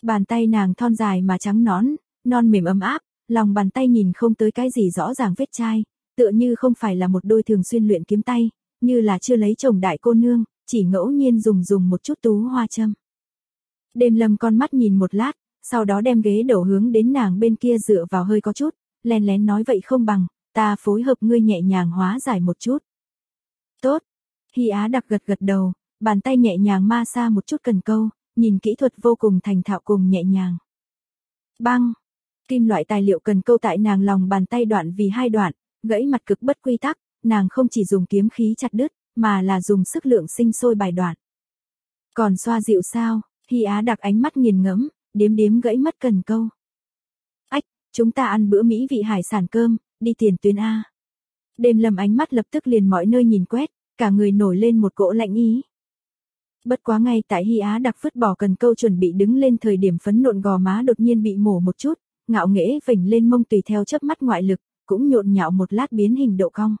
Bàn tay nàng thon dài mà trắng nõn, non mềm ấm áp, lòng bàn tay nhìn không tới cái gì rõ ràng vết chai, tựa như không phải là một đôi thường xuyên luyện kiếm tay, như là chưa lấy chồng đại cô nương, chỉ ngẫu nhiên dùng một chút tú hoa châm. Đêm Lâm con mắt nhìn một lát, sau đó đem ghế đầu hướng đến nàng bên kia dựa vào hơi có chút, lén lén nói vậy không bằng, ta phối hợp ngươi nhẹ nhàng hóa giải một chút. Tốt. Hy Á Đặc gật gật đầu, bàn tay nhẹ nhàng ma xa một chút cần câu, nhìn kỹ thuật vô cùng thành thạo cùng nhẹ nhàng. Băng. Kim loại tài liệu cần câu tại nàng lòng bàn tay đoạn vì hai đoạn, gãy mặt cực bất quy tắc, nàng không chỉ dùng kiếm khí chặt đứt, mà là dùng sức lượng sinh sôi bài đoạn. Còn xoa dịu sao? Hy Á Đặc ánh mắt nghiền ngẫm, điếm gãy mất cần câu. Ách, chúng ta ăn bữa mỹ vị hải sản cơm, đi tiền tuyến A. Đêm Lâm ánh mắt lập tức liền mọi nơi nhìn quét, cả người nổi lên một cỗ lạnh ý. Bất quá ngay tại Hy Á Đặc vứt bỏ cần câu chuẩn bị đứng lên thời điểm phấn nộn gò má đột nhiên bị mổ một chút, ngạo nghễ vểnh lên mông tùy theo chớp mắt ngoại lực, cũng nhộn nhạo một lát biến hình độ cong.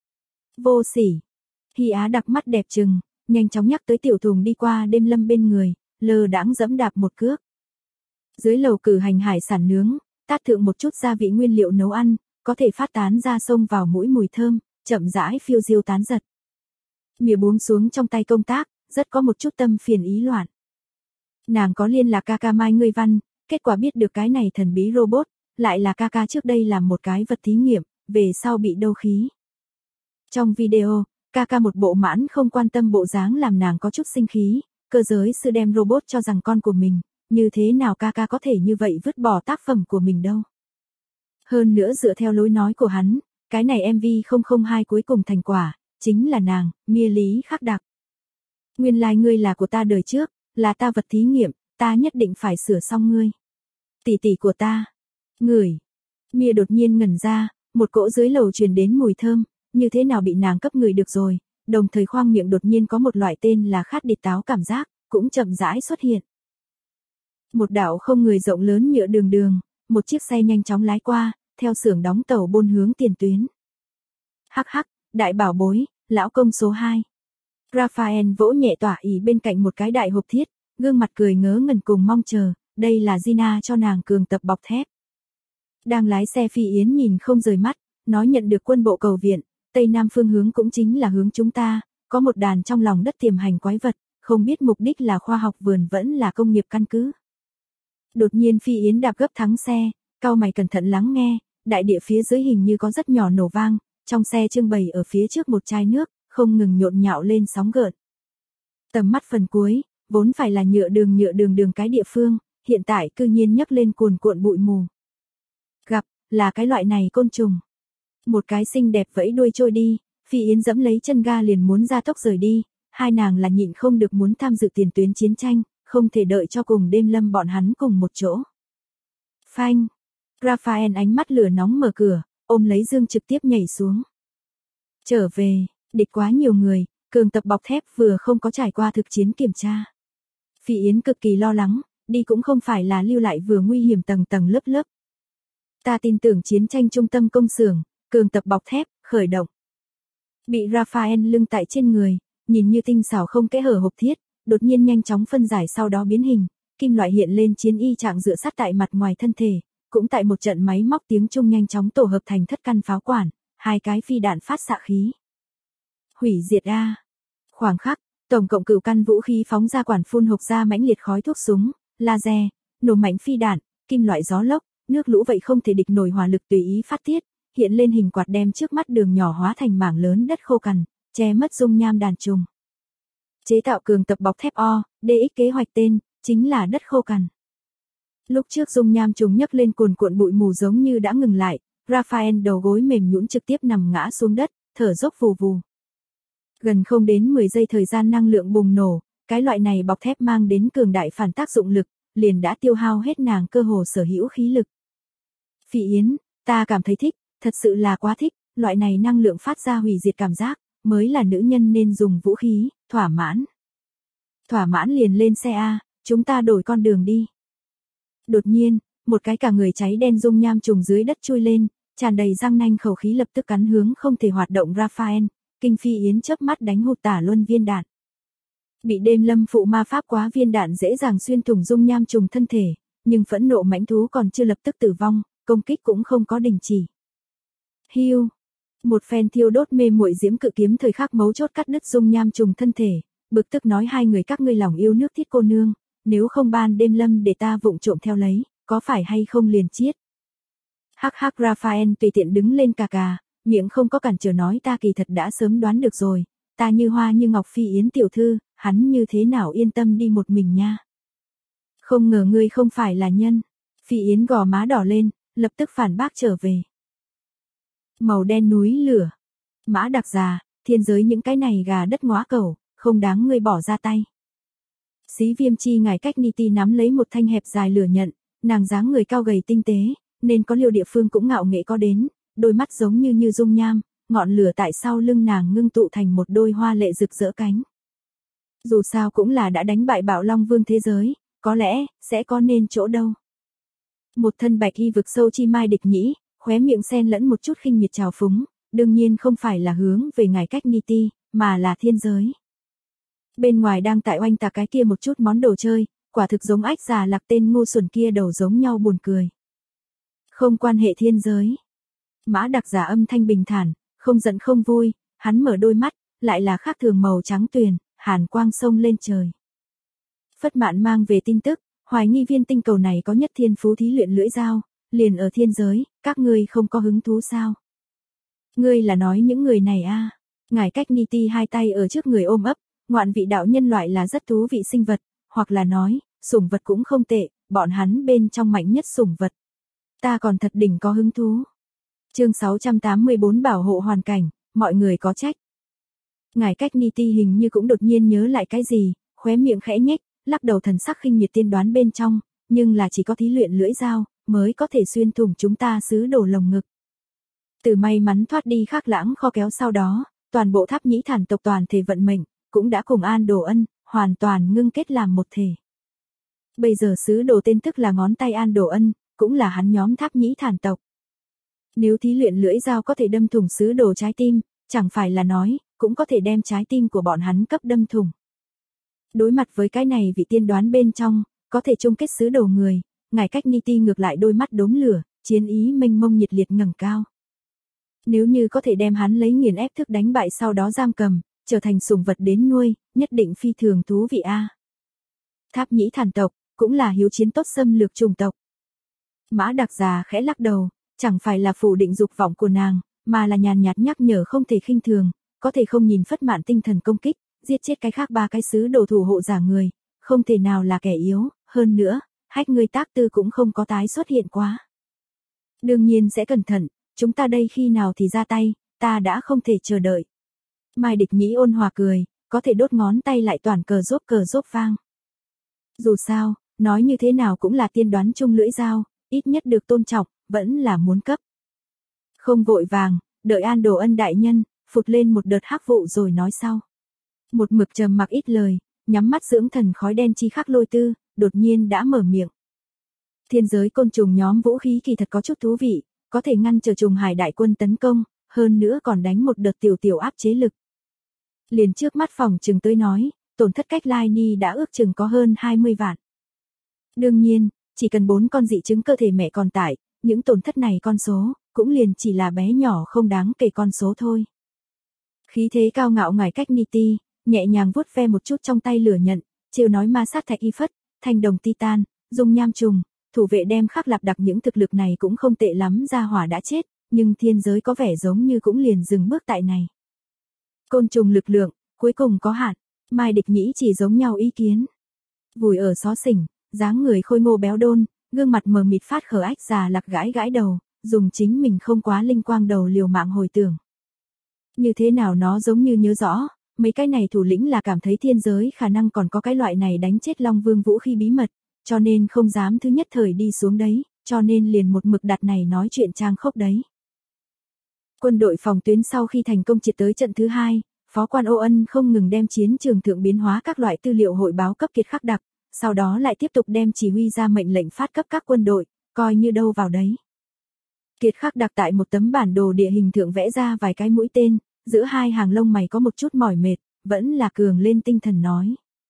Vô sỉ. Hy Á Đặc mắt đẹp trừng, nhanh chóng nhắc tới tiểu thùng đi qua Đêm Lâm bên người, lơ đãng dẫm đạp một cước. Dưới lầu cử hành hải sản nướng, tát thượng một chút gia vị nguyên liệu nấu ăn, có thể phát tán ra xông vào mũi mùi thơm, chậm rãi phiêu diêu tán giật. Mỉa buông xuống trong tay công tác, rất có một chút tâm phiền ý loạn. Nàng có liên lạc ca Mai Ngươi Văn, kết quả biết được cái này thần bí robot, lại là ca trước đây làm một cái vật thí nghiệm, về sau bị đâu khí. Trong video, ca một bộ mãn không quan tâm bộ dáng làm nàng có chút sinh khí, cơ giới sư đem robot cho rằng con của mình, như thế nào ca có thể như vậy vứt bỏ tác phẩm của mình đâu. Hơn nữa dựa theo lối nói của hắn, cái này MV 002 cuối cùng thành quả, chính là nàng, Mia Lý Khắc Đặc. Nguyên lai ngươi là của ta đời trước, là ta vật thí nghiệm, ta nhất định phải sửa xong ngươi. Tỷ tỷ của ta. Ngửi. Mia đột nhiên ngẩn ra, một cỗ dưới lầu truyền đến mùi thơm, như thế nào bị nàng cấp ngửi được rồi, đồng thời khoang miệng đột nhiên có một loại tên là khát địt táo cảm giác, cũng chậm rãi xuất hiện. Một đạo không người rộng lớn nhựa đường, một chiếc xe nhanh chóng lái qua, theo xưởng đóng tàu bôn hướng tiền tuyến. Hắc, đại bảo bối, lão công số 2. Raphael vỗ nhẹ tỏa ỉ bên cạnh một cái đại hộp thiết, gương mặt cười ngớ ngẩn cùng mong chờ, đây là Gina cho nàng cường tập bọc thép. Đang lái xe Phi Yến nhìn không rời mắt, nói nhận được quân bộ cầu viện, Tây Nam phương hướng cũng chính là hướng chúng ta, có một đàn trong lòng đất tiềm hành quái vật, không biết mục đích là khoa học vườn vẫn là công nghiệp căn cứ. Đột nhiên Phi Yến đạp gấp thắng xe, cau mày cẩn thận lắng nghe, đại địa phía dưới hình như có rất nhỏ nổ vang, trong xe trưng bày ở phía trước một chai nước, không ngừng nhộn nhạo lên sóng gợn. Tầm mắt phần cuối, vốn phải là nhựa đường cái địa phương, hiện tại cư nhiên nhấc lên cuồn cuộn bụi mù. Gặp, là cái loại này côn trùng. Một cái xinh đẹp vẫy đuôi trôi đi, Phi Yến dẫm lấy chân ga liền muốn ra tốc rời đi, hai nàng là nhịn không được muốn tham dự tiền tuyến chiến tranh, không thể đợi cho cùng Đêm Lâm bọn hắn cùng một chỗ. Phanh. Raphael ánh mắt lửa nóng mở cửa, ôm lấy Dương trực tiếp nhảy xuống. Trở về, địch quá nhiều người, cường tập bọc thép vừa không có trải qua thực chiến kiểm tra. Phi Yến cực kỳ lo lắng, đi cũng không phải là lưu lại vừa nguy hiểm tầng lớp. Ta tin tưởng chiến tranh trung tâm công xưởng, cường tập bọc thép, khởi động. Bị Raphael lưng tại trên người, nhìn như tinh xảo không kẽ hở hộp thiết, đột nhiên nhanh chóng phân giải sau đó biến hình, kim loại hiện lên chiến y trạng dựa sát tại mặt ngoài thân thể, cũng tại một trận máy móc tiếng trung nhanh chóng tổ hợp thành thất căn pháo quản, hai cái phi đạn phát xạ khí. Hủy diệt A. Khoảng khắc, tổng cộng cửu căn vũ khí phóng ra quản phun hộc ra mãnh liệt khói thuốc súng, laser, nổ mạnh phi đạn, kim loại gió lốc, nước lũ vậy không thể địch nổi hỏa lực tùy ý phát tiết, hiện lên hình quạt đem trước mắt đường nhỏ hóa thành mảng lớn đất khô cằn, che mất dung nham đàn trùng. Chế tạo cường tập bọc thép DX kế hoạch tên, chính là đất khô cằn. Lúc trước dung nham trùng nhấc lên cuồn cuộn bụi mù giống như đã ngừng lại, Raphael đầu gối mềm nhũn trực tiếp nằm ngã xuống đất, thở dốc vù vù. Gần không đến 10 giây thời gian năng lượng bùng nổ, cái loại này bọc thép mang đến cường đại phản tác dụng lực, liền đã tiêu hao hết nàng cơ hồ sở hữu khí lực. Phi Yến, ta cảm thấy thích, thật sự là quá thích, loại này năng lượng phát ra hủy diệt cảm giác, mới là nữ nhân nên dùng vũ khí, thỏa mãn. Thỏa mãn liền lên xe A, chúng ta đổi con đường đi. Đột nhiên, một cái cả người cháy đen dung nham trùng dưới đất chui lên, tràn đầy răng nanh khẩu khí lập tức cắn hướng không thể hoạt động Raphael, kinh Phi Yến chớp mắt đánh hụt tả luân viên đạn. Bị đêm lâm phụ ma pháp quá viên đạn dễ dàng xuyên thủng dung nham trùng thân thể, nhưng phẫn nộ mãnh thú còn chưa lập tức tử vong, công kích cũng không có đình chỉ. Hiu, một phen thiêu đốt mê muội diễm cự kiếm thời khắc mấu chốt cắt đứt dung nham trùng thân thể, bực tức nói hai người các ngươi lòng yêu nước thiết cô nương, nếu không ban đêm lâm để ta vụng trộm theo lấy, có phải hay không liền chiết. Hắc hắc Raphael tùy tiện đứng lên cà cà, miệng không có cản trở nói ta kỳ thật đã sớm đoán được rồi, ta như hoa như ngọc phi yến tiểu thư, hắn như thế nào yên tâm đi một mình nha. Không ngờ ngươi không phải là nhân. Phi yến gò má đỏ lên, lập tức phản bác trở về. Màu đen núi lửa. Mã Đặc già, thiên giới những cái này gà đất ngóa cẩu, không đáng ngươi bỏ ra tay. Xí Viêm Chi ngài cách Niti nắm lấy một thanh hẹp dài lửa nhận, nàng dáng người cao gầy tinh tế, nên có liều địa phương cũng ngạo nghệ có đến, đôi mắt giống như dung nham, ngọn lửa tại sau lưng nàng ngưng tụ thành một đôi hoa lệ rực rỡ cánh. Dù sao cũng là đã đánh bại Bạo Long Vương thế giới, có lẽ sẽ có nên chỗ đâu. Một thân bạch y vực sâu chi mai địch nhĩ, khóe miệng xen lẫn một chút khinh miệt trào phúng, đương nhiên không phải là hướng về ngài cách Niti, mà là thiên giới. Bên ngoài đang tại oanh tạc cái kia một chút món đồ chơi, quả thực giống ách già lạc tên ngu xuẩn kia đầu giống nhau buồn cười. Không quan hệ thiên giới. Mã Đặc giả âm thanh bình thản, không giận không vui, hắn mở đôi mắt, lại là khác thường màu trắng tuyền, hàn quang sông lên trời. Phất Mạn mang về tin tức, hoài nghi viên tinh cầu này có nhất thiên phú thí luyện lưỡi dao, liền ở thiên giới, các ngươi không có hứng thú sao? Ngươi là nói những người này a? Ngài cách Niti hai tay ở trước người ôm ấp, ngoạn vị đạo nhân loại là rất thú vị sinh vật, hoặc là nói, sủng vật cũng không tệ, bọn hắn bên trong mạnh nhất sủng vật. Ta còn thật đỉnh có hứng thú. Chương 684 bảo hộ hoàn cảnh, mọi người có trách. Ngài cách Niti hình như cũng đột nhiên nhớ lại cái gì, khóe miệng khẽ nhếch, lắc đầu thần sắc khinh miệt tiên đoán bên trong, nhưng là chỉ có thí luyện lưỡi dao mới có thể xuyên thủng chúng ta sứ đồ lồng ngực. Từ may mắn thoát đi Khắc Lãng kho kéo sau đó, toàn bộ Tháp Nhĩ Thản tộc toàn thể vận mệnh, cũng đã cùng An Đồ Ân, hoàn toàn ngưng kết làm một thể. Bây giờ sứ đồ tên tức là ngón tay An Đồ Ân, cũng là hắn nhóm Tháp Nhĩ Thản tộc. Nếu thí luyện lưỡi dao có thể đâm thủng sứ đồ trái tim, chẳng phải là nói, cũng có thể đem trái tim của bọn hắn cấp đâm thủng. Đối mặt với cái này vị tiên đoán bên trong, có thể chung kết sứ đồ người, ngài cách Niti ngược lại đôi mắt đốm lửa, chiến ý mênh mông nhiệt liệt ngẩng cao. Nếu như có thể đem hắn lấy nghiền ép thức đánh bại sau đó giam cầm, trở thành sủng vật đến nuôi, nhất định phi thường thú vị a. Tháp Nhĩ Thản tộc, cũng là hiếu chiến tốt xâm lược chủng tộc. Mã Đặc già khẽ lắc đầu, chẳng phải là phủ định dục vọng của nàng, mà là nhàn nhạt nhắc nhở không thể khinh thường, có thể không nhìn Phất Mạn tinh thần công kích, giết chết cái khác ba cái sứ đồ thủ hộ giả người, không thể nào là kẻ yếu, hơn nữa, hách người tác tư cũng không có tái xuất hiện quá. Đương nhiên sẽ cẩn thận, chúng ta đây khi nào thì ra tay, ta đã không thể chờ đợi. Mai Địch Nhĩ ôn hòa cười, có thể đốt ngón tay lại toàn cờ rốp vang. Dù sao, nói như thế nào cũng là tiên đoán chung lưỡi dao, ít nhất được tôn trọng, vẫn là muốn cấp. Không vội vàng, đợi An Đồ Ân đại nhân, phụt lên một đợt hắc vụ rồi nói sau. Một mực trầm mặc ít lời, nhắm mắt dưỡng thần khói đen chi khắc Lôi Tư, đột nhiên đã mở miệng. Thiên giới côn trùng nhóm vũ khí kỳ thật có chút thú vị, có thể ngăn trở trùng hải đại quân tấn công, hơn nữa còn đánh một đợt tiểu áp chế lực. Liền trước mắt phòng trừng tới nói, tổn thất cách Lai Ni đã ước chừng có hơn 20 vạn. Đương nhiên, chỉ cần 4 con dị chứng cơ thể mẹ còn tại, những tổn thất này con số, cũng liền chỉ là bé nhỏ không đáng kể con số thôi. Khí thế cao ngạo ngài cách Niti, nhẹ nhàng vuốt ve một chút trong tay lửa nhận, trêu nói ma sát thạch y phất, thanh đồng titan, dung nham trùng, thủ vệ đem Khắc Lạp đặc những thực lực này cũng không tệ lắm ra hỏa đã chết, nhưng thiên giới có vẻ giống như cũng liền dừng bước tại này. Côn trùng lực lượng, cuối cùng có hạn, Mai Địch Nhĩ chỉ giống nhau ý kiến. Vùi ở xó xỉnh, dáng người khôi ngô béo đôn, gương mặt mờ mịt phát khờ ách già lạc gãi đầu, dùng chính mình không quá linh quang đầu liều mạng hồi tưởng. Như thế nào nó giống như nhớ rõ, mấy cái này thủ lĩnh là cảm thấy thiên giới khả năng còn có cái loại này đánh chết Long Vương vũ khí bí mật, cho nên không dám thứ nhất thời đi xuống đấy, cho nên liền một mực đặt này nói chuyện trang khốc đấy. Quân đội phòng tuyến sau khi thành công triệt tới trận thứ 2, Phó quan Ô Ân không ngừng đem chiến trường thượng biến hóa các loại tư liệu hội báo cấp Kiệt Khắc Đặc, sau đó lại tiếp tục đem chỉ huy ra mệnh lệnh phát cấp các quân đội, coi như đâu vào đấy. Kiệt Khắc Đặc tại một tấm bản đồ địa hình thượng vẽ ra vài cái mũi tên, giữa hai hàng lông mày có một chút mỏi mệt, vẫn là cường lên tinh thần nói,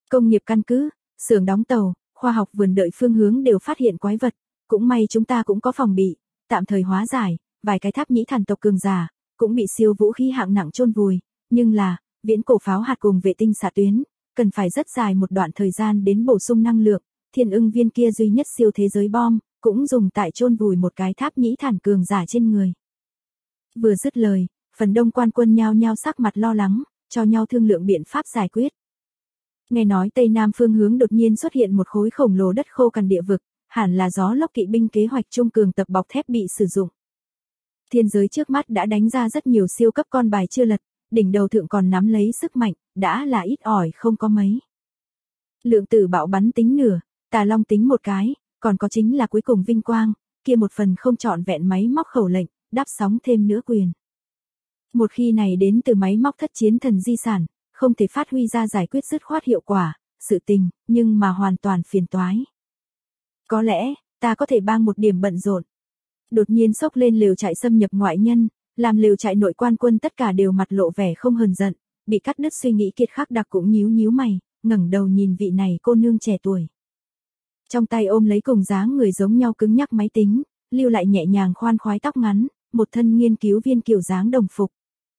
Công nghiệp căn cứ, xưởng đóng tàu, khoa học vườn đợi phương hướng đều phát hiện quái vật, cũng may chúng ta cũng có phòng bị, tạm thời hóa giải, vài cái tháp nhĩ thần tộc cường giả, cũng bị siêu vũ khí hạng nặng chôn vùi, nhưng là, viễn cổ pháo hạt cùng vệ tinh xạ tuyến, cần phải rất dài một đoạn thời gian đến bổ sung năng lượng, thiên ưng viên kia duy nhất siêu thế giới bom, cũng dùng tại chôn vùi một cái tháp nhĩ thần cường giả trên người. Vừa dứt lời, phần đông quan quân nhao nhao sắc mặt lo lắng, cho nhau thương lượng biện pháp giải quyết. Nghe nói Tây Nam phương hướng đột nhiên xuất hiện một khối khổng lồ đất khô cằn địa vực, hẳn là gió lốc kỵ binh kế hoạch trung cường tập bọc thép bị sử dụng. Thiên giới trước mắt đã đánh ra rất nhiều siêu cấp con bài chưa lật, đỉnh đầu thượng còn nắm lấy sức mạnh, đã là ít ỏi không có mấy. Lượng tử bạo bắn tính nửa, Tà Long tính một cái, còn có chính là cuối cùng vinh quang, kia một phần không trọn vẹn máy móc khẩu lệnh, đáp sóng thêm nữa quyền. Một khi này đến từ máy móc thất chiến thần di sản, không thể phát huy ra giải quyết dứt khoát hiệu quả, sự tình, nhưng mà hoàn toàn phiền toái. Có lẽ, ta có thể bang một điểm bận rộn. Đột nhiên xốc lên lều trại xâm nhập ngoại nhân, làm lều trại nội quan quân tất cả đều mặt lộ vẻ không hờn giận, bị cắt đứt suy nghĩ Kiệt Khắc Đặc cũng nhíu nhíu mày, ngẩng đầu nhìn vị này cô nương trẻ tuổi. Trong tay ôm lấy cùng dáng người giống nhau cứng nhắc máy tính, lưu lại nhẹ nhàng khoan khoái tóc ngắn, một thân nghiên cứu viên kiểu dáng đồng phục.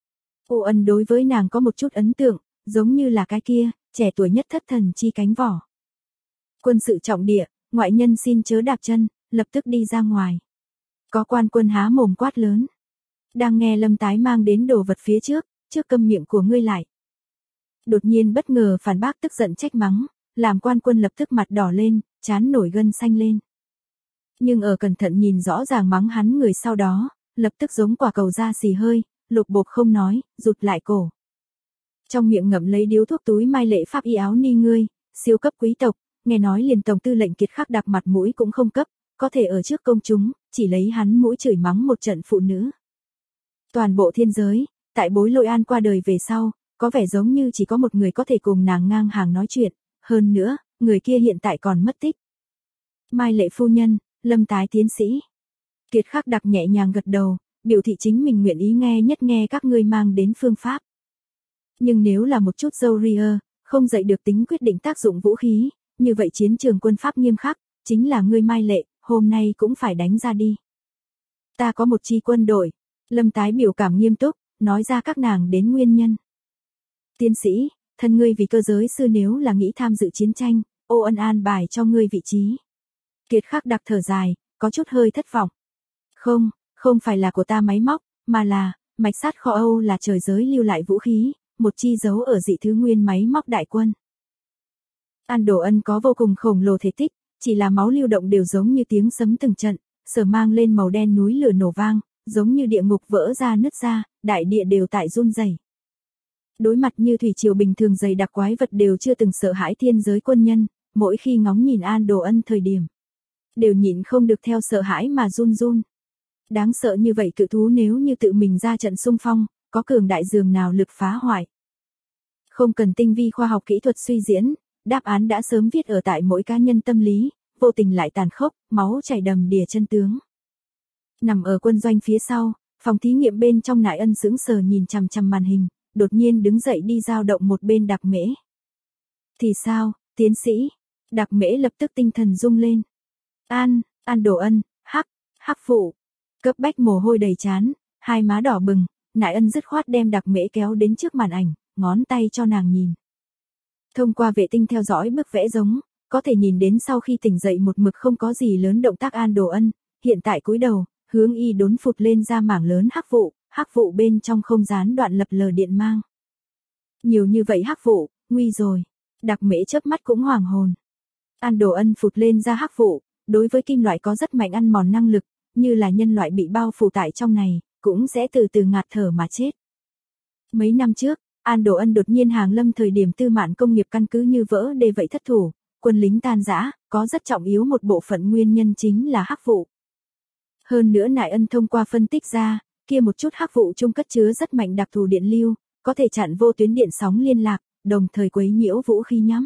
Ô Ân đối với nàng có một chút ấn tượng, giống như là cái kia, trẻ tuổi nhất thất thần chi cánh vỏ. Quân sự trọng địa, ngoại nhân xin chớ đạp chân, lập tức đi ra ngoài. Có quan quân há mồm quát lớn. Đang nghe Lâm Tái mang đến đồ vật phía trước câm miệng của ngươi lại. Đột nhiên bất ngờ phản bác tức giận trách mắng, làm quan quân lập tức mặt đỏ lên, trán nổi gân xanh lên. Nhưng ở cẩn thận nhìn rõ ràng mắng hắn người sau đó, lập tức giống quả cầu ra xì hơi, lục bộp không nói, rụt lại cổ. Trong miệng ngậm lấy điếu thuốc túi Mai Lệ pháp y áo ni ngươi, siêu cấp quý tộc, nghe nói liền tổng tư lệnh Kiệt Khắc Đặc mặt mũi cũng không cấp, có thể ở trước công chúng, chỉ lấy hắn mũi chửi mắng một trận phụ nữ. Toàn bộ thiên giới, tại Bối Lôi An qua đời về sau, có vẻ giống như chỉ có một người có thể cùng nàng ngang hàng nói chuyện, hơn nữa, người kia hiện tại còn mất tích. Mai Lệ phu nhân, Lâm Tái tiến sĩ. Kiệt Khắc Đặc nhẹ nhàng gật đầu, biểu thị chính mình nguyện ý nghe các ngươi mang đến phương pháp. Nhưng nếu là một chút dâu ria, không dạy được tính quyết định tác dụng vũ khí, như vậy chiến trường quân pháp nghiêm khắc, chính là ngươi Mai Lệ, hôm nay cũng phải đánh ra đi. Ta có một chi quân đội, Lâm Tái biểu cảm nghiêm túc, nói ra các nàng đến nguyên nhân. Tiến sĩ, thân ngươi vì cơ giới sư nếu là nghĩ tham dự chiến tranh, Ô Ân an bài cho ngươi vị trí. Kiệt Khắc Đặc thở dài, có chút hơi thất vọng. Không phải là của ta máy móc, mà là, mạch sát kho Âu là trời giới lưu lại vũ khí, một chi dấu ở dị thứ nguyên máy móc đại quân. An Đồ Ân có vô cùng khổng lồ thể tích, chỉ là máu lưu động đều giống như tiếng sấm từng trận, sở mang lên màu đen núi lửa nổ vang, giống như địa ngục vỡ ra nứt ra, đại địa đều tại run rẩy. Đối mặt như thủy triều bình thường dày đặc quái vật đều chưa từng sợ hãi thiên giới quân nhân, mỗi khi ngóng nhìn An Đồ Ân thời điểm, đều nhịn không được theo sợ hãi mà run run. Đáng sợ như vậy cự thú nếu như tự mình ra trận xung phong, có cường đại dường nào lực phá hoại. Không cần tinh vi khoa học kỹ thuật suy diễn, đáp án đã sớm viết ở tại mỗi cá nhân tâm lý, vô tình lại tàn khốc, máu chảy đầm đìa chân tướng. Nằm ở quân doanh phía sau, phòng thí nghiệm bên trong Nại Ân sững sờ nhìn chằm chằm màn hình, đột nhiên đứng dậy đi dao động một bên Đặc Mễ. Thì sao, tiến sĩ? Đặc Mễ lập tức tinh thần rung lên. An Đồ Ân, Hắc phụ. Cấp bách mồ hôi đầy trán, hai má đỏ bừng, Nại Ân dứt khoát đem Đặc Mễ kéo đến trước màn ảnh, ngón tay cho nàng nhìn. Thông qua vệ tinh theo dõi bức vẽ giống, có thể nhìn đến sau khi tỉnh dậy một mực không có gì lớn động tác An Đồ Ân, hiện tại cúi đầu, hướng y đốn phụt lên ra mảng lớn hắc vụ bên trong không gián đoạn lập lờ điện mang. Nhiều như vậy hắc vụ, nguy rồi. Đặc Mễ chớp mắt cũng hoàng hồn. An Đồ Ân phụt lên ra hắc vụ, đối với kim loại có rất mạnh ăn mòn năng lực, như là nhân loại bị bao phủ tại trong này, cũng sẽ từ từ ngạt thở mà chết. Mấy năm trước, An Đồ Ân đột nhiên hàng lâm thời điểm Tư Mạn công nghiệp căn cứ như vỡ đê vậy thất thủ, quân lính tan rã, có rất trọng yếu một bộ phận nguyên nhân chính là hắc vụ. Hơn nữa Nại Ân thông qua phân tích ra, kia một chút hắc vụ chung cất chứa rất mạnh đặc thù điện lưu, có thể chặn vô tuyến điện sóng liên lạc, đồng thời quấy nhiễu vũ khí nhắm.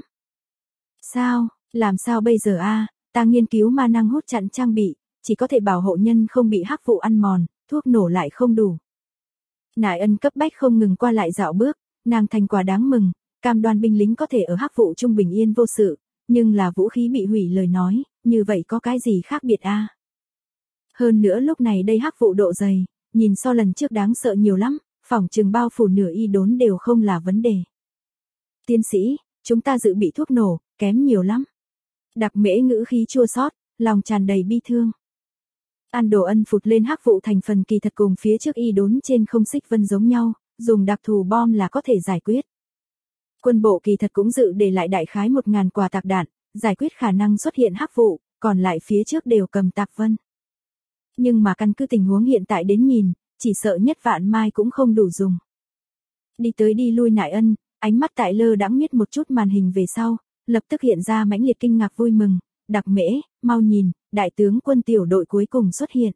Làm sao bây giờ a? Ta nghiên cứu ma năng hút chặn trang bị, chỉ có thể bảo hộ nhân không bị hắc vụ ăn mòn, thuốc nổ lại không đủ. Nại Ân cấp bách không ngừng qua lại dạo bước, nàng thành quả đáng mừng, cam đoan binh lính có thể ở hắc vụ trung bình yên vô sự, nhưng là vũ khí bị hủy lời nói, như vậy có cái gì khác biệt a? Hơn nữa lúc này đây hắc vụ độ dày, nhìn so lần trước đáng sợ nhiều lắm, phỏng chừng bao phủ nửa y đốn đều không là vấn đề. Tiến sĩ, chúng ta dự bị thuốc nổ, kém nhiều lắm. Đặc Mễ ngữ khí chua xót, lòng tràn đầy bi thương. An Đồ Ân phụt lên hắc vụ thành phần kỳ thật cùng phía trước y đốn trên không xích vân giống nhau, dùng đặc thù bom là có thể giải quyết. Quân bộ kỳ thật cũng dự để lại đại khái 1000 quả tạc đạn, giải quyết khả năng xuất hiện hắc vụ, còn lại phía trước đều cầm tạc vân. Nhưng mà căn cứ tình huống hiện tại đến nhìn, chỉ sợ nhất vạn mai cũng không đủ dùng. Đi tới đi lui Nại Ân, ánh mắt tại lơ đãng miết một chút màn hình về sau, lập tức hiện ra mãnh liệt kinh ngạc vui mừng, Đặc Mễ, mau nhìn, đại tướng quân tiểu đội cuối cùng xuất hiện.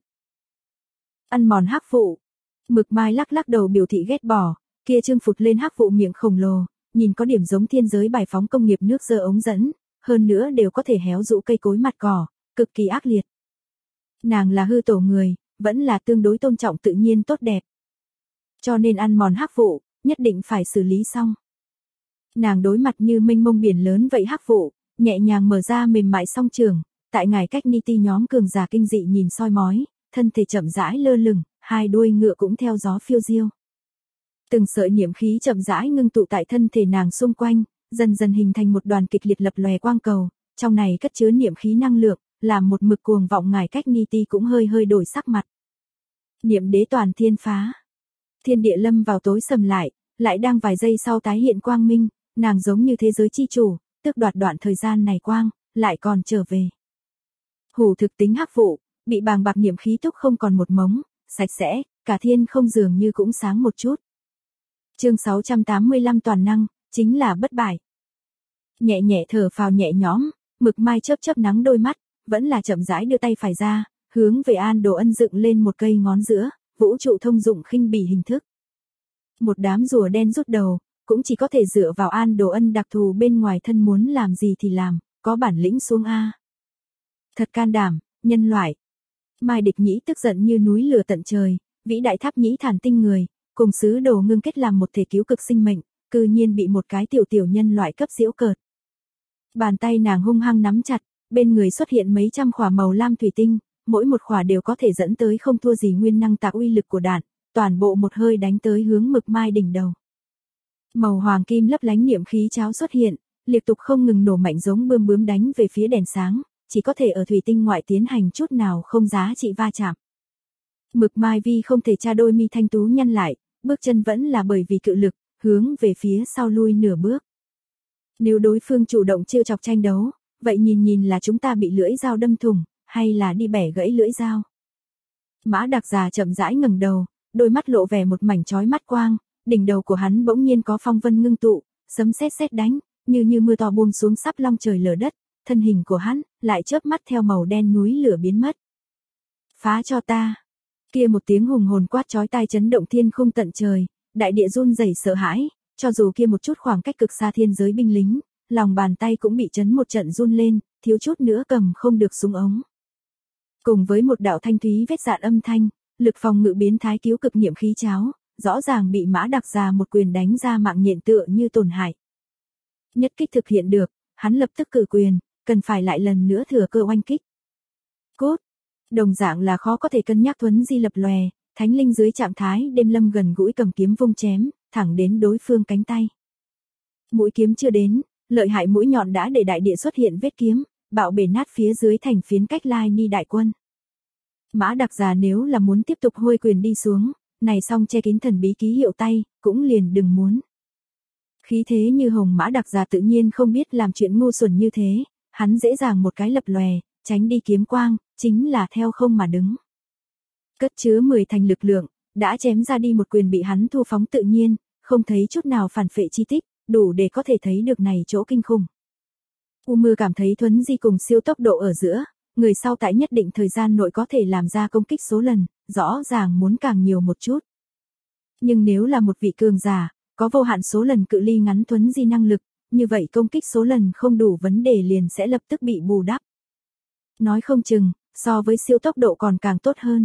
Ăn mòn hắc vụ. Mực Mai lắc lắc đầu biểu thị ghét bỏ, kia trương phụt lên hắc vụ miệng khổng lồ, nhìn có điểm giống thiên giới bài phóng công nghiệp nước dơ ống dẫn, hơn nữa đều có thể héo rũ cây cối mặt cỏ, cực kỳ ác liệt. Nàng là hư tổ người, vẫn là tương đối tôn trọng tự nhiên tốt đẹp. Cho nên ăn mòn hắc vụ, nhất định phải xử lý xong. Nàng đối mặt như mênh mông biển lớn vậy hắc vụ, nhẹ nhàng mở ra mềm mại song trường, tại ngài cách ni ti nhóm cường giả kinh dị nhìn soi mói, thân thể chậm rãi lơ lửng, hai đuôi ngựa cũng theo gió phiêu diêu. Từng sợi niệm khí chậm rãi ngưng tụ tại thân thể nàng xung quanh, dần dần hình thành một đoàn kịch liệt lập lòe quang cầu, trong này cất chứa niệm khí năng lượng, làm một mực cuồng vọng ngài cách ni ti cũng hơi hơi đổi sắc mặt. Niệm đế toàn thiên phá. Thiên địa lâm vào tối sầm lại đang vài giây sau tái hiện quang minh, nàng giống như thế giới chi chủ, tước đoạt đoạn thời gian này quang, lại còn trở về. Hủ thực tính hắc vụ, bị bàng bạc niệm khí túc không còn một mống, sạch sẽ, cả thiên không dường như cũng sáng một chút. Chương 685 toàn năng, chính là bất bại. Nhẹ nhẹ thở phào nhẹ nhõm, Mực Mai chớp chớp nắng đôi mắt, vẫn là chậm rãi đưa tay phải ra, hướng về An Đồ Ân dựng lên một cây ngón giữa, vũ trụ thông dụng khinh bỉ hình thức. Một đám rùa đen rút đầu, cũng chỉ có thể dựa vào An Đồ Ân đặc thù bên ngoài thân muốn làm gì thì làm, có bản lĩnh xuống a. Thật can đảm, nhân loại. Mai Địch Nhĩ tức giận như núi lửa tận trời, vĩ đại tháp nhĩ thản tinh người, cùng sứ đồ ngưng kết làm một thể cứu cực sinh mệnh, cư nhiên bị một cái tiểu nhân loại cấp giễu cợt. Bàn tay nàng hung hăng nắm chặt, bên người xuất hiện mấy trăm khỏa màu lam thủy tinh, mỗi một khỏa đều có thể dẫn tới không thua gì nguyên năng tạc uy lực của đạn, toàn bộ một hơi đánh tới hướng Mực Mai đỉnh đầu. Màu hoàng kim lấp lánh niệm khí cháo xuất hiện, liên tục không ngừng nổ mạnh giống bươm bướm đánh về phía đèn sáng, chỉ có thể ở thủy tinh ngoại tiến hành chút nào không giá trị va chạm. Mực Mai Vi không thể tra đôi mi thanh tú nhăn lại, bước chân vẫn là bởi vì cự lực, hướng về phía sau lui nửa bước. Nếu đối phương chủ động trêu chọc tranh đấu, vậy nhìn là chúng ta bị lưỡi dao đâm thủng, hay là đi bẻ gãy lưỡi dao. Mã Đặc già chậm rãi ngẩng đầu, đôi mắt lộ vẻ một mảnh chói mắt quang, đỉnh đầu của hắn bỗng nhiên có phong vân ngưng tụ, sấm sét sét đánh, như mưa to buông xuống sắp long trời lở đất, thân hình của hắn lại chớp mắt theo màu đen núi lửa biến mất. Phá cho ta. Kia một tiếng hùng hồn quát chói tai chấn động thiên khung tận trời, đại địa run rẩy sợ hãi, cho dù kia một chút khoảng cách cực xa thiên giới binh lính, lòng bàn tay cũng bị chấn một trận run lên, thiếu chút nữa cầm không được súng ống. Cùng với một đạo thanh thúy vết dạn âm thanh, lực phòng ngự biến thái cứu cực niệm khí cháo, rõ ràng bị Mã Đặc già một quyền đánh ra mạng nhện tựa như tổn hại. Nhất kích thực hiện được, hắn lập tức cử quyền, cần phải lại lần nữa thừa cơ oanh kích. Cốt, đồng dạng là khó có thể cân nhắc thuấn di lập lòe, thánh linh dưới trạng thái đêm lâm gần gũi cầm kiếm vung chém, thẳng đến đối phương cánh tay. Mũi kiếm chưa đến, lợi hại mũi nhọn đã để đại địa xuất hiện vết kiếm, bạo bể nát phía dưới thành phiến cách Lai Ni đại quân. Mã Đặc già nếu là muốn tiếp tục hôi quyền đi xuống, này xong che kín thần bí ký hiệu tay, cũng liền đừng muốn. Khí thế như hồng Mã Đặc già tự nhiên không biết làm chuyện ngu xuẩn như thế, hắn dễ dàng một cái lập lòe, tránh đi kiếm quang, chính là theo không mà đứng. Cất chứa 10 thành lực lượng, đã chém ra đi một quyền bị hắn thu phóng tự nhiên, không thấy chút nào phản phệ chi tích, đủ để có thể thấy được này chỗ kinh khủng. U Mưa cảm thấy thuấn di cùng siêu tốc độ ở giữa, người sau tại nhất định thời gian nội có thể làm ra công kích số lần, rõ ràng muốn càng nhiều một chút. Nhưng nếu là một vị cường giả, có vô hạn số lần cự ly ngắn thuấn di năng lực, như vậy công kích số lần không đủ vấn đề liền sẽ lập tức bị bù đắp. Nói không chừng, so với siêu tốc độ còn càng tốt hơn.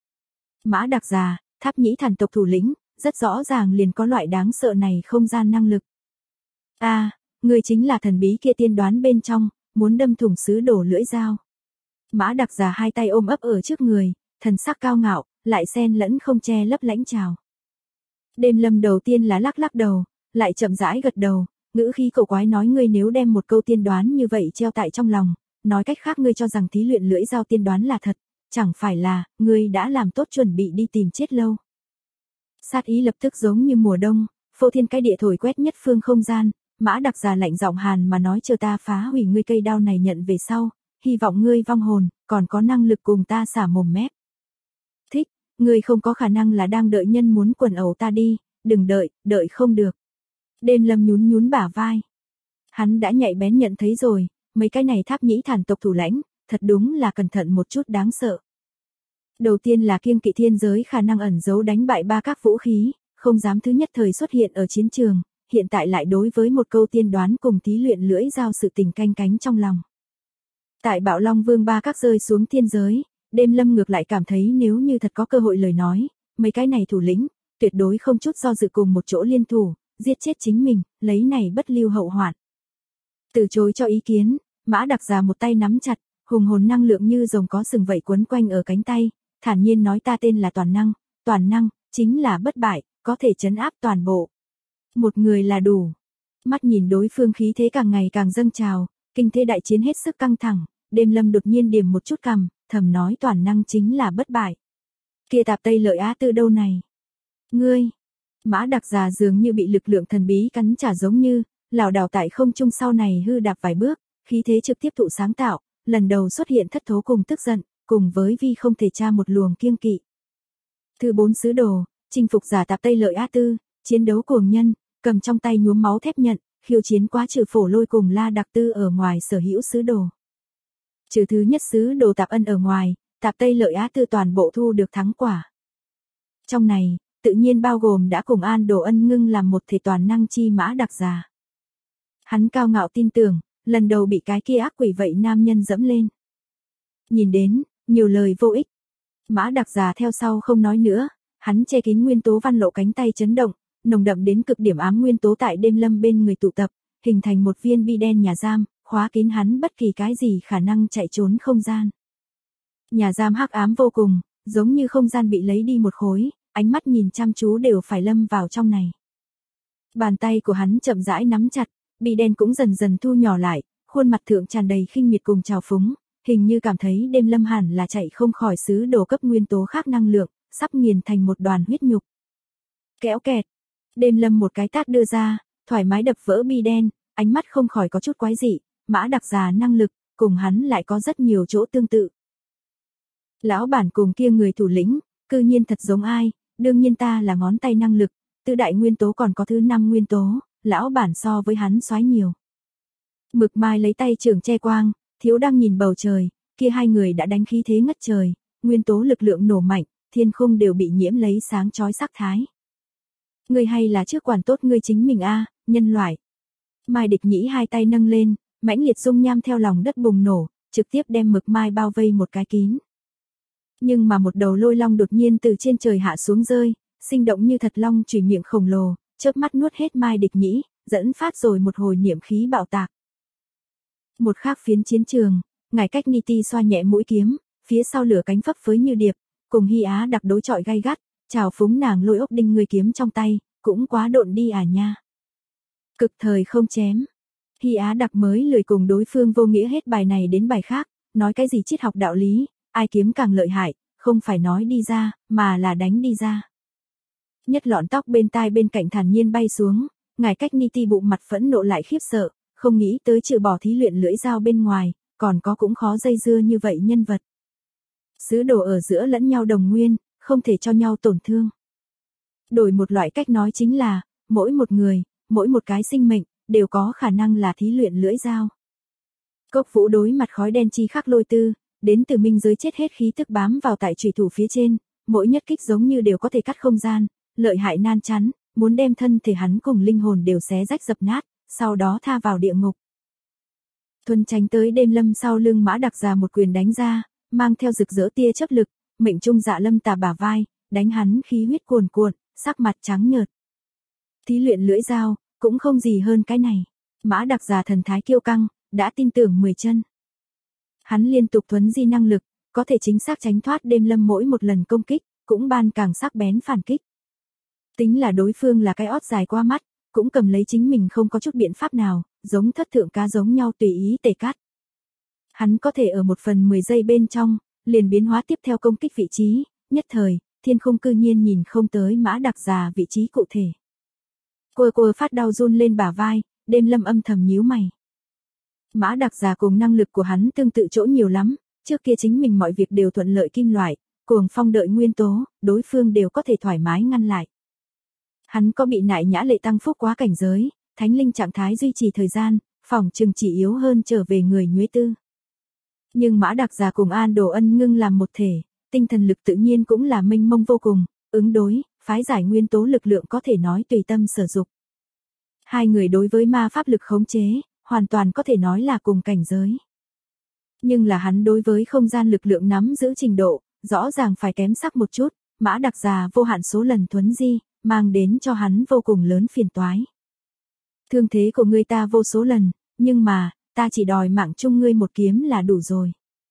Mã Đặc già, Tháp Nhĩ Thản tộc thủ lĩnh, rất rõ ràng liền có loại đáng sợ này không gian năng lực. À, ngươi chính là thần bí kia tiên đoán bên trong, muốn đâm thủng sứ đồ lưỡi dao. Mã Đặc Già hai tay ôm ấp ở trước người, thần sắc cao ngạo, lại xen lẫn không che lấp lãnh chào. Đêm Lâm đầu tiên là lắc lắc đầu, lại chậm rãi gật đầu, ngữ khí cổ quái nói ngươi nếu đem một câu tiên đoán như vậy treo tại trong lòng, nói cách khác ngươi cho rằng thí luyện lưỡi dao tiên đoán là thật, chẳng phải là, ngươi đã làm tốt chuẩn bị đi tìm chết lâu. Sát ý lập tức giống như mùa đông, phô thiên cái địa thổi quét nhất phương không gian, Mã Đặc Già lạnh giọng hàn mà nói chờ ta phá hủy ngươi cây đao này nhận về sau, hy vọng ngươi vong hồn, còn có năng lực cùng ta xả mồm mép. Thích, ngươi không có khả năng là đang đợi nhân muốn quần ẩu ta đi, đừng đợi, đợi không được. Đêm Lâm nhún nhún bả vai. Hắn đã nhạy bén nhận thấy rồi, mấy cái này Tháp Nhĩ Thản tộc thủ lãnh, thật đúng là cẩn thận một chút đáng sợ. Đầu tiên là kiêng kỵ thiên giới khả năng ẩn giấu đánh bại ba các vũ khí, không dám thứ nhất thời xuất hiện ở chiến trường, hiện tại lại đối với một câu tiên đoán cùng thí luyện lưỡi dao sự tình canh cánh trong lòng. Tại Bạo Long Vương ba các rơi xuống thiên giới, Đêm Lâm ngược lại cảm thấy nếu như thật có cơ hội lời nói, mấy cái này thủ lĩnh, tuyệt đối không chút do dự cùng một chỗ liên thủ, giết chết chính mình, lấy này bất lưu hậu hoạn. Từ chối cho ý kiến, Mã Đặc Già một tay nắm chặt, hùng hồn năng lượng như rồng có sừng vậy quấn quanh ở cánh tay, thản nhiên nói ta tên là toàn năng, chính là bất bại, có thể trấn áp toàn bộ. Một người là đủ. Mắt nhìn đối phương khí thế càng ngày càng dâng trào, kinh thế đại chiến hết sức căng thẳng, Đêm Lâm đột nhiên điểm một chút cằm, thầm nói toàn năng chính là bất bại. Kia Tạp Tây Lợi Á Tư đâu này? Ngươi, Mã Đặc Già dường như bị lực lượng thần bí cắn trả giống như, lảo đảo tại không trung sau này hư đạp vài bước, khí thế trực tiếp thụ sáng tạo, lần đầu xuất hiện thất thố cùng tức giận, cùng với vi không thể tra một luồng kiêng kỵ. Thứ 4 sứ đồ, chinh phục giả Tạp Tây Lợi Á Tư, chiến đấu cuồng nhân, cầm trong tay nhuốm máu thép nhận, khiêu chiến quá trừ Phổ Lôi cùng La Đặc Tư ở ngoài sở hữu sứ đồ. Trừ thứ nhất sứ đồ Tạp Ân ở ngoài, Tạp Tây Lợi Á Tư toàn bộ thu được thắng quả. Trong này, tự nhiên bao gồm đã cùng An Đồ Ân ngưng làm một thể toàn năng chi Mã Đặc Già. Hắn cao ngạo tin tưởng, lần đầu bị cái kia ác quỷ vậy nam nhân dẫm lên. Nhìn đến, nhiều lời vô ích. Mã Đặc Già theo sau không nói nữa, hắn che kín nguyên tố văn lộ cánh tay chấn động, nồng đậm đến cực điểm ám nguyên tố tại Đêm Lâm bên người tụ tập, hình thành một viên bi đen nhà giam, khóa kín hắn bất kỳ cái gì khả năng chạy trốn không gian. Nhà giam hắc ám vô cùng, giống như không gian bị lấy đi một khối, ánh mắt nhìn chăm chú đều phải lâm vào trong này. Bàn tay của hắn chậm rãi nắm chặt, bi đen cũng dần dần thu nhỏ lại, khuôn mặt thượng tràn đầy khinh miệt cùng trào phúng, hình như cảm thấy Đêm Lâm hẳn là chạy không khỏi sứ đồ cấp nguyên tố khác năng lượng, sắp nghiền thành một đoàn huyết nhục. Kéo kẹt, Đêm Lâm một cái tát đưa ra, thoải mái đập vỡ bi đen, ánh mắt không khỏi có chút quái dị, Mã Đặc Già năng lực, cùng hắn lại có rất nhiều chỗ tương tự. Lão bản cùng kia người thủ lĩnh, cư nhiên thật giống ai, đương nhiên ta là ngón tay năng lực, tứ đại nguyên tố còn có thứ 5 nguyên tố, lão bản so với hắn soái nhiều. Mực Mai lấy tay trường che quang, thiếu đang nhìn bầu trời, kia hai người đã đánh khí thế ngất trời, nguyên tố lực lượng nổ mạnh, thiên khung đều bị nhiễm lấy sáng chói sắc thái. Ngươi hay là trước quản tốt ngươi chính mình a, nhân loại. Mai Địch Nhĩ hai tay nâng lên, mãnh liệt dung nham theo lòng đất bùng nổ, trực tiếp đem Mực Mai bao vây một cái kín. Nhưng mà một đầu lôi long đột nhiên từ trên trời hạ xuống rơi, sinh động như thật long chùy miệng khổng lồ, chớp mắt nuốt hết Mai Địch Nhĩ, dẫn phát rồi một hồi niệm khí bạo tạc. Một khác phiến chiến trường, ngải cách Niti xoa nhẹ mũi kiếm, phía sau lửa cánh phấp phới như điệp, cùng Hy Á Đặc đối chọi gay gắt, chào phúng nàng lôi ốc đinh người kiếm trong tay, cũng quá độn đi à nha. Cực thời không chém. Hy Á Đặc mới lười cùng đối phương vô nghĩa hết bài này đến bài khác, nói cái gì triết học đạo lý, ai kiếm càng lợi hại, không phải nói đi ra, mà là đánh đi ra. Nhất lọn tóc bên tai bên cạnh thản nhiên bay xuống, ngải cách Niti bụng mặt phẫn nộ lại khiếp sợ, không nghĩ tới trừ bỏ thí luyện lưỡi dao bên ngoài, còn có cũng khó dây dưa như vậy nhân vật. Sứ đồ ở giữa lẫn nhau đồng nguyên, không thể cho nhau tổn thương. Đổi một loại cách nói chính là, mỗi một người, mỗi một cái sinh mệnh, đều có khả năng là thí luyện lưỡi dao. Cốc Vũ đối mặt khói đen chi khắc lôi tư, đến từ minh giới chết hết khí tức bám vào tại chủy thủ phía trên, mỗi nhất kích giống như đều có thể cắt không gian, lợi hại nan chắn, muốn đem thân thể hắn cùng linh hồn đều xé rách dập nát, sau đó tha vào địa ngục. Thuần tránh tới Đêm Lâm sau lưng Mã Đặc Già một quyền đánh ra, mang theo rực rỡ tia chớp lực, mệnh trung Dạ Lâm Tà bả vai, đánh hắn khí huyết cuồn cuộn, sắc mặt trắng nhợt. Thí luyện lưỡi dao, cũng không gì hơn cái này. Mã Đặc già thần thái kiêu căng, đã tin tưởng 10 chân. Hắn liên tục thuấn di năng lực, có thể chính xác tránh thoát Đêm Lâm mỗi một lần công kích, cũng ban càng sắc bén phản kích. Tính là đối phương là cái ót dài qua mắt, cũng cầm lấy chính mình không có chút biện pháp nào, giống thất thượng cá giống nhau tùy ý tề cắt. Hắn có thể ở 1/10 giây bên trong, liền biến hóa tiếp theo công kích vị trí, nhất thời, thiên khung cư nhiên nhìn không tới Mã Đặc già vị trí cụ thể. Cô phát đau run lên bả vai, Đêm Lâm âm thầm nhíu mày. Mã Đặc già cùng năng lực của hắn tương tự chỗ nhiều lắm, trước kia chính mình mọi việc đều thuận lợi kim loại, cuồng phong đợi nguyên tố, đối phương đều có thể thoải mái ngăn lại. Hắn có bị nại nhã lệ tăng phúc quá cảnh giới, thánh linh trạng thái duy trì thời gian, phòng chừng chỉ yếu hơn trở về người nhuế tư. Nhưng Mã Đặc già cùng An Đồ Ân ngưng làm một thể, tinh thần lực tự nhiên cũng là mênh mông vô cùng, ứng đối, phái giải nguyên tố lực lượng có thể nói tùy tâm sử dụng. Hai người đối với ma pháp lực khống chế, hoàn toàn có thể nói là cùng cảnh giới. Nhưng là hắn đối với không gian lực lượng nắm giữ trình độ, rõ ràng phải kém sắc một chút, Mã Đặc già vô hạn số lần thuấn di, mang đến cho hắn vô cùng lớn phiền toái. Thương thế của ngươi ta vô số lần, nhưng mà, ta chỉ đòi mạng chung ngươi một kiếm là đủ rồi.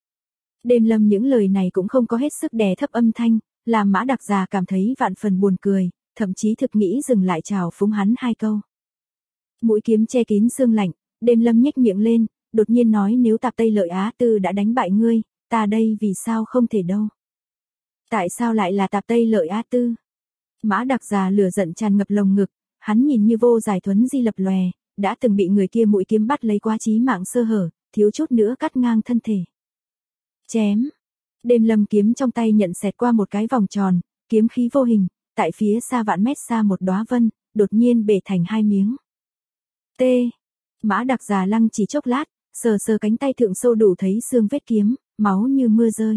Đêm Lâm những lời này cũng không có hết sức đè thấp âm thanh, làm Mã Đặc già cảm thấy vạn phần buồn cười, thậm chí thực nghĩ dừng lại chào phúng hắn 2 câu. Mũi kiếm che kín xương lạnh, Đêm Lâm nhếch miệng lên, đột nhiên nói nếu Tạp Tây Lợi Á Tư đã đánh bại ngươi, ta đây vì sao không thể đâu. Tại sao lại là Tạp Tây Lợi Á Tư? Mã Đặc già lửa giận tràn ngập lồng ngực, hắn nhìn như vô giải thuấn di lập lòe, đã từng bị người kia mũi kiếm bắt lấy quá chí mạng sơ hở, thiếu chút nữa cắt ngang thân thể. Chém. Đêm Lâm kiếm trong tay nhận xẹt qua một cái vòng tròn, kiếm khí vô hình, tại phía xa vạn mét xa một đóa vân, đột nhiên bể thành 2 miếng. T. Mã Đặc già lăng chỉ chốc lát, sờ sờ cánh tay thượng sâu đủ thấy xương vết kiếm, máu như mưa rơi.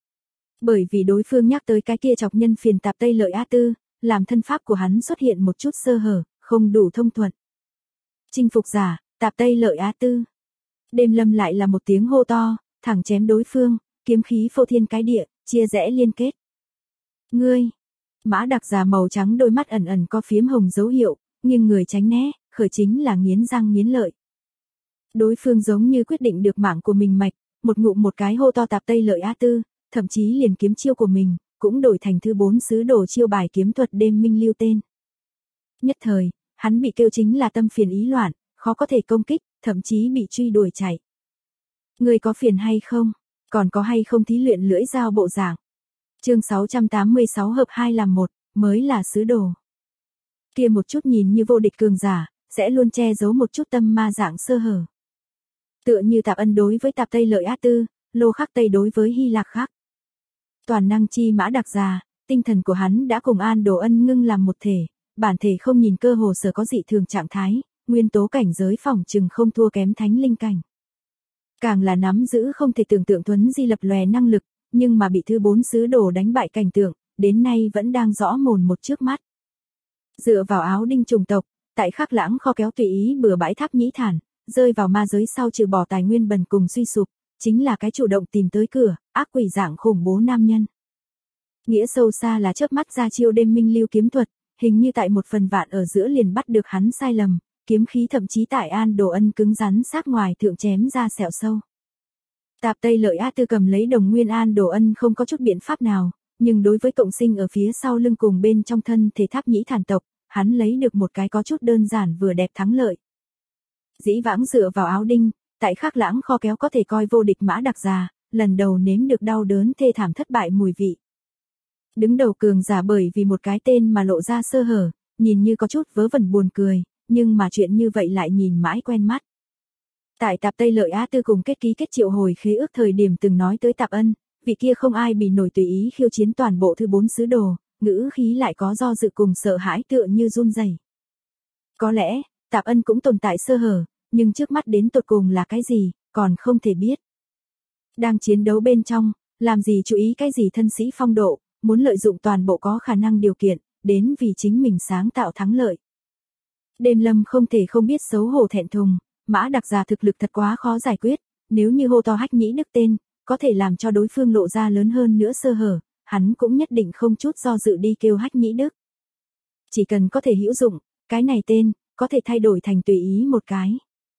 Bởi vì đối phương nhắc tới cái kia chọc nhân phiền Tạp Tây Lợi Á Tư, làm thân pháp của hắn xuất hiện một chút sơ hở, không đủ thông thuận. Chinh phục giả, Tạp Tây Lợi Á Tư. Đêm Lâm lại là một tiếng hô to, thẳng chém đối phương, kiếm khí phô thiên cái địa, chia rẽ liên kết. Ngươi. Mã Đặc già màu trắng đôi mắt ẩn ẩn có phiếm hồng dấu hiệu, nhưng người tránh né, khởi chính là nghiến răng nghiến lợi. Đối phương giống như quyết định được mạng của mình mạch, một ngụm một cái hô to Tạp Tây Lợi Á Tư, thậm chí liền kiếm chiêu của mình, cũng đổi thành thứ 4 sứ đồ chiêu bài kiếm thuật Đêm Minh lưu tên. Nhất thời, hắn bị kêu chính là tâm phiền ý loạn, khó có thể công kích, thậm chí bị truy đuổi chạy. Người có phiền hay không? Còn có hay không thí luyện lưỡi dao bộ dạng? Chương 686 hợp 2 làm 1, mới là sứ đồ. Kia một chút nhìn như vô địch cường giả, sẽ luôn che giấu một chút tâm ma dạng sơ hở. Tựa như Tạp Ân đối với Tạp Tây Lợi Á Tư, Lô Khắc Tây đối với Hy Lạc Khắc. Toàn năng chi Mã Đặc già, tinh thần của hắn đã cùng An Đồ Ân ngưng làm một thể, bản thể không nhìn cơ hồ sở có dị thường trạng thái, nguyên tố cảnh giới phòng chừng không thua kém thánh linh cảnh. Càng là nắm giữ không thể tưởng tượng thuấn di lập lòe năng lực, nhưng mà bị thứ 4 sứ đồ đánh bại cảnh tượng, đến nay vẫn đang rõ mồn một trước mắt. Dựa vào áo đinh trùng tộc, tại Khắc Lãng kho kéo tùy ý bừa bãi Tháp Nhĩ Thản, rơi vào ma giới sau trừ bỏ tài nguyên bần cùng suy sụp, chính là cái chủ động tìm tới cửa, ác quỷ dạng khủng bố nam nhân. Nghĩa sâu xa là chớp mắt ra chiêu Đêm Minh lưu kiếm thuật, hình như tại 1/1000 ở giữa liền bắt được hắn sai lầm, kiếm khí thậm chí tại An Đồ Ân cứng rắn sát ngoài thượng chém ra sẹo sâu. Tạp Tây Lợi Á Tư cầm lấy đồng nguyên An Đồ Ân không có chút biện pháp nào, nhưng đối với cộng sinh ở phía sau lưng cùng bên trong thân thể Tháp Nhĩ Thản tộc, hắn lấy được một cái có chút đơn giản vừa đẹp thắng lợi. Dĩ vãng dựa vào áo đinh, tại Khắc Lãng kho kéo có thể coi vô địch Mã Đặc già, lần đầu nếm được đau đớn thê thảm thất bại mùi vị. Đứng đầu cường giả bởi vì một cái tên mà lộ ra sơ hở, nhìn như có chút vớ vẩn buồn cười, nhưng mà chuyện như vậy lại nhìn mãi quen mắt. Tại Tạp Tây Lợi Á Tư cùng kết ký kết triệu hồi khế ước thời điểm từng nói tới Tạp Ân, vị kia không ai bị nổi tùy ý khiêu chiến toàn bộ thứ 4 sứ đồ, ngữ khí lại có do dự cùng sợ hãi tựa như run rẩy. Có lẽ, Tạp Ân cũng tồn tại sơ hở, nhưng trước mắt đến tột cùng là cái gì, còn không thể biết. Đang chiến đấu bên trong, làm gì chú ý cái gì thân sĩ phong độ, muốn lợi dụng toàn bộ có khả năng điều kiện, đến vì chính mình sáng tạo thắng lợi. Đêm Lâm không thể không biết xấu hổ thẹn thùng, Mã Đặc già thực lực thật quá khó giải quyết, nếu như hô to Hách Nhĩ Đức tên, có thể làm cho đối phương lộ ra lớn hơn nữa sơ hở, hắn cũng nhất định không chút do dự đi kêu Hách Nhĩ Đức. Chỉ cần có thể hữu dụng, cái này tên, có thể thay đổi thành tùy ý một cái.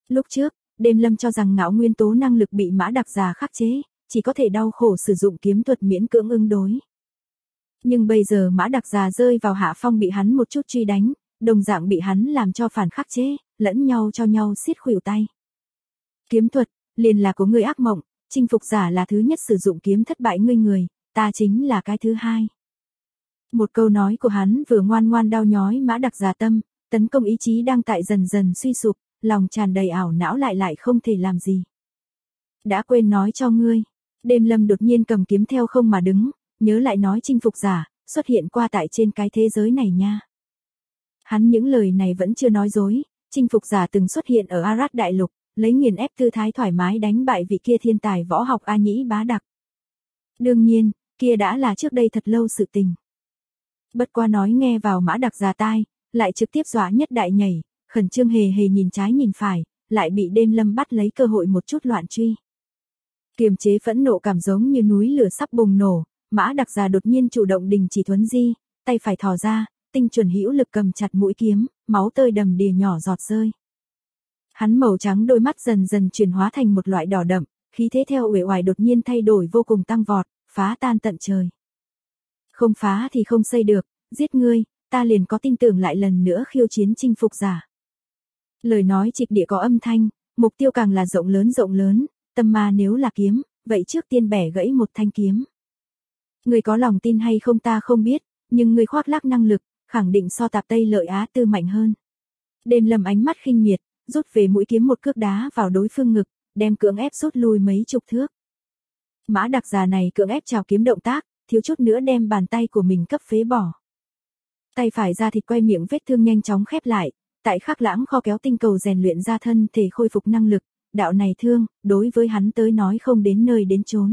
Lúc trước, Đêm Lâm cho rằng ngạo nguyên tố năng lực bị Mã Đặc Già khắc chế, chỉ có thể đau khổ sử dụng kiếm thuật miễn cưỡng ứng đối. Nhưng bây giờ Mã Đặc Già rơi vào hạ phong bị hắn một chút truy đánh, đồng dạng bị hắn làm cho phản khắc chế, lẫn nhau cho nhau xiết khuỷu tay. Kiếm thuật, liền là của ngươi ác mộng, chinh phục giả là thứ nhất sử dụng kiếm thất bại ngươi người, ta chính là cái thứ hai. Một câu nói của hắn vừa ngoan ngoan đau nhói Mã Đặc Già tâm, tấn công ý chí đang tại dần dần suy sụp, lòng tràn đầy ảo não lại không thể làm gì. Đã quên nói cho ngươi, Đêm Lâm đột nhiên cầm kiếm theo không mà đứng, nhớ lại nói chinh phục giả, xuất hiện qua tại trên cái thế giới này nha. Hắn những lời này vẫn chưa nói dối, chinh phục giả từng xuất hiện ở Arad Đại Lục, lấy nghiền ép tư thái thoải mái đánh bại vị kia thiên tài võ học A Nhĩ Bá Đặc. Đương nhiên, kia đã là trước đây thật lâu sự tình. Bất qua nói nghe vào Mã Đặc Già tai, lại trực tiếp dọa nhất đại nhảy, khẩn trương hề hề nhìn trái nhìn phải, lại bị Đêm Lâm bắt lấy cơ hội một chút loạn truy. Kiềm chế phẫn nộ cảm giống như núi lửa sắp bùng nổ, Mã Đặc Già đột nhiên chủ động đình chỉ thuấn di, tay phải thò ra, tinh chuẩn hữu lực cầm chặt mũi kiếm, máu tơi đầm đìa nhỏ giọt rơi. Hắn màu trắng đôi mắt dần dần chuyển hóa thành một loại đỏ đậm, khí thế theo uể oải đột nhiên thay đổi vô cùng tăng vọt, phá tan tận trời. Không phá thì không xây được, giết ngươi, ta liền có tin tưởng lại lần nữa khiêu chiến chinh phục giả. Lời nói trịch địa có âm thanh, mục tiêu càng là rộng lớn, tâm ma nếu là kiếm, vậy trước tiên bẻ gãy một thanh kiếm. Ngươi có lòng tin hay không ta không biết, nhưng ngươi khoác lác năng lực, khẳng định so Tạp Tây Lợi Á Tư mạnh hơn. Đêm Lâm ánh mắt khinh miệt, rút về mũi kiếm một cước đá vào đối phương ngực, đem cưỡng ép rút lui mấy chục thước. Mã Đặc Già này cưỡng ép chào kiếm động tác, thiếu chút nữa đem bàn tay của mình cấp phế bỏ. Tay phải ra thịt quay miệng vết thương nhanh chóng khép lại, tại Khắc Lãng kho kéo tinh cầu rèn luyện ra thân thể khôi phục năng lực, đạo này thương, đối với hắn tới nói không đến nơi đến chốn.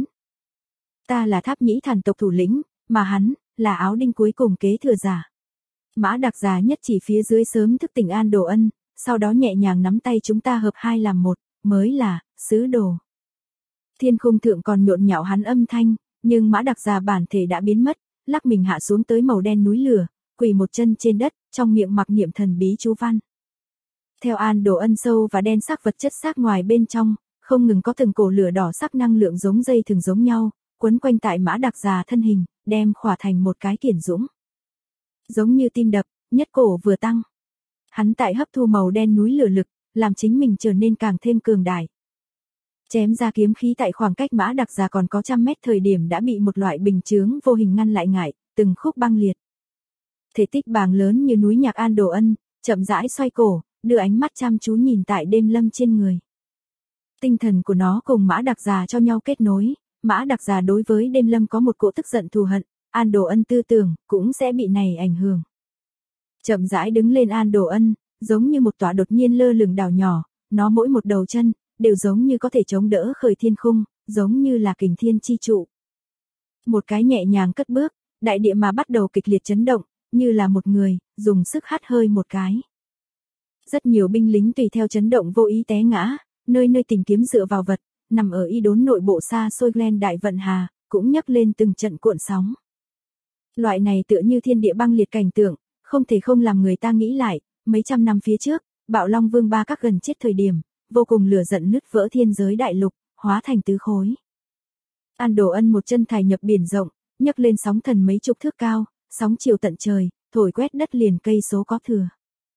Ta là Tháp Nhĩ Thần tộc thủ lĩnh, mà hắn, là Áo Đinh cuối cùng kế thừa giả. Mã Đặc Già nhất chỉ phía dưới sớm thức tỉnh An Đồ Ân, sau đó nhẹ nhàng nắm tay chúng ta hợp hai làm một, mới là, sứ đồ. Thiên khung thượng còn nhộn nhạo hắn âm thanh, nhưng Mã Đặc Già bản thể đã biến mất, lắc mình hạ xuống tới màu đen núi lửa, quỳ một chân trên đất, trong miệng mặc niệm thần bí chú văn. Theo An Đồ Ân sâu và đen sắc vật chất xác ngoài bên trong, không ngừng có từng cổ lửa đỏ sắc năng lượng giống dây thường giống nhau, quấn quanh tại Mã Đặc Già thân hình, đem khỏa thành một cái kiển dũng. Giống như tim đập, nhất cổ vừa tăng. Hắn tại hấp thu màu đen núi lửa lực, làm chính mình trở nên càng thêm cường đại. Chém ra kiếm khí tại khoảng cách Mã Đặc Già còn có 100 mét thời điểm đã bị một loại bình chướng vô hình ngăn lại ngại, từng khúc băng liệt. Thể tích bàng lớn như núi nhạc An Đồ Ân, chậm rãi xoay cổ, đưa ánh mắt chăm chú nhìn tại Đêm Lâm trên người. Tinh thần của nó cùng Mã Đặc Già cho nhau kết nối, Mã Đặc Già đối với Đêm Lâm có một cỗ tức giận thù hận, An Đồ Ân tư tưởng cũng sẽ bị này ảnh hưởng. Chậm rãi đứng lên An Đồ Ân, giống như một tòa đột nhiên lơ lửng đảo nhỏ, nó mỗi một đầu chân đều giống như có thể chống đỡ khởi thiên khung, giống như là kình thiên chi trụ. Một cái nhẹ nhàng cất bước, đại địa mà bắt đầu kịch liệt chấn động, như là một người dùng sức hắt hơi một cái. Rất nhiều binh lính tùy theo chấn động vô ý té ngã, nơi nơi tìm kiếm dựa vào vật, nằm ở y đốn nội bộ xa xôi Glen Đại Vận Hà, cũng nhấc lên từng trận cuộn sóng. Loại này tựa như thiên địa băng liệt cảnh tượng, không thể không làm người ta nghĩ lại, mấy trăm năm phía trước, Bạo Long Vương Ba Các gần chết thời điểm, vô cùng lửa giận nứt vỡ thiên giới đại lục, hóa thành tứ khối. An Đồ Ân một chân thải nhập biển rộng, nhấc lên sóng thần mấy chục thước cao, sóng chiều tận trời, thổi quét đất liền cây số có thừa.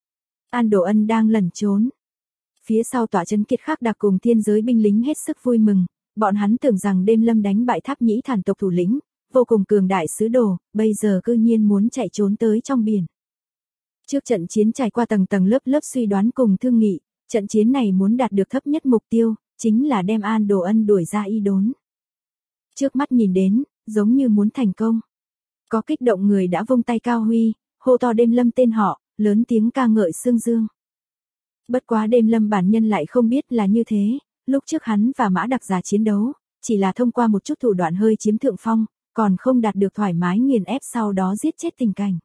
An Đồ Ân đang lẩn trốn. Phía sau tỏa trấn Kiệt Khắc Đặc cùng thiên giới binh lính hết sức vui mừng, bọn hắn tưởng rằng Đêm Lâm đánh bại Tháp Nhĩ Thần tộc thủ lĩnh, vô cùng cường đại sứ đồ, bây giờ cư nhiên muốn chạy trốn tới trong biển. Trước trận chiến trải qua tầng tầng lớp lớp suy đoán cùng thương nghị, trận chiến này muốn đạt được thấp nhất mục tiêu, chính là đem An Đồ Ân đuổi ra y đốn. Trước mắt nhìn đến, giống như muốn thành công. Có kích động người đã vung tay cao huy, hô to Đêm Lâm tên họ, lớn tiếng ca ngợi xương dương. Bất quá Đêm Lâm bản nhân lại không biết là như thế, lúc trước hắn và Mã Đặc Già chiến đấu, chỉ là thông qua một chút thủ đoạn hơi chiếm thượng phong, còn không đạt được thoải mái nghiền ép sau đó giết chết tình cảnh.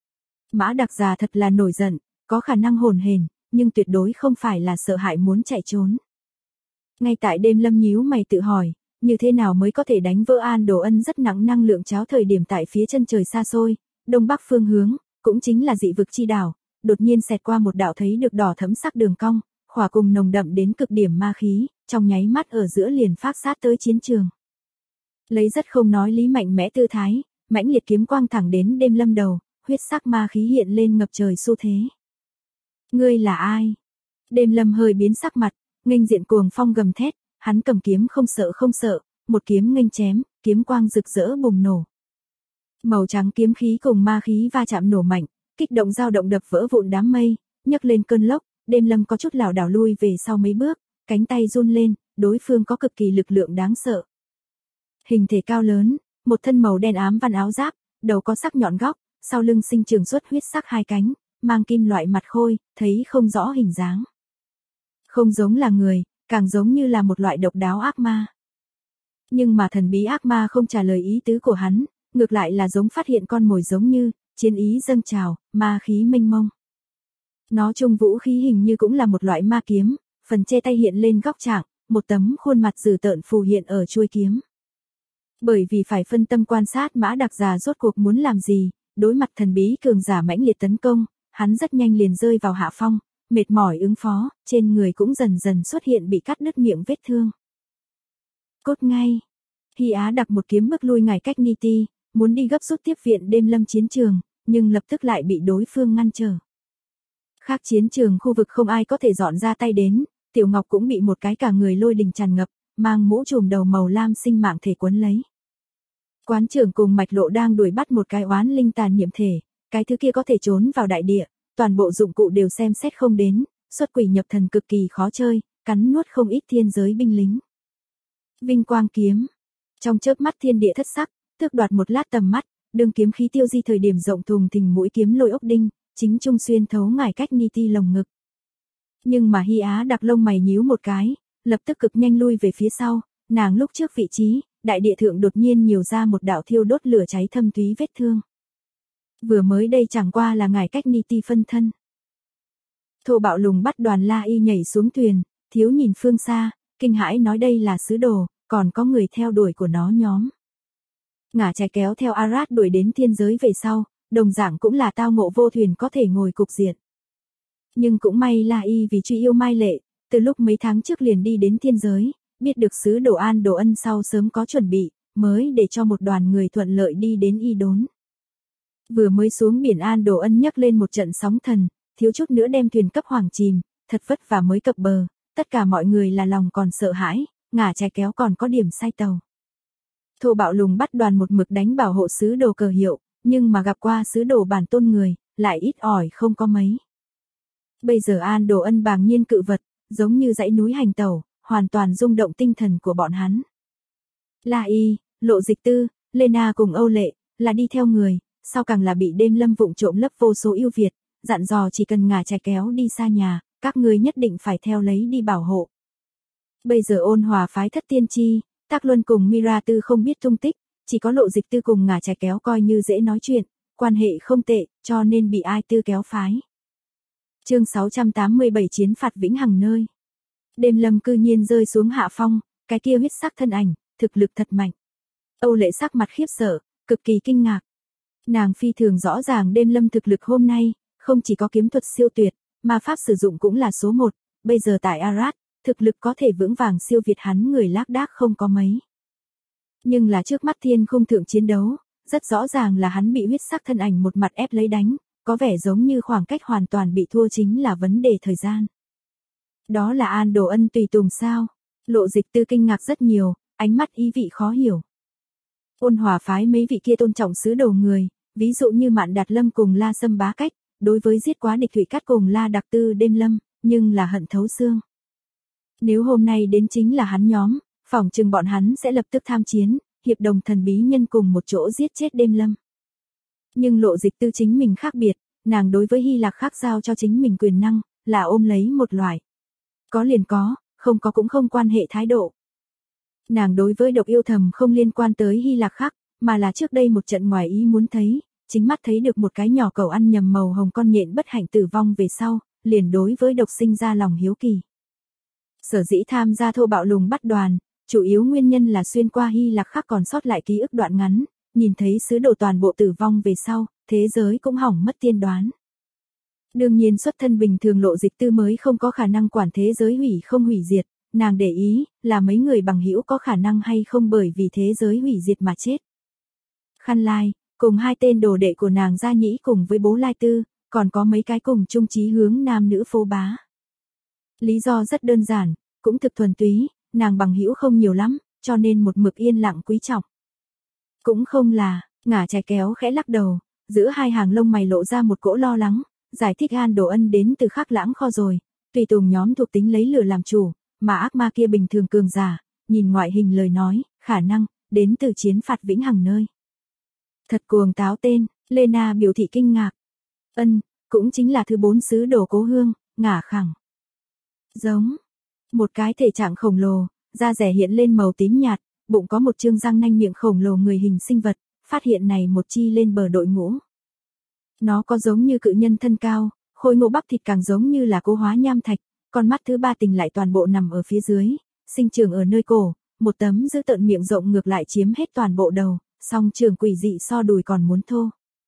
Mã Đặc Già thật là nổi giận, có khả năng hồn hển, nhưng tuyệt đối không phải là sợ hãi muốn chạy trốn. Ngay tại Đêm Lâm nhíu mày tự hỏi, như thế nào mới có thể đánh vỡ An Đồ Ân rất nặng năng lượng cháo thời điểm tại phía chân trời xa xôi, đông bắc phương hướng, cũng chính là dị vực chi đảo, đột nhiên xẹt qua một đạo thấy được đỏ thẫm sắc đường cong, khỏa cùng nồng đậm đến cực điểm ma khí, trong nháy mắt ở giữa liền phác sát tới chiến trường. Lấy rất không nói lý mạnh mẽ tư thái, mãnh liệt kiếm quang thẳng đến Đêm Lâm đầu, huyết sắc ma khí hiện lên ngập trời xu thế. Ngươi là ai? Đêm Lâm hơi biến sắc mặt, nghênh diện cuồng phong gầm thét, hắn cầm kiếm không sợ, một kiếm nghênh chém, kiếm quang rực rỡ bùng nổ. Màu trắng kiếm khí cùng ma khí va chạm nổ mạnh, kích động dao động đập vỡ vụn đám mây, nhấc lên cơn lốc, Đêm Lâm có chút lảo đảo lui về sau mấy bước, cánh tay run lên, đối phương có cực kỳ lực lượng đáng sợ. Hình thể cao lớn, một thân màu đen ám văn áo giáp, đầu có sắc nhọn góc, sau lưng sinh trường xuất huyết sắc hai cánh, mang kim loại mặt khôi, thấy không rõ hình dáng. Không giống là người, càng giống như là một loại độc đáo ác ma. Nhưng mà thần bí ác ma không trả lời ý tứ của hắn, ngược lại là giống phát hiện con mồi giống như, chiến ý dâng trào, ma khí mênh mông. Nó chung vũ khí hình như cũng là một loại ma kiếm, phần che tay hiện lên góc trạng, một tấm khuôn mặt dữ tợn phù hiện ở chuôi kiếm. Bởi vì phải phân tâm quan sát Mã Đặc Già rốt cuộc muốn làm gì, đối mặt thần bí cường giả mãnh liệt tấn công, hắn rất nhanh liền rơi vào hạ phong, mệt mỏi ứng phó, trên người cũng dần dần xuất hiện bị cắt đứt miệng vết thương. Cốt ngay. Hy Á Đặc một kiếm bước lui ngải cách Ni Ti, muốn đi gấp rút tiếp viện Đêm Lâm chiến trường, nhưng lập tức lại bị đối phương ngăn trở. Khác chiến trường khu vực không ai có thể dọn ra tay đến, Tiểu Ngọc cũng bị một cái cả người lôi đình tràn ngập, mang mũ trùm đầu màu lam sinh mạng thể quấn lấy. Quán trưởng cùng Mạch Lộ đang đuổi bắt một cái oán linh tàn niệm thể, cái thứ kia có thể trốn vào đại địa, toàn bộ dụng cụ đều xem xét không đến, xuất quỷ nhập thần cực kỳ khó chơi, cắn nuốt không ít thiên giới binh lính. Vinh quang kiếm. Trong chớp mắt thiên địa thất sắc, tước đoạt một lát tầm mắt, đường kiếm khí tiêu di thời điểm rộng thùng thình mũi kiếm lôi ốc đinh, chính trung xuyên thấu ngải cách Ni Ti lồng ngực. Nhưng mà Hy Á Đặc lông mày nhíu một cái, lập tức cực nhanh lui về phía sau, nàng lúc trước vị trí, đại địa thượng đột nhiên nhiều ra một đạo thiêu đốt lửa cháy thâm túy vết thương. Vừa mới đây chẳng qua là ngải cách Ni Ti phân thân. Thô Bạo Lùng bắt Đoàn La Y nhảy xuống thuyền, thiếu nhìn phương xa, kinh hãi nói đây là sứ đồ, còn có người theo đuổi của nó nhóm. Ngả Trái kéo theo Arad đuổi đến thiên giới về sau, đồng dạng cũng là tao ngộ vô thuyền có thể ngồi cục diện. Nhưng cũng may La Y vì truy yêu Mai Lệ, từ lúc mấy tháng trước liền đi đến thiên giới, biết được sứ đồ An Đồ Ân sau sớm có chuẩn bị, mới để cho một đoàn người thuận lợi đi đến Y Đốn. Vừa mới xuống biển An Đồ Ân nhấc lên một trận sóng thần, thiếu chút nữa đem thuyền cấp hoàng chìm, thật vất vả mới cập bờ, tất cả mọi người là lòng còn sợ hãi, Ngả Trái kéo còn có điểm sai tàu. Thô Bạo Lùng bắt Đoàn một mực đánh bảo hộ sứ đồ cờ hiệu, nhưng mà gặp qua sứ đồ bản tôn người, lại ít ỏi không có mấy. Bây giờ An Đồ Ân bàng nhiên cự vật, giống như dãy núi hành tẩu, hoàn toàn rung động tinh thần của bọn hắn. La Y, Lộ Dịch Tư, Lena cùng Âu Lệ, là đi theo người, sau càng là bị Đêm Lâm vụng trộm lấp vô số ưu việt, dặn dò chỉ cần Ngả Trái kéo đi xa nhà, các ngươi nhất định phải theo lấy đi bảo hộ. Bây giờ Ôn Hòa phái Thất Tiên Chi, Tắc Luân cùng Mira Tư không biết tung tích, chỉ có Lộ Dịch Tư cùng Ngả Trái kéo coi như dễ nói chuyện, quan hệ không tệ, cho nên bị Ai Tư kéo phái. Chương 687 Chiến phạt vĩnh hằng nơi. Đêm Lâm cư nhiên rơi xuống hạ phong, cái kia huyết sắc thân ảnh, thực lực thật mạnh. Âu Lệ sắc mặt khiếp sợ, cực kỳ kinh ngạc. Nàng phi thường rõ ràng Đêm Lâm thực lực hôm nay, không chỉ có kiếm thuật siêu tuyệt, mà pháp sử dụng cũng là số 1, bây giờ tại Arad, thực lực có thể vững vàng siêu việt hắn người lác đác không có mấy. Nhưng là trước mắt thiên khung thượng chiến đấu, rất rõ ràng là hắn bị huyết sắc thân ảnh một mặt ép lấy đánh, có vẻ giống như khoảng cách hoàn toàn bị thua chính là vấn đề thời gian. Đó là An Đồ Ân tùy tùng sao? Lộ Dịch Tư kinh ngạc rất nhiều, ánh mắt ý vị khó hiểu. Ôn Hòa phái mấy vị kia tôn trọng sứ đồ người, ví dụ như Mạn Đạt Lâm cùng La Sâm Bá Cách, đối với giết quá địch Thủy Cát cùng La Đặc Tư Đêm Lâm, nhưng là hận thấu xương. Nếu hôm nay đến chính là hắn nhóm, phỏng chừng bọn hắn sẽ lập tức tham chiến, hiệp đồng thần bí nhân cùng một chỗ giết chết Đêm Lâm. Nhưng Lộ Dịch Tư chính mình khác biệt, nàng đối với Hy Lạc khác giao cho chính mình quyền năng, là ôm lấy một loại. Có liền có, không có cũng không quan hệ thái độ. Nàng đối với độc yêu thầm không liên quan tới Hy Lạc khác, mà là trước đây một trận ngoài ý muốn thấy, chính mắt thấy được một cái nhỏ cẩu ăn nhầm màu hồng con nhện bất hạnh tử vong về sau, liền đối với độc sinh ra lòng hiếu kỳ. Sở dĩ tham gia Thô Bạo Lùng bắt Đoàn, chủ yếu nguyên nhân là xuyên qua Hy Lạc khác còn sót lại ký ức đoạn ngắn, nhìn thấy sứ đồ toàn bộ tử vong về sau, thế giới cũng hỏng mất tiên đoán. Đương nhiên xuất thân bình thường Lộ Dịch Tư mới không có khả năng quản thế giới hủy không hủy diệt, nàng để ý là mấy người bằng hữu có khả năng hay không bởi vì thế giới hủy diệt mà chết. Khăn Lai, cùng hai tên đồ đệ của nàng Gia Nhĩ cùng với bố Lai Tư, còn có mấy cái cùng chung chí hướng nam nữ phô bá. Lý do rất đơn giản, cũng thực thuần túy, nàng bằng hữu không nhiều lắm, cho nên một mực yên lặng quý trọng. Cũng không là, Ngả Trái Kéo khẽ lắc đầu, giữa hai hàng lông mày lộ ra một cỗ lo lắng, giải thích An Đồ Ân đến từ Khắc Lãng kho rồi, tùy tùng nhóm thuộc tính lấy lửa làm chủ, mà ác ma kia bình thường cường giả, nhìn ngoại hình lời nói, khả năng, đến từ chiến phạt vĩnh hằng nơi. Thật cuồng táo tên, Lena biểu thị kinh ngạc. Cũng chính là thứ 4 sứ đồ Cố Hương, Ngả khẳng. Giống, một cái thể trạng khổng lồ, da rẻ hiện lên màu tím nhạt, bụng có một chương răng nanh miệng khổng lồ người hình sinh vật, phát hiện này một chi lên bờ đội ngũ. Nó có giống như cự nhân thân cao, khối ngũ bắp thịt càng giống như là cố hóa nham thạch, con mắt thứ ba tình lại toàn bộ nằm ở phía dưới, sinh trưởng ở nơi cổ, một tấm dữ tợn miệng rộng ngược lại chiếm hết toàn bộ đầu, song trường quỷ dị so đùi còn muốn thô.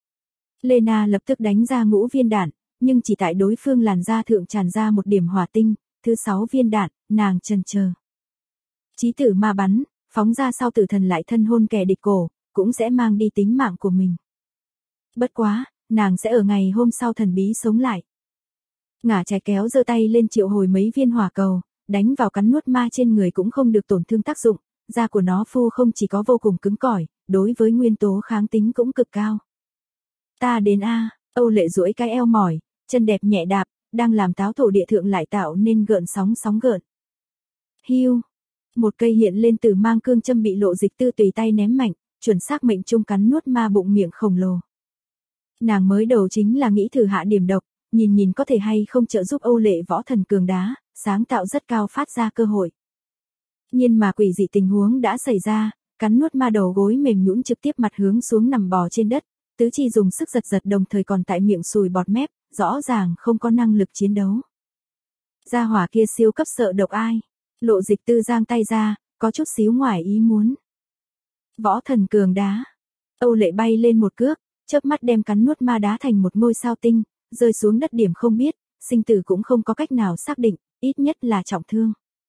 Lena lập tức đánh ra ngũ viên đạn, nhưng chỉ tại đối phương làn da thượng tràn ra một điểm hỏa tinh, thứ 6 viên đạn, nàng chần chờ. Chí tử ma bắn, phóng ra sau tử thần lại thân hôn kẻ địch cổ, cũng sẽ mang đi tính mạng của mình. Bất quá, nàng sẽ ở ngày hôm sau thần bí sống lại. Ngả Trái Kéo giơ tay lên triệu hồi mấy viên hỏa cầu, đánh vào cắn nuốt ma trên người cũng không được tổn thương tác dụng, da của nó phu không chỉ có vô cùng cứng cỏi, đối với nguyên tố kháng tính cũng cực cao. Ta đến a, Âu Lệ duỗi cái eo mỏi, chân đẹp nhẹ đạp, đang làm táo thổ địa thượng lại tạo nên gợn sóng gợn. Hiu, một cây hiện lên từ mang cương châm bị Lộ Dịch Tư tùy tay ném mạnh, chuẩn xác mệnh trung cắn nuốt ma bụng miệng khổng lồ. Nàng mới đầu chính là nghĩ thử hạ điểm độc, nhìn có thể hay không trợ giúp Âu Lệ võ thần cường đá, sáng tạo rất cao phát ra cơ hội. Nhưng mà quỷ dị tình huống đã xảy ra, cắn nuốt ma đầu gối mềm nhũn trực tiếp mặt hướng xuống nằm bò trên đất, tứ chi dùng sức giật đồng thời còn tại miệng sùi bọt mép, rõ ràng không có năng lực chiến đấu. Gia hỏa kia siêu cấp sợ độc ai? Lộ Dịch Tư giang tay ra, có chút xíu ngoài ý muốn. Võ thần cường đá. Âu Lệ bay lên một cước, chớp mắt đem cắn nuốt ma đá thành một ngôi sao tinh, rơi xuống đất điểm không biết, sinh tử cũng không có cách nào xác định, ít nhất là trọng thương.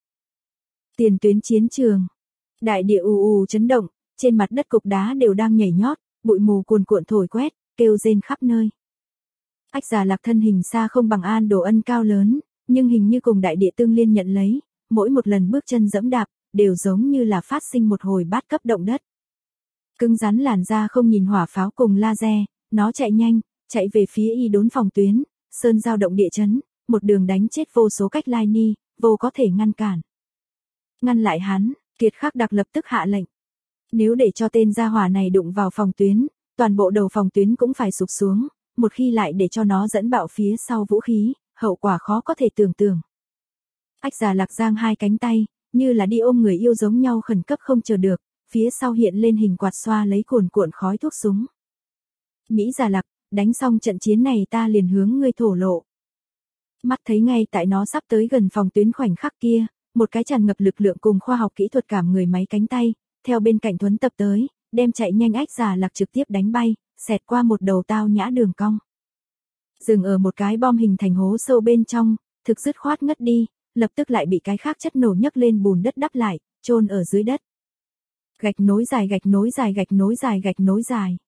Tiền tuyến chiến trường. Đại địa ù chấn động, trên mặt đất cục đá đều đang nhảy nhót, bụi mù cuồn cuộn thổi quét, kêu rên khắp nơi. Ách Già Lạc thân hình xa không bằng An Đồ Ân cao lớn, nhưng hình như cùng đại địa tương liên nhận lấy, mỗi một lần bước chân dẫm đạp, đều giống như là phát sinh một hồi bát cấp động đất. Cứng rắn làn da không nhìn hỏa pháo cùng laser, nó chạy nhanh, chạy về phía y đốn phòng tuyến, sơn giao động địa chấn, một đường đánh chết vô số cách lai ni, vô có thể ngăn cản. Ngăn lại hắn, Kiệt Khắc Đặc lập tức hạ lệnh. Nếu để cho tên gia hỏa này đụng vào phòng tuyến, toàn bộ đầu phòng tuyến cũng phải sụp xuống, một khi lại để cho nó dẫn bạo phía sau vũ khí, hậu quả khó có thể tưởng tượng. Ách Già Lạc giang hai cánh tay, như là đi ôm người yêu giống nhau khẩn cấp không chờ được, phía sau hiện lên hình quạt xoa lấy cuồn cuộn khói thuốc súng. Mỹ Già Lạc, đánh xong trận chiến này ta liền hướng ngươi thổ lộ. Mắt thấy ngay tại nó sắp tới gần phòng tuyến khoảnh khắc kia, một cái tràn ngập lực lượng cùng khoa học kỹ thuật cảm người máy cánh tay, theo bên cạnh thuấn tập tới, đem chạy nhanh Ách Già Lạc trực tiếp đánh bay, xẹt qua một đầu tao nhã đường cong. Dừng ở một cái bom hình thành hố sâu bên trong, thực dứt khoát ngất đi, lập tức lại bị cái khác chất nổ nhấc lên bùn đất đắp lại, chôn ở dưới đất. Gạch nối dài gạch nối dài gạch nối dài gạch nối dài.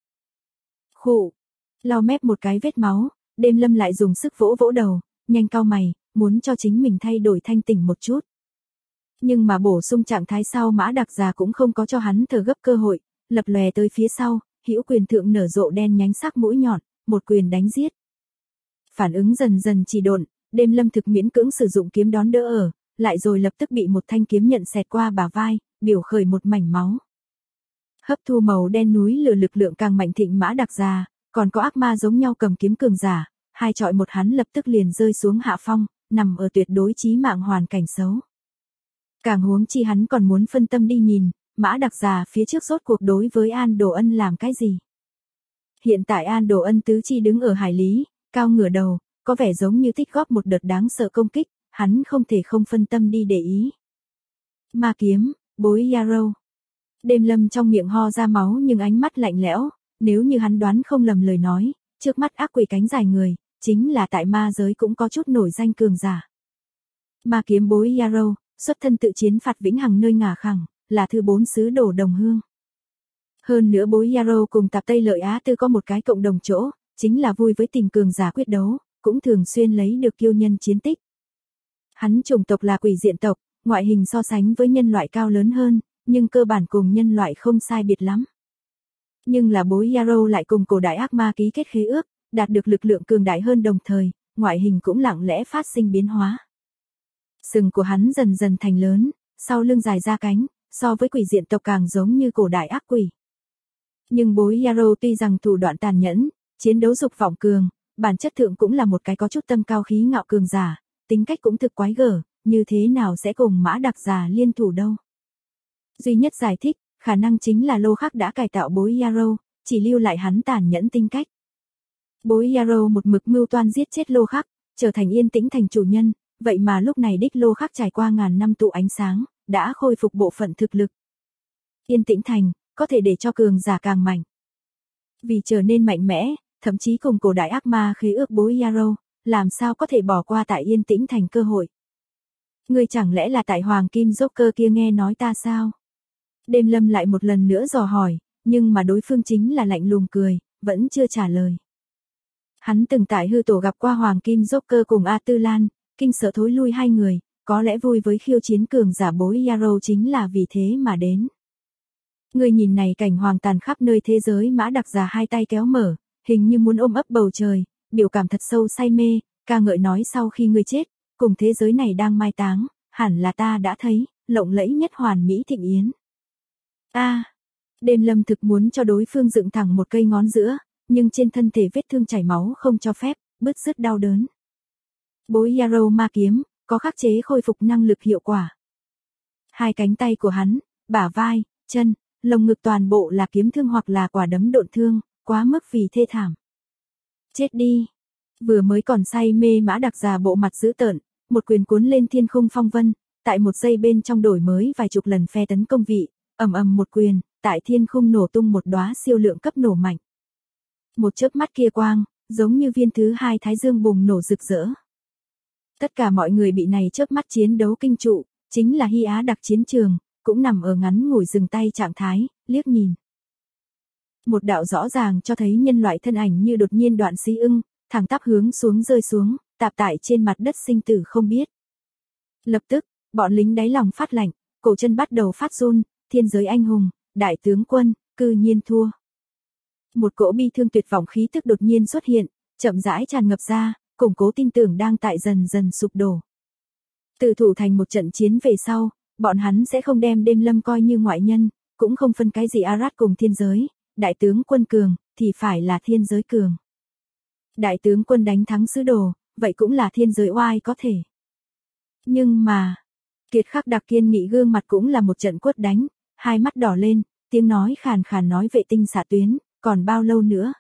Khụ, lau mép một cái vết máu, Đêm Lâm lại dùng sức vỗ vỗ đầu, nhanh cau mày, muốn cho chính mình thay đổi thanh tỉnh một chút. Nhưng mà bổ sung trạng thái sau Mã Đặc Già cũng không có cho hắn thở gấp cơ hội, lập lòe tới phía sau, hữu quyền thượng nở rộ đen nhánh sắc mũi nhọn, một quyền đánh giết. Phản ứng dần dần trì độn, Đêm Lâm thực miễn cưỡng sử dụng kiếm đón đỡ ở, lại rồi lập tức bị một thanh kiếm nhận xẹt qua bả vai, biểu khởi một mảnh máu. Hấp thu màu đen núi lửa lực lượng càng mạnh thịnh Mã Đặc Già, còn có ác ma giống nhau cầm kiếm cường giả, hai chọi một hắn lập tức liền rơi xuống hạ phong, nằm ở tuyệt đối chí mạng hoàn cảnh xấu. Càng huống chi hắn còn muốn phân tâm đi nhìn, Mã Đặc Già phía trước rốt cuộc đối với An Đồ Ân làm cái gì. Hiện tại An Đồ Ân tứ chi đứng ở hải lý, cao ngửa đầu, có vẻ giống như tích góp một đợt đáng sợ công kích, hắn không thể không phân tâm đi để ý. Ma kiếm, bối Yarrow. Đêm Lâm trong miệng ho ra máu nhưng ánh mắt lạnh lẽo, nếu như hắn đoán không lầm lời nói, trước mắt ác quỷ cánh dài người, chính là tại ma giới cũng có chút nổi danh cường giả. Ma kiếm bối Yarrow, xuất thân tự chiến phạt vĩnh hằng nơi ngả khẳng, là thứ 4 sứ đồ đồng hương. Hơn nữa bối Yarrow cùng Tạp Tây Lợi Á Tư có một cái cộng đồng chỗ, chính là vui với tình cường giả quyết đấu, cũng thường xuyên lấy được kiêu nhân chiến tích. Hắn chủng tộc là quỷ diện tộc, ngoại hình so sánh với nhân loại cao lớn hơn, nhưng cơ bản cùng nhân loại không sai biệt lắm. Nhưng là bối Yarrow lại cùng cổ đại ác ma ký kết khế ước, đạt được lực lượng cường đại hơn đồng thời, ngoại hình cũng lặng lẽ phát sinh biến hóa. Sừng của hắn dần dần thành lớn, sau lưng dài ra cánh, so với quỷ diện tộc càng giống như cổ đại ác quỷ. Nhưng bối Yarrow tuy rằng thủ đoạn tàn nhẫn, chiến đấu dục vọng cường, bản chất thượng cũng là một cái có chút tâm cao khí ngạo cường giả, tính cách cũng thực quái gở, như thế nào sẽ cùng Mã Đặc Già liên thủ đâu. Duy nhất giải thích, khả năng chính là Lô Khắc đã cải tạo bối Yarrow, chỉ lưu lại hắn tàn nhẫn tính cách. Bối Yarrow một mực mưu toan giết chết Lô Khắc, trở thành Yên Tĩnh Thành chủ nhân, vậy mà lúc này đích Lô Khắc trải qua ngàn năm tụ ánh sáng, đã khôi phục bộ phận thực lực. Yên Tĩnh Thành, có thể để cho cường giả càng mạnh. Vì trở nên mạnh mẽ, thậm chí cùng cổ đại ác ma khế ước bối Yarrow, làm sao có thể bỏ qua tại Yên Tĩnh Thành cơ hội. Ngươi chẳng lẽ là tại Hoàng Kim Joker kia nghe nói ta sao? Đêm Lâm lại một lần nữa dò hỏi, nhưng mà đối phương chính là lạnh lùng cười, vẫn chưa trả lời. Hắn từng tại hư tổ gặp qua Hoàng Kim Joker cùng A Tư Lan, kinh sợ thối lui hai người, có lẽ vui với khiêu chiến cường giả bối Yarrow chính là vì thế mà đến. Người nhìn này cảnh hoàng tàn khắp nơi thế giới, Mã Đặc Già hai tay kéo mở, hình như muốn ôm ấp bầu trời, biểu cảm thật sâu say mê, ca ngợi nói sau khi ngươi chết, cùng thế giới này đang mai táng, hẳn là ta đã thấy, lộng lẫy nhất hoàn mỹ thịnh yến. Đêm Lâm thực muốn cho đối phương dựng thẳng một cây ngón giữa, nhưng trên thân thể vết thương chảy máu không cho phép, bứt rứt đau đớn. Bối Yarrow ma kiếm, có khắc chế khôi phục năng lực hiệu quả. Hai cánh tay của hắn, bả vai, chân, lồng ngực toàn bộ là kiếm thương hoặc là quả đấm độn thương, quá mức vì thê thảm. Chết đi. Vừa mới còn say mê Mã Đặc Già bộ mặt dữ tợn, một quyền cuốn lên thiên khung phong vân, tại một giây bên trong đổi mới vài chục lần phe tấn công vị, ầm ầm một quyền, tại thiên khung nổ tung một đóa siêu lượng cấp nổ mạnh. Một chớp mắt kia quang, giống như viên thứ hai thái dương bùng nổ rực rỡ. Tất cả mọi người bị này chớp mắt chiến đấu kinh trụ, chính là Hy Á đặc chiến trường, cũng nằm ở ngắn ngủi dừng tay trạng thái, liếc nhìn. Một đạo rõ ràng cho thấy nhân loại thân ảnh như đột nhiên đoạn xí ưng, thẳng tắp hướng xuống rơi xuống, tạp tại trên mặt đất sinh tử không biết. Lập tức, bọn lính đáy lòng phát lạnh, cổ chân bắt đầu phát run, thiên giới anh hùng, đại tướng quân, cư nhiên thua. Một cỗ bi thương tuyệt vọng khí tức đột nhiên xuất hiện, chậm rãi tràn ngập ra, củng cố tin tưởng đang tại dần dần sụp đổ. Tự thủ thành một trận chiến về sau, bọn hắn sẽ không đem Đêm Lâm coi như ngoại nhân, cũng không phân cái gì Arad cùng thiên giới, đại tướng quân cường, thì phải là thiên giới cường. Đại tướng quân đánh thắng sứ đồ, vậy cũng là thiên giới oai có thể. Nhưng mà, Kiệt Khắc đặc kiên nghị gương mặt cũng là một trận quất đánh, hai mắt đỏ lên, tiếng nói khàn khàn nói vệ tinh xạ tuyến, còn bao lâu nữa?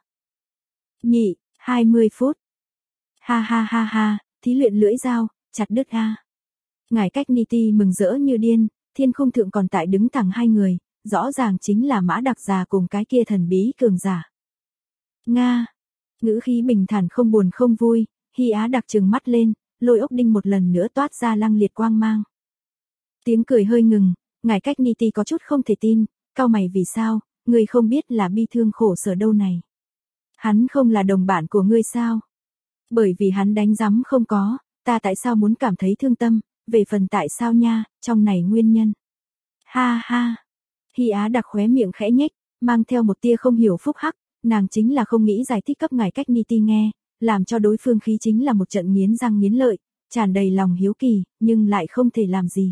Nhị, 20 phút. Ha ha ha ha, thí luyện lưỡi dao, chặt đứt a. Ngài Cách Niti mừng rỡ như điên, thiên khung thượng còn tại đứng thẳng hai người, rõ ràng chính là Mã Đặc Già cùng cái kia thần bí cường giả. Nga. Ngữ khí bình thản không buồn không vui, Hy Á đặc trừng mắt lên, lôi ốc đinh một lần nữa toát ra lăng liệt quang mang. Tiếng cười hơi ngừng, ngài Cách Niti có chút không thể tin, cau mày vì sao, ngươi không biết là bi thương khổ sở đâu này. Hắn không là đồng bạn của ngươi sao? Bởi vì hắn đánh rắm không có, ta tại sao muốn cảm thấy thương tâm, về phần tại sao nha, trong này nguyên nhân. Ha ha. Hy Á đặc khóe miệng khẽ nhếch, mang theo một tia không hiểu phúc hắc, nàng chính là không nghĩ giải thích cấp ngài Cách Niti nghe, làm cho đối phương khí chính là một trận nghiến răng nghiến lợi, tràn đầy lòng hiếu kỳ, nhưng lại không thể làm gì.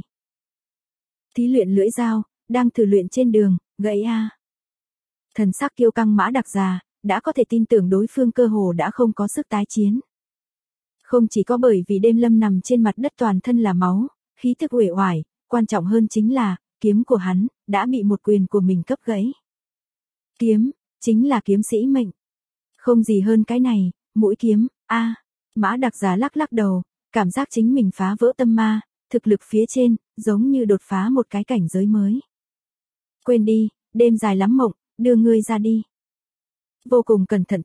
Thí luyện lưỡi dao, đang thử luyện trên đường, gãy a. Thần sắc kiêu căng Mã Đặc Già, đã có thể tin tưởng đối phương cơ hồ đã không có sức tái chiến. Không chỉ có bởi vì Đêm Lâm nằm trên mặt đất toàn thân là máu, khí thức uể oải, quan trọng hơn chính là, kiếm của hắn, đã bị một quyền của mình cấp gãy. Kiếm, chính là kiếm sĩ mệnh. Không gì hơn cái này, mũi kiếm, Mã Đặc Già lắc lắc đầu, cảm giác chính mình phá vỡ tâm ma, thực lực phía trên, giống như đột phá một cái cảnh giới mới. Quên đi, đêm dài lắm mộng, đưa ngươi ra đi. Vô cùng cẩn thận tính,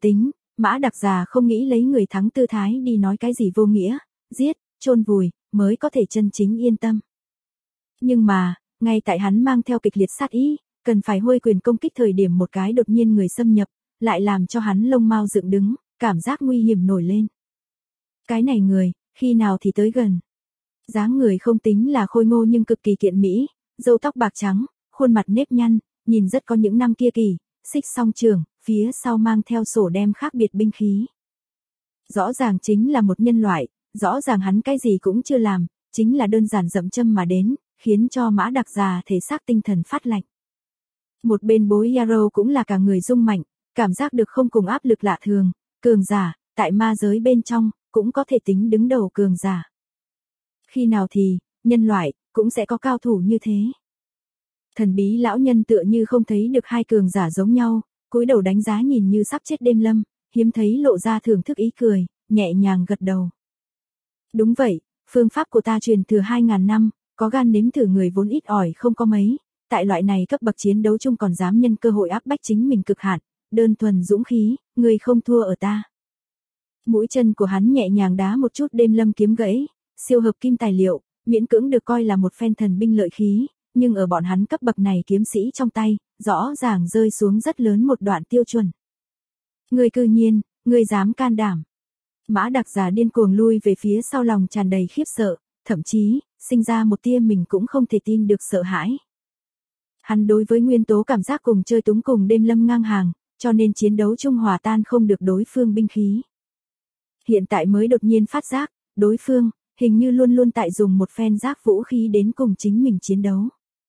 Mã Đặc Già không nghĩ lấy người thắng tư thái đi nói cái gì vô nghĩa, giết, chôn vùi, mới có thể chân chính yên tâm. Nhưng mà, ngay tại hắn mang theo kịch liệt sát ý, cần phải huy quyền công kích thời điểm một cái đột nhiên người xâm nhập, lại làm cho hắn lông mao dựng đứng, cảm giác nguy hiểm nổi lên. Cái này người, khi nào thì tới gần. Dáng người không tính là khôi ngô nhưng cực kỳ kiện mỹ, râu tóc bạc trắng, khuôn mặt nếp nhăn, nhìn rất có những năm kia kỳ, xích song trường, phía sau mang theo sổ đem khác biệt binh khí. Rõ ràng chính là một nhân loại, rõ ràng hắn cái gì cũng chưa làm, chính là đơn giản dậm châm mà đến, khiến cho Mã Đặc Già thể xác tinh thần phát lạnh. Một bên bối Yarrow cũng là cả người rung mạnh, cảm giác được không cùng áp lực lạ thường, cường giả, tại ma giới bên trong, cũng có thể tính đứng đầu cường giả. Khi nào thì, nhân loại, cũng sẽ có cao thủ như thế. Thần bí lão nhân tựa như không thấy được hai cường giả giống nhau, cúi đầu đánh giá nhìn như sắp chết đêm lâm, hiếm thấy lộ ra thưởng thức ý cười, nhẹ nhàng gật đầu. Đúng vậy, phương pháp của ta truyền thừa 2.000 năm, có gan nếm thử người vốn ít ỏi không có mấy, tại loại này cấp bậc chiến đấu chung còn dám nhân cơ hội áp bách chính mình cực hạn, đơn thuần dũng khí, người không thua ở ta. Mũi chân của hắn nhẹ nhàng đá một chút đêm lâm kiếm gãy, siêu hợp kim tài liệu, miễn cưỡng được coi là một phen thần binh lợi khí, nhưng ở bọn hắn cấp bậc này kiếm sĩ trong tay, rõ ràng rơi xuống rất lớn một đoạn tiêu chuẩn. Người cư nhiên, người dám can đảm. Mã Đặc Già điên cuồng lui về phía sau lòng tràn đầy khiếp sợ, thậm chí, sinh ra một tia mình cũng không thể tin được sợ hãi. Hắn đối với nguyên tố cảm giác cùng chơi túng cùng đêm lâm ngang hàng, cho nên chiến đấu chung hòa tan không được đối phương binh khí. Hiện tại mới đột nhiên phát giác, đối phương, hình như luôn luôn tại dùng một phen giác vũ khí đến cùng chính mình chiến đấu.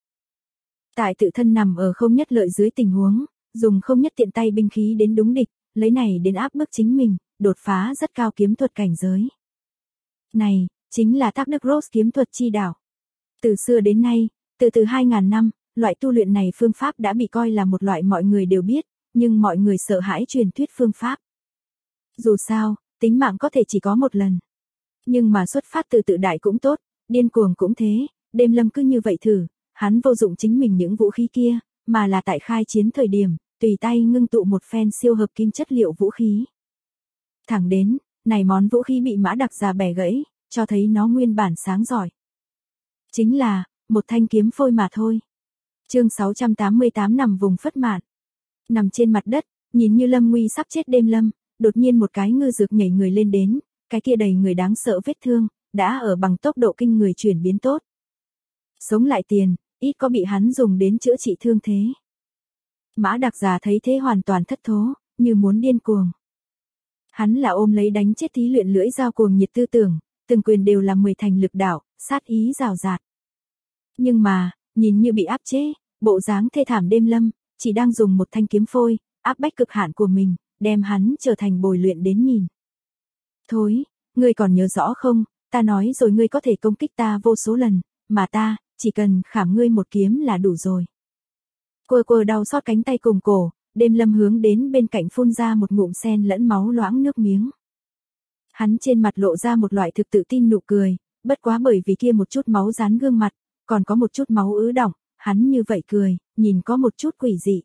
Tại tự thân nằm ở không nhất lợi dưới tình huống, dùng không nhất tiện tay binh khí đến đúng địch, lấy này đến áp bức chính mình, đột phá rất cao kiếm thuật cảnh giới. Này, chính là Thác Đức Rose kiếm thuật chi đạo. Từ xưa đến nay, từ 2.000 năm, loại tu luyện này phương pháp đã bị coi là một loại mọi người đều biết, nhưng mọi người sợ hãi truyền thuyết phương pháp. Dù sao, tính mạng có thể chỉ có một lần. Nhưng mà xuất phát từ tự đại cũng tốt, điên cuồng cũng thế, đêm lâm cứ như vậy thử, hắn vô dụng chính mình những vũ khí kia, mà là tại khai chiến thời điểm, tùy tay ngưng tụ một phen siêu hợp kim chất liệu vũ khí. Thẳng đến, này món vũ khí bị Mã Đặc Già bẻ gãy, cho thấy nó nguyên bản sáng giỏi. Chính là, một thanh kiếm phôi mà thôi. Chương 688 nằm vùng phất mạn. Nằm trên mặt đất, nhìn như lâm nguy sắp chết đêm lâm, đột nhiên một cái ngư dược nhảy người lên đến, cái kia đầy người đáng sợ vết thương, đã ở bằng tốc độ kinh người chuyển biến tốt. Sống lại tiền, ít có bị hắn dùng đến chữa trị thương thế. Mã Đặc Già thấy thế hoàn toàn thất thố, như muốn điên cuồng. Hắn là ôm lấy đánh chết thí luyện lưỡi dao cuồng nhiệt tư tưởng, từng quyền đều là 10 thành lực đạo, sát ý rào rạt. Nhưng mà, nhìn như bị áp chế, bộ dáng thê thảm đêm lâm, chỉ đang dùng một thanh kiếm phôi, áp bách cực hạn của mình, đem hắn trở thành bồi luyện đến nhìn. Thối, ngươi còn nhớ rõ không, ta nói rồi ngươi có thể công kích ta vô số lần, mà ta, chỉ cần khảm ngươi một kiếm là đủ rồi. Quơ đau xót cánh tay cùng cổ, đêm lâm hướng đến bên cạnh phun ra một ngụm sen lẫn máu loãng nước miếng. Hắn trên mặt lộ ra một loại thực tự tin nụ cười, bất quá bởi vì kia một chút máu dán gương mặt, còn có một chút máu ứ đọng, hắn như vậy cười, nhìn có một chút quỷ dị.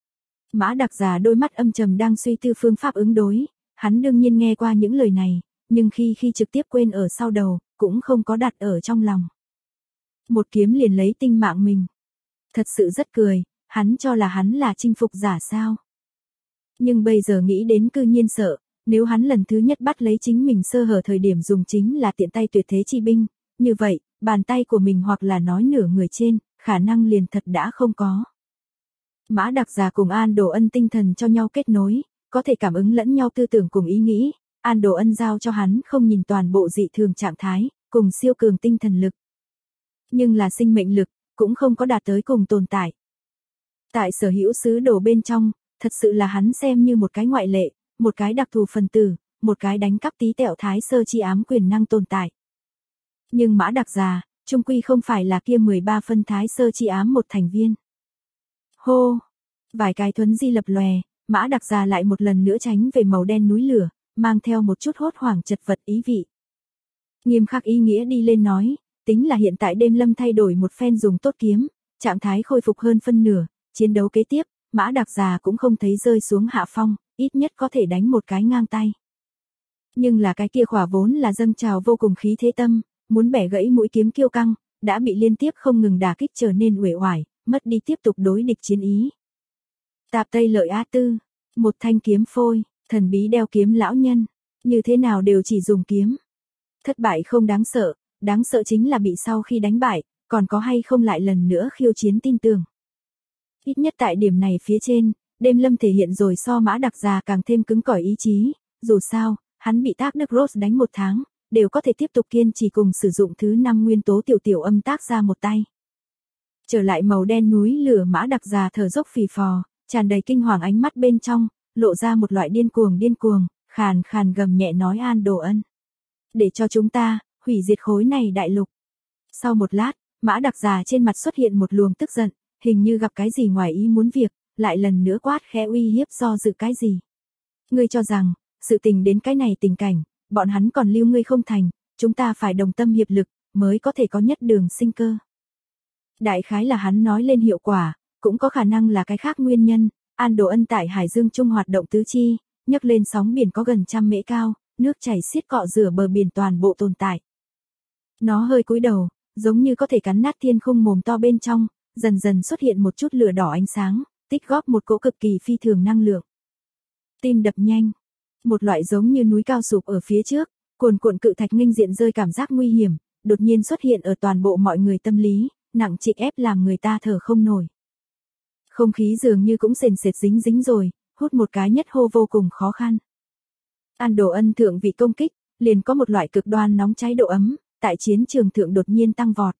Mã Đặc Già đôi mắt âm trầm đang suy tư phương pháp ứng đối, hắn đương nhiên nghe qua những lời này, nhưng khi trực tiếp quên ở sau đầu, cũng không có đặt ở trong lòng. Một kiếm liền lấy tinh mạng mình. Thật sự rất cười, hắn cho là hắn là chinh phục giả sao. Nhưng bây giờ nghĩ đến cư nhiên sợ, nếu hắn lần thứ nhất bắt lấy chính mình sơ hở thời điểm dùng chính là tiện tay tuyệt thế chi binh, như vậy, bàn tay của mình hoặc là nói nửa người trên, khả năng liền thật đã không có. Mã Đặc Già cùng An Đồ Ân tinh thần cho nhau kết nối, có thể cảm ứng lẫn nhau tư tưởng cùng ý nghĩ, An Đồ Ân giao cho hắn không nhìn toàn bộ dị thường trạng thái, cùng siêu cường tinh thần lực. Nhưng là sinh mệnh lực, cũng không có đạt tới cùng tồn tại. Tại Sở Hữu sứ đồ bên trong, thật sự là hắn xem như một cái ngoại lệ, một cái đặc thù phần tử, một cái đánh cắp tí tẹo thái sơ chi ám quyền năng tồn tại. Nhưng Mã Đặc Già, chung quy không phải là kia 13 phân thái sơ chi ám một thành viên. Hô! Vài cái thuấn di lập lòe, Mã Đặc Già lại một lần nữa tránh về màu đen núi lửa, mang theo một chút hốt hoảng chật vật ý vị. Nghiêm khắc ý nghĩa đi lên nói, tính là hiện tại đêm lâm thay đổi một phen dùng tốt kiếm, trạng thái khôi phục hơn phân nửa, chiến đấu kế tiếp, Mã Đặc Già cũng không thấy rơi xuống hạ phong, ít nhất có thể đánh một cái ngang tay. Nhưng là cái kia khỏa vốn là dâng trào vô cùng khí thế tâm, muốn bẻ gãy mũi kiếm kiêu căng, đã bị liên tiếp không ngừng đả kích trở nên uể oải, mất đi tiếp tục đối địch chiến ý. Tạp Tây Lợi A4, một thanh kiếm phôi, thần bí đeo kiếm lão nhân, như thế nào đều chỉ dùng kiếm. Thất bại không đáng sợ chính là bị sau khi đánh bại, còn có hay không lại lần nữa khiêu chiến tin tưởng. Ít nhất tại điểm này phía trên, Đêm Lâm thể hiện rồi so Mã Đặc Già càng thêm cứng cỏi ý chí, dù sao, hắn bị Thác Đức Rose đánh 1 tháng, đều có thể tiếp tục kiên trì cùng sử dụng thứ 5 nguyên tố tiểu âm tác ra một tay. Trở lại màu đen núi lửa, Mã Đặc Già thở dốc phì phò, tràn đầy kinh hoàng ánh mắt bên trong, lộ ra một loại điên cuồng, khàn khàn gầm nhẹ nói An Đồ Ân. Để cho chúng ta, hủy diệt khối này đại lục. Sau một lát, Mã Đặc Già trên mặt xuất hiện một luồng tức giận, hình như gặp cái gì ngoài ý muốn việc, lại lần nữa quát khẽ uy hiếp do dự cái gì. Ngươi cho rằng, sự tình đến cái này tình cảnh, bọn hắn còn lưu ngươi không thành, chúng ta phải đồng tâm hiệp lực, mới có thể có nhất đường sinh cơ. Đại khái là hắn nói lên hiệu quả, cũng có khả năng là cái khác nguyên nhân. An Đồ Ân tại Hải Dương Trung hoạt động tứ chi, nhấc lên sóng biển có gần 100 mễ cao, nước chảy xiết cọ rửa bờ biển toàn bộ tồn tại. Nó hơi cúi đầu, giống như có thể cắn nát thiên khung mồm to bên trong, dần dần xuất hiện một chút lửa đỏ ánh sáng, tích góp một cỗ cực kỳ phi thường năng lượng. Tim đập nhanh, một loại giống như núi cao sụp ở phía trước, cuồn cuộn cự thạch nghênh diện rơi cảm giác nguy hiểm, đột nhiên xuất hiện ở toàn bộ mọi người tâm lý, nặng trịch ép làm người ta thở không nổi. Không khí dường như cũng sền sệt dính rồi, hút một cái nhất hô vô cùng khó khăn. An Đồ Ân thượng vị công kích, liền có một loại cực đoan nóng cháy độ ấm, tại chiến trường thượng đột nhiên tăng vọt.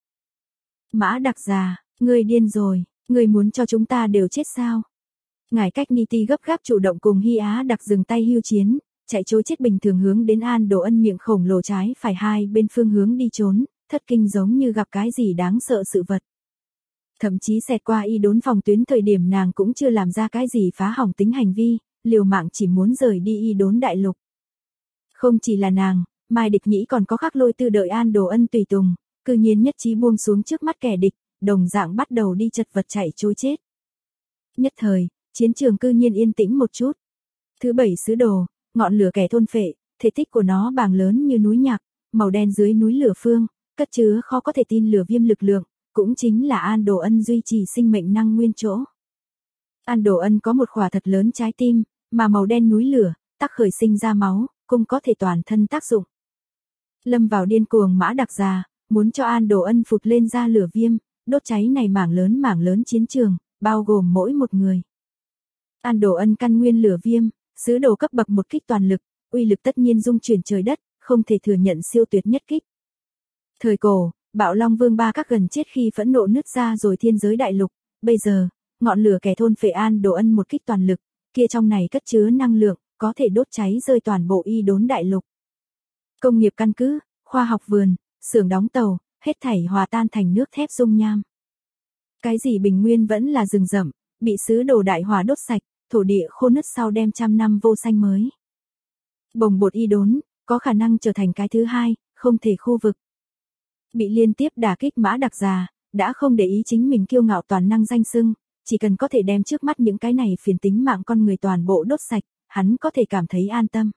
Mã Đặc Già, ngươi điên rồi, ngươi muốn cho chúng ta đều chết sao? Ngải Cách Niti gấp gáp chủ động cùng Hy Á Đặc dừng tay hưu chiến, chạy trối chết bình thường hướng đến An Đồ Ân miệng khổng lồ trái phải hai bên phương hướng đi trốn, thất kinh giống như gặp cái gì đáng sợ sự vật. Thậm chí xẹt qua y đốn phòng tuyến thời điểm nàng cũng chưa làm ra cái gì phá hỏng tính hành vi, liều mạng chỉ muốn rời đi y đốn đại lục. Không chỉ là nàng, Mai Địch Nhĩ còn có Khắc Lôi Tư đợi An Đồ Ân tùy tùng, cư nhiên nhất trí buông xuống trước mắt kẻ địch, đồng dạng bắt đầu đi chật vật chạy trối chết. Nhất thời, chiến trường cư nhiên yên tĩnh một chút. Thứ 7 sứ đồ, ngọn lửa kẻ thôn phệ, thể tích của nó bàng lớn như núi nhạc, màu đen dưới núi lửa phương, cất chứa khó có thể tin lửa viêm lực lượng, cũng chính là An Đồ Ân duy trì sinh mệnh năng nguyên chỗ. An Đồ Ân có một khỏa thật lớn trái tim, mà màu đen núi lửa, tắc khởi sinh ra máu, cũng có thể toàn thân tác dụng. Lâm vào điên cuồng Mã Đặc Già, muốn cho An Đồ Ân phụt lên ra lửa viêm, đốt cháy này mảng lớn chiến trường, bao gồm mỗi một người. An Đồ Ân căn nguyên lửa viêm, sứ đồ cấp bậc một kích toàn lực, uy lực tất nhiên dung chuyển trời đất, không thể thừa nhận siêu tuyệt nhất kích. Thời cổ, Bạo Long Vương Ba Các gần chết khi phẫn nộ nứt ra rồi thiên giới đại lục, bây giờ, ngọn lửa kẻ thôn phệ An Đồ Ân một kích toàn lực, kia trong này cất chứa năng lượng, có thể đốt cháy rơi toàn bộ y đốn đại lục. Công nghiệp căn cứ, khoa học vườn, xưởng đóng tàu, hết thảy hòa tan thành nước thép dung nham. Cái gì bình nguyên vẫn là rừng rậm, bị sứ đồ đại hỏa đốt sạch, thổ địa khô nứt sau đem 100 năm vô xanh mới. Bồng bột y đốn, có khả năng trở thành cái thứ hai, không thể khu vực. Bị liên tiếp đả kích Mã Đặc Già, đã không để ý chính mình kiêu ngạo toàn năng danh xưng, chỉ cần có thể đem trước mắt những cái này phiền tính mạng con người toàn bộ đốt sạch, hắn có thể cảm thấy an tâm.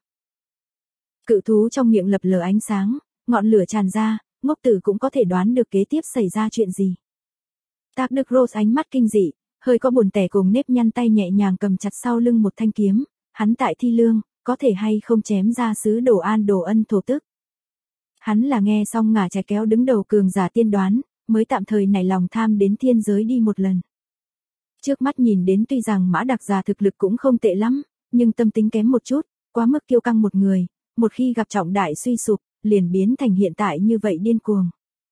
Cự thú trong miệng lập lờ ánh sáng, ngọn lửa tràn ra, ngốc tử cũng có thể đoán được kế tiếp xảy ra chuyện gì. Thác Đức Rose ánh mắt kinh dị, hơi có buồn tẻ cùng nếp nhăn tay nhẹ nhàng cầm chặt sau lưng một thanh kiếm, hắn tại thi lương, có thể hay không chém ra sứ đồ An Đồ Ân thổ tức. Hắn là nghe xong ngả trái kéo đứng đầu cường giả tiên đoán, mới tạm thời nảy lòng tham đến thiên giới đi một lần. Trước mắt nhìn đến tuy rằng Mã Đặc Già thực lực cũng không tệ lắm, nhưng tâm tính kém một chút, quá mức kiêu căng một người, một khi gặp trọng đại suy sụp, liền biến thành hiện tại như vậy điên cuồng.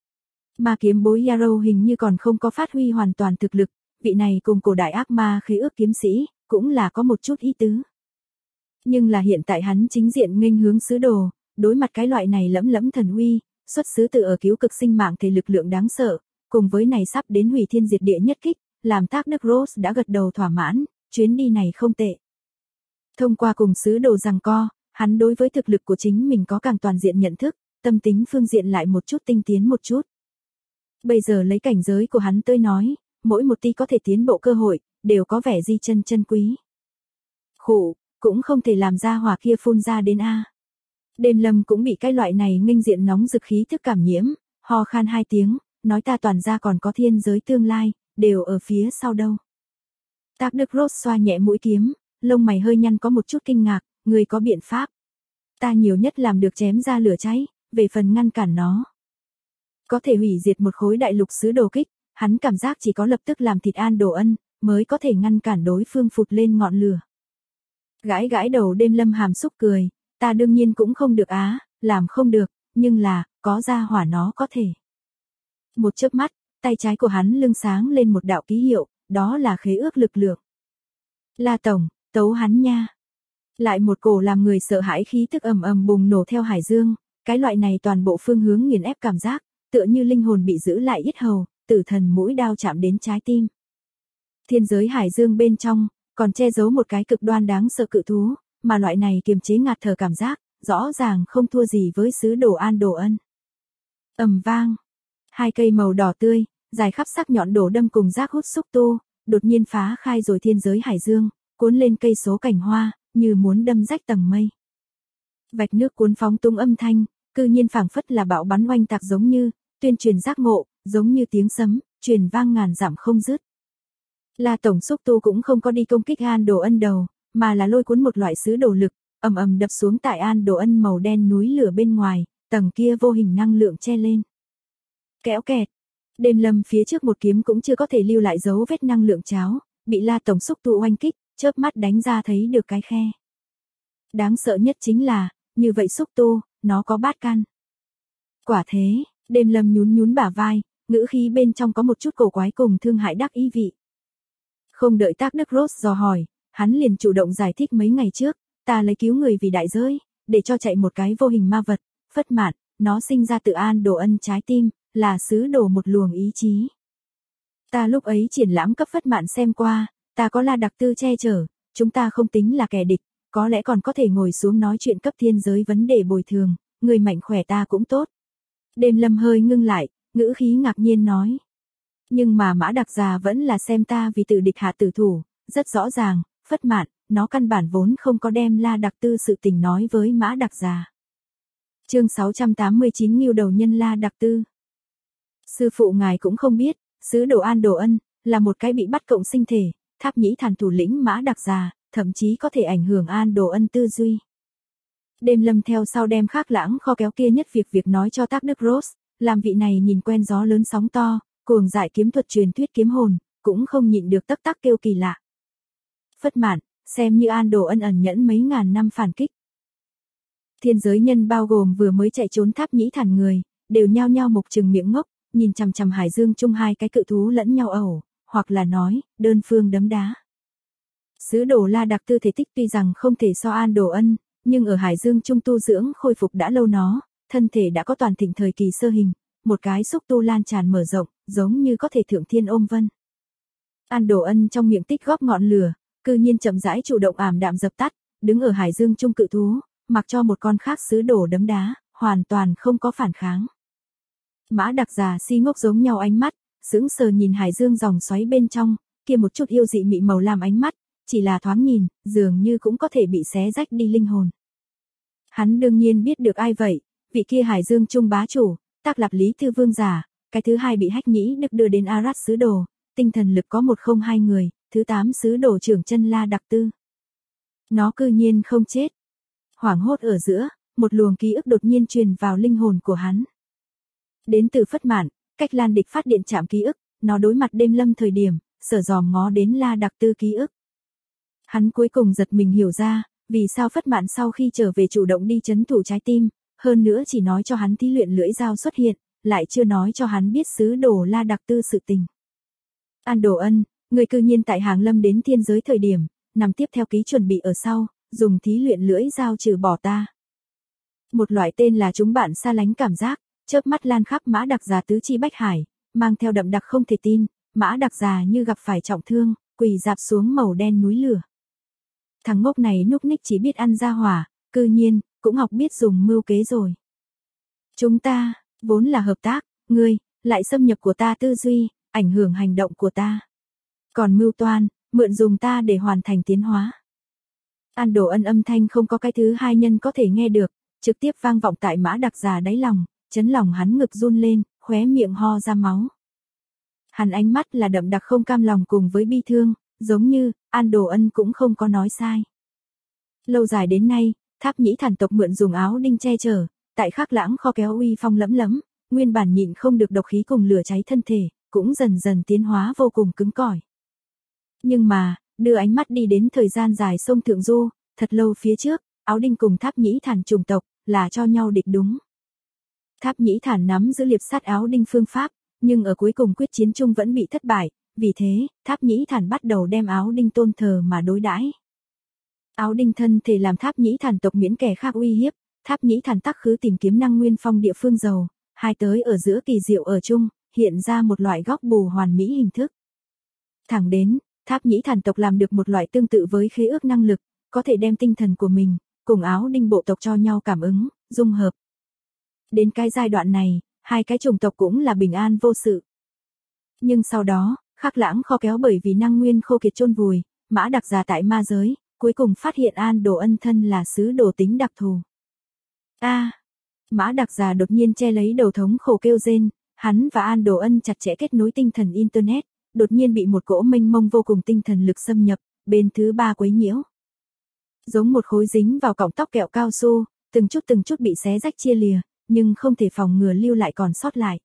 Ma kiếm bối Yarrow hình như còn không có phát huy hoàn toàn thực lực, vị này cùng cổ đại ác ma khế ước kiếm sĩ, cũng là có một chút ý tứ. Nhưng là hiện tại hắn chính diện nghênh hướng sứ đồ, đối mặt cái loại này lẫm thần uy, xuất xứ từ ở cứu cực sinh mạng thể lực lượng đáng sợ, cùng với này sắp đến hủy thiên diệt địa nhất kích, làm Thác Đức Rose đã gật đầu thỏa mãn, chuyến đi này không tệ. Thông qua cùng sứ đồ giằng co, hắn đối với thực lực của chính mình có càng toàn diện nhận thức, tâm tính phương diện lại một chút tinh tiến một chút. Bây giờ lấy cảnh giới của hắn tới nói, mỗi một tí có thể tiến bộ cơ hội, đều có vẻ di chân quý. Khụ, cũng không thể làm ra hỏa kia phun ra đến a. Đêm Lâm cũng bị cái loại này nghênh diện nóng rực khí thức cảm nhiễm, ho khan 2 tiếng, nói ta toàn ra còn có thiên giới tương lai, đều ở phía sau đâu. Tắc Đức Rốt xoa nhẹ mũi kiếm, lông mày hơi nhăn có một chút kinh ngạc, người có biện pháp. Ta nhiều nhất làm được chém ra lửa cháy, về phần ngăn cản nó. Có thể hủy diệt một khối đại lục sứ đồ kích, hắn cảm giác chỉ có lập tức làm thịt An Đồ Ân, mới có thể ngăn cản đối phương phụt lên ngọn lửa. Gãi gãi đầu Đêm Lâm hàm xúc cười, ta đương nhiên cũng không được á, làm không được, nhưng là, có ra hỏa nó có thể. Một chớp mắt, tay trái của hắn lưng sáng lên một đạo ký hiệu, đó là khế ước lực lượng. La Tổng, tấu hắn nha. Lại một cổ làm người sợ hãi khí tức ầm ầm bùng nổ theo hải dương, cái loại này toàn bộ phương hướng nghiền ép cảm giác, tựa như linh hồn bị giữ lại yết hầu, tử thần mũi đao chạm đến trái tim. Thiên giới hải dương bên trong, còn che giấu một cái cực đoan đáng sợ cự thú, mà loại này kiềm chế ngạt thở cảm giác, rõ ràng không thua gì với sứ đồ An Đồ Ân. Ầm vang, 2 cây màu đỏ tươi, dài khắp sắc nhọn đổ đâm cùng rác hút xúc tu, đột nhiên phá khai rồi thiên giới hải dương, cuốn lên cây số cảnh hoa, như muốn đâm rách tầng mây. Vạch nước cuốn phóng tung âm thanh, cư nhiên phảng phất là bão bắn oanh tạc giống như, tuyên truyền giác ngộ, giống như tiếng sấm, truyền vang ngàn dặm không dứt. La Tổng xúc tu cũng không có đi công kích An Đồ Ân đầu, mà là lôi cuốn một loại sứ đồ lực, ầm ầm đập xuống tại An Đồ Ân màu đen núi lửa bên ngoài, tầng kia vô hình năng lượng che lên. Kéo kẹt, Đêm Lâm phía trước một kiếm cũng chưa có thể lưu lại dấu vết năng lượng cháo, bị La Tổng xúc tu oanh kích, chớp mắt đánh ra thấy được cái khe. Đáng sợ nhất chính là, như vậy xúc tu, nó có bát căn. Quả thế, Đêm Lâm nhún nhún bả vai, ngữ khí bên trong có một chút cổ quái cùng thương hại đắc ý vị. Không đợi Tắc Đức Rốt dò hỏi, hắn liền chủ động giải thích mấy ngày trước, ta lấy cứu người vì đại giới, để cho chạy một cái vô hình ma vật, phất mạn, nó sinh ra tự An Đồ Ân trái tim, là sứ đồ một luồng ý chí. Ta lúc ấy triển lãm cấp phất mạn xem qua, ta có La Đặc Tư che chở, chúng ta không tính là kẻ địch, có lẽ còn có thể ngồi xuống nói chuyện cấp thiên giới vấn đề bồi thường, người mạnh khỏe ta cũng tốt. Đêm Lâm hơi ngưng lại, ngữ khí ngạc nhiên nói. Nhưng mà Mã Đặc già vẫn là xem ta vì tự địch hạ tử thủ, rất rõ ràng, phất mạn, nó căn bản vốn không có đem La Đặc Tư sự tình nói với Mã Đặc già. Chương 689 Ngưu đầu nhân La Đặc Tư. Sư phụ ngài cũng không biết, sứ đồ An Đồ Ân, là một cái bị bắt cộng sinh thể, Tháp Nhĩ Thản thủ lĩnh Mã Đặc già, thậm chí có thể ảnh hưởng An Đồ Ân tư duy. Đêm Lâm theo sau đem Khác Lãng kho kéo kia nhất việc nói cho Tắc Đức Rốt, làm vị này nhìn quen gió lớn sóng to, cuồng dại kiếm thuật truyền thuyết kiếm hồn, cũng không nhịn được tắc tắc kêu kỳ lạ. Phất mạn, xem như An Đồ Ân ẩn nhẫn mấy ngàn năm phản kích. Thiên giới nhân bao gồm vừa mới chạy trốn Tháp Nhĩ Thản người, đều nhao nhao mục trừng miệng ngốc, nhìn chằm chằm hải dương chung hai cái cự thú lẫn nhau ẩu, hoặc là nói, đơn phương đấm đá. Sứ đồ La Đặc Tư thể tích tuy rằng không thể so An Đồ Ân, nhưng ở hải dương trung tu dưỡng khôi phục đã lâu nó, thân thể đã có toàn thịnh thời kỳ sơ hình, một cái xúc tu lan tràn mở rộng, giống như có thể thượng thiên ôm vân. An Đồ Ân trong miệng tích góp ngọn lửa, cư nhiên chậm rãi chủ động ảm đạm dập tắt, đứng ở hải dương trung cự thú, mặc cho một con khác sứ đồ đấm đá, hoàn toàn không có phản kháng. Mã Đặc già si ngốc giống nhau ánh mắt, sững sờ nhìn hải dương dòng xoáy bên trong, kia một chút yêu dị mị màu làm ánh mắt, chỉ là thoáng nhìn, dường như cũng có thể bị xé rách đi linh hồn. Hắn đương nhiên biết được ai vậy, vị kia hải dương trung bá chủ, Tác Lạp Lý Thư Vương giả, cái thứ hai bị Hách Nhĩ Đức đưa đến Arat sứ đồ, tinh thần lực có 102 người, thứ 8 sứ đồ trưởng chân La Đặc Tư. Nó cư nhiên không chết. Hoảng hốt ở giữa, một luồng ký ức đột nhiên truyền vào linh hồn của hắn. Đến từ Phất Mạn, cách Lan Địch phát điện chạm ký ức, nó đối mặt Đêm Lâm thời điểm, sở dòm ngó đến La Đặc Tư ký ức. Hắn cuối cùng giật mình hiểu ra, vì sao Phất Mạn sau khi trở về chủ động đi trấn thủ trái tim, hơn nữa chỉ nói cho hắn thí luyện lưỡi dao xuất hiện, lại chưa nói cho hắn biết sứ đồ La Đặc Tư sự tình. An Đồ Ân, người cư nhiên tại Hàng Lâm đến thiên giới thời điểm, nằm tiếp theo ký chuẩn bị ở sau, dùng thí luyện lưỡi dao trừ bỏ ta. Một loại tên là chúng bạn xa lánh cảm giác, chớp mắt lan khắp Mã Đặc già tứ chi bách hải, mang theo đậm đặc không thể tin, Mã Đặc già như gặp phải trọng thương, quỳ dạp xuống màu đen núi lửa. Thằng ngốc này núc ních chỉ biết ăn ra hỏa, cư nhiên, cũng học biết dùng mưu kế rồi. Chúng ta, vốn là hợp tác, ngươi, lại xâm nhập của ta tư duy, ảnh hưởng hành động của ta. Còn mưu toan, mượn dùng ta để hoàn thành tiến hóa. An Đồ Ân âm thanh không có cái thứ hai nhân có thể nghe được, trực tiếp vang vọng tại Mã Đặc Già đáy lòng, chấn lòng hắn ngực run lên, khóe miệng ho ra máu. Hắn ánh mắt là đậm đặc không cam lòng cùng với bi thương, giống như, An Đồ Ân cũng không có nói sai. Lâu dài đến nay, Tháp Nhĩ Thản tộc mượn dùng áo đinh che chở, tại Khắc Lãng kho kéo uy phong lẫm lẫm, nguyên bản nhịn không được độc khí cùng lửa cháy thân thể, cũng dần dần tiến hóa vô cùng cứng cỏi. Nhưng mà, đưa ánh mắt đi đến thời gian dài sông Thượng Du, thật lâu phía trước, áo đinh cùng Tháp Nhĩ Thản chủng tộc, là cho nhau địch đúng. Tháp Nhĩ Thản nắm giữ liệp sát áo đinh phương pháp, nhưng ở cuối cùng quyết chiến chung vẫn bị thất bại, vì thế, Tháp Nhĩ Thản bắt đầu đem áo đinh tôn thờ mà đối đãi. Áo đinh thân thể làm Tháp Nhĩ Thản tộc miễn kẻ khác uy hiếp, Tháp Nhĩ Thản tắc khứ tìm kiếm năng nguyên phong địa phương giàu, hai tới ở giữa kỳ diệu ở chung, hiện ra một loại góc bù hoàn mỹ hình thức. Thẳng đến, Tháp Nhĩ Thản tộc làm được một loại tương tự với khế ước năng lực, có thể đem tinh thần của mình, cùng áo đinh bộ tộc cho nhau cảm ứng, dung hợp. Đến cái giai đoạn này, hai cái chủng tộc cũng là bình an vô sự. Nhưng sau đó, Khắc Lãng kho kéo bởi vì năng nguyên khô kiệt chôn vùi, Mã Đặc Già tại ma giới, cuối cùng phát hiện An Đồ Ân thân là sứ đồ tính đặc thù. Mã Đặc Già đột nhiên che lấy đầu thống khổ kêu rên, hắn và An Đồ Ân chặt chẽ kết nối tinh thần internet, đột nhiên bị một cỗ mênh mông vô cùng tinh thần lực xâm nhập, bên thứ ba quấy nhiễu. Giống một khối dính vào cọng tóc kẹo cao su, từng chút bị xé rách chia lìa, nhưng không thể phòng ngừa lưu lại còn sót lại.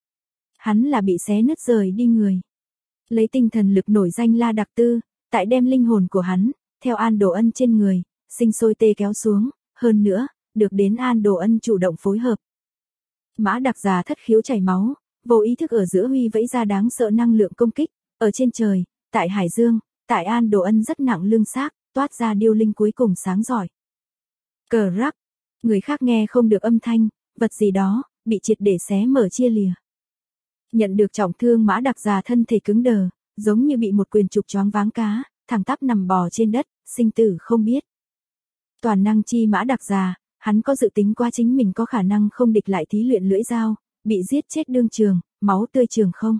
Hắn là bị xé nứt rời đi người. Lấy tinh thần lực nổi danh La Đặc Tư, tại đem linh hồn của hắn, theo An Đồ Ân trên người, sinh sôi tê kéo xuống, hơn nữa, được đến An Đồ Ân chủ động phối hợp. Mã Đặc Già thất khiếu chảy máu, vô ý thức ở giữa huy vẫy ra đáng sợ năng lượng công kích, ở trên trời, tại Hải Dương, tại An Đồ Ân rất nặng lương xác, toát ra điêu linh cuối cùng sáng giỏi. Cờ rắc, người khác nghe không được âm thanh, vật gì đó, bị triệt để xé mở chia lìa. Nhận được trọng thương Mã Đặc Già thân thể cứng đờ, giống như bị một quyền trục choáng váng cá, thẳng tắp nằm bò trên đất, sinh tử không biết. Toàn năng chi Mã Đặc Già, hắn có dự tính qua chính mình có khả năng không địch lại thí luyện lưỡi dao, bị giết chết đương trường, máu tươi trường không.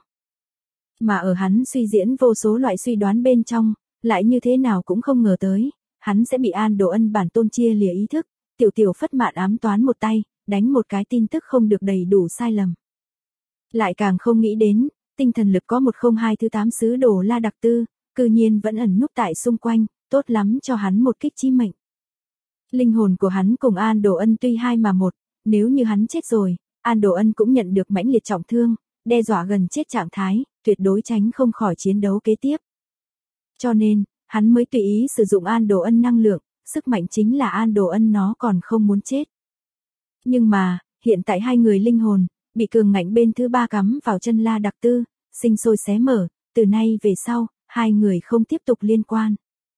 Mà ở hắn suy diễn vô số loại suy đoán bên trong, lại như thế nào cũng không ngờ tới, hắn sẽ bị An Đồ Ân bản tôn chia lìa ý thức, tiểu phất mạn ám toán một tay, đánh một cái tin tức không được đầy đủ sai lầm. Lại càng không nghĩ đến, tinh thần lực có 102 thứ 8 sứ đồ La Đặc Tư, cư nhiên vẫn ẩn núp tại xung quanh, tốt lắm cho hắn một kích chí mệnh. Linh hồn của hắn cùng An Đồ Ân tuy hai mà một, nếu như hắn chết rồi, An Đồ Ân cũng nhận được mãnh liệt trọng thương, đe dọa gần chết trạng thái, tuyệt đối tránh không khỏi chiến đấu kế tiếp. Cho nên, hắn mới tùy ý sử dụng An Đồ Ân năng lượng, sức mạnh chính là An Đồ Ân nó còn không muốn chết. Nhưng mà, hiện tại hai người linh hồn, bị cường ngạnh bên thứ ba cắm vào chân La Đặc Tư, sinh sôi xé mở, từ nay về sau, hai người không tiếp tục liên quan.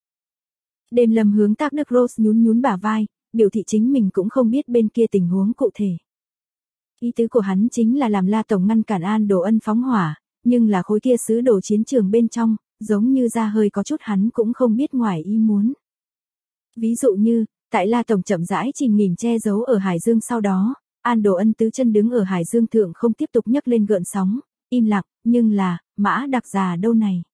Đêm Lâm hướng Tác Đức Rose nhún bả vai, biểu thị chính mình cũng không biết bên kia tình huống cụ thể. Ý tứ của hắn chính là làm La Tổng ngăn cản An Đồ Ân phóng hỏa, nhưng là khối kia sứ đồ chiến trường bên trong, giống như ra hơi có chút hắn cũng không biết ngoài ý muốn. Ví dụ như, tại La Tổng chậm rãi chìm nghỉm che giấu ở Hải Dương sau đó, An Đồ Ân tứ chân đứng ở Hải Dương thượng không tiếp tục nhấc lên gợn sóng, im lặng, nhưng là, Mã Đặc Già đâu này?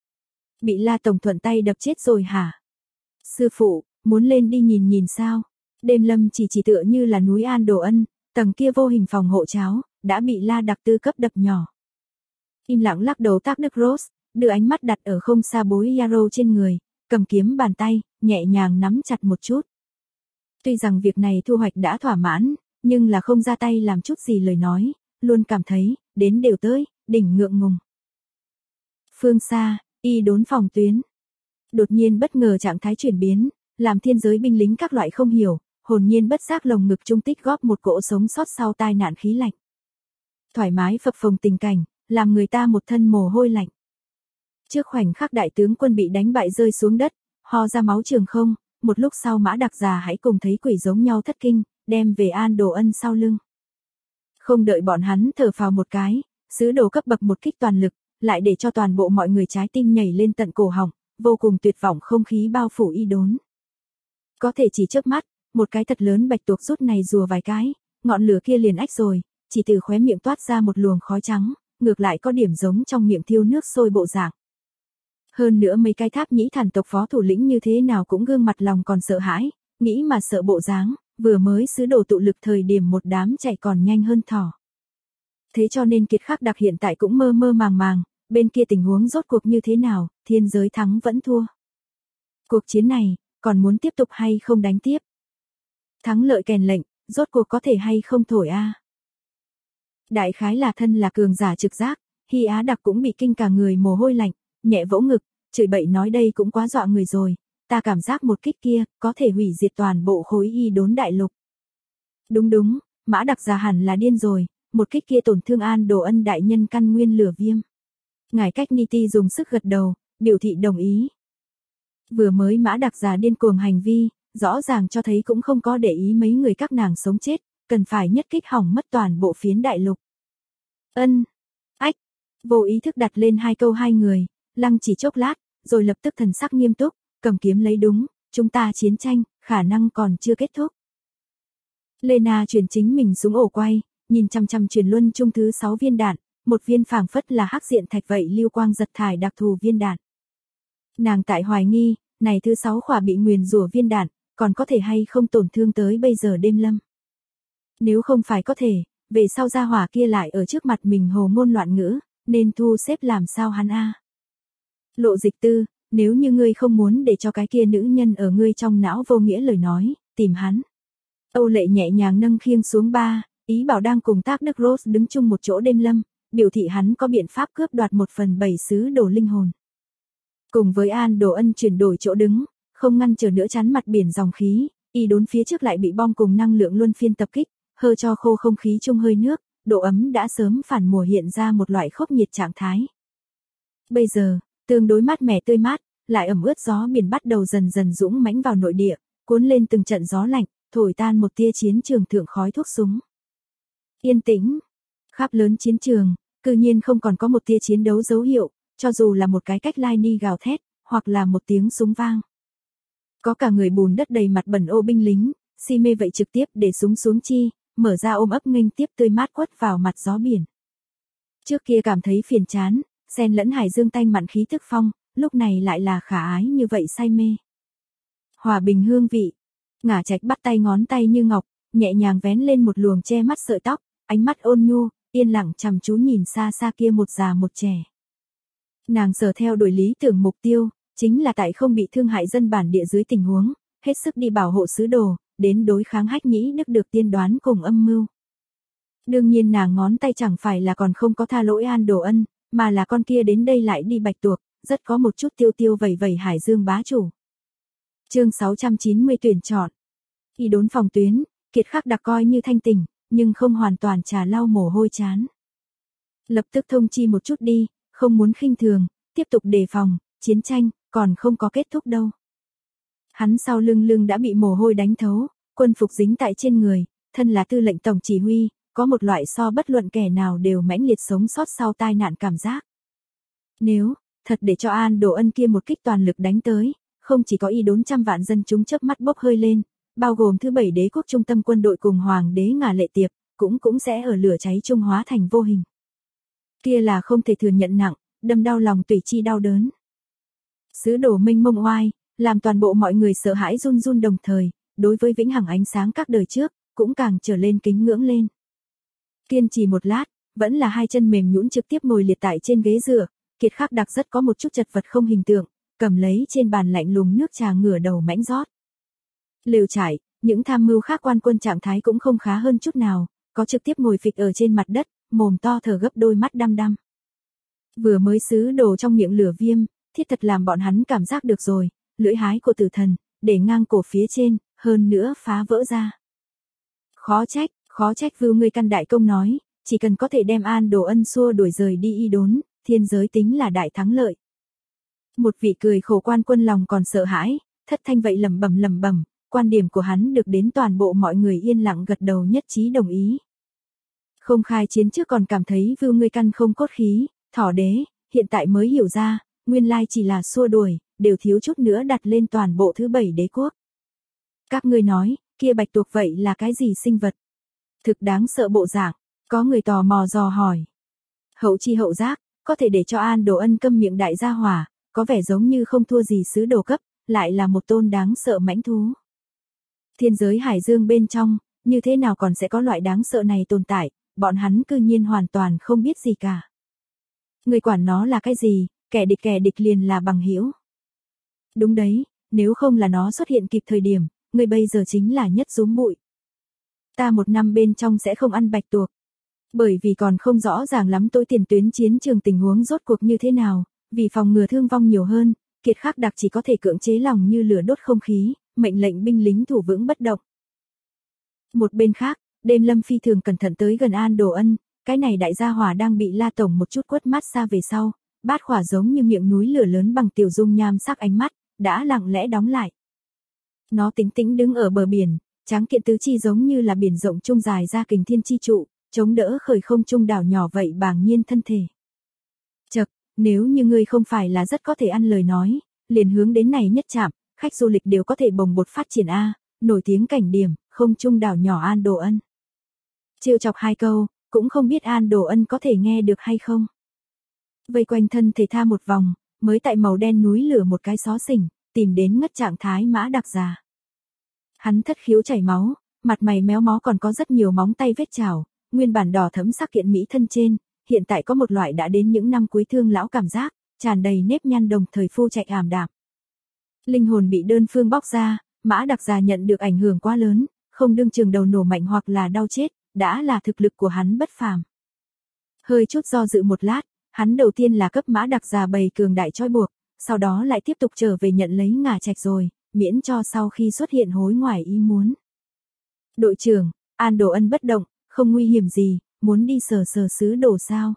Bị La Tổng thuận tay đập chết rồi hả? Sư phụ, muốn lên đi nhìn sao? Đêm Lâm chỉ tựa như là núi An Đồ Ân, tầng kia vô hình phòng hộ cháo, đã bị La Đặc Tư cấp đập nhỏ. Im lặng lắc đầu Tác Đức Rose, đưa ánh mắt đặt ở không xa bối Yarrow trên người, cầm kiếm bàn tay, nhẹ nhàng nắm chặt một chút. Tuy rằng việc này thu hoạch đã thỏa mãn, nhưng là không ra tay làm chút gì lời nói, luôn cảm thấy, đến đều tới, đỉnh ngượng ngùng. Phương xa, y đốn phòng tuyến. Đột nhiên bất ngờ trạng thái chuyển biến, làm thiên giới binh lính các loại không hiểu, hồn nhiên bất giác lồng ngực trung tích góp một cỗ sống sót sau tai nạn khí lạnh. Thoải mái phập phồng tình cảnh, làm người ta một thân mồ hôi lạnh. Trước khoảnh khắc đại tướng quân bị đánh bại rơi xuống đất, ho ra máu trường không, một lúc sau Mã Đặc Già hãy cùng thấy quỷ giống nhau thất kinh, đem về An Đồ Ân sau lưng. Không đợi bọn hắn thở phào một cái, sứ đồ cấp bậc một kích toàn lực, lại để cho toàn bộ mọi người trái tim nhảy lên tận cổ họng, vô cùng tuyệt vọng không khí bao phủ y đốn. Có thể chỉ chớp mắt, một cái thật lớn bạch tuộc rút này rùa vài cái, ngọn lửa kia liền ách rồi, chỉ từ khóe miệng toát ra một luồng khói trắng, ngược lại có điểm giống trong miệng thiêu nước sôi bộ dạng. Hơn nữa mấy cái Tháp Nhĩ Thản tộc phó thủ lĩnh như thế nào cũng gương mặt lòng còn sợ hãi, nghĩ mà sợ bộ dáng, vừa mới sứ đồ tụ lực thời điểm một đám chạy còn nhanh hơn thỏ. Thế cho nên Kiệt Khắc Đặc hiện tại cũng mơ mơ màng màng, bên kia tình huống rốt cuộc như thế nào, thiên giới thắng vẫn thua. Cuộc chiến này, còn muốn tiếp tục hay không đánh tiếp? Thắng lợi kèn lệnh, rốt cuộc có thể hay không thổi a? Đại khái là thân là cường giả trực giác, Hy Á Đặc cũng bị kinh cả người mồ hôi lạnh, nhẹ vỗ ngực, chửi bậy nói đây cũng quá dọa người rồi, ta cảm giác một kích kia, có thể hủy diệt toàn bộ khối Y Đốn đại lục. Đúng, Mã Đặc già hẳn là điên rồi, một kích kia tổn thương An Đồ Ân đại nhân căn nguyên lửa viêm. Ngài Cách Niti dùng sức gật đầu, biểu thị đồng ý. Vừa mới Mã Đặc già điên cuồng hành vi, rõ ràng cho thấy cũng không có để ý mấy người các nàng sống chết, cần phải nhất kích hỏng mất toàn bộ phiến đại lục. Ách, vô ý thức đặt lên hai câu hai người, lăng chỉ chốc lát, rồi lập tức thần sắc nghiêm túc, cầm kiếm lấy đúng, chúng ta chiến tranh, khả năng còn chưa kết thúc. Lena chuyển chính mình xuống ổ quay, nhìn chăm chăm truyền luân trung thứ 6 viên đạn, một viên phảng phất là hắc diện thạch vậy lưu quang giật thải đặc thù viên đạn. Nàng tại hoài nghi, này thứ 6 khỏa bị nguyền rủa viên đạn, còn có thể hay không tổn thương tới bây giờ đêm lâm. Nếu không phải có thể, về sau gia hỏa kia lại ở trước mặt mình hồ ngôn loạn ngữ, nên thu xếp làm sao hắn a? Lộ Dịch Tư, nếu như ngươi không muốn để cho cái kia nữ nhân ở ngươi trong não vô nghĩa lời nói, tìm hắn. Âu Lệ nhẹ nhàng nâng khiêng xuống ba, ý bảo đang cùng Tác Đức Rose đứng chung một chỗ đêm lâm, biểu thị hắn có biện pháp cướp đoạt 1/7 sứ đồ linh hồn. Cùng với An Đồ Ân chuyển đổi chỗ đứng, không ngăn trở nữa chắn mặt biển dòng khí, Y Đốn phía trước lại bị bom cùng năng lượng luân phiên tập kích, hơ cho khô không khí chung hơi nước, độ ấm đã sớm phản mùa hiện ra một loại khốc nhiệt trạng thái. Bây giờ, tương đối mát mẻ tươi mát, lại ẩm ướt gió biển bắt đầu dần dần dũng mãnh vào nội địa, cuốn lên từng trận gió lạnh, thổi tan một tia chiến trường thượng khói thuốc súng. Yên tĩnh, khắp lớn chiến trường, cư nhiên không còn có một tia chiến đấu dấu hiệu, cho dù là một cái cách lai ni gào thét, hoặc là một tiếng súng vang. Có cả người bùn đất đầy mặt bẩn ô binh lính, si mê vậy trực tiếp để súng xuống chi, mở ra ôm ấp nghênh tiếp tươi mát quất vào mặt gió biển. Trước kia cảm thấy phiền chán, xen lẫn hải dương tanh mặn khí tức phong, lúc này lại là khả ái như vậy say mê. Hòa bình hương vị, Ngả Trạch bắt tay ngón tay như ngọc, nhẹ nhàng vén lên một luồng che mắt sợi tóc, ánh mắt ôn nhu, yên lặng chăm chú nhìn xa xa kia một già một trẻ. Nàng sở theo đuổi lý tưởng mục tiêu, chính là tại không bị thương hại dân bản địa dưới tình huống, hết sức đi bảo hộ sứ đồ, đến đối kháng Hách Nhĩ Đức được tiên đoán cùng âm mưu. Đương nhiên nàng ngón tay chẳng phải là còn không có tha lỗi An Đồ Ân, mà là con kia đến đây lại đi bạch tuộc, rất có một chút tiêu tiêu vẩy vẩy hải dương bá chủ. Chương 690 tuyển chọn. Y Đốn phòng tuyến, Kiệt Khắc Đặc coi như thanh tỉnh, nhưng không hoàn toàn trà lau mồ hôi chán. Lập tức thông chi một chút đi, không muốn khinh thường, tiếp tục đề phòng, chiến tranh còn không có kết thúc đâu. Hắn sau lưng đã bị mồ hôi đánh thấu, quân phục dính tại trên người, thân là tư lệnh tổng chỉ huy, có một loại so bất luận kẻ nào đều mãnh liệt sống sót sau tai nạn cảm giác. Nếu thật để cho An Đồ Ân kia một kích toàn lực đánh tới, không chỉ có Y Đốn trăm vạn dân chúng chớp mắt bốc hơi lên, bao gồm thứ 7 đế quốc trung tâm quân đội cùng hoàng đế Ngà Lệ Tiệp, cũng sẽ ở lửa cháy trung hóa thành vô hình. Kia là không thể thừa nhận nặng, đâm đau lòng tùy chi đau đớn. Sứ đồ mênh mông oai, làm toàn bộ mọi người sợ hãi run run đồng thời, đối với vĩnh hằng ánh sáng các đời trước, cũng càng trở lên kính ngưỡng lên. Kiên trì một lát, vẫn là hai chân mềm nhũn trực tiếp ngồi liệt tại trên ghế dựa, Kiệt Khắc Đặc rất có một chút chật vật không hình tượng, cầm lấy trên bàn lạnh lùng nước trà ngửa đầu mãnh rót. Lều trại, những tham mưu khác quan quân trạng thái cũng không khá hơn chút nào, có trực tiếp ngồi phịch ở trên mặt đất, mồm to thở gấp đôi mắt đăm đăm. Vừa mới sứ đồ trong miệng lửa viêm, thiết thật làm bọn hắn cảm giác được rồi, lưỡi hái của tử thần, để ngang cổ phía trên, hơn nữa phá vỡ ra. Khó trách Vưu ngươi căn đại công nói, chỉ cần có thể đem An Đồ Ân xua đuổi rời đi Y Đốn, thiên giới tính là đại thắng lợi. Một vị cười khổ quan quân lòng còn sợ hãi, thất thanh vậy lẩm bẩm, quan điểm của hắn được đến toàn bộ mọi người yên lặng gật đầu nhất trí đồng ý. Không khai chiến trước còn cảm thấy Vưu ngươi căn không cốt khí, thỏ đế, hiện tại mới hiểu ra, nguyên lai chỉ là xua đuổi, đều thiếu chút nữa đặt lên toàn bộ thứ 7 đế quốc. Các ngươi nói, kia bạch tuộc vậy là cái gì sinh vật? Thực đáng sợ bộ dạng, có người tò mò dò hỏi. Hậu chi hậu giác, có thể để cho An Đồ Ân câm miệng đại gia hỏa, có vẻ giống như không thua gì sứ đồ cấp, lại là một tôn đáng sợ mãnh thú. Thiên giới hải dương bên trong, như thế nào còn sẽ có loại đáng sợ này tồn tại, bọn hắn cư nhiên hoàn toàn không biết gì cả. Người quản nó là cái gì, kẻ địch liền là bằng hữu. Đúng đấy, nếu không là nó xuất hiện kịp thời điểm, người bây giờ chính là nhất rúm bụi. Ta 1 năm bên trong sẽ không ăn bạch tuộc. Bởi vì còn không rõ ràng lắm tôi tiền tuyến chiến trường tình huống rốt cuộc như thế nào, vì phòng ngừa thương vong nhiều hơn, Kiệt Khắc Đặc chỉ có thể cưỡng chế lòng như lửa đốt không khí, mệnh lệnh binh lính thủ vững bất động. Một bên khác, Đêm Lâm phi thường cẩn thận tới gần An Đồ Ân, cái này đại gia hỏa đang bị La Tổng một chút quất mát xa về sau, bát khỏa giống như miệng núi lửa lớn bằng tiểu dung nham sắc ánh mắt, đã lặng lẽ đóng lại. Nó tĩnh tĩnh đứng ở bờ biển, tráng kiện tứ chi giống như là biển rộng trung dài ra kình thiên chi trụ, chống đỡ khởi không trung đảo nhỏ vậy bàng nhiên thân thể. Chậc, nếu như ngươi không phải là rất có thể ăn lời nói, liền hướng đến này nhất chạm, khách du lịch đều có thể bồng bột phát triển a, nổi tiếng cảnh điểm, không trung đảo nhỏ An Đồ Ân. Trêu chọc 2 câu, cũng không biết An Đồ Ân có thể nghe được hay không. Vây quanh thân thể tha một vòng, mới tại màu đen núi lửa một cái xó xỉnh, tìm đến ngất trạng thái Mã Đặc già. Hắn thất khiếu chảy máu, mặt mày méo mó còn có rất nhiều móng tay vết chảo, nguyên bản đỏ thẫm sắc kiện mỹ thân trên, hiện tại có một loại đã đến những năm cuối thương lão cảm giác, tràn đầy nếp nhăn đồng thời phô chạy ảm đạm. Linh hồn bị đơn phương bóc ra, Mã Đặc già nhận được ảnh hưởng quá lớn, không đương trường đầu nổ mạnh hoặc là đau chết, đã là thực lực của hắn bất phàm. Hơi chút do dự một lát, hắn đầu tiên là cấp Mã Đặc già bày cường đại trói buộc, sau đó lại tiếp tục trở về nhận lấy Ngả Trạch rồi, miễn cho sau khi xuất hiện hối ngoài ý muốn. Đội trưởng, An Đồ Ân bất động, không nguy hiểm gì, muốn đi sờ sờ sứ đồ sao?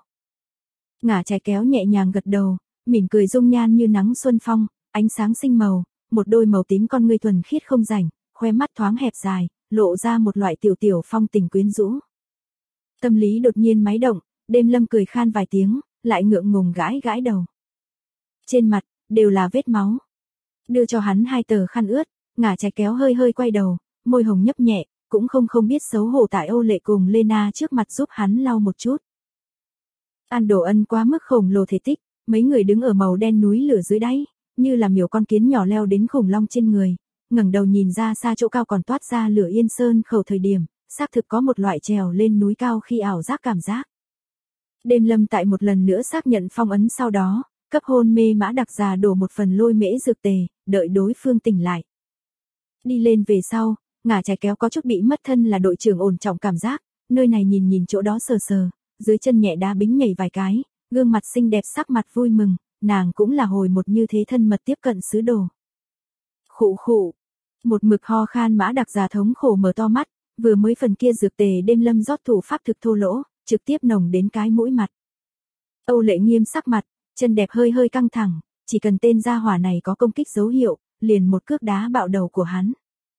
Ngả Trạch kéo nhẹ nhàng gật đầu, mỉm cười dung nhan như nắng xuân phong, ánh sáng sinh màu, một đôi màu tím con ngươi thuần khiết không rảnh, khóe mắt thoáng hẹp dài, lộ ra một loại tiểu tiểu phong tình quyến rũ. Tâm lý đột nhiên máy động, Đêm Lâm cười khan vài tiếng, lại ngượng ngùng gãi gãi đầu. Trên mặt, đều là vết máu. Đưa cho hắn 2 tờ khăn ướt, Ngả Trạch kéo hơi hơi quay đầu, môi hồng nhấp nhẹ, cũng không biết xấu hổ tại Âu Lệ cùng Lena trước mặt giúp hắn lau một chút. An Đồ Ân quá mức khổng lồ thể tích, mấy người đứng ở màu đen núi lửa dưới đáy, như là miểu con kiến nhỏ leo đến khủng long trên người, ngẩng đầu nhìn ra xa chỗ cao còn toát ra lửa Yên Sơn khẩu thời điểm, xác thực có một loại trèo lên núi cao khi ảo giác cảm giác. Đêm Lâm tại một lần nữa xác nhận phong ấn sau đó, cấp hôn mê Mã Đặc già đổ một phần lôi mễ dược tề, đợi đối phương tỉnh lại. Đi lên về sau, Ngả Trạch kéo có chút bị mất thân là đội trưởng ổn trọng cảm giác, nơi này nhìn chỗ đó sờ sờ, dưới chân nhẹ đá bính nhảy vài cái, gương mặt xinh đẹp sắc mặt vui mừng, nàng cũng là hồi một như thế thân mật tiếp cận sứ đồ. Khụ khụ, một mực ho khan Mã Đặc già thống khổ mở to mắt, vừa mới phần kia dược tề Đêm Lâm rót thủ pháp thực thô lỗ, trực tiếp nồng đến cái mũi mặt. Âu Lệ nghiêm sắc mặt, chân đẹp hơi hơi căng thẳng, chỉ cần tên gia hỏa này có công kích dấu hiệu, liền một cước đá bạo đầu của hắn.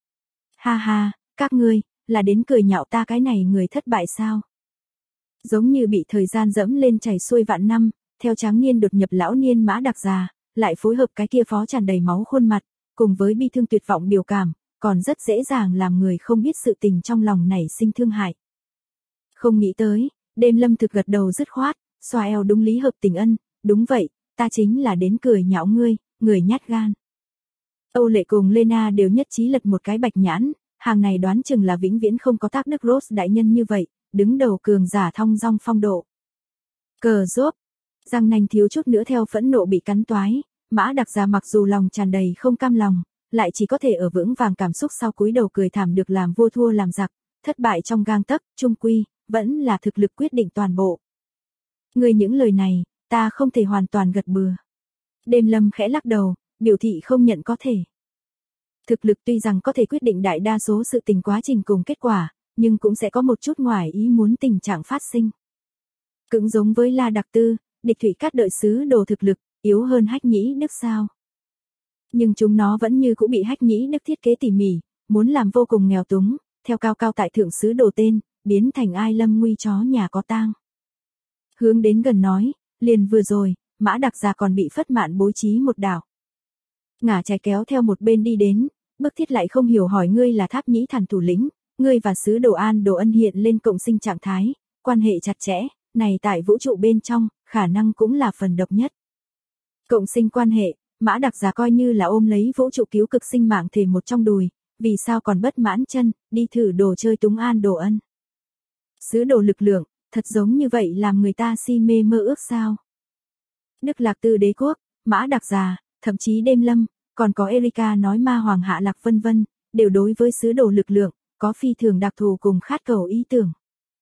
Ha ha, các ngươi, là đến cười nhạo ta cái này người thất bại sao? Giống như bị thời gian dẫm lên chảy xuôi vạn năm, theo tráng niên đột nhập lão niên Mã Đặc già, lại phối hợp cái kia phó tràn đầy máu khuôn mặt, cùng với bi thương tuyệt vọng biểu cảm, còn rất dễ dàng làm người không biết sự tình trong lòng nảy sinh thương hại. Không nghĩ tới, Đêm Lâm thực gật đầu dứt khoát, xoa eo đúng lý hợp tình ân, đúng vậy, ta chính là đến cười nhạo ngươi, người nhát gan. Âu Lệ cùng Lena đều nhất trí lật một cái bạch nhãn, hàng này đoán chừng là vĩnh viễn không có tác đức Rose đại nhân như vậy, đứng đầu cường giả thong dong phong độ. Cờ rốp, răng nanh thiếu chút nữa theo phẫn nộ bị cắn toái, Mã Đặc già mặc dù lòng tràn đầy không cam lòng, lại chỉ có thể ở vững vàng cảm xúc sau cúi đầu cười thảm được làm vua thua làm giặc, thất bại trong gang tấc, chung quy, vẫn là thực lực quyết định toàn bộ. Người những lời này, ta không thể hoàn toàn gật bừa. Đêm Lâm khẽ lắc đầu, biểu thị không nhận có thể. Thực lực tuy rằng có thể quyết định đại đa số sự tình quá trình cùng kết quả, nhưng cũng sẽ có một chút ngoài ý muốn tình trạng phát sinh. Cũng giống với La Đặc Tư, địch thủy cát đợi sứ đồ thực lực, yếu hơn Hách Nhĩ Đức sao. Nhưng chúng nó vẫn như cũng bị Hách Nhĩ Đức thiết kế tỉ mỉ, muốn làm vô cùng nghèo túng, theo cao cao tại thượng sứ đồ tên, biến thành ai lâm nguy chó nhà có tang. Hướng đến gần nói, liền vừa rồi, Mã Đặc già còn bị Phất Mạn bố trí một đảo. Ngả Trạch kéo theo một bên đi đến, Bức Thiết lại không hiểu hỏi ngươi là Tháp Nhĩ Thản thủ lĩnh, ngươi và sứ đồ An Đồ Ân hiện lên cộng sinh trạng thái, quan hệ chặt chẽ, này tại vũ trụ bên trong, khả năng cũng là phần độc nhất. Cộng sinh quan hệ, Mã Đặc Già coi như là ôm lấy vũ trụ cứu cực sinh mạng thể một trong đùi, vì sao còn bất mãn chân, đi thử đồ chơi túng An Đồ Ân. Sứ đồ lực lượng, thật giống như vậy làm người ta si mê mơ ước sao. Đức Lạc Tư Đế Quốc, Mã Đặc Già, thậm chí Đêm Lâm, còn có Erika nói ma hoàng Hạ Lạc vân vân, đều đối với sứ đồ lực lượng, có phi thường đặc thù cùng khát cầu ý tưởng.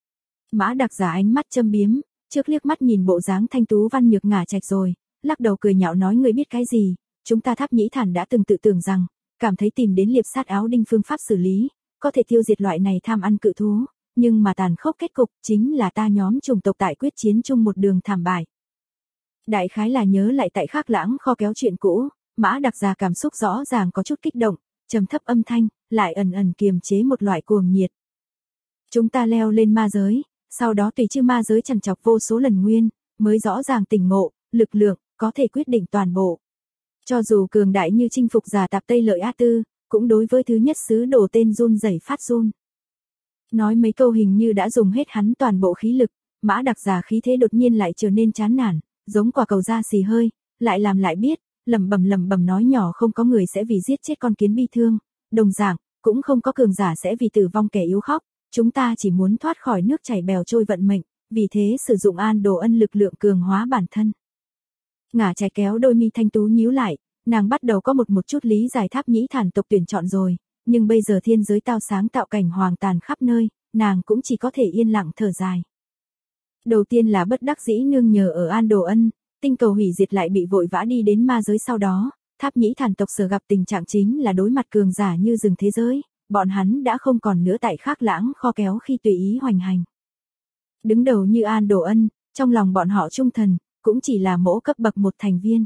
Mã Đặc Già ánh mắt châm biếm, trước liếc mắt nhìn bộ dáng thanh tú văn nhược ngả trạch rồi, lắc đầu cười nhạo nói người biết cái gì, chúng ta Tháp Nhĩ Thản đã từng tự tưởng rằng, cảm thấy tìm đến liệp sát áo đinh phương pháp xử lý, có thể tiêu diệt loại này tham ăn cự thú, nhưng mà tàn khốc kết cục chính là ta nhóm chủng tộc tại quyết chiến chung một đường thảm bại. Đại khái là nhớ lại tại Khắc Lãng kho kéo chuyện cũ, Mã Đặc Già cảm xúc rõ ràng có chút kích động, trầm thấp âm thanh, lại ẩn ẩn kiềm chế một loại cuồng nhiệt. Chúng ta leo lên ma giới, sau đó tùy chư ma giới trằn trọc vô số lần nguyên, mới rõ ràng tỉnh ngộ, lực lượng, có thể quyết định toàn bộ. Cho dù cường đại như chinh phục giả tạp Tây Lợi A Tư, cũng đối với thứ nhất sứ đồ tên run rẩy phát run. Nói mấy câu hình như đã dùng hết hắn toàn bộ khí lực, Mã Đặc Già khí thế đột nhiên lại trở nên chán nản, giống quả cầu da xì hơi, lại làm lại biết, lẩm bẩm nói nhỏ không có người sẽ vì giết chết con kiến bi thương, đồng dạng, cũng không có cường giả sẽ vì tử vong kẻ yếu khóc, chúng ta chỉ muốn thoát khỏi nước chảy bèo trôi vận mệnh, vì thế sử dụng An Đồ Ân lực lượng cường hóa bản thân. Ngả trái kéo đôi mi thanh tú nhíu lại, nàng bắt đầu có một chút lý giải Tháp Nhĩ Thản tộc tuyển chọn rồi, nhưng bây giờ thiên giới tao sáng tạo cảnh hoàng tàn khắp nơi, nàng cũng chỉ có thể yên lặng thở dài. Đầu tiên là bất đắc dĩ nương nhờ ở An Đồ Ân, tinh cầu hủy diệt lại bị vội vã đi đến ma giới sau đó, Tháp Nhĩ Thản tộc sở gặp tình trạng chính là đối mặt cường giả như rừng thế giới, bọn hắn đã không còn nữa tại Khắc Lãng kho kéo khi tùy ý hoành hành. Đứng đầu như An Đồ Ân, trong lòng bọn họ trung thần, cũng chỉ là mỗ cấp bậc một thành viên.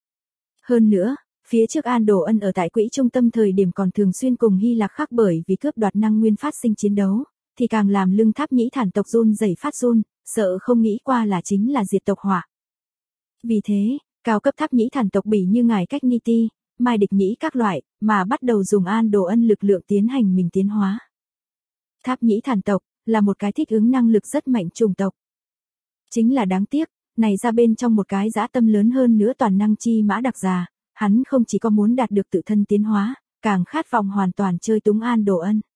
Hơn nữa, phía trước An Đồ Ân ở tại quỹ trung tâm thời điểm còn thường xuyên cùng Hy Lạc khác bởi vì cướp đoạt năng nguyên phát sinh chiến đấu, thì càng làm lưng Tháp Nhĩ Thản tộc run rẩy phát run, sợ không nghĩ qua là chính là diệt tộc họa. Vì thế, cao cấp Tháp Nhĩ Thản tộc bỉ như ngài cách Niti, Mai Địch Nhĩ các loại, mà bắt đầu dùng An Đồ Ân lực lượng tiến hành mình tiến hóa. Tháp Nhĩ Thản tộc là một cái thích ứng năng lực rất mạnh chủng tộc. Chính là đáng tiếc, này ra bên trong một cái dã tâm lớn hơn nữa toàn năng chi Mã Đặc Già, hắn không chỉ có muốn đạt được tự thân tiến hóa, càng khát vọng hoàn toàn chơi túng An Đồ Ân.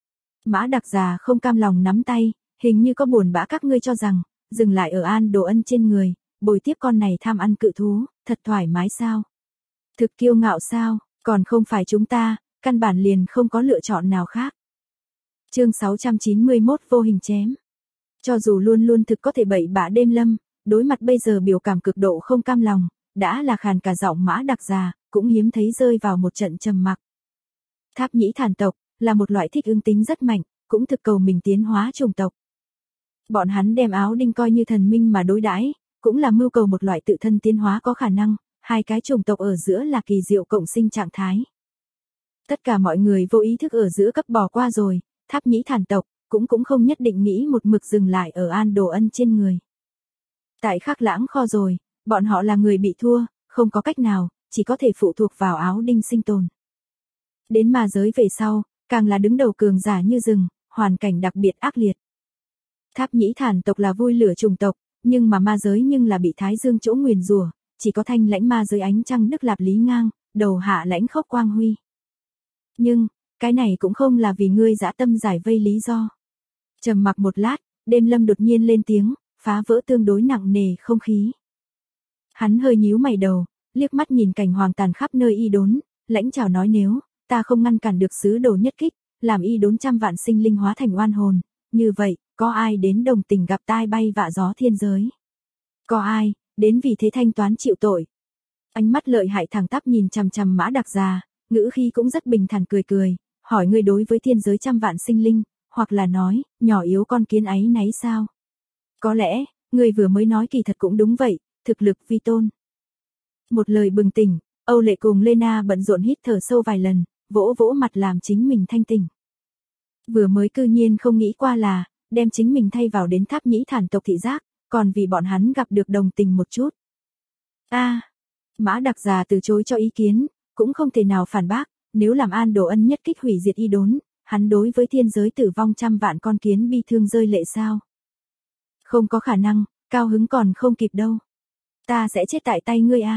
Mã Đặc Già không cam lòng nắm tay, hình như có buồn bã các ngươi cho rằng, dừng lại ở An Đồ Ân trên người, bồi tiếp con này tham ăn cự thú, thật thoải mái sao? Thực kiêu ngạo sao, còn không phải chúng ta, căn bản liền không có lựa chọn nào khác. Chương 691 vô hình chém. Cho dù luôn luôn thực có thể bậy bạ Đêm Lâm, đối mặt bây giờ biểu cảm cực độ không cam lòng, đã là khàn cả giọng Mã Đặc Già, cũng hiếm thấy rơi vào một trận trầm mặc. Tháp Nhĩ Thản tộc là một loại thích ứng tính rất mạnh, cũng thực cầu mình tiến hóa chủng tộc. Bọn hắn đem áo đinh coi như thần minh mà đối đãi, cũng là mưu cầu một loại tự thân tiến hóa có khả năng, hai cái chủng tộc ở giữa là kỳ diệu cộng sinh trạng thái. Tất cả mọi người vô ý thức ở giữa cấp bỏ qua rồi, Tháp Nhĩ Thản tộc cũng không nhất định nghĩ một mực dừng lại ở An Đồ Ân trên người. Tại Khắc Lãng kho rồi, bọn họ là người bị thua, không có cách nào, chỉ có thể phụ thuộc vào áo đinh sinh tồn. Đến ma giới về sau, càng là đứng đầu cường giả như rừng, hoàn cảnh đặc biệt ác liệt. Tháp Nhĩ Thản tộc là vui lửa chủng tộc, nhưng mà ma giới nhưng là bị Thái Dương chỗ nguyền rủa, chỉ có thanh lãnh ma giới ánh trăng Đức Lạp Lý ngang, đầu hạ lãnh khốc quang huy. Nhưng, cái này cũng không là vì ngươi dã tâm giải vây lý do. Trầm mặc một lát, Đêm Lâm đột nhiên lên tiếng, phá vỡ tương đối nặng nề không khí. Hắn hơi nhíu mày đầu, liếc mắt nhìn cảnh hoàng tàn khắp nơi y đốn, lãnh chào nói nếu ta không ngăn cản được sứ đồ nhất kích, làm y đốn trăm vạn sinh linh hóa thành oan hồn, như vậy, có ai đến đồng tình gặp tai bay vạ gió thiên giới? Có ai đến vì thế thanh toán chịu tội? Ánh mắt lợi hại thẳng tắp nhìn chằm chằm Mã Đặc Già, ngữ khí cũng rất bình thản cười, hỏi ngươi đối với thiên giới trăm vạn sinh linh, hoặc là nói, nhỏ yếu con kiến ấy náy sao? Có lẽ, ngươi vừa mới nói kỳ thật cũng đúng vậy, thực lực vi tôn. Một lời bừng tỉnh, Âu Lệ cùng Lena bận rộn hít thở sâu vài lần, vỗ vỗ mặt làm chính mình thanh tỉnh. Vừa mới cư nhiên không nghĩ qua là, đem chính mình thay vào đến Tháp Nhĩ Thản tộc thị giác, còn vì bọn hắn gặp được đồng tình một chút. Mã Đặc Già từ chối cho ý kiến, cũng không thể nào phản bác, nếu làm An Đồ Ân nhất kích hủy diệt y đốn, hắn đối với thiên giới tử vong trăm vạn con kiến bi thương rơi lệ sao? Không có khả năng, cao hứng còn không kịp đâu. Ta sẽ chết tại tay ngươi a.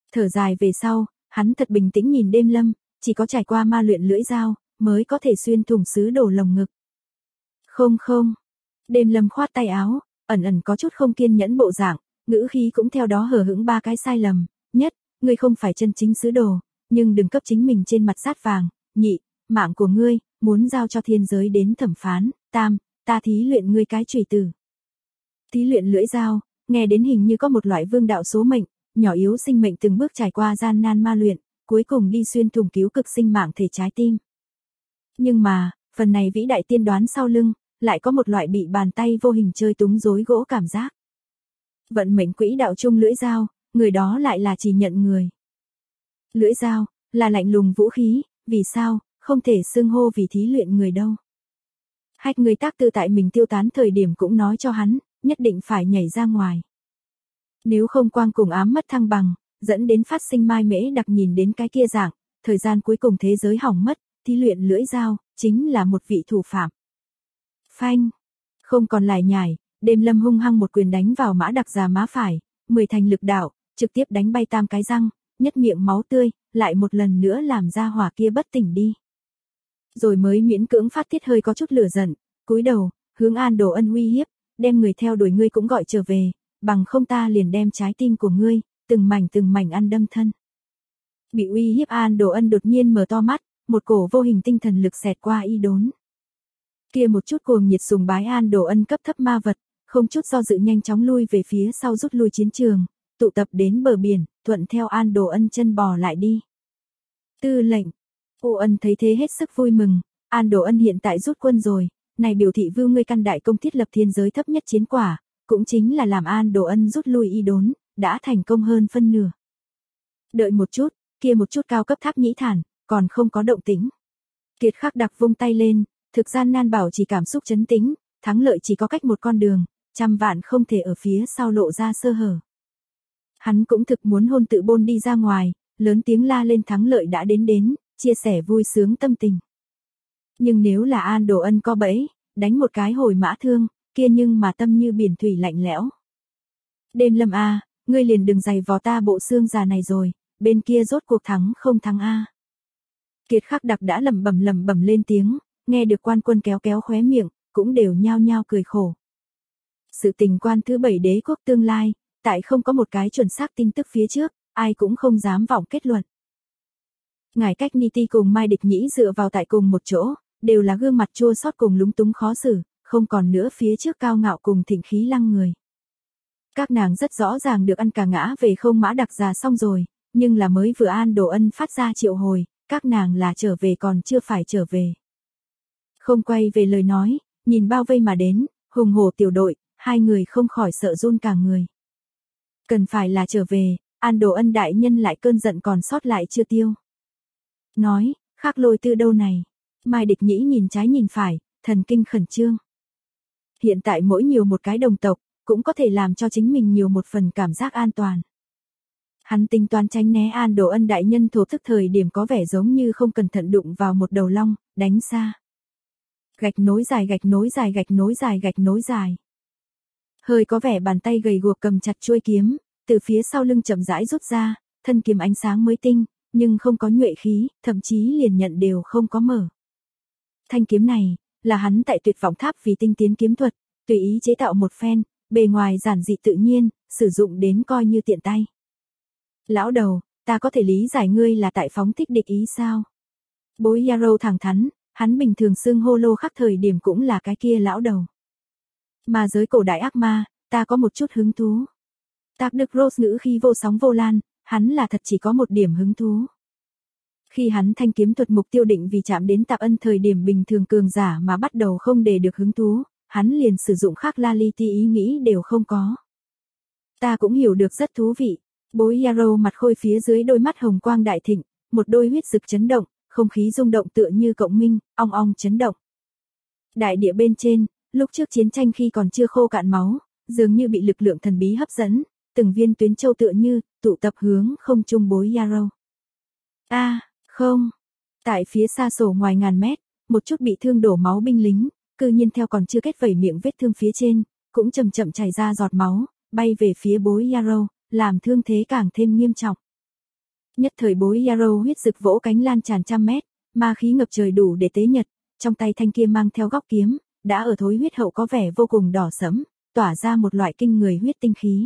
Thở dài về sau, hắn thật bình tĩnh nhìn Đêm Lâm, chỉ có trải qua ma luyện lưỡi dao, mới có thể xuyên thủng sứ đồ lồng ngực. Không không. Đêm Lâm khoát tay áo, ẩn ẩn có chút không kiên nhẫn bộ dạng, ngữ khí cũng theo đó hờ hững ba cái sai lầm. Nhất, ngươi không phải chân chính sứ đồ, nhưng đừng cấp chính mình trên mặt sát vàng. Nhị, mạng của ngươi, muốn giao cho thiên giới đến thẩm phán. Tam, ta thí luyện ngươi cái chùy tử. Thí luyện lưỡi dao, nghe đến hình như có một loại vương đạo số mệnh, nhỏ yếu sinh mệnh từng bước trải qua gian nan ma luyện, cuối cùng đi xuyên thủng cứu cực sinh mạng thể trái tim. Nhưng mà, phần này vĩ đại tiên đoán sau lưng, lại có một loại bị bàn tay vô hình chơi túng rối gỗ cảm giác. Vận mệnh quỹ đạo chung lưỡi dao, người đó lại là chỉ nhận người. Lưỡi dao, là lạnh lùng vũ khí, vì sao, không thể xưng hô vì thí luyện người đâu. Hách người tác tư tại mình tiêu tán thời điểm cũng nói cho hắn, nhất định phải nhảy ra ngoài. Nếu không quang cùng ám mất thăng bằng, dẫn đến phát sinh mai mễ đặc nhìn đến cái kia dạng, thời gian cuối cùng thế giới hỏng mất, thí luyện lưỡi dao, chính là một vị thủ phạm. Phanh. Không còn lải nhải, Đêm Lâm hung hăng một quyền đánh vào Mã Đặc già má phải, 10 thành lực đạo, trực tiếp đánh bay tam cái răng, nhất miệng máu tươi, lại một lần nữa làm ra hỏa kia bất tỉnh đi. Rồi mới miễn cưỡng phát tiết hơi có chút lửa giận, cúi đầu, hướng An Đồ Ân uy hiếp, đem người theo đuổi ngươi cũng gọi trở về, bằng không ta liền đem trái tim của ngươi, từng mảnh ăn đâm thân. Bị uy hiếp An Đồ Ân đột nhiên mở to mắt, một cổ vô hình tinh thần lực xẹt qua y đốn. Kia một chút cuồng nhiệt sùng bái An Đồ Ân cấp thấp ma vật, không chút do dự nhanh chóng lui về phía sau rút lui chiến trường, tụ tập đến bờ biển, thuận theo An Đồ Ân chân bò lại đi. Tư lệnh. Ô Ân thấy thế hết sức vui mừng, An Đồ Ân hiện tại rút quân rồi, này biểu thị vưu ngươi căn đại công thiết lập thiên giới thấp nhất chiến quả, cũng chính là làm An Đồ Ân rút lui y đốn, đã thành công hơn phân nửa. Đợi một chút, kia một chút cao cấp tháp nhĩ thản, còn không có động tĩnh. Kiệt Khắc Đặc vung tay lên, thực gian nan bảo chỉ cảm xúc trấn tĩnh, thắng lợi chỉ có cách một con đường, trăm vạn không thể ở phía sau lộ ra sơ hở. Hắn cũng thực muốn hôn tự bôn đi ra ngoài, lớn tiếng la lên thắng lợi đã đến, chia sẻ vui sướng tâm tình. Nhưng nếu là An Đồ Ân có bẫy, đánh một cái hồi mã thương, kia nhưng mà tâm như biển thủy lạnh lẽo. Đêm Lâm a, ngươi liền đừng giày vò ta bộ xương già này rồi, bên kia rốt cuộc thắng không thắng a. Kiệt Khắc Đặc đã lẩm bẩm lên tiếng, nghe được quan quân kéo kéo khóe miệng, cũng đều nhao nhao cười khổ. Sự tình quan thứ 7 đế quốc tương lai, tại không có một cái chuẩn xác tin tức phía trước, ai cũng không dám vọng kết luận. Ngài Cách Niti cùng Mai Địch Nhĩ dựa vào tại cùng một chỗ, đều là gương mặt chua xót cùng lúng túng khó xử, không còn nữa phía trước cao ngạo cùng thịnh khí lăng người. Các nàng rất rõ ràng được ăn cả ngã về không Mã Đặc già xong rồi, nhưng là mới vừa An Đồ Ân phát ra triệu hồi, các nàng là trở về còn chưa phải trở về. Không quay về lời nói, nhìn bao vây mà đến, hùng hổ tiểu đội, hai người không khỏi sợ run cả người. Cần phải là trở về, An Đồ Ân đại nhân lại cơn giận còn sót lại chưa tiêu. Nói, Khắc Lôi Tư đâu này? Mai Địch Nhĩ nhìn trái nhìn phải, thần kinh khẩn trương. Hiện tại mỗi nhiều một cái đồng tộc, cũng có thể làm cho chính mình nhiều một phần cảm giác an toàn. Hắn tính toán tránh né An Đồ Ân đại nhân thổ thức thời điểm có vẻ giống như không cẩn thận đụng vào một đầu long, đánh xa. Gạch nối dài. Hơi có vẻ bàn tay gầy guộc cầm chặt chuôi kiếm, từ phía sau lưng chậm rãi rút ra, thân kiếm ánh sáng mới tinh, nhưng không có nhuệ khí, thậm chí liền nhận đều không có mở. Thanh kiếm này, là hắn tại Tuyệt Vọng Tháp vì tinh tiến kiếm thuật, tùy ý chế tạo một phen, bề ngoài giản dị tự nhiên, sử dụng đến coi như tiện tay. Lão đầu, ta có thể lý giải ngươi là tại phóng thích địch ý sao? Bối Yarrow thẳng thắn, hắn bình thường xưng hô Lô Khắc thời điểm cũng là cái kia lão đầu. Mà giới cổ đại ác ma, ta có một chút hứng thú. Tạc Đức Rose ngữ khi vô sóng vô lan, hắn là thật chỉ có một điểm hứng thú. Khi hắn thanh kiếm thuật mục tiêu định vì chạm đến Tạp Ân thời điểm bình thường cường giả mà bắt đầu không để được hứng thú, hắn liền sử dụng khác la li ti ý nghĩ đều không có. Ta cũng hiểu được rất thú vị. Bối Yarrow mặt khôi phía dưới đôi mắt hồng quang đại thịnh, một đôi huyết rực chấn động, không khí rung động tựa như cộng minh, ong ong chấn động. Đại địa bên trên, lúc trước chiến tranh khi còn chưa khô cạn máu, dường như bị lực lượng thần bí hấp dẫn, từng viên tuyến châu tựa như tụ tập hướng không trung bối Yarrow. Không. Tại phía xa sổ ngoài ngàn mét, một chút bị thương đổ máu binh lính, cư nhiên theo còn chưa kết vẩy miệng vết thương phía trên, cũng chậm chậm chảy ra giọt máu, bay về phía bối Yarrow, làm thương thế càng thêm nghiêm trọng. Nhất thời bối Yarrow huyết rực vỗ cánh lan tràn trăm mét, ma khí ngập trời đủ để tế nhật, trong tay thanh kia mang theo góc kiếm, đã ở thối huyết hậu có vẻ vô cùng đỏ sẫm, tỏa ra một loại kinh người huyết tinh khí.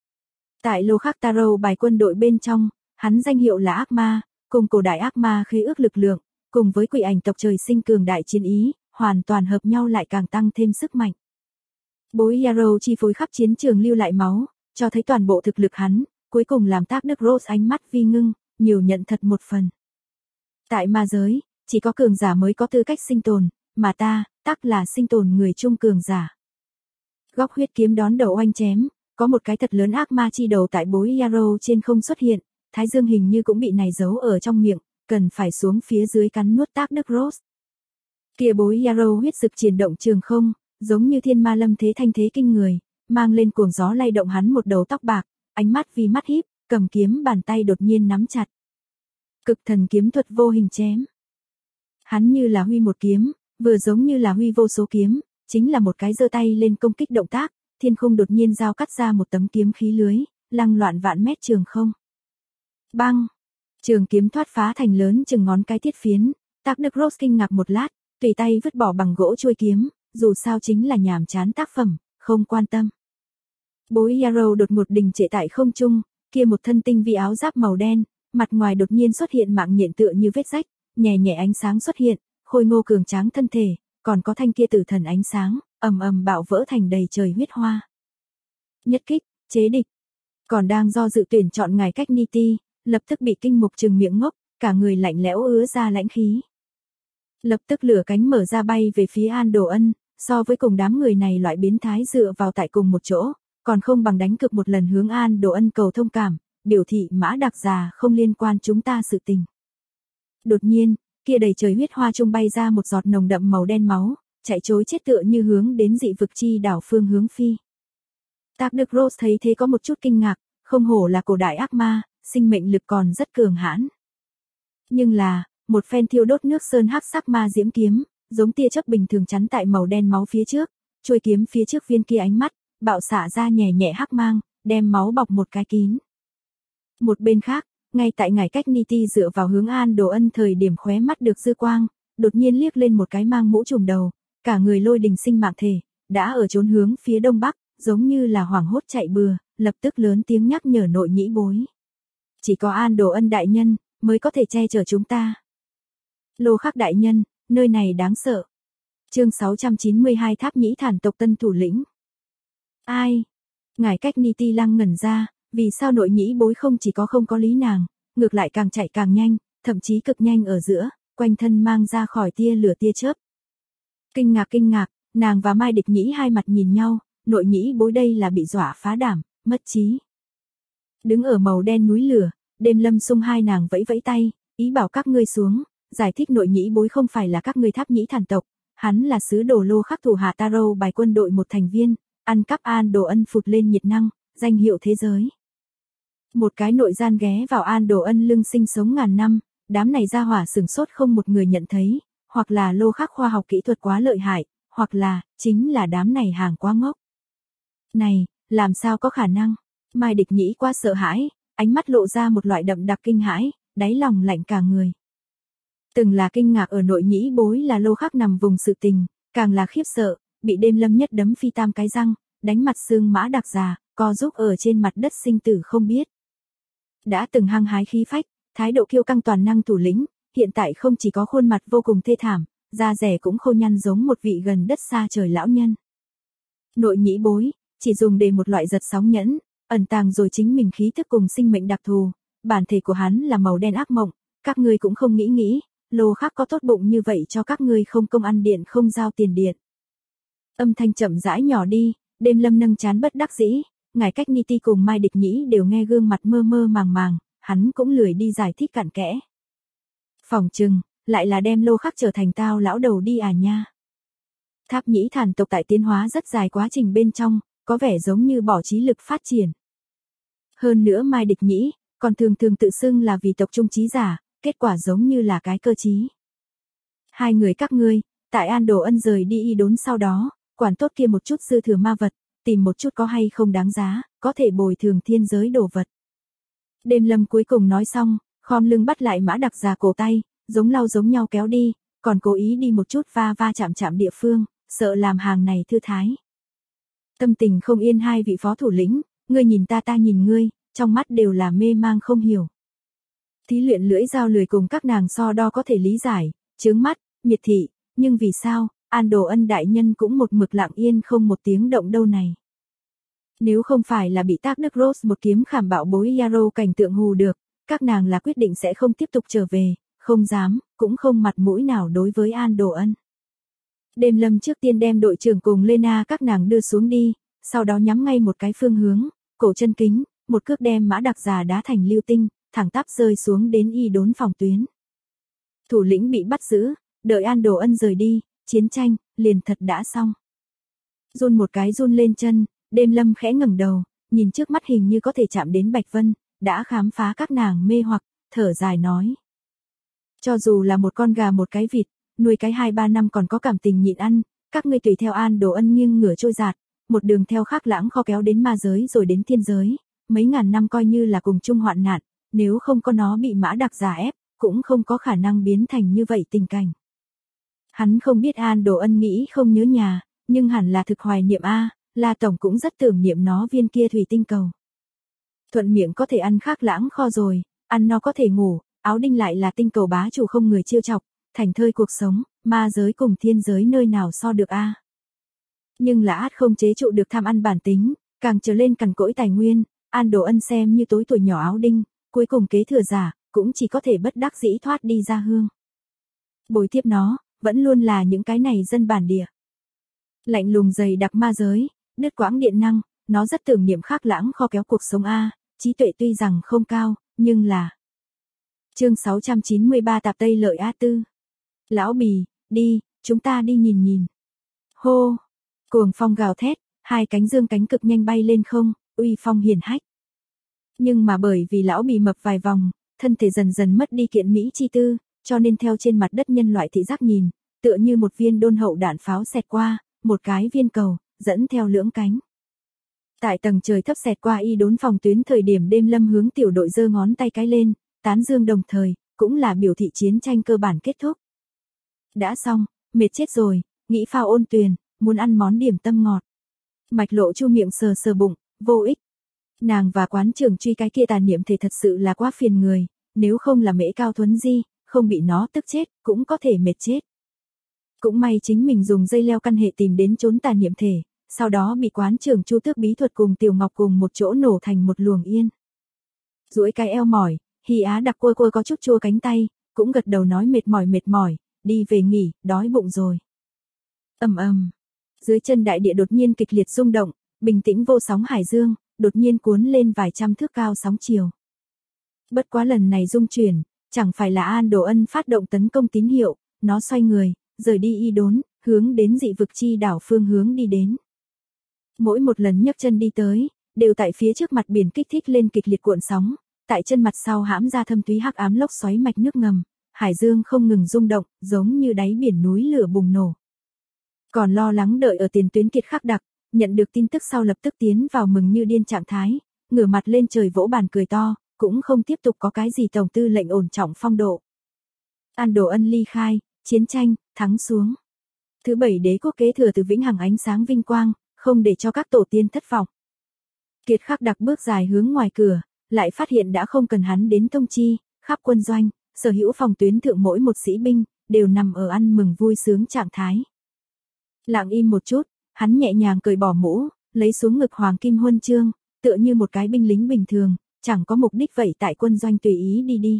Tại lô khắc Tarot bài quân đội bên trong, hắn danh hiệu là ác ma, cùng cổ đại ác ma khế ước lực lượng, cùng với quỷ ảnh tộc trời sinh cường đại chiến ý, hoàn toàn hợp nhau lại càng tăng thêm sức mạnh. Bối Yarrow chi phối khắp chiến trường lưu lại máu, cho thấy toàn bộ thực lực hắn, cuối cùng làm Thác Đức Rose ánh mắt vi ngưng, nhiều nhận thật một phần. Tại ma giới, chỉ có cường giả mới có tư cách sinh tồn, mà ta, tắc là sinh tồn người chung cường giả. Góc huyết kiếm đón đầu oanh chém, có một cái thật lớn ác ma chi đầu tại bối Yarrow trên không xuất hiện, thái dương hình như cũng bị này giấu ở trong miệng, cần phải xuống phía dưới cắn nuốt Thác Đức Rose. Kia bối Yarrow huyết rực triển động trường không, giống như thiên ma lâm thế thanh thế kinh người, mang lên cuồng gió lay động hắn một đầu tóc bạc, ánh mắt vì mắt híp, cầm kiếm bàn tay đột nhiên nắm chặt. Cực thần kiếm thuật vô hình chém. Hắn như là huy một kiếm, vừa giống như là huy vô số kiếm, chính là một cái giơ tay lên công kích động tác, thiên khung đột nhiên giao cắt ra một tấm kiếm khí lưới, lăng loạn vạn mét trường không. Băng! Trường kiếm thoát phá thành lớn chừng ngón cái thiết phiến, Thác Đức Rose kinh ngạc một lát, tùy tay vứt bỏ bằng gỗ chuôi kiếm, dù sao chính là nhàm chán tác phẩm, không quan tâm. Bối Yarrow đột ngột đình trệ tại không trung, kia một thân tinh vi áo giáp màu đen, mặt ngoài đột nhiên xuất hiện mạng nhện tựa như vết rách, nhẹ nhẹ ánh sáng xuất hiện, khôi ngô cường tráng thân thể, còn có thanh kia tử thần ánh sáng, ầm ầm bạo vỡ thành đầy trời huyết hoa. Nhất kích, chế địch. Còn đang do dự tuyển chọn ngài cách Niti, lập tức bị kinh mục trừng miệng ngốc, cả người lạnh lẽo ứa ra lãnh khí. Lập tức lửa cánh mở ra bay về phía An Đồ Ân, so với cùng đám người này loại biến thái dựa vào tại cùng một chỗ, còn không bằng đánh cực một lần hướng An Đồ Ân cầu thông cảm, biểu thị Mã Đặc già không liên quan chúng ta sự tình. Đột nhiên, kia đầy trời huyết hoa trung bay ra một giọt nồng đậm màu đen máu, chạy trối chết tựa như hướng đến dị vực chi đảo phương hướng phi. Thác Đức Rose thấy thế có một chút kinh ngạc, không hổ là cổ đại ác ma, sinh mệnh lực còn rất cường hãn. Nhưng là, một phen thiêu đốt nước sơn hắc sắc ma diễm kiếm, giống tia chớp bình thường chắn tại màu đen máu phía trước, chuôi kiếm phía trước viên kia ánh mắt, bạo xạ ra nhẹ nhẹ hắc mang, đem máu bọc một cái kín. Một bên khác, ngay tại ngải cách Niti dựa vào hướng An Đồ Ân thời điểm khóe mắt được dư quang, đột nhiên liếc lên một cái mang mũ trùm đầu, cả người lôi đình sinh mạng thể, đã ở trốn hướng phía đông bắc, giống như là hoảng hốt chạy bừa, lập tức lớn tiếng nhắc nhở nội nhĩ bối. Chỉ có An Đồ Ân đại nhân, mới có thể che chở chúng ta. Lô khắc đại nhân, nơi này đáng sợ. Chương 692 Tháp Nhĩ Thản tộc tân thủ lĩnh. Ai? Ngải cách Niti lăng ngẩn ra, vì sao nội nhĩ bối không chỉ có không có lý nàng, ngược lại càng chạy càng nhanh, thậm chí cực nhanh ở giữa, quanh thân mang ra khỏi tia lửa tia chớp. Kinh ngạc, nàng và Mai Địch Nhĩ hai mặt nhìn nhau, nội nhĩ bối đây là bị dọa phá đảm, mất trí. Đứng ở màu đen núi lửa, Đêm Lâm Sung hai nàng vẫy vẫy tay, ý bảo các ngươi xuống, giải thích nội nhĩ bối không phải là các ngươi Tháp Nhĩ Thản tộc, hắn là sứ đồ lô khắc thủ hạ Tarot bài quân đội một thành viên, ăn cắp An Đồ Ân phụt lên nhiệt năng, danh hiệu thế giới. Một cái nội gian ghé vào An Đồ Ân lưng sinh sống ngàn năm, đám này ra hỏa sừng sốt không một người nhận thấy, hoặc là lô khắc khoa học kỹ thuật quá lợi hại, hoặc là, chính là đám này hàng quá ngốc. Này, làm sao có khả năng? Mai Địch Nhĩ quá sợ hãi, ánh mắt lộ ra một loại đậm đặc kinh hãi, đáy lòng lạnh cả người. Từng là kinh ngạc ở nội nhĩ bối là lô khắc nằm vùng sự tình, càng là khiếp sợ, bị Đêm Lâm nhất đấm phi tam cái răng, đánh mặt xương Mã Đặc già, co giúp ở trên mặt đất sinh tử không biết. Đã từng hăng hái khí phách, thái độ kiêu căng toàn năng thủ lĩnh, hiện tại không chỉ có khuôn mặt vô cùng thê thảm, da rẻ cũng khô nhăn giống một vị gần đất xa trời lão nhân. Nội nhĩ bối, chỉ dùng để một loại giật sóng nhẫn, ẩn tàng rồi chính mình khí thức cùng sinh mệnh đặc thù, bản thể của hắn là màu đen ác mộng, các ngươi cũng không nghĩ, lô khắc có tốt bụng như vậy cho các ngươi không công ăn điện không giao tiền điện. Âm thanh chậm rãi nhỏ đi, Đêm Lâm nâng chán bất đắc dĩ, ngải cách Niti cùng Mai Địch Nhĩ đều nghe gương mặt mơ mơ màng màng, hắn cũng lười đi giải thích cặn kẽ. Phỏng chừng, lại là đem lô khắc trở thành tao lão đầu đi à nha. Tháp Nhĩ Thản tộc tại tiến hóa rất dài quá trình bên trong, có vẻ giống như bỏ trí lực phát triển. Hơn nữa Mai Địch Nhĩ, còn thường tự xưng là vì tộc trung trí giả, kết quả giống như là cái cơ trí. Hai người các ngươi, tại An Đồ Ân rời đi y đốn sau đó, quản tốt kia một chút dư thừa ma vật, tìm một chút có hay không đáng giá, có thể bồi thường thiên giới đồ vật. Đêm Lâm cuối cùng nói xong, khom lưng bắt lại Mã Đặc già cổ tay, giống lau giống nhau kéo đi, còn cố ý đi một chút va va chạm chạm địa phương, sợ làm hàng này thư thái. Tâm tình không yên hai vị phó thủ lĩnh, ngươi nhìn ta nhìn ngươi, trong mắt đều là mê mang không hiểu. Thí luyện lưỡi dao lười cùng các nàng so đo có thể lý giải, chướng mắt, miệt thị, nhưng vì sao, An Đồ Ân đại nhân cũng một mực lặng yên không một tiếng động đâu này. Nếu không phải là bị Tác Đức Rose một kiếm khảm bạo bối Yarrow cảnh tượng hù được, các nàng là quyết định sẽ không tiếp tục trở về, không dám, cũng không mặt mũi nào đối với An Đồ Ân. Đêm Lâm trước tiên đem đội trưởng cùng Lena các nàng đưa xuống đi, sau đó nhắm ngay một cái phương hướng, cổ chân kính, một cước đem Mã Đặc già đá thành lưu tinh, thẳng tắp rơi xuống đến y đốn phòng tuyến. Thủ lĩnh bị bắt giữ, đợi An Đồ Ân rời đi, chiến tranh liền thật đã xong. Run một cái run lên chân, Đêm Lâm khẽ ngẩng đầu, nhìn trước mắt hình như có thể chạm đến Bạch Vân, đã khám phá các nàng mê hoặc, thở dài nói. Cho dù là một con gà một cái vịt, nuôi cái 2-3 năm còn có cảm tình nhịn ăn, các ngươi tùy theo An Đồ Ân nghiêng ngửa trôi giạt, một đường theo Khắc Lãng kho kéo đến ma giới rồi đến thiên giới, mấy ngàn năm coi như là cùng chung hoạn nạn, nếu không có nó bị Mã Đặc già ép, cũng không có khả năng biến thành như vậy tình cảnh. Hắn không biết An Đồ Ân nghĩ không nhớ nhà, nhưng hẳn là thực hoài niệm a, La tổng cũng rất tưởng niệm nó viên kia thủy tinh cầu. Thuận miệng có thể ăn Khắc Lãng kho rồi, ăn no có thể ngủ, áo đinh lại là tinh cầu bá chủ không người chiêu chọc, thành thơi cuộc sống, ma giới cùng thiên giới nơi nào so được a. Nhưng là át không chế trụ được tham ăn bản tính, càng trở lên cằn cỗi tài nguyên, An Đồ Ân xem như tối tuổi nhỏ áo đinh, cuối cùng kế thừa giả, cũng chỉ có thể bất đắc dĩ thoát đi ra hương. Bồi tiếp nó, vẫn luôn là những cái này dân bản địa. Lạnh lùng dày đặc ma giới, đứt quãng điện năng, nó rất tưởng niệm Khắc Lãng kho kéo cuộc sống a, trí tuệ tuy rằng không cao, nhưng là. Chương 693 Tạp Tây Lợi A4. Lão Bì, đi, chúng ta đi nhìn nhìn. Hô, cuồng phong gào thét, hai cánh dương cánh cực nhanh bay lên không, uy phong hiển hách. Nhưng mà bởi vì lão Bì mập vài vòng, thân thể dần dần mất đi kiện mỹ chi tư, cho nên theo trên mặt đất nhân loại thị giác nhìn, tựa như một viên đôn hậu đạn pháo xẹt qua, một cái viên cầu, dẫn theo lưỡng cánh. Tại tầng trời thấp xẹt qua y đốn phòng tuyến thời điểm Đêm Lâm hướng tiểu đội giơ ngón tay cái lên, tán dương đồng thời, cũng là biểu thị chiến tranh cơ bản kết thúc. Đã xong, mệt chết rồi, nghĩ phao ôn tuyền, muốn ăn món điểm tâm ngọt. Mạch Lộ chu miệng sờ sờ bụng, vô ích. Nàng và quán trưởng truy cái kia tàn niệm thể thật sự là quá phiền người, nếu không là Mễ Cao Thuấn Di, không bị nó tức chết, cũng có thể mệt chết. Cũng may chính mình dùng dây leo căn hệ tìm đến trốn tàn niệm thể, sau đó bị quán trưởng Chu Tước bí thuật cùng Tiểu Ngọc cùng một chỗ nổ thành một luồng yên. Duỗi cái eo mỏi, Hy Á Đặc côi có chút chua cánh tay, cũng gật đầu nói mệt mỏi, đi về nghỉ, đói bụng rồi. Ầm. Dưới chân đại địa đột nhiên kịch liệt rung động, bình tĩnh vô sóng hải dương, đột nhiên cuốn lên vài trăm thước cao sóng chiều. Bất quá lần này rung chuyển, chẳng phải là An Đồ Ân phát động tấn công tín hiệu, nó xoay người, rời đi y đốn, hướng đến dị vực chi đảo phương hướng đi đến. Mỗi một lần nhấc chân đi tới, đều tại phía trước mặt biển kích thích lên kịch liệt cuộn sóng, tại chân mặt sau hãm ra thâm thúy hắc ám lốc xoáy mạch nước ngầm, hải dương không ngừng rung động, giống như đáy biển núi lửa bùng nổ. Còn lo lắng đợi ở tiền tuyến Kiệt Khắc Đặc, nhận được tin tức sau lập tức tiến vào mừng như điên trạng thái, ngửa mặt lên trời vỗ bàn cười to, cũng không tiếp tục có cái gì tổng tư lệnh ổn trọng phong độ. An Đồ Ân ly khai, chiến tranh, thắng xuống. Thứ 7 đế quốc kế thừa từ vĩnh hằng ánh sáng vinh quang, không để cho các tổ tiên thất vọng. Kiệt Khắc Đặc bước dài hướng ngoài cửa, lại phát hiện đã không cần hắn đến thông chi, khắp quân doanh, sở hữu phòng tuyến thượng mỗi một sĩ binh, đều nằm ở ăn mừng vui sướng trạng thái. Lặng im một chút, hắn nhẹ nhàng cởi bỏ mũ, lấy xuống ngực hoàng kim huân chương, tựa như một cái binh lính bình thường, chẳng có mục đích vậy tại quân doanh tùy ý đi.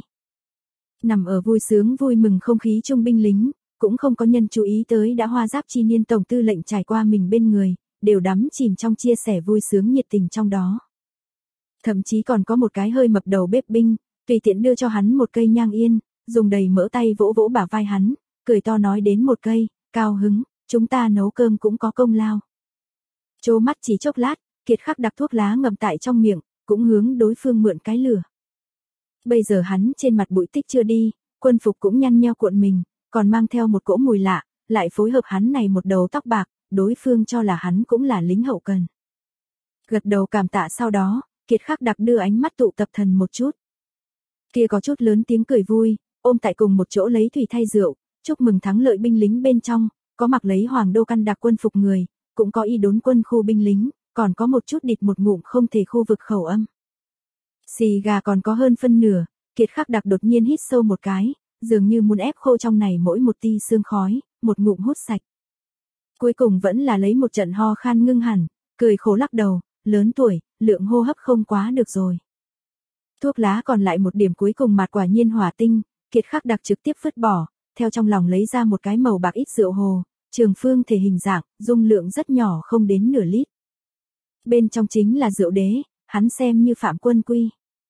Nằm ở vui sướng vui mừng không khí trung binh lính, cũng không có nhân chú ý tới đã hoa giáp chi niên tổng tư lệnh trải qua mình bên người, đều đắm chìm trong chia sẻ vui sướng nhiệt tình trong đó. Thậm chí còn có một cái hơi mập đầu bếp binh, tùy tiện đưa cho hắn một cây nhang yên, dùng đầy mỡ tay vỗ vỗ bả vai hắn, cười to nói đến một cây, cao hứng, chúng ta nấu cơm cũng có công lao. Chố mắt chỉ chốc lát, Kiệt Khắc Đặc thuốc lá ngậm tại trong miệng, cũng hướng đối phương mượn cái lửa. Bây giờ hắn trên mặt bụi tích chưa đi, quân phục cũng nhăn nheo cuộn mình, còn mang theo một cỗ mùi lạ, lại phối hợp hắn này một đầu tóc bạc, đối phương cho là hắn cũng là lính hậu cần. Gật đầu cảm tạ sau đó, Kiệt Khắc Đặc đưa ánh mắt tụ tập thần một chút. Kia có chút lớn tiếng cười vui, ôm tại cùng một chỗ lấy thủy thay rượu, chúc mừng thắng lợi binh lính bên trong, có mặc lấy hoàng đô căn đặc quân phục người, cũng có y đốn quân khu binh lính, còn có một chút địt một ngụm không thể khu vực khẩu âm. Xì gà còn có hơn phân nửa, Kiệt Khắc Đặc đột nhiên hít sâu một cái, dường như muốn ép khô trong này mỗi một tia sương khói, một ngụm hút sạch. Cuối cùng vẫn là lấy một trận ho khan ngưng hẳn, cười khổ lắc đầu, lớn tuổi, lượng hô hấp không quá được rồi. Thuốc lá còn lại một điểm cuối cùng mạt quả nhiên hỏa tinh, Kiệt Khắc Đặc trực tiếp vứt bỏ, theo trong lòng lấy ra một cái màu bạc ít rượu hồ, trường phương thể hình dạng, dung lượng rất nhỏ không đến nửa lít. Bên trong chính là rượu đế, hắn xem như phạm quân quy.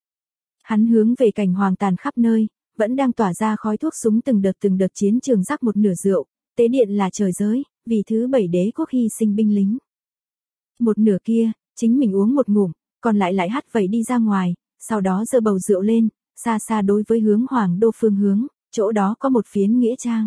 Hắn hướng về cảnh hoàng tàn khắp nơi, vẫn đang tỏa ra khói thuốc súng từng đợt chiến trường rắc một nửa rượu, tế điện là trời giới, vì thứ 7 đế quốc hy sinh binh lính. Một nửa kia, chính mình uống một ngụm, còn lại hắt vẩy đi ra ngoài, sau đó giơ bầu rượu lên, xa xa đối với hướng hoàng đô phương hướng, chỗ đó có một phiến nghĩa trang.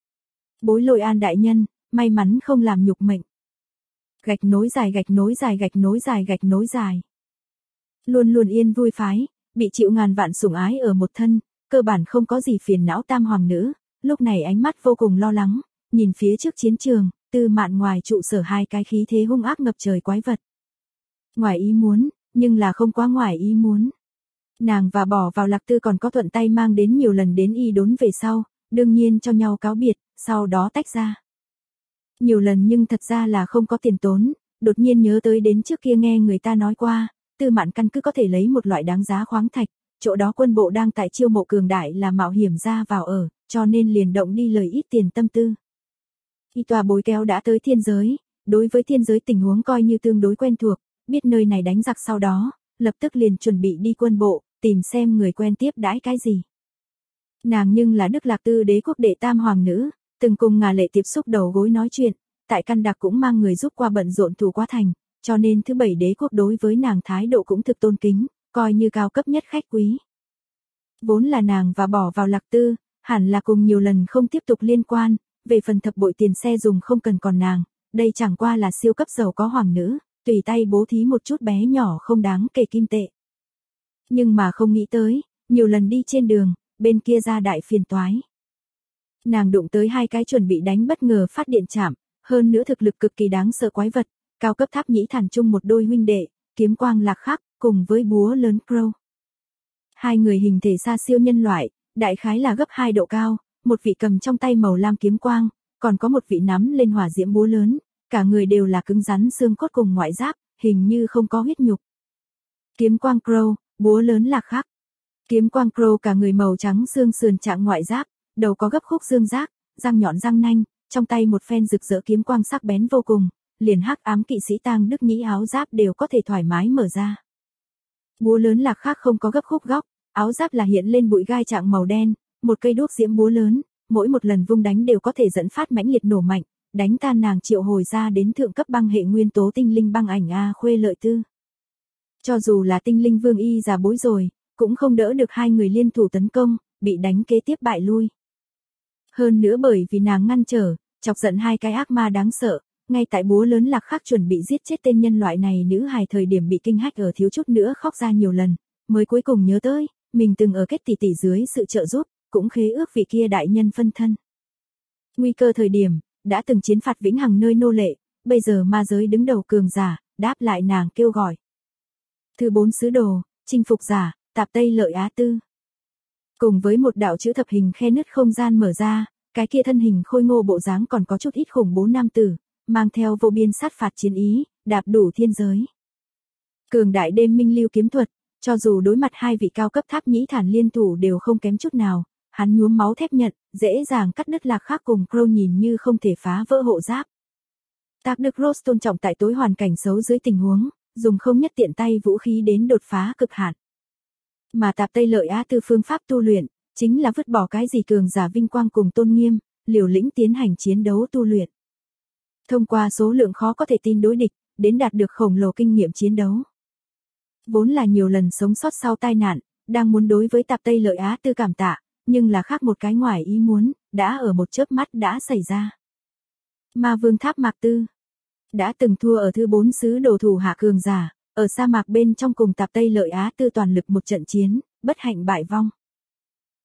Bối Lôi An đại nhân, may mắn không làm nhục mệnh. Gạch nối dài gạch nối dài gạch nối dài gạch nối dài. Luôn luôn yên vui phái, bị chịu ngàn vạn sủng ái ở một thân, cơ bản không có gì phiền não tam hoàng nữ, lúc này ánh mắt vô cùng lo lắng, nhìn phía trước chiến trường, Tư Mạn ngoài trụ sở hai cái khí thế hung ác ngập trời quái vật. Ngoài ý muốn, nhưng là không quá ngoài ý muốn. Nàng và bỏ vào Lạc Tư còn có thuận tay mang đến nhiều lần đến y đốn về sau, đương nhiên cho nhau cáo biệt, sau đó tách ra. Nhiều lần nhưng thật ra là không có tiền tốn, đột nhiên nhớ tới đến trước kia nghe người ta nói qua, Tư Mạn căn cứ có thể lấy một loại đáng giá khoáng thạch, chỗ đó quân bộ đang tại chiêu mộ cường đại là mạo hiểm ra vào ở, cho nên liền động đi lời ít tiền tâm tư. Y tòa bối kéo đã tới thiên giới, đối với thiên giới tình huống coi như tương đối quen thuộc, biết nơi này đánh giặc sau đó, lập tức liền chuẩn bị đi quân bộ, tìm xem người quen tiếp đãi cái gì. Nàng nhưng là Đức Lạc Tư đế quốc đệ tam hoàng nữ, từng cùng Ngà Lệ tiếp xúc đầu gối nói chuyện, tại căn đặc cũng mang người giúp qua bận rộn thủ quá thành, cho nên thứ 7 đế quốc đối với nàng thái độ cũng thực tôn kính, coi như cao cấp nhất khách quý. Vốn là nàng và bỏ vào Lạc Tư, hẳn là cùng nhiều lần không tiếp tục liên quan, về phần thập bội tiền xe dùng không cần còn nàng, đây chẳng qua là siêu cấp giàu có hoàng nữ, tùy tay bố thí một chút bé nhỏ không đáng kể kim tệ. Nhưng mà không nghĩ tới, nhiều lần đi trên đường, bên kia ra đại phiền toái. Nàng đụng tới hai cái chuẩn bị đánh bất ngờ phát điện chạm, hơn nữa thực lực cực kỳ đáng sợ quái vật, cao cấp tháp nhĩ thản chung một đôi huynh đệ, kiếm quang Lạc Khắc, cùng với búa lớn Crow. Hai người hình thể xa siêu nhân loại, đại khái là gấp 2 độ cao, một vị cầm trong tay màu lam kiếm quang, còn có một vị nắm lên hỏa diễm búa lớn, cả người đều là cứng rắn xương cốt cùng ngoại giáp, hình như không có huyết nhục. Kiếm quang Crow, búa lớn Lạc Khắc. Kiếm quang Crow cả người màu trắng xương sườn trạng ngoại giáp, đầu có gấp khúc dương giác, răng nhọn răng nanh, trong tay một phen rực rỡ kiếm quang sắc bén vô cùng, liền hắc ám kỵ sĩ Tang Đức Nhĩ áo giáp đều có thể thoải mái mở ra. Búa lớn Lạc Khắc không có gấp khúc góc, áo giáp là hiện lên bụi gai trạng màu đen, một cây đuốc diễm búa lớn, mỗi một lần vung đánh đều có thể dẫn phát mãnh liệt nổ mạnh, đánh tan nàng triệu hồi ra đến thượng cấp băng hệ nguyên tố tinh linh băng ảnh A Khuê Lợi Tư. Cho dù là tinh linh vương y già bối rồi, cũng không đỡ được hai người liên thủ tấn công, bị đánh kế tiếp bại lui. Hơn nữa bởi vì nàng ngăn trở, chọc giận hai cái ác ma đáng sợ, ngay tại búa lớn Lạc Khắc chuẩn bị giết chết tên nhân loại này nữ hài thời điểm bị kinh hách ở thiếu chút nữa khóc ra nhiều lần, mới cuối cùng nhớ tới, mình từng ở kết tỷ tỷ dưới sự trợ giúp, cũng khế ước vị kia đại nhân phân thân. Nguy cơ thời điểm, đã từng chiến phạt vĩnh hằng nơi nô lệ, bây giờ ma giới đứng đầu cường giả, đáp lại nàng kêu gọi. Thứ 4 sứ đồ, chinh phục giả, Tạp Tây Lợi Á Tư. Cùng với một đạo chữ thập hình khe nứt không gian mở ra, cái kia thân hình khôi ngô bộ dáng còn có chút ít khủng bố nam tử, mang theo vô biên sát phạt chiến ý, đạp đủ thiên giới. Cường đại đêm minh lưu kiếm thuật, cho dù đối mặt hai vị cao cấp tháp nhĩ thản liên thủ đều không kém chút nào, hắn nhuốm máu thép nhận, dễ dàng cắt đứt Lạc Khắc cùng Crow nhìn như không thể phá vỡ hộ giáp. Tác Đức Ross tôn trọng tại tối hoàn cảnh xấu dưới tình huống, dùng không nhất tiện tay vũ khí đến đột phá cực hạn. Mà Tạp Tây Lợi Á Tư phương pháp tu luyện, chính là vứt bỏ cái gì cường giả vinh quang cùng tôn nghiêm, liều lĩnh tiến hành chiến đấu tu luyện. Thông qua số lượng khó có thể tin đối địch, đến đạt được khổng lồ kinh nghiệm chiến đấu. Vốn là nhiều lần sống sót sau tai nạn, đang muốn đối với Tạp Tây Lợi Á Tư cảm tạ, nhưng là khác một cái ngoài ý muốn, đã ở một chớp mắt đã xảy ra. Ma Vương Tháp Mạc Tư đã từng thua ở thứ 4 sứ đồ thủ hạ cường giả, ở sa mạc bên trong cùng Tạp Tây Lợi Á Tư toàn lực một trận chiến, bất hạnh bại vong.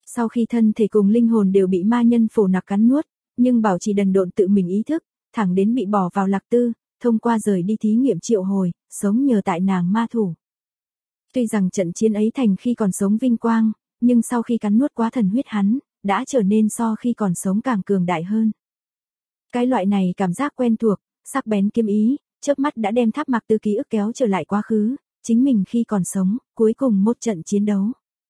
Sau khi thân thể cùng linh hồn đều bị ma nhân phổ nặc cắn nuốt, nhưng bảo trì đần độn tự mình ý thức, thẳng đến bị bỏ vào lạc tư, thông qua rời đi thí nghiệm triệu hồi, sống nhờ tại nàng ma thủ. Tuy rằng trận chiến ấy thành khi còn sống vinh quang, nhưng sau khi cắn nuốt quá thần huyết hắn, đã trở nên so khi còn sống càng cường đại hơn. Cái loại này cảm giác quen thuộc, sắc bén kiếm ý, chớp mắt đã đem Tháp Mạc Tư ký ức kéo trở lại quá khứ, chính mình khi còn sống, cuối cùng một trận chiến đấu.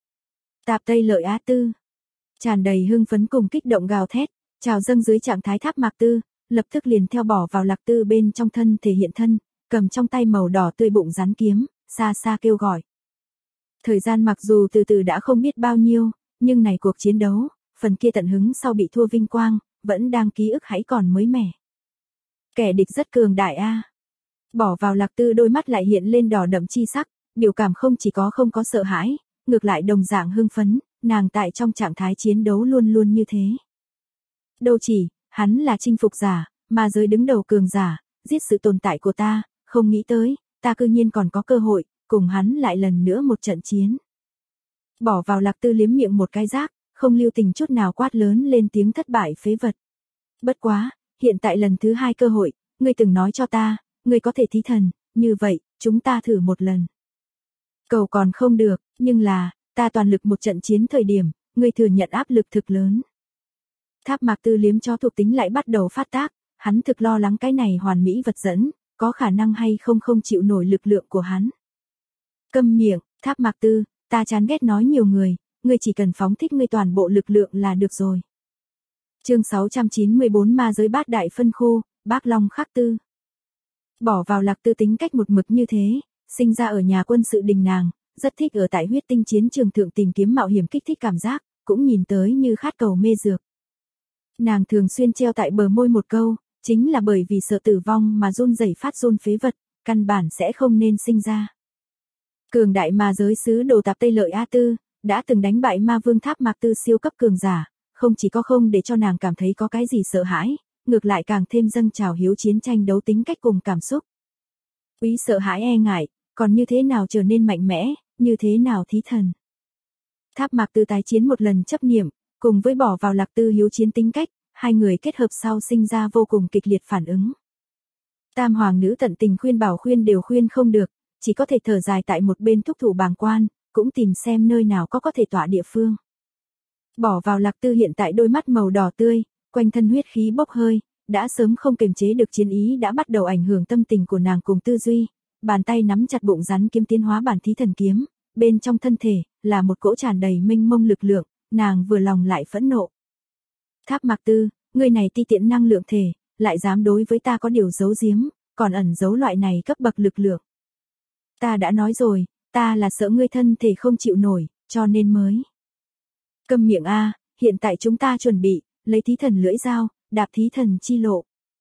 Tạp Tây Lợi Á Tư, tràn đầy hưng phấn cùng kích động gào thét, trào dâng dưới trạng thái Tháp Mạc Tư, lập tức liền theo bỏ vào lạc tư bên trong thân thể hiện thân, cầm trong tay màu đỏ tươi bụng rắn kiếm, xa xa kêu gọi. Thời gian mặc dù từ từ đã không biết bao nhiêu, nhưng này cuộc chiến đấu, phần kia tận hứng sau bị thua vinh quang, vẫn đang ký ức hãy còn mới mẻ. Kẻ địch rất cường đại a. Bỏ vào lạc tư đôi mắt lại hiện lên đỏ đậm chi sắc, biểu cảm không chỉ có không có sợ hãi, ngược lại đồng dạng hưng phấn, nàng tại trong trạng thái chiến đấu luôn luôn như thế. Đâu chỉ, hắn là chinh phục giả, mà giới đứng đầu cường giả, giết sự tồn tại của ta, không nghĩ tới, ta cư nhiên còn có cơ hội, cùng hắn lại lần nữa một trận chiến. Bỏ vào lạc tư liếm miệng một cái rác, không lưu tình chút nào quát lớn lên tiếng thất bại phế vật. Bất quá, hiện tại lần thứ 2 cơ hội, ngươi từng nói cho ta, ngươi có thể thí thần, như vậy, chúng ta thử một lần. Cầu còn không được, nhưng là, ta toàn lực một trận chiến thời điểm, ngươi thừa nhận áp lực thực lớn. Tháp Mạc Tư liếm cho thuộc tính lại bắt đầu phát tác, hắn thực lo lắng cái này hoàn mỹ vật dẫn, có khả năng hay không không chịu nổi lực lượng của hắn. Câm miệng, Tháp Mạc Tư, ta chán ghét nói nhiều người, ngươi chỉ cần phóng thích ngươi toàn bộ lực lượng là được rồi. Chương 694 Ma giới bát đại phân khu, Bác Long Khắc Tư. Bỏ vào lạc tư tính cách một mực như thế, sinh ra ở nhà quân sự đình nàng, rất thích ở tại huyết tinh chiến trường thượng tìm kiếm mạo hiểm kích thích cảm giác, cũng nhìn tới như khát cầu mê dược. Nàng thường xuyên treo tại bờ môi một câu, chính là bởi vì sợ tử vong mà run rẩy phát run phế vật, căn bản sẽ không nên sinh ra. Cường đại ma giới sứ đồ Tạp Tây Lợi A Tư, đã từng đánh bại ma vương Tháp Mạc Tư siêu cấp cường giả, không chỉ có không để cho nàng cảm thấy có cái gì sợ hãi, ngược lại càng thêm dâng trào hiếu chiến tranh đấu tính cách cùng cảm xúc. Quý sợ hãi e ngại, còn như thế nào trở nên mạnh mẽ, như thế nào thí thần. Tháp Mạc Tư tái chiến một lần chấp niệm, cùng với bỏ vào lạc tư hiếu chiến tính cách, hai người kết hợp sau sinh ra vô cùng kịch liệt phản ứng. Tam hoàng nữ tận tình khuyên bảo khuyên đều khuyên không được, chỉ có thể thở dài tại một bên thúc thủ bàng quan, cũng tìm xem nơi nào có thể tỏa địa phương. Bỏ vào lạc tư hiện tại đôi mắt màu đỏ tươi, quanh thân huyết khí bốc hơi, đã sớm không kiềm chế được chiến ý đã bắt đầu ảnh hưởng tâm tình của nàng cùng tư duy, bàn tay nắm chặt bụng rắn kiếm tiến hóa bản thí thần kiếm, bên trong thân thể, là một cỗ tràn đầy mênh mông lực lượng, nàng vừa lòng lại phẫn nộ. Tháp Mạc Tư, người này ti tiện năng lượng thể, lại dám đối với ta có điều giấu giếm, còn ẩn giấu loại này cấp bậc lực lượng. Ta đã nói rồi, ta là sợ ngươi thân thể không chịu nổi, cho nên mới. Câm miệng a, hiện tại chúng ta chuẩn bị, lấy thí thần lưỡi dao, đạp thí thần chi lộ.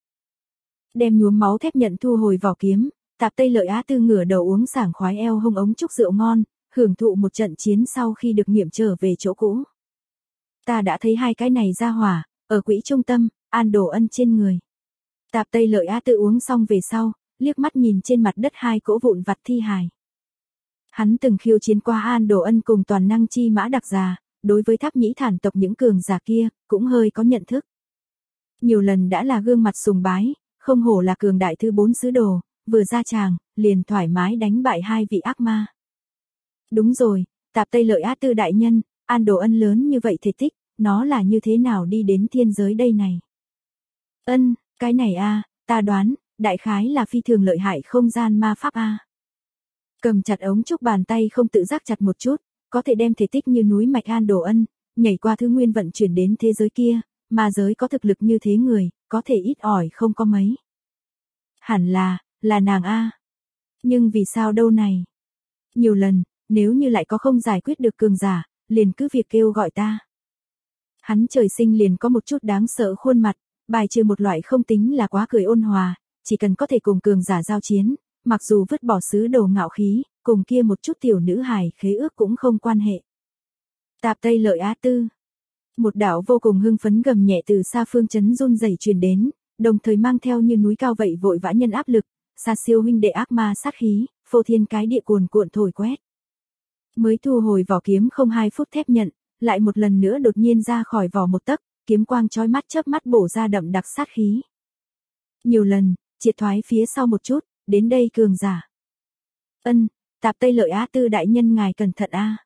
Đem nhuốm máu thép nhận thu hồi vỏ kiếm, Tạp Tây Lợi Á Tư ngửa đầu uống sảng khoái eo hông ống trúc rượu ngon, hưởng thụ một trận chiến sau khi được nghiệm trở về chỗ cũ. Ta đã thấy hai cái này ra hỏa, ở quỹ trung tâm, An Đồ Ân trên người. Tạp Tây Lợi Á Tư uống xong về sau, liếc mắt nhìn trên mặt đất hai cỗ vụn vặt thi hài. Hắn từng khiêu chiến qua An Đồ Ân cùng toàn năng chi mã đặc già, đối với Tháp Nhĩ Thản tộc những cường giả kia, cũng hơi có nhận thức. Nhiều lần đã là gương mặt sùng bái, không hổ là cường đại thứ 4 sứ đồ, vừa ra tràng, liền thoải mái đánh bại hai vị ác ma. Đúng rồi, Tạp Tây Lợi Á Tư đại nhân, An Đồ Ân lớn như vậy thể tích, nó là như thế nào đi đến thiên giới đây này? Ân, cái này a, ta đoán, đại khái là phi thường lợi hại không gian ma pháp a. Cầm chặt ống trúc bàn tay không tự giác chặt một chút, có thể đem thể tích như núi mạch An Đồ Ân, nhảy qua thứ nguyên vận chuyển đến thế giới kia, ma giới có thực lực như thế người, có thể ít ỏi không có mấy. Hẳn là nàng a. Nhưng vì sao đâu này? Nhiều lần, nếu như lại có không giải quyết được cường giả, liền cứ việc kêu gọi ta. Hắn trời sinh liền có một chút đáng sợ khuôn mặt, bài trừ một loại không tính là quá cười ôn hòa, chỉ cần có thể cùng cường giả giao chiến, mặc dù vứt bỏ sứ đồ ngạo khí, cùng kia một chút tiểu nữ hài khế ước cũng không quan hệ. Tạp Tây Lợi Á Tư. Một đạo vô cùng hưng phấn gầm nhẹ từ xa phương chấn run rẩy truyền đến, đồng thời mang theo như núi cao vậy vội vã nhân áp lực, xa siêu huynh đệ ác ma sát khí, phô thiên cái địa cuồn cuộn thổi quét. Mới thu hồi vỏ kiếm không 2 phút thép nhận, lại một lần nữa đột nhiên ra khỏi vỏ một tấc, kiếm quang chói mắt chớp mắt bổ ra đậm đặc sát khí. Nhiều lần, triệt thoái phía sau một chút, đến đây cường giả. Ân, Tạp Tây Lợi Á Tư đại nhân ngài cẩn thận a.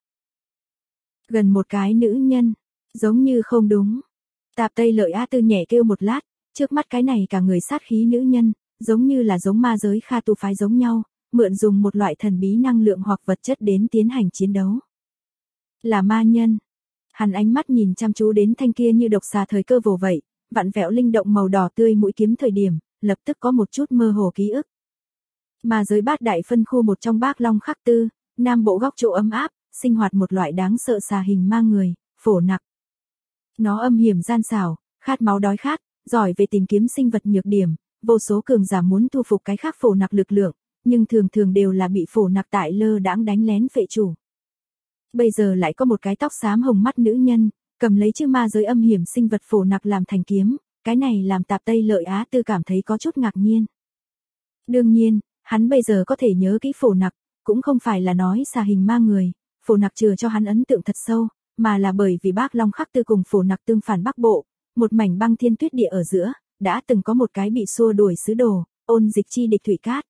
Gần một cái nữ nhân, giống như không đúng. Tạp Tây Lợi Á Tư nhẹ kêu một lát, trước mắt cái này cả người sát khí nữ nhân, giống như là giống ma giới Kha tu phái giống nhau, mượn dùng một loại thần bí năng lượng hoặc vật chất đến tiến hành chiến đấu. Là ma nhân. Hắn ánh mắt nhìn chăm chú đến thanh kia như độc xà thời cơ vồ vậy, vặn vẹo linh động màu đỏ tươi mũi kiếm thời điểm, lập tức có một chút mơ hồ ký ức. Ma giới Bát đại phân khu một trong Bác Long Khắc Tư, nam bộ góc chỗ ấm áp, sinh hoạt một loại đáng sợ xà hình ma người, phổ nặc. Nó âm hiểm gian xảo, khát máu đói khát, giỏi về tìm kiếm sinh vật nhược điểm, vô số cường giả muốn thu phục cái khác phổ nặc lực lượng, nhưng thường thường đều là bị phổ nặc tại lơ đãng đánh lén phệ chủ. Bây giờ lại có một cái tóc xám hồng mắt nữ nhân, cầm lấy chiếc ma giới âm hiểm sinh vật phổ nặc làm thành kiếm, cái này làm Tạp Tây Lợi Á Tư cảm thấy có chút ngạc nhiên. Đương nhiên, hắn bây giờ có thể nhớ kỹ phổ nặc, cũng không phải là nói xà hình ma người, phổ nặc chừa cho hắn ấn tượng thật sâu, mà là bởi vì Bác Long Khắc Tư cùng phổ nặc tương phản Bắc Bộ, một mảnh băng thiên tuyết địa ở giữa, đã từng có một cái bị xua đuổi sứ đồ, ôn dịch chi địch thủy cát.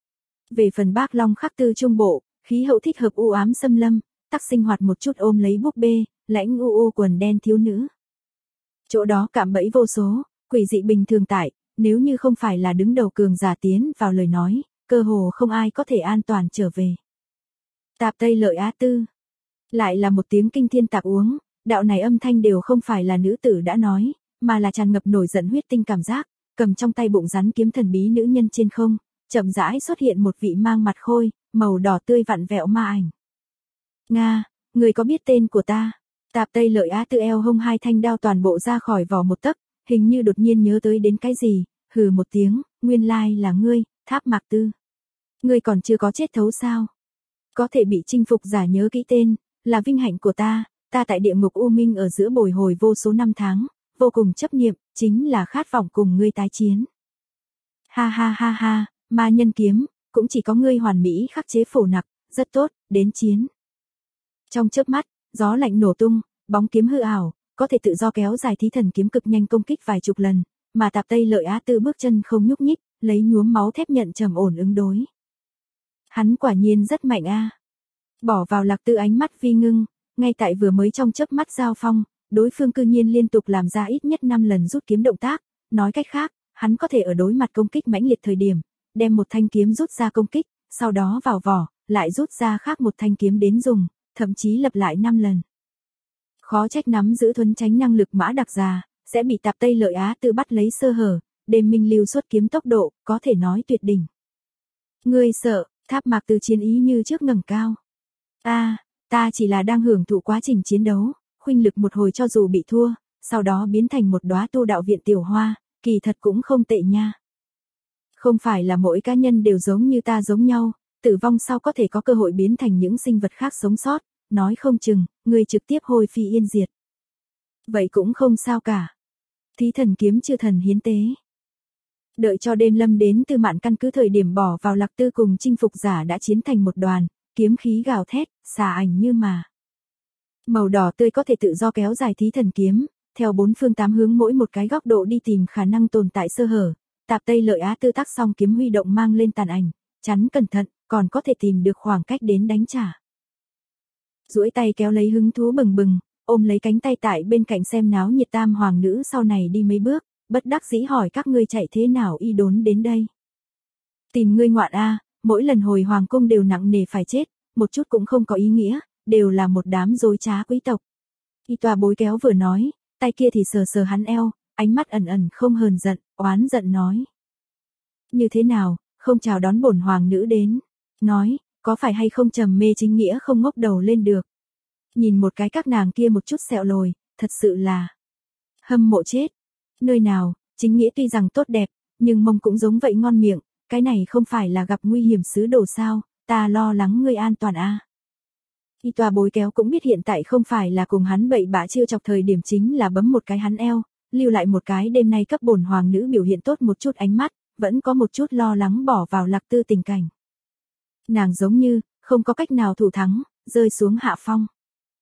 Về phần Bác Long Khắc Tư Trung Bộ, khí hậu thích hợp u ám xâm lâm, tắc sinh hoạt một chút ôm lấy búp bê, lãnh u quần đen thiếu nữ. Chỗ đó cạm bẫy vô số, quỷ dị bình thường tại, nếu như không phải là đứng đầu cường giả tiến vào lời nói, cơ hồ không ai có thể an toàn trở về. Tạp Tây Lợi Á Tư. Lại là một tiếng kinh thiên tạp uống, đạo này âm thanh đều không phải là nữ tử đã nói, mà là tràn ngập nổi giận huyết tinh cảm giác, cầm trong tay bụng rắn kiếm thần bí nữ nhân trên không, chậm rãi xuất hiện một vị mang mặt khôi, màu đỏ tươi vặn vẹo ma ảnh. Nga, người có biết tên của ta? Tạp Tây Lợi Á Tư eo hông hai thanh đao toàn bộ ra khỏi vỏ một tấc, hình như đột nhiên nhớ tới đến cái gì, hừ một tiếng, nguyên lai là ngươi, Tháp Mạc Tư. Ngươi còn chưa có chết thấu sao? Có thể bị chinh phục giả nhớ kỹ tên, là vinh hạnh của ta tại địa ngục u minh ở giữa bồi hồi vô số năm tháng, vô cùng chấp niệm, chính là khát vọng cùng ngươi tái chiến. Ha ha ha ha, ma nhân kiếm, cũng chỉ có ngươi hoàn mỹ khắc chế phổ nặc, rất tốt, đến chiến. Trong chớp mắt, gió lạnh nổ tung, bóng kiếm hư ảo, có thể tự do kéo dài thí thần kiếm cực nhanh công kích vài chục lần, mà Tạp Tây Lợi Á Tư bước chân không nhúc nhích, lấy nhuốm máu thép nhận trầm ổn ứng đối. Hắn quả nhiên rất mạnh a. Bỏ vào Lạc Tư ánh mắt vi ngưng, ngay tại vừa mới trong chớp mắt giao phong, đối phương cư nhiên liên tục làm ra ít nhất 5 lần rút kiếm động tác, nói cách khác, hắn có thể ở đối mặt công kích mãnh liệt thời điểm, đem một thanh kiếm rút ra công kích, sau đó vào vỏ, lại rút ra khác một thanh kiếm đến dùng, thậm chí lặp lại 5 lần. Khó trách nắm giữ thuấn tránh năng lực mã đặc già, sẽ bị Tạp Tây Lợi Á Tư bắt lấy sơ hở, đêm minh lưu xuất kiếm tốc độ, có thể nói tuyệt đỉnh. Ngươi sợ? Tháp Mạc Tư chiến ý như trước ngẩng cao. Ta chỉ là đang hưởng thụ quá trình chiến đấu, khuynh lực một hồi cho dù bị thua, sau đó biến thành một đóa tu đạo viện tiểu hoa, kỳ thật cũng không tệ nha. Không phải là mỗi cá nhân đều giống như ta giống nhau, tử vong sau có thể có cơ hội biến thành những sinh vật khác sống sót, nói không chừng, người trực tiếp hồi phi yên diệt. Vậy cũng không sao cả. Thí thần kiếm chư thần hiến tế. Đợi cho đêm lâm đến từ Mạn căn cứ thời điểm bỏ vào Lạc Tư cùng chinh phục giả đã chiến thành một đoàn, kiếm khí gào thét, xà ảnh như mà. Màu đỏ tươi có thể tự do kéo dài thí thần kiếm, theo bốn phương tám hướng mỗi một cái góc độ đi tìm khả năng tồn tại sơ hở. Tạp Tây Lợi Á Tư tác xong kiếm huy động mang lên tàn ảnh, chắn cẩn thận, còn có thể tìm được khoảng cách đến đánh trả. Duỗi tay kéo lấy hứng thú bừng bừng, ôm lấy cánh tay tại bên cạnh xem náo nhiệt tam hoàng nữ sau này đi mấy bước, bất đắc dĩ hỏi các ngươi chạy thế nào y đốn đến đây. Tìm ngươi ngoạn a, mỗi lần hồi hoàng cung đều nặng nề phải chết, một chút cũng không có ý nghĩa, đều là một đám dối trá quý tộc. Y tòa bối kéo vừa nói, tay kia thì sờ sờ hắn eo, ánh mắt ẩn ẩn không hờn giận, oán giận nói. Như thế nào, không chào đón bổn hoàng nữ đến, nói, có phải hay không trầm mê chính nghĩa không ngóc đầu lên được. Nhìn một cái các nàng kia một chút sẹo lồi, thật sự là hâm mộ chết. Nơi nào, chính nghĩa tuy rằng tốt đẹp, nhưng mông cũng giống vậy ngon miệng, cái này không phải là gặp nguy hiểm sứ đồ sao, ta lo lắng ngươi an toàn a. Y tòa bối kéo cũng biết hiện tại không phải là cùng hắn bậy bạ chiêu chọc thời điểm, chính là bấm một cái hắn eo, lưu lại một cái đêm nay cấp bổn hoàng nữ biểu hiện tốt một chút ánh mắt, vẫn có một chút lo lắng bỏ vào Lạc Tư tình cảnh. Nàng giống như, không có cách nào thủ thắng, rơi xuống hạ phong.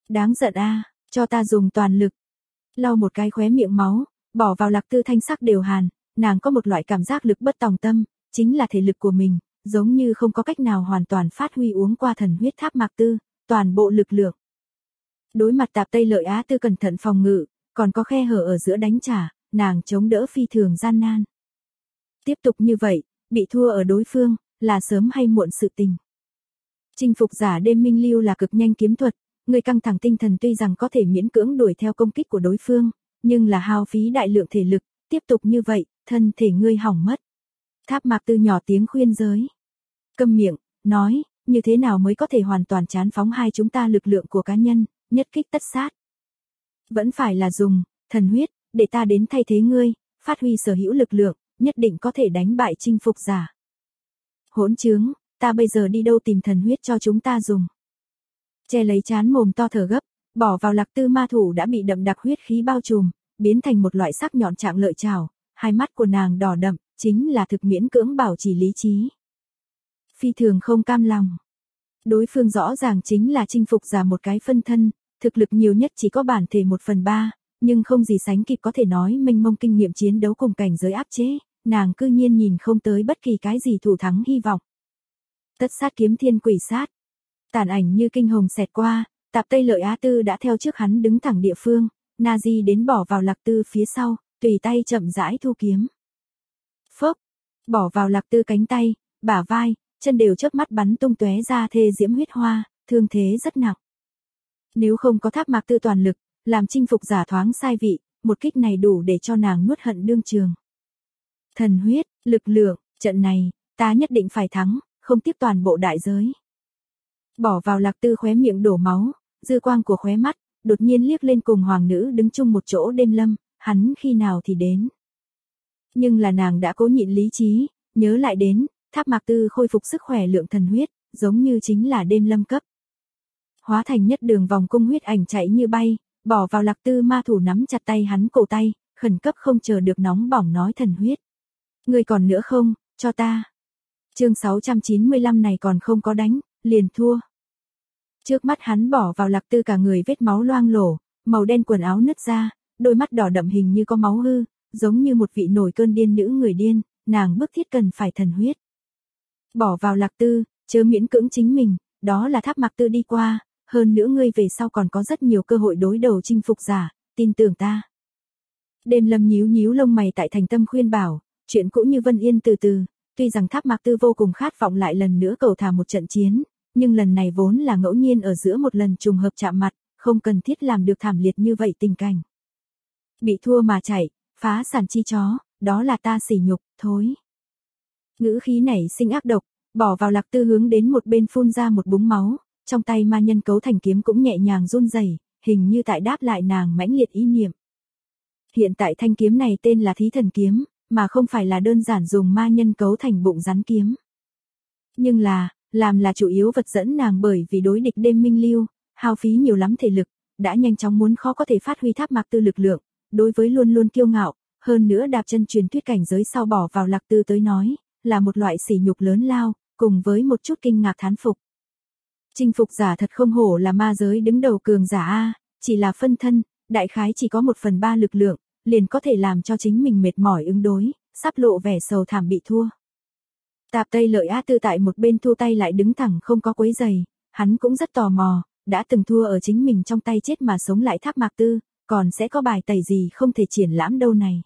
Đáng giận a, cho ta dùng toàn lực. Lau một cái khóe miệng máu, bỏ vào Lạc Tư thanh sắc đều hàn, nàng có một loại cảm giác lực bất tòng tâm, chính là thể lực của mình, giống như không có cách nào hoàn toàn phát huy uống qua thần huyết tháp Mạc Tư, toàn bộ lực lượng. Đối mặt Tạp Tây Lợi Á Tư cẩn thận phòng ngự, còn có khe hở ở giữa đánh trả, nàng chống đỡ phi thường gian nan. Tiếp tục như vậy, bị thua ở đối phương, là sớm hay muộn sự tình. Chinh phục giả đêm minh lưu là cực nhanh kiếm thuật, người căng thẳng tinh thần tuy rằng có thể miễn cưỡng đuổi theo công kích của đối phương, nhưng là hao phí đại lượng thể lực, tiếp tục như vậy, thân thể ngươi hỏng mất. Tháp Mạc Tư nhỏ tiếng khuyên giới. Câm miệng, nói, như thế nào mới có thể hoàn toàn chán phóng hai chúng ta lực lượng của cá nhân, nhất kích tất sát. Vẫn phải là dùng, thần huyết, để ta đến thay thế ngươi, phát huy sở hữu lực lượng, nhất định có thể đánh bại chinh phục giả. Hỗn trướng, ta bây giờ đi đâu tìm thần huyết cho chúng ta dùng. Che lấy chán mồm to thở gấp, bỏ vào Lạc Tư ma thủ đã bị đậm đặc huyết khí bao trùm, biến thành một loại sắc nhọn trạng lợi chảo, hai mắt của nàng đỏ đậm, chính là thực miễn cưỡng bảo trì lý trí. Phi thường không cam lòng. Đối phương rõ ràng chính là chinh phục giả một cái phân thân, thực lực nhiều nhất chỉ có bản thể 1/3, nhưng không gì sánh kịp có thể nói mênh mông kinh nghiệm chiến đấu cùng cảnh giới áp chế, nàng cư nhiên nhìn không tới bất kỳ cái gì thủ thắng hy vọng. Tất sát kiếm thiên quỷ sát. Tàn ảnh như kinh hồng xẹt qua, Tạp Tây Lợi Á Tư đã theo trước hắn đứng thẳng địa phương, Nazi đến bỏ vào Lạc Tư phía sau, tùy tay chậm rãi thu kiếm. Phốc, bỏ vào Lạc Tư cánh tay, bả vai, chân đều chớp mắt bắn tung tóe ra thê diễm huyết hoa, thương thế rất nặng. Nếu không có Tháp Mạc Tư toàn lực, làm chinh phục giả thoáng sai vị, một kích này đủ để cho nàng nuốt hận đương trường. Thần huyết, lực lượng, trận này, ta nhất định phải thắng, không tiếc toàn bộ đại giới. Bỏ vào Lạc Tư khóe miệng đổ máu, dư quang của khóe mắt, đột nhiên liếc lên cùng hoàng nữ đứng chung một chỗ đêm lâm, hắn khi nào thì đến. Nhưng là nàng đã cố nhịn lý trí, nhớ lại đến, Tháp Mạc Tư khôi phục sức khỏe lượng thần huyết, giống như chính là đêm lâm cấp. Hóa thành nhất đường vòng cung huyết ảnh chạy như bay, bỏ vào Lạc Tư ma thủ nắm chặt tay hắn cổ tay, khẩn cấp không chờ được nóng bỏng nói thần huyết. Ngươi còn nữa không, cho ta. Chương 695 này còn không có đánh, liền thua. Trước mắt hắn bỏ vào Lạc Tư cả người vết máu loang lổ, màu đen quần áo nứt ra, đôi mắt đỏ đậm hình như có máu hư, giống như một vị nổi cơn điên nữ người điên, nàng bức thiết cần phải thần huyết. Bỏ vào Lạc Tư, chớ miễn cưỡng chính mình, đó là Tháp Mạc Tư đi qua, hơn nữa ngươi về sau còn có rất nhiều cơ hội đối đầu chinh phục giả, tin tưởng ta. Đêm lâm nhíu nhíu lông mày tại thành tâm khuyên bảo, chuyện cũ như Vân Yên từ từ, tuy rằng Tháp Mạc Tư vô cùng khát vọng lại lần nữa cầu thả một trận chiến, nhưng lần này vốn là ngẫu nhiên ở giữa một lần trùng hợp chạm mặt, không cần thiết làm được thảm liệt như vậy tình cảnh. Bị thua mà chạy, phá sản chi chó, đó là ta sỉ nhục, thối. Ngữ khí này sinh ác độc, bỏ vào Lạc Tư hướng đến một bên phun ra một búng máu, trong tay ma nhân cấu thành kiếm cũng nhẹ nhàng run rẩy, hình như tại đáp lại nàng mãnh liệt ý niệm. Hiện tại thanh kiếm này tên là Thí Thần kiếm, mà không phải là đơn giản dùng ma nhân cấu thành bụng rắn kiếm. Nhưng làm là chủ yếu vật dẫn nàng bởi vì đối địch đêm minh lưu, hao phí nhiều lắm thể lực, đã nhanh chóng muốn khó có thể phát huy Tháp Mạc Tư lực lượng, đối với luôn luôn kiêu ngạo, hơn nữa đạp chân truyền thuyết cảnh giới sau bỏ vào Lạc Tư tới nói, là một loại sỉ nhục lớn lao, cùng với một chút kinh ngạc thán phục. Chinh phục giả thật không hổ là ma giới đứng đầu cường giả a, chỉ là phân thân, đại khái chỉ có 1/3 lực lượng, liền có thể làm cho chính mình mệt mỏi ứng đối, sắp lộ vẻ sầu thảm bị thua. Tạp Tây Lợi Á Tư tại một bên thu tay lại đứng thẳng không có quấy giày, hắn cũng rất tò mò, đã từng thua ở chính mình trong tay chết mà sống lại Tháp Mạc Tư, còn sẽ có bài tẩy gì không thể triển lãm đâu này.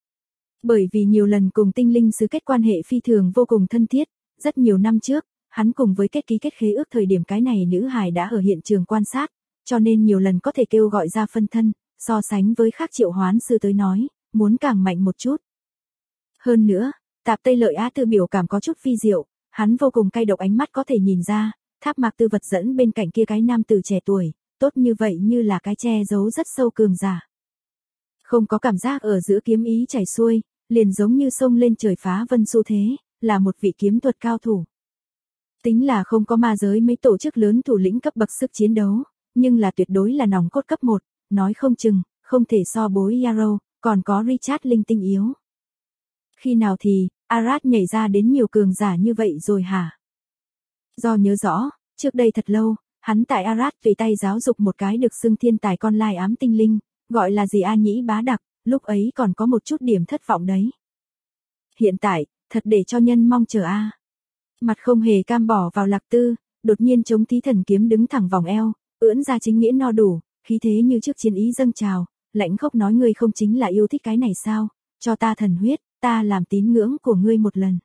Bởi vì nhiều lần cùng tinh linh sứ kết quan hệ phi thường vô cùng thân thiết, rất nhiều năm trước, hắn cùng với ký kết khế ước thời điểm cái này nữ hài đã ở hiện trường quan sát, cho nên nhiều lần có thể kêu gọi ra phân thân, so sánh với khác triệu hoán sư tới nói, muốn càng mạnh một chút. Hơn nữa, Tạp Tây Lợi Á Tư biểu cảm có chút phi diệu, hắn vô cùng cay độc ánh mắt có thể nhìn ra, Tháp Mạc Tư vật dẫn bên cạnh kia cái nam tử trẻ tuổi, tốt như vậy như là cái che giấu rất sâu cường giả. Không có cảm giác ở giữa kiếm ý chảy xuôi, liền giống như sông lên trời phá vân xu thế, là một vị kiếm thuật cao thủ. Tính là không có ma giới mấy tổ chức lớn thủ lĩnh cấp bậc sức chiến đấu, nhưng là tuyệt đối là nòng cốt cấp 1, nói không chừng, không thể so bối Yarrow, còn có Richard linh tinh yếu. Khi nào thì, Arad nhảy ra đến nhiều cường giả như vậy rồi hả? Do nhớ rõ, trước đây thật lâu, Hắn tại Arad tùy tay giáo dục một cái được xưng thiên tài con lai ám tinh linh, gọi là gì A Nhĩ Bá Đặc, lúc ấy còn có một chút điểm thất vọng đấy. Hiện tại, thật để cho nhân mong chờ a. Mặt không hề cam bỏ vào Lạc Tư, đột nhiên chống thí thần kiếm đứng thẳng vòng eo, ưỡn ra chính nghĩa no đủ, khí thế như trước chiến ý dâng trào, lãnh khốc nói ngươi không chính là yêu thích cái này sao, cho ta thần huyết, ta làm tín ngưỡng của ngươi một lần.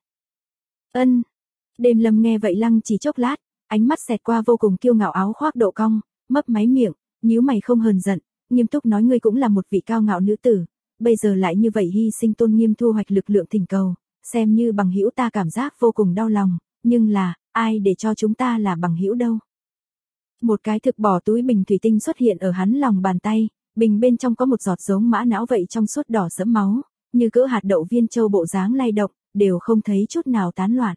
Ân. Đêm Lâm nghe vậy lăng chỉ chốc lát, ánh mắt xẹt qua vô cùng kiêu ngạo áo khoác độ cong, mấp máy miệng, nhíu mày không hờn giận, nghiêm túc nói ngươi cũng là một vị cao ngạo nữ tử, bây giờ lại như vậy hy sinh tôn nghiêm thu hoạch lực lượng thỉnh cầu, xem như bằng hữu ta cảm giác vô cùng đau lòng, nhưng là, ai để cho chúng ta là bằng hữu đâu. Một cái thực bỏ túi bình thủy tinh xuất hiện ở hắn lòng bàn tay, bình bên trong có một giọt giống mã não vậy trong suốt đỏ sẫm máu, như cỡ hạt đậu viên châu bộ dáng lay động, đều không thấy chút nào tán loạn.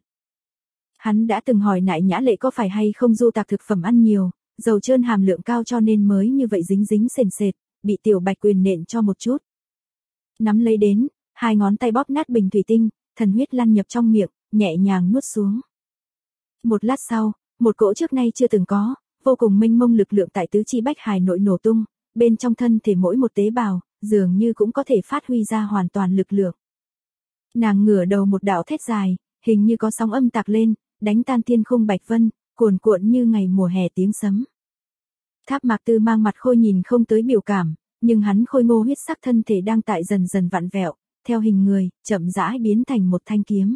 Hắn đã từng hỏi Nại Nhã Lệ có phải hay không du tạc thực phẩm ăn nhiều, dầu trơn hàm lượng cao cho nên mới như vậy dính dính sền sệt, bị Tiểu Bạch Quyền nện cho một chút. Nắm lấy đến, hai ngón tay bóp nát bình thủy tinh, thần huyết lăn nhập trong miệng, nhẹ nhàng nuốt xuống. Một lát sau, một cỗ trước nay chưa từng có, vô cùng mênh mông lực lượng tại tứ chi bách hài nội nổ tung, bên trong thân thể mỗi một tế bào, dường như cũng có thể phát huy ra hoàn toàn lực lượng. Nàng ngửa đầu một đạo thét dài, hình như có sóng âm tạc lên, đánh tan thiên khung bạch vân, cuồn cuộn như ngày mùa hè tiếng sấm. Tháp Mạc Tư mang mặt khôi nhìn không tới biểu cảm, nhưng hắn khôi ngô huyết sắc thân thể đang tại dần dần vặn vẹo, theo hình người, chậm rãi biến thành một thanh kiếm.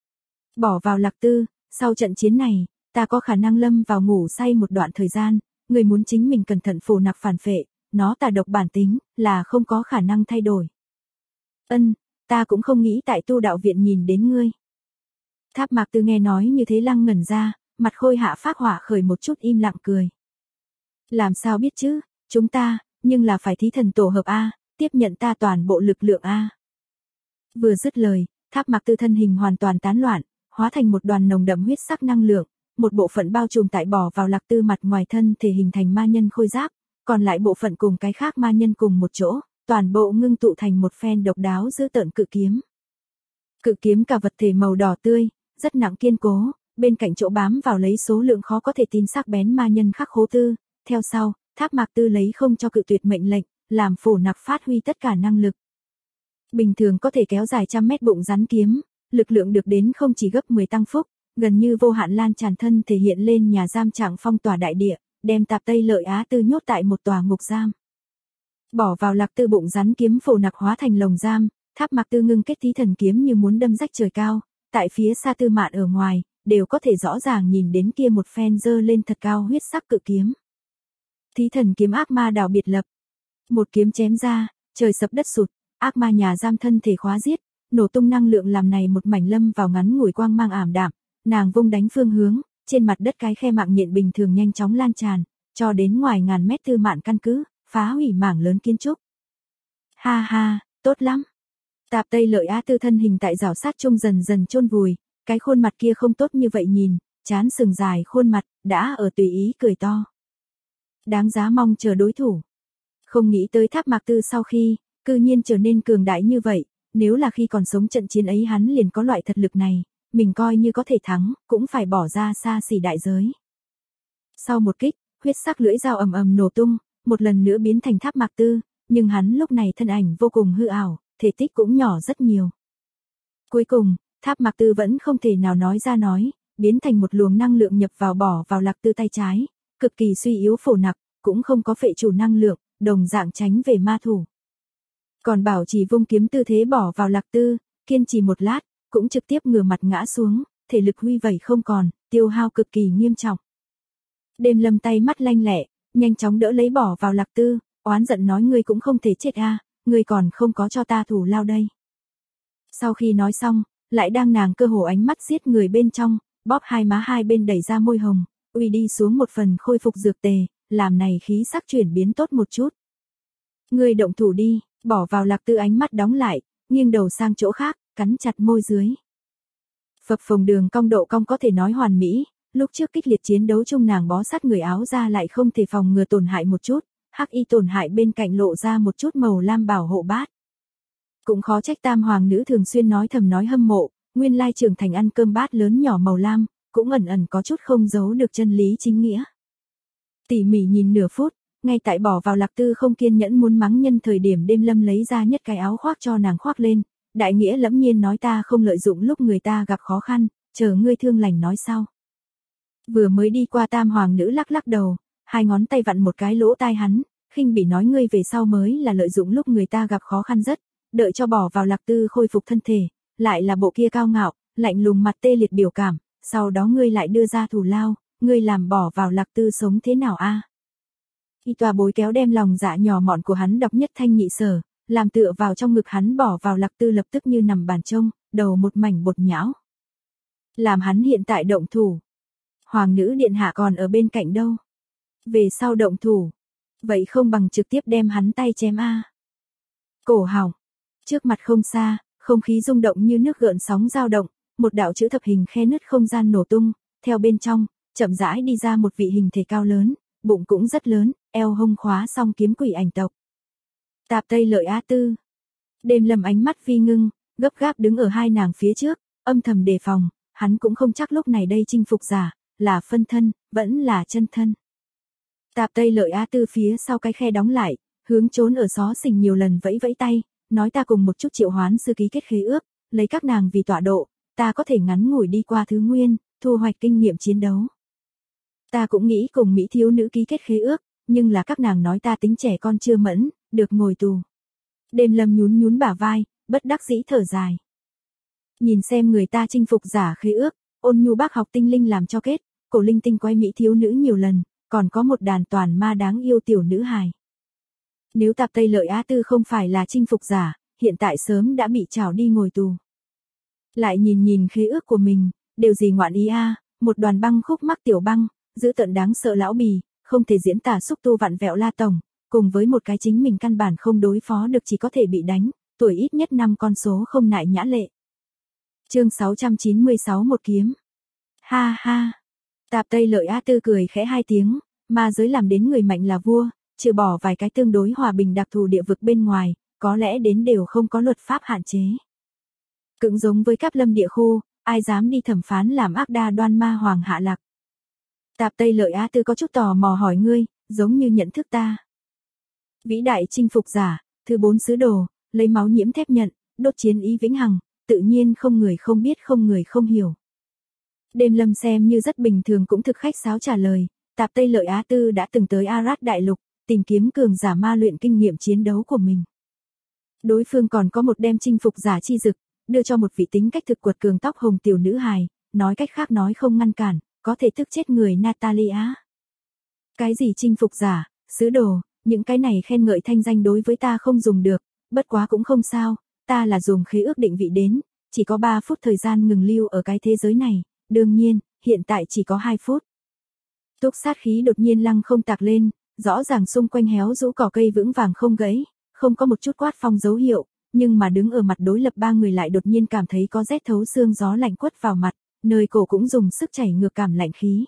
Bỏ vào Lạc Tư, sau trận chiến này, ta có khả năng lâm vào ngủ say một đoạn thời gian, người muốn chính mình cẩn thận phù nặc phản phệ, nó tà độc bản tính, là không có khả năng thay đổi. Ân, ta cũng không nghĩ tại tu đạo viện nhìn đến ngươi. Tháp Mạc Tư nghe nói như thế lăng ngẩn ra, mặt khôi hạ phác hỏa khởi một chút im lặng cười. Làm sao biết chứ, chúng ta, nhưng là phải thí thần tổ hợp A, tiếp nhận ta toàn bộ lực lượng A. Vừa dứt lời, Tháp Mạc Tư thân hình hoàn toàn tán loạn, hóa thành một đoàn nồng đậm huyết sắc năng lượng, một bộ phận bao trùm tại bỏ vào Lạc Tư mặt ngoài thân thể hình thành ma nhân khôi giáp, còn lại bộ phận cùng cái khác ma nhân cùng một chỗ, toàn bộ ngưng tụ thành một phen độc đáo dữ tợn cự kiếm. Cự kiếm cả vật thể màu đỏ tươi, rất nặng kiên cố, bên cạnh chỗ bám vào lấy số lượng khó có thể tin sắc bén ma nhân khắc khố tư, theo sau, Tháp Mạc Tư lấy không cho cự tuyệt mệnh lệnh, làm phổ nặc phát huy tất cả năng lực. Bình thường có thể kéo dài trăm mét bụng rắn kiếm, lực lượng được đến không chỉ gấp 10 tăng phúc, gần như vô hạn lan tràn thân thể hiện lên nhà giam trạng phong tỏa đại địa, đem Tạp Tây Lợi Á Tư nhốt tại một tòa ngục giam. Bỏ vào Lạc Tư bụng rắn kiếm phổ nặc hóa thành lồng giam, Tháp Mạc Tư ngưng kết thí thần kiếm như muốn đâm rách trời cao, tại phía xa Tư Mạn ở ngoài, đều có thể rõ ràng nhìn đến kia một phen dơ lên thật cao huyết sắc cự kiếm. Thí thần kiếm ác ma đảo biệt lập. Một kiếm chém ra, trời sập đất sụt, ác ma nhà giam thân thể khóa giết, nổ tung năng lượng làm này một mảnh lâm vào ngắn ngủi quang mang ảm đạm, nàng vung đánh phương hướng, trên mặt đất cái khe mạng nhện bình thường nhanh chóng lan tràn, cho đến ngoài ngàn mét Tư Mạn căn cứ, phá hủy mảng lớn kiến trúc. Ha ha, tốt lắm. Tạp Tây Lợi Á Tư thân hình tại rào sát chung dần dần chôn vùi, cái khuôn mặt kia không tốt như vậy nhìn, chán sừng dài khuôn mặt, đã ở tùy ý cười to. Đáng giá mong chờ đối thủ. Không nghĩ tới Tháp Mạc Tư sau khi, cư nhiên trở nên cường đại như vậy, nếu là khi còn sống trận chiến ấy hắn liền có loại thật lực này, mình coi như có thể thắng, cũng phải bỏ ra xa xỉ đại giới. Sau một kích, huyết sắc lưỡi dao ầm ầm nổ tung, một lần nữa biến thành Tháp Mạc Tư, nhưng hắn lúc này thân ảnh vô cùng hư ảo, thể tích cũng nhỏ rất nhiều. Cuối cùng, Tháp Mạc Tư vẫn không thể nào nói ra nói, biến thành một luồng năng lượng nhập vào bỏ vào Lạc Tư tay trái, cực kỳ suy yếu phổ nặc, cũng không có phệ chủ năng lượng, đồng dạng tránh về ma thủ. Còn bảo chỉ vung kiếm tư thế bỏ vào Lạc Tư, kiên trì một lát, cũng trực tiếp ngửa mặt ngã xuống, thể lực huy vẩy không còn, tiêu hao cực kỳ nghiêm trọng. Đêm Lâm tay mắt lanh lẹ, nhanh chóng đỡ lấy bỏ vào Lạc Tư, oán giận nói ngươi cũng không thể chết a, ngươi còn không có cho ta thủ lao đây. Sau khi nói xong, lại đang nàng cơ hồ ánh mắt giết người bên trong, bóp hai má hai bên đẩy ra môi hồng, uy đi xuống một phần khôi phục dược tề, làm này khí sắc chuyển biến tốt một chút. Ngươi động thủ đi, bỏ vào Lạc Tư ánh mắt đóng lại, nghiêng đầu sang chỗ khác, cắn chặt môi dưới. Phập phồng đường cong độ cong có thể nói hoàn mỹ, lúc trước kích liệt chiến đấu chung nàng bó sát người áo ra lại không thể phòng ngừa tổn hại một chút, hắc y tổn hại bên cạnh lộ ra một chút màu lam bảo hộ bát. Cũng khó trách Tam Hoàng nữ thường xuyên nói thầm nói hâm mộ, nguyên lai trưởng thành ăn cơm bát lớn nhỏ màu lam, cũng ẩn ẩn có chút không giấu được chân lý chính nghĩa. Tỉ mỉ nhìn nửa phút, ngay tại bỏ vào Lạc Tư không kiên nhẫn muốn mắng nhân thời điểm Đêm Lâm lấy ra nhất cái áo khoác cho nàng khoác lên, đại nghĩa lẫm nhiên nói ta không lợi dụng lúc người ta gặp khó khăn, chờ ngươi thương lành nói sau. Vừa mới đi qua Tam hoàng nữ lắc lắc đầu, hai ngón tay vặn một cái lỗ tai hắn, khinh bỉ nói ngươi về sau mới là lợi dụng lúc người ta gặp khó khăn rất, đợi cho bỏ vào Lạc Tư khôi phục thân thể, lại là bộ kia cao ngạo, lạnh lùng mặt tê liệt biểu cảm, sau đó ngươi lại đưa ra thù lao, ngươi làm bỏ vào Lạc Tư sống thế nào a? Y tòa bối kéo đem lòng dạ nhỏ mọn của hắn đọc nhất thanh nhị sở, làm tựa vào trong ngực hắn bỏ vào Lạc Tư lập tức như nằm bàn trông, đầu một mảnh bột nhão. Làm hắn hiện tại động thủ. Hoàng nữ điện hạ còn ở bên cạnh đâu? Về sau động thủ. Vậy không bằng trực tiếp đem hắn tay chém a. Cổ họng. Trước mặt không xa, không khí rung động như nước gợn sóng dao động, một đạo chữ thập hình khe nứt không gian nổ tung, theo bên trong, chậm rãi đi ra một vị hình thể cao lớn, bụng cũng rất lớn, eo hông khóa song kiếm quỷ ảnh tộc. Tạp Tây Lợi Á Tư. Đêm Lâm ánh mắt vi ngưng, gấp gáp đứng ở hai nàng phía trước, âm thầm đề phòng, hắn cũng không chắc lúc này đây chinh phục giả, là phân thân, vẫn là chân thân. Tạp Tây Lợi Á Tư phía sau cái khe đóng lại, hướng trốn ở xó xỉnh nhiều lần vẫy vẫy tay, nói ta cùng một chút triệu hoán sư ký kết khế ước, lấy các nàng vì tọa độ, ta có thể ngắn ngủi đi qua thứ nguyên, thu hoạch kinh nghiệm chiến đấu. Ta cũng nghĩ cùng Mỹ thiếu nữ ký kết khế ước, nhưng là các nàng nói ta tính trẻ con chưa mẫn, được ngồi tù. Đêm Lâm nhún nhún bả vai, bất đắc dĩ thở dài. Nhìn xem người ta chinh phục giả khế ước, Ôn Nhu bác học tinh linh làm cho kết, cổ linh tinh quái Mỹ thiếu nữ nhiều lần, còn có một đàn toàn ma đáng yêu tiểu nữ hài. Nếu Tạp Tây Lợi Á Tư không phải là chinh phục giả, hiện tại sớm đã bị trảo đi ngồi tù. Lại nhìn nhìn khế ước của mình, điều gì ngoạn ý a, một đoàn băng khúc mắc tiểu băng, giữ tận đáng sợ lão bì, không thể diễn tả xúc tu vặn vẹo la tổng, cùng với một cái chính mình căn bản không đối phó được chỉ có thể bị đánh, tuổi ít nhất 5 con số không nại nhã lệ. Chương 696 một kiếm. Ha ha. Tạp Tây Lợi Á Tư cười khẽ hai tiếng, ma giới làm đến người mạnh là vua, trừ bỏ vài cái tương đối hòa bình đặc thù địa vực bên ngoài, có lẽ đến đều không có luật pháp hạn chế. Cũng giống với Cáp Lâm địa khu, ai dám đi thẩm phán làm ác đa đoan ma hoàng hạ lạc. Tạp Tây Lợi Á Tư có chút tò mò hỏi ngươi, giống như nhận thức ta. Vĩ đại chinh phục giả, thứ 4 sứ đồ, lấy máu nhiễm thép nhận, đốt chiến ý vĩnh hằng, tự nhiên không người không biết không người không hiểu. Đêm Lâm xem như rất bình thường cũng thực khách sáo trả lời, Tạp Tây Lợi Á Tư đã từng tới Arat Đại Lục, tìm kiếm cường giả ma luyện kinh nghiệm chiến đấu của mình. Đối phương còn có một đem chinh phục giả chi dực, đưa cho một vị tính cách thực quật cường tóc hồng tiểu nữ hài, nói cách khác nói không ngăn cản, có thể tức chết người Natalia. Cái gì chinh phục giả, sứ đồ, những cái này khen ngợi thanh danh đối với ta không dùng được, bất quá cũng không sao, ta là dùng khế ước định vị đến, chỉ có 3 phút thời gian ngừng lưu ở cái thế giới này, đương nhiên, hiện tại chỉ có 2 phút. Túc sát khí đột nhiên lăng không tạc lên, rõ ràng xung quanh héo rũ cỏ cây vững vàng không gãy, không có một chút quát phong dấu hiệu, nhưng mà đứng ở mặt đối lập 3 người lại đột nhiên cảm thấy có rét thấu xương gió lạnh quất vào mặt, nơi cổ cũng dùng sức chảy ngược cảm lạnh khí.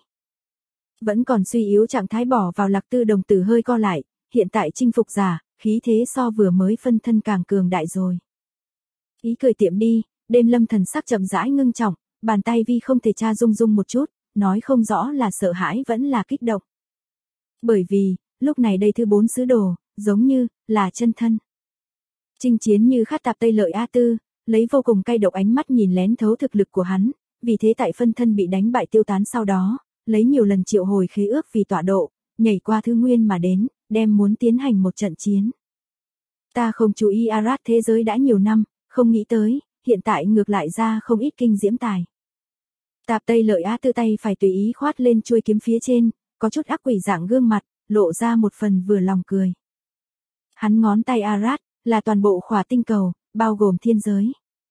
Vẫn còn suy yếu trạng thái bỏ vào Lạc Tư đồng tử hơi co lại, hiện tại chinh phục giả, khí thế so vừa mới phân thân càng cường đại rồi. Ý cười tiệm đi, Đêm Lâm thần sắc chậm rãi ngưng trọng, bàn tay vi không thể tra rung rung một chút, nói không rõ là sợ hãi vẫn là kích động. Bởi vì, lúc này đây thứ 4 sứ đồ, giống như, là chân thân. Chinh chiến như khát Tạp Tây Lợi Á Tư, lấy vô cùng cay độc ánh mắt nhìn lén thấu thực lực của hắn, vì thế tại phân thân bị đánh bại tiêu tán sau đó, lấy nhiều lần triệu hồi khế ước vì tọa độ, nhảy qua thứ nguyên mà đến, đem muốn tiến hành một trận chiến. Ta không chú ý Arat thế giới đã nhiều năm, không nghĩ tới, hiện tại ngược lại ra không ít kinh diễm tài. Tạp Tây Lợi Á Tư tay phải tùy ý khoát lên chuôi kiếm phía trên, có chút ác quỷ dạng gương mặt, lộ ra một phần vừa lòng cười. Hắn ngón tay Arat, là toàn bộ khỏa tinh cầu, bao gồm thiên giới.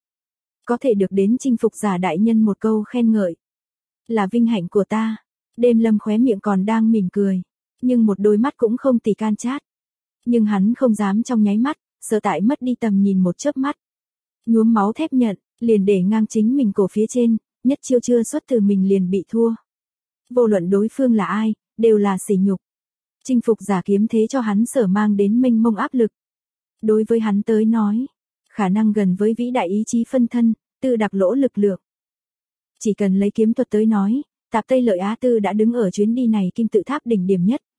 Có thể được đến chinh phục giả đại nhân một câu khen ngợi. Là vinh hạnh của ta. Đêm Lâm khóe miệng còn đang mỉm cười, nhưng một đôi mắt cũng không tì can chát. Nhưng hắn không dám trong nháy mắt, sợ tại mất đi tầm nhìn một chớp mắt. Nhuốm máu thép nhận, liền để ngang chính mình cổ phía trên, nhất chiêu chưa xuất từ mình liền bị thua. Vô luận đối phương là ai, đều là sỉ nhục. Chinh phục giả kiếm thế cho hắn sở mang đến mênh mông áp lực. Đối với hắn tới nói, khả năng gần với vĩ đại ý chí phân thân, tự đặc lỗ lực lượng. Chỉ cần lấy kiếm thuật tới nói, Tạp Tây Lợi Á Tư đã đứng ở chuyến đi này kim tự tháp đỉnh điểm nhất,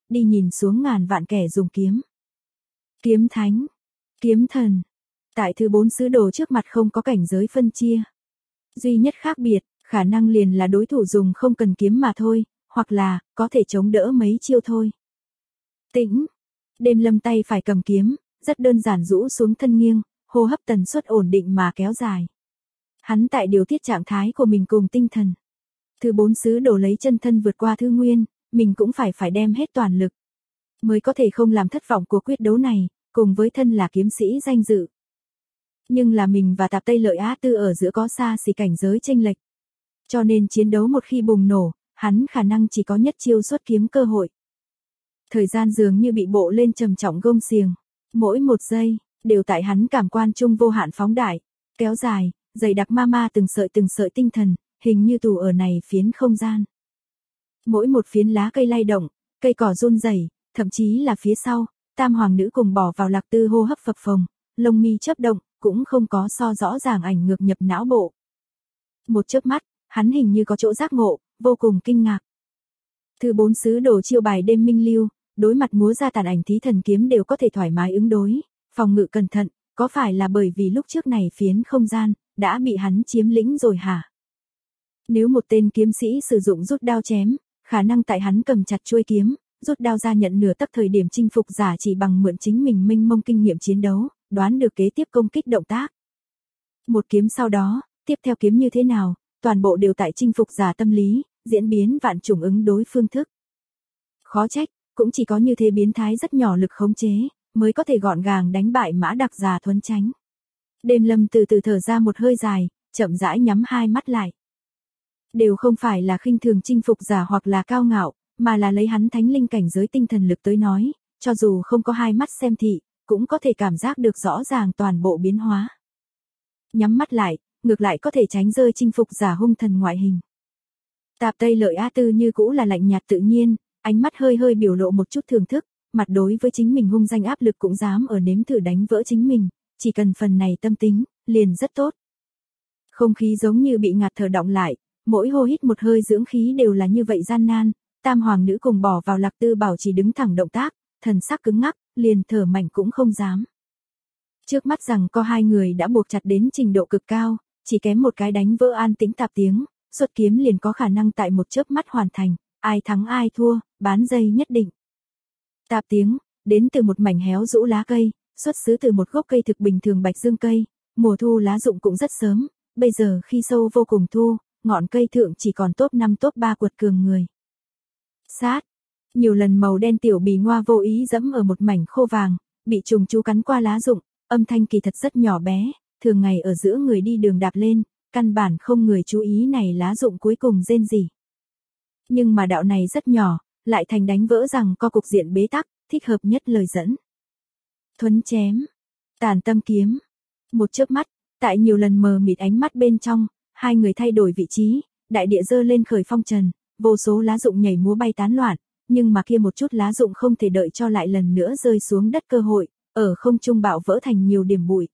đi nhìn xuống ngàn vạn kẻ dùng kiếm. Kiếm thánh, kiếm thần. Tại thứ 4 sứ đồ trước mặt không có cảnh giới phân chia. Duy nhất khác biệt, khả năng liền là đối thủ dùng không cần kiếm mà thôi, hoặc là, có thể chống đỡ mấy chiêu thôi. Tĩnh. Đêm Lâm tay phải cầm kiếm, rất đơn giản rũ xuống thân nghiêng, hô hấp tần suất ổn định mà kéo dài. Hắn tại điều tiết trạng thái của mình cùng tinh thần. Thứ 4 sứ đồ lấy chân thân vượt qua Thư Nguyên, mình cũng phải đem hết toàn lực. Mới có thể không làm thất vọng cuộc quyết đấu này, cùng với thân là kiếm sĩ danh dự. Nhưng là mình và Tạp Tây Lợi Á Tư ở giữa có xa xỉ cảnh giới chênh lệch. Cho nên chiến đấu một khi bùng nổ, hắn khả năng chỉ có nhất chiêu xuất kiếm cơ hội. Thời gian dường như bị bộ lên trầm trọng gông xiềng. Mỗi một giây, đều tại hắn cảm quan chung vô hạn phóng đại, kéo dài, dày đặc ma từng sợi tinh thần, hình như tù ở này phiến không gian. Mỗi một phiến lá cây lay động, cây cỏ run rẩy, thậm chí là phía sau, tam hoàng nữ cùng bỏ vào Lạc Tư hô hấp phập phồng, lông mi chớp động, cũng không có so rõ ràng ảnh ngược nhập não bộ. Một chớp mắt, hắn hình như có chỗ giác ngộ, vô cùng kinh ngạc. Thứ 4 sứ đồ chiêu bài đêm minh lưu, đối mặt múa ra tàn ảnh thí thần kiếm đều có thể thoải mái ứng đối, phòng ngự cẩn thận, có phải là bởi vì lúc trước này phiến không gian, đã bị hắn chiếm lĩnh rồi hả? Nếu một tên kiếm sĩ sử dụng rút đao chém, khả năng tại hắn cầm chặt chuôi kiếm, rút đao ra nhận nửa tấc thời điểm chinh phục giả chỉ bằng mượn chính mình mênh mông kinh nghiệm chiến đấu, đoán được kế tiếp công kích động tác. Một kiếm sau đó, tiếp theo kiếm như thế nào, toàn bộ đều tại chinh phục giả tâm lý, diễn biến vạn chủng ứng đối phương thức. Khó trách, cũng chỉ có như thế biến thái rất nhỏ lực khống chế, mới có thể gọn gàng đánh bại Mã Đặc già Thuấn Tránh. Đêm Lâm từ từ thở ra một hơi dài, chậm rãi nhắm hai mắt lại. Đều không phải là khinh thường chinh phục giả hoặc là cao ngạo, mà là lấy hắn thánh linh cảnh giới tinh thần lực tới nói, cho dù không có hai mắt xem thị, cũng có thể cảm giác được rõ ràng toàn bộ biến hóa. Nhắm mắt lại, ngược lại có thể tránh rơi chinh phục giả hung thần ngoại hình. Tạp Tây Lợi Á Tư như cũ là lạnh nhạt tự nhiên, ánh mắt hơi biểu lộ một chút thưởng thức, mặt đối với chính mình hung danh áp lực cũng dám ở nếm thử đánh vỡ chính mình, chỉ cần phần này tâm tính, liền rất tốt. Không khí giống như bị ngạt thở đọng lại, mỗi hô hít một hơi dưỡng khí đều là như vậy gian nan, tam hoàng nữ cùng bỏ vào Lạc Tư bảo chỉ đứng thẳng động tác, thần sắc cứng ngắc, liền thở mạnh cũng không dám. Trước mắt rằng có hai người đã buộc chặt đến trình độ cực cao, chỉ kém một cái đánh vỡ an tĩnh tạp tiếng, xuất kiếm liền có khả năng tại một chớp mắt hoàn thành, ai thắng ai thua, bán dây nhất định. Tạp tiếng, đến từ một mảnh héo rũ lá cây, xuất xứ từ một gốc cây thực bình thường bạch dương cây, mùa thu lá rụng cũng rất sớm, bây giờ khi sâu vô cùng thu, ngọn cây thượng chỉ còn top 5 top 3 quật cường người. Sát, nhiều lần màu đen tiểu bì ngoa vô ý dẫm ở một mảnh khô vàng, bị trùng chú cắn qua lá rụng, âm thanh kỳ thật rất nhỏ bé, thường ngày ở giữa người đi đường đạp lên, căn bản không người chú ý này lá rụng cuối cùng rên gì. Nhưng mà đạo này rất nhỏ, lại thành đánh vỡ rằng co cục diện bế tắc, thích hợp nhất lời dẫn. Thuấn chém, tàn tâm kiếm. Một chớp mắt, tại nhiều lần mờ mịt ánh mắt bên trong, hai người thay đổi vị trí, đại địa dơ lên khởi phong trần, vô số lá rụng nhảy múa bay tán loạn, nhưng mà kia một chút lá rụng không thể đợi cho lại lần nữa rơi xuống đất cơ hội, ở không trung bạo vỡ thành nhiều điểm bụi.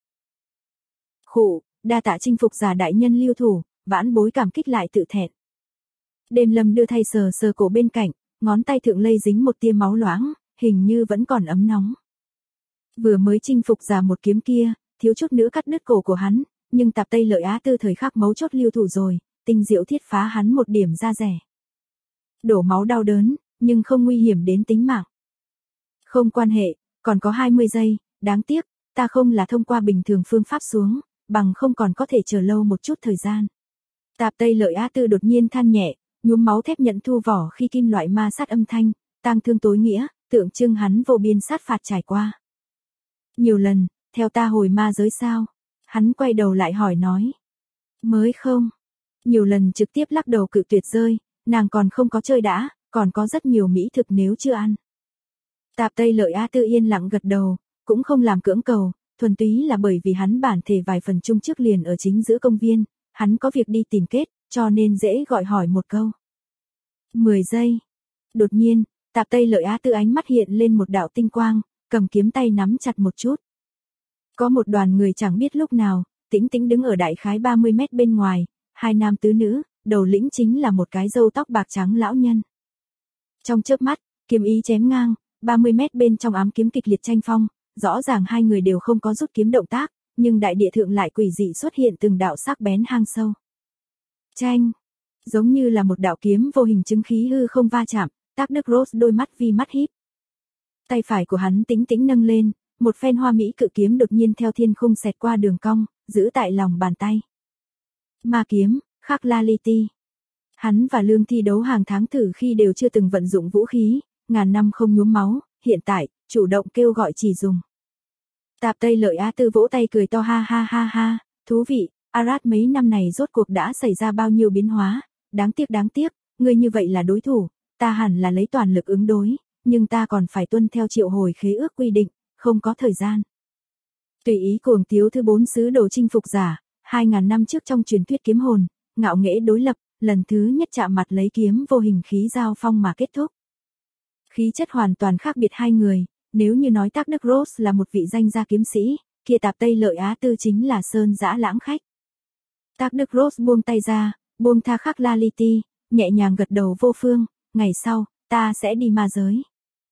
Khụ, đa tạ chinh phục giả đại nhân lưu thủ, vãn bối cảm kích lại tự thẹn. Đêm Lâm đưa thay sờ sờ cổ bên cạnh, ngón tay thượng lây dính một tia máu loãng, hình như vẫn còn ấm nóng. Vừa mới chinh phục giả một kiếm kia, thiếu chút nữa cắt đứt cổ của hắn, nhưng Tạp Tây Lợi Á Tư thời khắc mấu chốt lưu thủ rồi, tinh diệu thiết phá hắn một điểm ra rẻ. Đổ máu đau đớn, nhưng không nguy hiểm đến tính mạng. Không quan hệ, còn có 20 giây, đáng tiếc, ta không là thông qua bình thường phương pháp xuống, bằng không còn có thể chờ lâu một chút thời gian. Tạp Tây Lợi Á Tư đột nhiên than nhẹ, nhuốm máu thép nhận thu vỏ khi kim loại ma sát âm thanh, tang thương tối nghĩa, tượng trưng hắn vô biên sát phạt trải qua. Nhiều lần, theo ta hồi ma giới sao? Hắn quay đầu lại hỏi nói. Mới không. Nhiều lần trực tiếp lắc đầu cự tuyệt rơi, nàng còn không có chơi đã, còn có rất nhiều mỹ thực nếu chưa ăn. Tạp Tây Lợi Á Tư yên lặng gật đầu, cũng không làm cưỡng cầu, thuần túy là bởi vì hắn bản thể vài phần chung trước liền ở chính giữa công viên, hắn có việc đi tìm kết, cho nên dễ gọi hỏi một câu. 10 giây. Đột nhiên, Tạp Tây Lợi Á Tư ánh mắt hiện lên một đạo tinh quang, cầm kiếm tay nắm chặt một chút. Có một đoàn người chẳng biết lúc nào, tĩnh tĩnh đứng ở đại khái 30 mét bên ngoài, hai nam tứ nữ, đầu lĩnh chính là một cái râu tóc bạc trắng lão nhân. Trong chớp mắt, Kiếm ý chém ngang, 30 mét bên trong ám kiếm kịch liệt tranh phong, rõ ràng hai người đều không có rút kiếm động tác, nhưng đại địa thượng lại quỷ dị xuất hiện từng đạo sắc bén hang sâu. Chanh, giống như là một đạo kiếm vô hình chứng khí hư không va chạm, Tác Đức Rose đôi mắt vi mắt híp. Tay phải của hắn tĩnh tĩnh nâng lên, một phen hoa mỹ cự kiếm đột nhiên theo thiên khung xẹt qua đường cong, giữ tại lòng bàn tay. Ma kiếm, Khắc La Li Ti. Hắn và Lương thi đấu hàng tháng thử khi đều chưa từng vận dụng vũ khí, ngàn năm không nhuốm máu, hiện tại, chủ động kêu gọi chỉ dùng. Tạp Tây Lợi Á Tư vỗ tay cười to ha ha ha ha, thú vị, Arad mấy năm này rốt cuộc đã xảy ra bao nhiêu biến hóa, đáng tiếc, ngươi như vậy là đối thủ, ta hẳn là lấy toàn lực ứng đối, nhưng ta còn phải tuân theo triệu hồi khế ước quy định, không có thời gian. Tùy ý cuồng tiếu thứ 4 sứ đồ chinh phục giả, 2000 năm trước trong truyền thuyết kiếm hồn, ngạo nghễ đối lập, lần thứ nhất chạm mặt lấy kiếm vô hình khí giao phong mà kết thúc. Khí chất hoàn toàn khác biệt hai người, nếu như nói Tác Đức Rose là một vị danh gia kiếm sĩ, kia Tạp Tây Lợi Á Tư chính là sơn dã lãng khách. Tác Đức Rose buông tay ra, buông tha Khắc La Li Ti, nhẹ nhàng gật đầu vô phương, ngày sau, ta sẽ đi ma giới.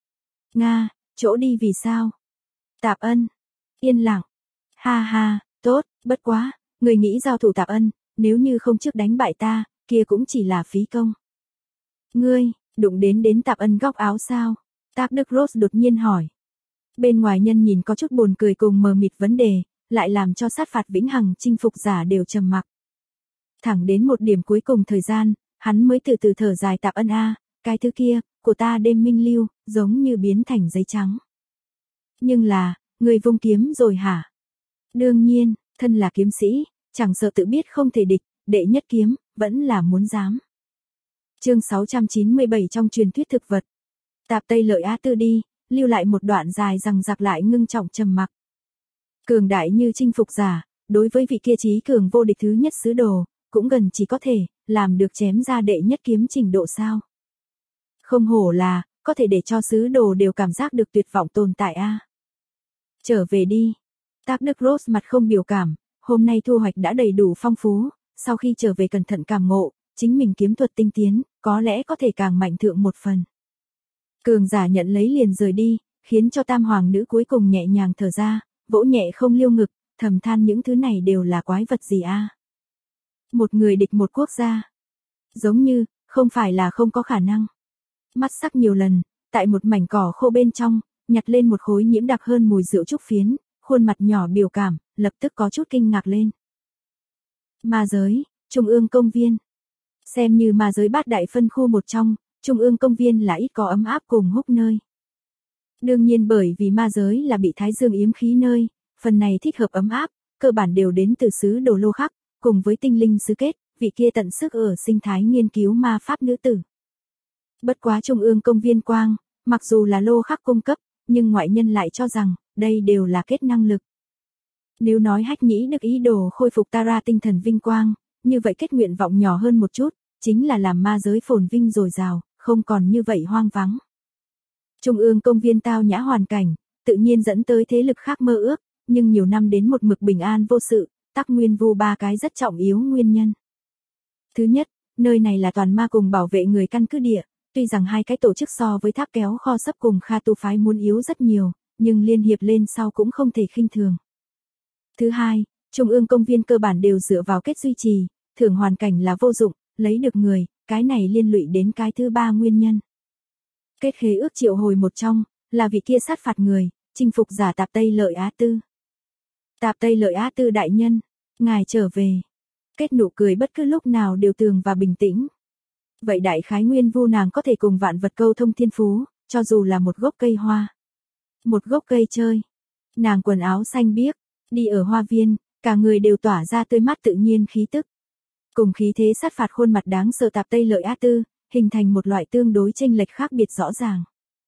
Nga, chỗ đi vì sao? Tạp Ân. Yên lặng. Ha ha, tốt, bất quá, người nghĩ giao thủ Tạp Ân, nếu như không trước đánh bại ta, kia cũng chỉ là phí công. Ngươi, đụng đến Tạp Ân góc áo sao? Tác Đức Rose đột nhiên hỏi. Bên ngoài nhân nhìn có chút buồn cười cùng mờ mịt vấn đề, lại làm cho sát phạt vĩnh hằng chinh phục giả đều trầm mặc. Thẳng đến một điểm cuối cùng thời gian, hắn mới từ từ thở dài Tạp Ân a, cái thứ kia, của ta đêm minh lưu, giống như biến thành giấy trắng. Nhưng là, người vung kiếm rồi hả? Đương nhiên, thân là kiếm sĩ, chẳng sợ tự biết không thể địch, đệ nhất kiếm, vẫn là muốn dám. Chương 697 trong truyền thuyết thực vật. Tạp Tây Lợi Á Tư đi, lưu lại một đoạn dài rằng giặc lại ngưng trọng trầm mặc. Cường đại như chinh phục giả, đối với vị kia chí cường vô địch thứ nhất sứ đồ, cũng gần chỉ có thể, làm được chém ra đệ nhất kiếm trình độ sao. Không hổ là, có thể để cho sứ đồ đều cảm giác được tuyệt vọng tồn tại a. Trở về đi. Tác Đức Rose mặt không biểu cảm, hôm nay thu hoạch đã đầy đủ phong phú, sau khi trở về cẩn thận cảm ngộ, chính mình kiếm thuật tinh tiến, có lẽ có thể càng mạnh thượng một phần. Cường giả nhận lấy liền rời đi, khiến cho tam hoàng nữ cuối cùng nhẹ nhàng thở ra, vỗ nhẹ không liêu ngực, thầm than những thứ này đều là quái vật gì a? Một người địch một quốc gia. Giống như, không phải là không có khả năng. Mắt sắc nhiều lần, tại một mảnh cỏ khô bên trong, nhặt lên một khối nhiễm đặc hơn mùi rượu trúc phiến, khuôn mặt nhỏ biểu cảm, lập tức có chút kinh ngạc lên. Ma giới, Trung ương công viên. Xem như ma giới bát đại phân khu một trong, Trung ương công viên là ít có ấm áp cùng húc nơi. Đương nhiên bởi vì ma giới là bị Thái Dương yếm khí nơi, phần này thích hợp ấm áp, cơ bản đều đến từ xứ Đồ Lô Khắc, cùng với tinh linh xứ kết, vị kia tận sức ở sinh thái nghiên cứu ma pháp nữ tử. Bất quá Trung ương công viên quang, mặc dù là Lô Khắc cung cấp, nhưng ngoại nhân lại cho rằng, đây đều là kết năng lực. Nếu nói Hách Nhĩ được ý đồ khôi phục Tara tinh thần vinh quang, như vậy kết nguyện vọng nhỏ hơn một chút, chính là làm ma giới phồn vinh dồi dào, không còn như vậy hoang vắng. Trung ương công viên tao nhã hoàn cảnh, tự nhiên dẫn tới thế lực khác mơ ước, nhưng nhiều năm đến một mực bình an vô sự, tắc nguyên vu ba cái rất trọng yếu nguyên nhân. Thứ nhất, nơi này là toàn ma cùng bảo vệ người căn cứ địa, tuy rằng hai cái tổ chức so với tháp kéo kho sấp cùng Kha Tu phái muốn yếu rất nhiều, nhưng liên hiệp lên sau cũng không thể khinh thường. Thứ hai, Trung ương công viên cơ bản đều dựa vào kết duy trì, thưởng hoàn cảnh là vô dụng, lấy được người, cái này liên lụy đến cái thứ ba nguyên nhân. Kết khế ước triệu hồi một trong, là vị kia sát phạt người, chinh phục giả Tạp Tây Lợi Á Tư. Tạp Tây Lợi Á Tư đại nhân, ngài trở về. Kết nụ cười bất cứ lúc nào đều tường và bình tĩnh. Vậy đại khái nguyên vu nàng có thể cùng vạn vật câu thông thiên phú, cho dù là một gốc cây hoa. Một gốc cây chơi. Nàng quần áo xanh biếc, đi ở hoa viên, cả người đều tỏa ra tươi mát tự nhiên khí tức. Cùng khí thế sát phạt khuôn mặt đáng sợ Tạp Tây Lợi Á Tư, hình thành một loại tương đối chênh lệch khác biệt rõ ràng.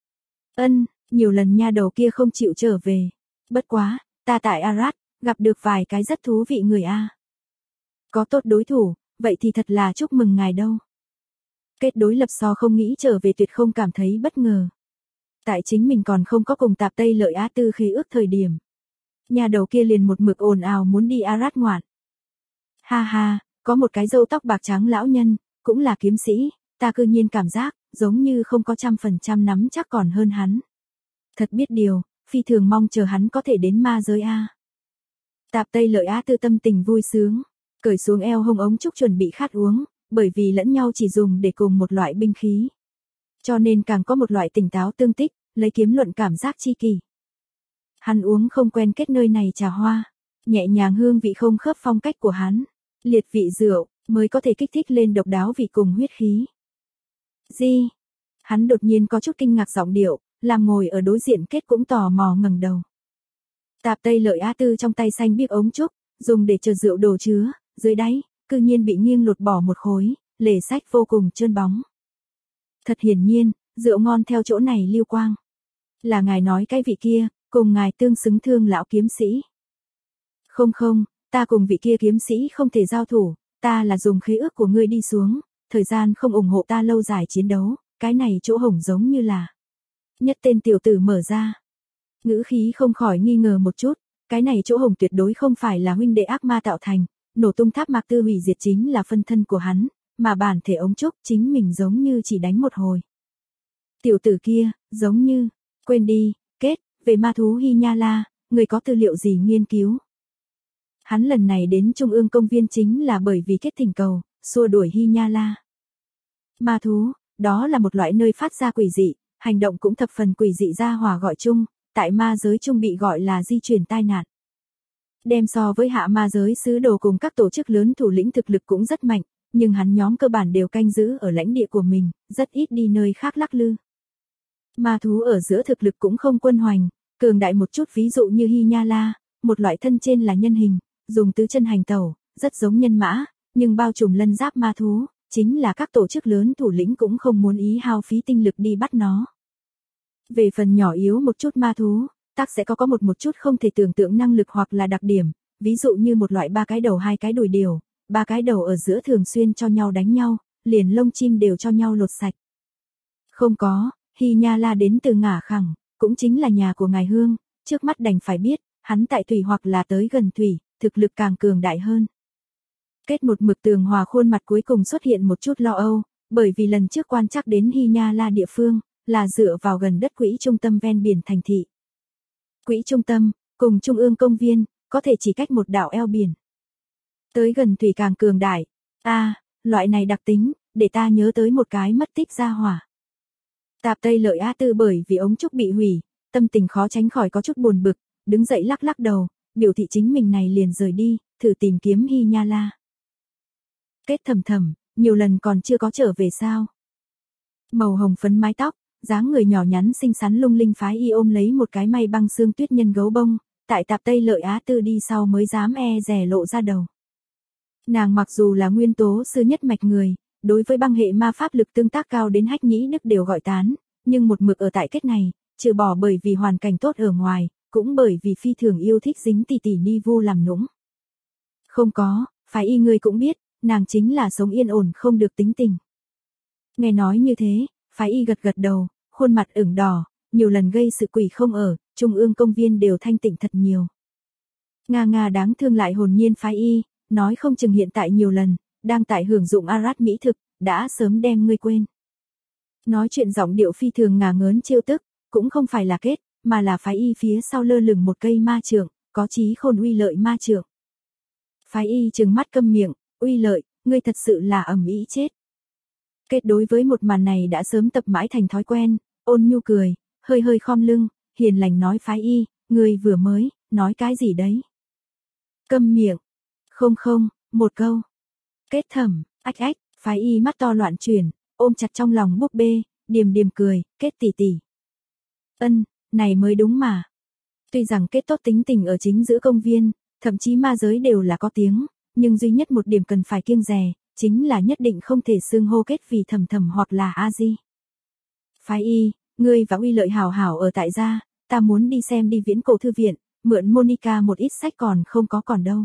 Nhiều lần nha đầu kia không chịu trở về. Bất quá, ta tại Arad, gặp được vài cái rất thú vị người a. Có tốt đối thủ, vậy thì thật là chúc mừng ngài đâu. Kết đối lập so không nghĩ trở về tuyệt không cảm thấy bất ngờ. Tại chính mình còn không có cùng Tạp Tây Lợi Á Tư khế ước thời điểm. Nhà đầu kia liền một mực ồn ào muốn đi Arad ngoạn. Ha ha, có một cái râu tóc bạc trắng lão nhân, cũng là kiếm sĩ, ta cư nhiên cảm giác, giống như không có 100% nắm chắc còn hơn hắn. Thật biết điều, phi thường mong chờ hắn có thể đến ma giới a. Tạp Tây Lợi Á Tư tâm tình vui sướng, cởi xuống eo hông ống trúc chuẩn bị khát uống, bởi vì lẫn nhau chỉ dùng để cùng một loại binh khí. Cho nên càng có một loại tỉnh táo tương tích, lấy kiếm luận cảm giác chi kỳ. Hắn uống không quen kết nơi này trà hoa, nhẹ nhàng hương vị không khớp phong cách của hắn, liệt vị rượu, mới có thể kích thích lên độc đáo vị cùng huyết khí. Gì? Hắn đột nhiên có chút kinh ngạc giọng điệu, làm ngồi ở đối diện kết cũng tò mò ngẩng đầu. Tạp Tây Lợi Á Tư trong tay xanh biếc ống trúc, dùng để chờ rượu đồ chứa, dưới đáy, cư nhiên bị nghiêng lột bỏ một khối, lề sách vô cùng trơn bóng. Thật hiển nhiên, rượu ngon theo chỗ này lưu quang. Là ngài nói cái vị kia, cùng ngài tương xứng Thương lão kiếm sĩ. Không, ta cùng vị kia kiếm sĩ không thể giao thủ, ta là dùng khế ước của ngươi đi xuống, thời gian không ủng hộ ta lâu dài chiến đấu, cái này chỗ hổng giống như là. Nhất tên tiểu tử mở ra. Ngữ khí không khỏi nghi ngờ một chút, cái này chỗ hổng tuyệt đối không phải là huynh đệ ác ma tạo thành, nổ tung tháp mạc tư hủy diệt chính là phân thân của hắn, mà bản thể ống trúc chính mình giống như chỉ đánh một hồi. Tiểu tử kia, giống như, quên đi, kết, về ma thú Hy Nha La, người có tư liệu gì nghiên cứu? Hắn lần này đến Trung ương công viên chính là bởi vì kết thỉnh cầu, xua đuổi Hy Nha La. Ma thú, đó là một loại nơi phát ra quỷ dị, hành động cũng thập phần quỷ dị ra hỏa gọi chung, tại ma giới chung bị gọi là di chuyển tai nạn. Đem so với hạ ma giới sứ đồ cùng các tổ chức lớn thủ lĩnh thực lực cũng rất mạnh, nhưng hắn nhóm cơ bản đều canh giữ ở lãnh địa của mình, rất ít đi nơi khác lắc lư. Ma thú ở giữa thực lực cũng không quân hoành, cường đại một chút ví dụ như Hy Nha La, một loại thân trên là nhân hình, dùng tứ chân hành tẩu, rất giống nhân mã, nhưng bao trùm lân giáp ma thú, chính là các tổ chức lớn thủ lĩnh cũng không muốn ý hao phí tinh lực đi bắt nó. Về phần nhỏ yếu một chút ma thú, tác sẽ có một chút không thể tưởng tượng năng lực hoặc là đặc điểm, ví dụ như một loại 3 cái đầu 2 cái đùi điều, 3 cái đầu ở giữa thường xuyên cho nhau đánh nhau, liền lông chim đều cho nhau lột sạch. Không có, Hy Nha La đến từ Ngả Khẳng, cũng chính là nhà của ngài Hương, trước mắt đành phải biết, hắn tại thủy hoặc là tới gần thủy, thực lực càng cường đại hơn. Kết một mực tường hòa khuôn mặt cuối cùng xuất hiện một chút lo âu, bởi vì lần trước quan trắc đến Hy Nha La địa phương, là dựa vào gần đất quỹ trung tâm ven biển thành thị. Quỹ trung tâm, cùng Trung ương công viên, có thể chỉ cách một đảo eo biển. Tới gần thủy càng cường đại. Loại này đặc tính, để ta nhớ tới một cái mất tích ra hỏa. Tạp Tây Lợi Á Tư bởi vì ống trúc bị hủy, tâm tình khó tránh khỏi có chút buồn bực, đứng dậy lắc lắc đầu, biểu thị chính mình này liền rời đi, thử tìm kiếm Hy Nha La. Kết thầm, nhiều lần còn chưa có trở về sao. Màu hồng phấn mái tóc, dáng người nhỏ nhắn xinh xắn lung linh phái y ôm lấy một cái may băng xương tuyết nhân gấu bông, tại Tạp Tây Lợi Á Tư đi sau mới dám dè lộ ra đầu. Nàng mặc dù là nguyên tố sư nhất mạch người, đối với băng hệ ma pháp lực tương tác cao đến hách nhĩ đức đều gọi tán, nhưng một mực ở tại kết này, trừ bỏ bởi vì hoàn cảnh tốt ở ngoài, cũng bởi vì phi thường yêu thích dính tỉ tỉ ni vu làm nũng. Không có, phái y người cũng biết, nàng chính là sống yên ổn không được tính tình. Nghe nói như thế, phái y gật đầu, khuôn mặt ửng đỏ, nhiều lần gây sự quỷ không ở, Trung ương công viên đều thanh tịnh thật nhiều. Nga đáng thương lại hồn nhiên phái y, nói không chừng hiện tại nhiều lần, đang tại hưởng dụng Arat mỹ thực, đã sớm đem ngươi quên. Nói chuyện giọng điệu phi thường ngả ngớn trêu tức, cũng không phải là kết, mà là phái y phía sau lơ lửng một cây ma trượng, có chí khôn uy lợi ma trượng. Phái y trừng mắt câm miệng, uy lợi, ngươi thật sự là ầm ĩ chết. Kết đối với một màn này đã sớm tập mãi thành thói quen, ôn nhu cười, hơi khom lưng, hiền lành nói phái y, ngươi vừa mới, nói cái gì đấy? Câm miệng. Không, một câu. Kết thầm, ách, phái y mắt to loạn chuyển, ôm chặt trong lòng búp bê, điềm cười, kết tỉ. Này mới đúng mà. Tuy rằng kết tốt tính tình ở chính giữa công viên, thậm chí ma giới đều là có tiếng, nhưng duy nhất một điểm cần phải kiêng dè, chính là nhất định không thể xưng hô kết vì thầm hoặc là A-di. Phái y, ngươi và uy lợi hảo ở tại gia, ta muốn đi xem đi viễn cổ thư viện, mượn Monica một ít sách còn đâu.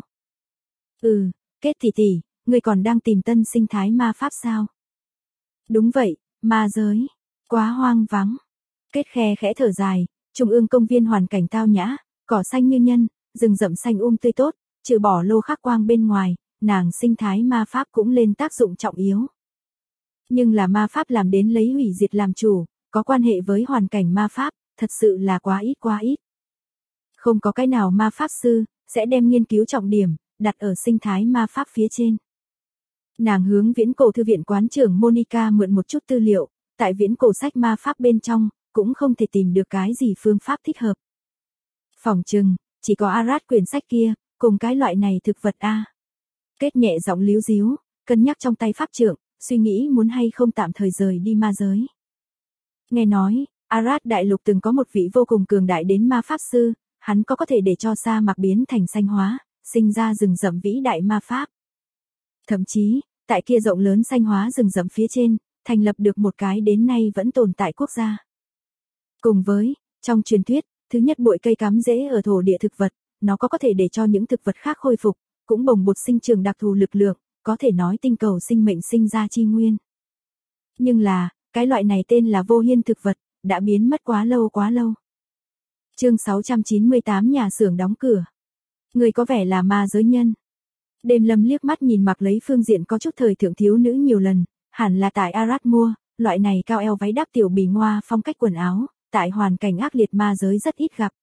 Kết tỉ, ngươi còn đang tìm tân sinh thái ma pháp sao? Đúng vậy, ma giới, quá hoang vắng. Kết khe khẽ thở dài, Trung ương công viên hoàn cảnh tao nhã, cỏ xanh như nhân, rừng rậm xanh tươi tốt, trừ bỏ lô khắc quang bên ngoài, nàng sinh thái ma pháp cũng lên tác dụng trọng yếu. Nhưng là ma pháp làm đến lấy hủy diệt làm chủ, có quan hệ với hoàn cảnh ma pháp, thật sự là quá ít quá ít. Không có cái nào ma pháp sư sẽ đem nghiên cứu trọng điểm đặt ở sinh thái ma pháp phía trên. Nàng hướng viễn cổ thư viện quán trưởng Monica mượn một chút tư liệu, tại viễn cổ sách ma pháp bên trong, cũng không thể tìm được cái gì phương pháp thích hợp. Phỏng chừng, chỉ có Arad quyển sách kia, cùng cái loại này thực vật a. Kết nhẹ giọng líu díu, cân nhắc trong tay pháp trượng, suy nghĩ muốn hay không tạm thời rời đi ma giới. Nghe nói, Arad đại lục từng có một vị vô cùng cường đại đến ma pháp sư, hắn có thể để cho sa mạc biến thành xanh hóa, sinh ra rừng rậm vĩ đại ma pháp. Thậm chí, tại kia rộng lớn xanh hóa rừng rậm phía trên, thành lập được một cái đến nay vẫn tồn tại quốc gia. Cùng với, trong truyền thuyết, thứ nhất bụi cây cắm rễ ở thổ địa thực vật, nó có thể để cho những thực vật khác khôi phục, cũng bồng bột sinh trưởng đặc thù lực lượng, có thể nói tinh cầu sinh mệnh sinh ra chi nguyên. Nhưng là, cái loại này tên là vô hiên thực vật, đã biến mất quá lâu quá lâu. Chương 698 nhà xưởng đóng cửa. Người có vẻ là ma giới nhân. Đêm Lâm liếc mắt nhìn mặc lấy phương diện có chút thời thượng thiếu nữ nhiều lần, hẳn là tại Arad mua, loại này cao eo váy đáp tiểu bì ngoa phong cách quần áo, tại hoàn cảnh ác liệt ma giới rất ít gặp.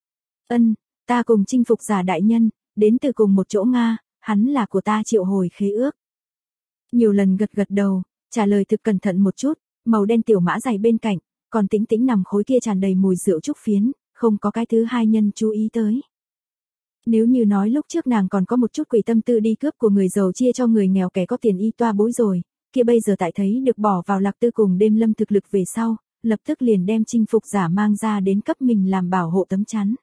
Ta cùng chinh phục giả đại nhân, đến từ cùng một chỗ Nga, hắn là của ta triệu hồi khế ước. Nhiều lần gật gật đầu, trả lời thực cẩn thận một chút, màu đen tiểu mã dày bên cạnh, còn tĩnh tĩnh nằm khối kia tràn đầy mùi rượu trúc phiến, không có cái thứ hai nhân chú ý tới. Nếu như nói lúc trước nàng còn có một chút quỷ tâm tư đi cướp của người giàu chia cho người nghèo kẻ có tiền y toa bối rồi, kia bây giờ tại thấy được bỏ vào Lạc Tư cùng Đêm Lâm thực lực về sau, lập tức liền đem chinh phục giả mang ra đến cấp mình làm bảo hộ tấm chắn.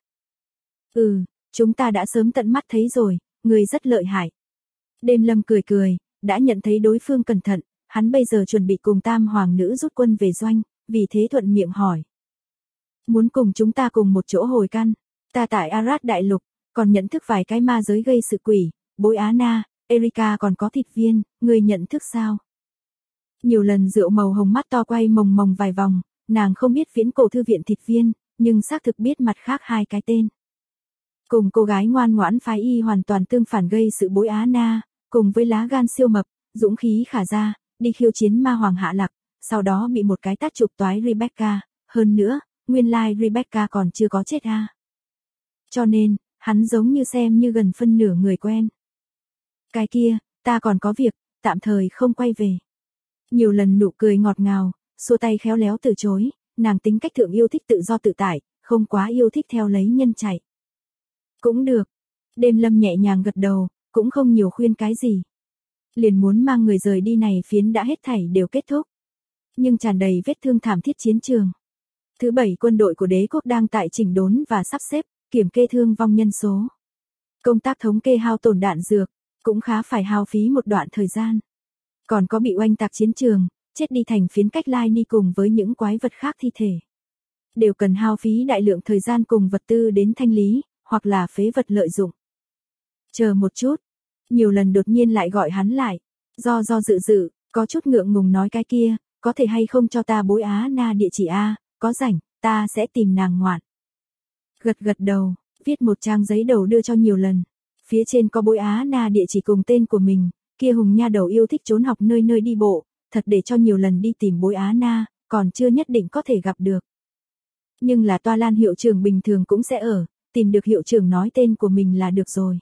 Chúng ta đã sớm tận mắt thấy rồi, người rất lợi hại. Đêm Lâm cười cười, đã nhận thấy đối phương cẩn thận, hắn bây giờ chuẩn bị cùng Tam Hoàng nữ rút quân về doanh, vì thế thuận miệng hỏi. Muốn cùng chúng ta cùng một chỗ hồi căn, ta tại Arad đại lục, còn nhận thức vài cái ma giới gây sự quỷ, Bối Á Na, Erika còn có thịt viên, người nhận thức sao? Nhiều lần rượu màu hồng mắt to quay mồng mồng vài vòng, nàng không biết viễn cổ thư viện thịt viên, nhưng xác thực biết mặt khác hai cái tên. Cùng cô gái ngoan ngoãn phái y hoàn toàn tương phản gây sự Bối Á Na, cùng với lá gan siêu mập, dũng khí khả ra, đi khiêu chiến ma hoàng hạ lạc, sau đó bị một cái tát chụp toái Rebecca, hơn nữa, nguyên lai Rebecca còn chưa có chết a. Cho nên, hắn giống như xem như gần phân nửa người quen. Cái kia, ta còn có việc, tạm thời không quay về. Nhiều lần nụ cười ngọt ngào, xua tay khéo léo từ chối, nàng tính cách thượng yêu thích tự do tự tại, không quá yêu thích theo lấy nhân chạy. Cũng được. Đêm Lâm nhẹ nhàng gật đầu, cũng không nhiều khuyên cái gì. Liền muốn mang người rời đi này phiến đã hết thảy đều kết thúc. Nhưng tràn đầy vết thương thảm thiết chiến trường. Thứ 7 quân đội của đế quốc đang tại chỉnh đốn và sắp xếp, kiểm kê thương vong nhân số. Công tác thống kê hao tổn đạn dược, cũng khá phải hao phí một đoạn thời gian. Còn có bị oanh tạc chiến trường, chết đi thành phiến cách lai ni cùng với những quái vật khác thi thể. Đều cần hao phí đại lượng thời gian cùng vật tư đến thanh lý, hoặc là phế vật lợi dụng. Chờ một chút. Nhiều lần đột nhiên lại gọi hắn lại. Do dự, có chút ngượng ngùng nói cái kia, có thể hay không cho ta Bối Á Na địa chỉ A, có rảnh, ta sẽ tìm nàng ngoạn. Gật đầu, viết một trang giấy đầu đưa cho nhiều lần. Phía trên có Bối Á Na địa chỉ cùng tên của mình, kia hùng nha đầu yêu thích trốn học nơi nơi đi bộ, thật để cho nhiều lần đi tìm Bối Á Na, còn chưa nhất định có thể gặp được. Nhưng là Toa Lan hiệu trưởng bình thường cũng sẽ ở, tìm được hiệu trưởng nói tên của mình là được rồi.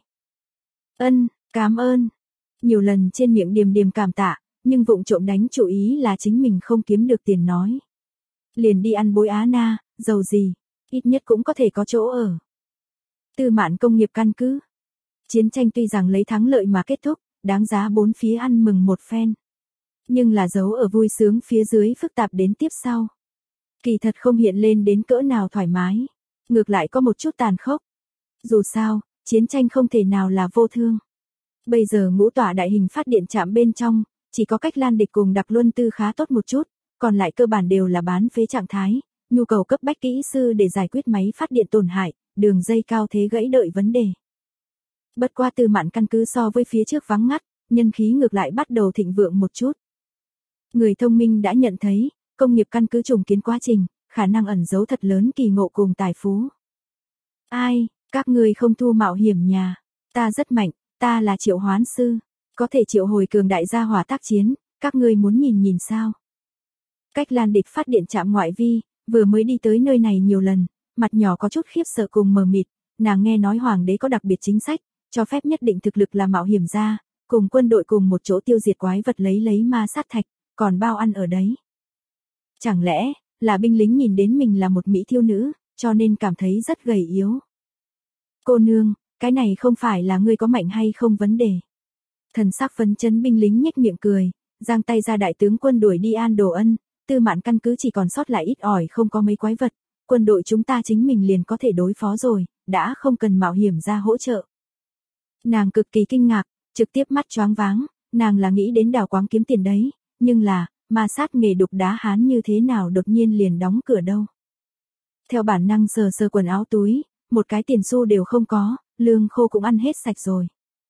Cảm ơn. Nhiều lần trên miệng điềm cảm tạ, nhưng vụng trộm đánh chủ ý là chính mình không kiếm được tiền nói. Liền đi ăn Bối Á Na, giàu gì, ít nhất cũng có thể có chỗ ở. Tư Mạn công nghiệp căn cứ. Chiến tranh tuy rằng lấy thắng lợi mà kết thúc, đáng giá bốn phía ăn mừng một phen. Nhưng là dấu ở vui sướng phía dưới phức tạp đến tiếp sau. Kỳ thật không hiện lên đến cỡ nào thoải mái. Ngược lại có một chút tàn khốc. Dù sao, chiến tranh không thể nào là vô thương. Bây giờ ngũ tỏa đại hình phát điện trạm bên trong, chỉ có cách Lan Địch cùng Đặc Luân Tư khá tốt một chút, còn lại cơ bản đều là bán phế trạng thái, nhu cầu cấp bách kỹ sư để giải quyết máy phát điện tổn hại, đường dây cao thế gãy đợi vấn đề. Bất qua Tư Mạn căn cứ so với phía trước vắng ngắt, nhân khí ngược lại bắt đầu thịnh vượng một chút. Người thông minh đã nhận thấy, công nghiệp căn cứ trùng kiến quá trình, khả năng ẩn giấu thật lớn kỳ ngộ cùng tài phú. Ai, các ngươi không thu mạo hiểm nhà, ta rất mạnh, ta là triệu hoán sư, có thể triệu hồi cường đại gia hỏa tác chiến, Các ngươi muốn nhìn nhìn sao? Cách Lan Địch phát điện trạm ngoại vi, vừa mới đi tới nơi này nhiều lần, mặt nhỏ có chút khiếp sợ cùng mờ mịt, nàng nghe nói hoàng đế có đặc biệt chính sách, cho phép nhất định thực lực là mạo hiểm gia, cùng quân đội cùng một chỗ tiêu diệt quái vật lấy ma sát thạch, còn bao ăn ở đấy. Chẳng lẽ, là binh lính nhìn đến mình là một mỹ thiêu nữ, cho nên cảm thấy rất gầy yếu. Cô nương, cái này không phải là ngươi có mạnh hay không vấn đề. Thần sắc phấn chấn binh lính nhếch miệng cười, giang tay ra đại tướng quân đuổi đi An Đồ Ân, Tư Mạn căn cứ chỉ còn sót lại ít ỏi không có mấy quái vật, quân đội chúng ta chính mình liền có thể đối phó rồi, đã không cần mạo hiểm ra hỗ trợ. Nàng cực kỳ kinh ngạc, trực tiếp mắt choáng váng, nàng là nghĩ đến đào quáng kiếm tiền đấy, nhưng là, ma sát nghề đục đá Hán như thế nào đột nhiên liền đóng cửa đâu. Theo bản năng sờ sờ quần áo túi, một cái tiền xu đều không có, lương khô cũng ăn hết sạch rồi.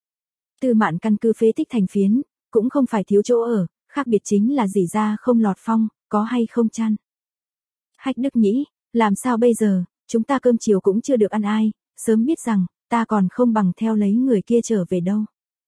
Tư Mạn căn cứ phế tích thành phiến, cũng không phải thiếu chỗ ở, khác biệt chính là dỉ ra không lọt phong, có hay không chăn. Hách Đức nghĩ, làm sao bây giờ, chúng ta cơm chiều cũng chưa được ăn ai, sớm biết rằng, ta còn không bằng theo lấy người kia trở về đâu.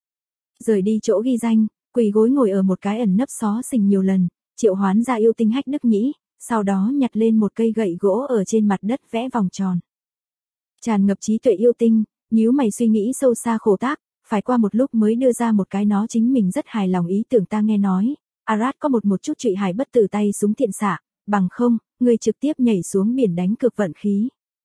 Rời đi chỗ ghi danh, quỳ gối ngồi ở một cái ẩn nấp xó xỉnh nhiều lần, triệu hoán ra yêu tinh Hách Đức Nhĩ, sau đó nhặt lên một cây gậy gỗ ở trên mặt đất vẽ vòng tròn. Tràn ngập trí tuệ yêu tinh, nhíu mày suy nghĩ sâu xa khổ tác, phải qua một lúc mới đưa ra một cái nó chính mình rất hài lòng ý tưởng. Ta nghe nói, Arad có một chút trụy hải bất tử tay súng thiện xạ, bằng không, ngươi trực tiếp nhảy xuống biển đánh cược vận khí.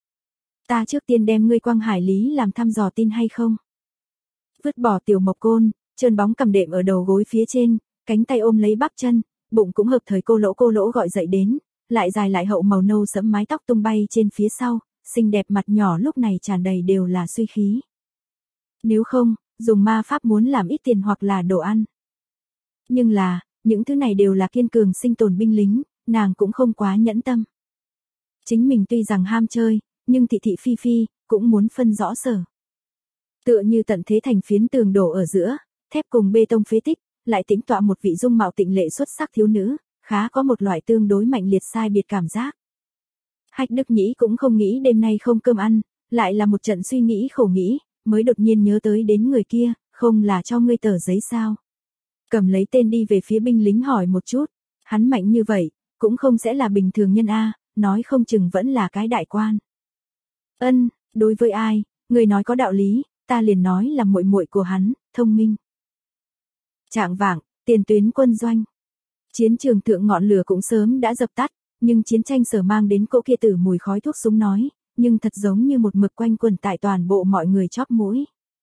Ta trước tiên đem ngươi quăng hải lý làm thăm dò tin hay không? Vứt bỏ tiểu mộc côn, trơn bóng cầm đệm ở đầu gối phía trên, cánh tay ôm lấy bắp chân, bụng cũng hợp thời cô lỗ gọi dậy đến, lại dài lại hậu màu nâu sẫm mái tóc tung bay trên phía sau, xinh đẹp mặt nhỏ lúc này tràn đầy đều là suy khí. Nếu không, dùng ma pháp muốn làm ít tiền hoặc là đồ ăn. Nhưng là, những thứ này đều là kiên cường sinh tồn binh lính, nàng cũng không quá nhẫn tâm. Chính mình tuy rằng ham chơi, nhưng thị thị phi phi, cũng muốn phân rõ sở. Tựa như tận thế thành phiến tường đổ ở giữa, thép cùng bê tông phế tích, lại tĩnh tọa một vị dung mạo tịnh lệ xuất sắc thiếu nữ, khá có một loại tương đối mạnh liệt sai biệt cảm giác. Hách Đức Nhĩ cũng không nghĩ đêm nay không cơm ăn, lại là một trận suy nghĩ khổ nghĩ, mới đột nhiên nhớ tới đến người kia, không là cho ngươi tờ giấy sao. Cầm lấy tên đi về phía binh lính hỏi một chút, hắn mạnh như vậy, cũng không sẽ là bình thường nhân a, nói không chừng vẫn là cái đại quan. Ân, đối với ai, người nói có đạo lý, ta liền nói là muội muội của hắn, thông minh. Trạng vạng, tiền tuyến quân doanh. Chiến trường thượng ngọn lửa cũng sớm đã dập tắt, nhưng chiến tranh sở mang đến cỗ kia tử mùi khói thuốc súng nói, nhưng thật giống như một mực quanh quẩn tại toàn bộ mọi người chóp mũi.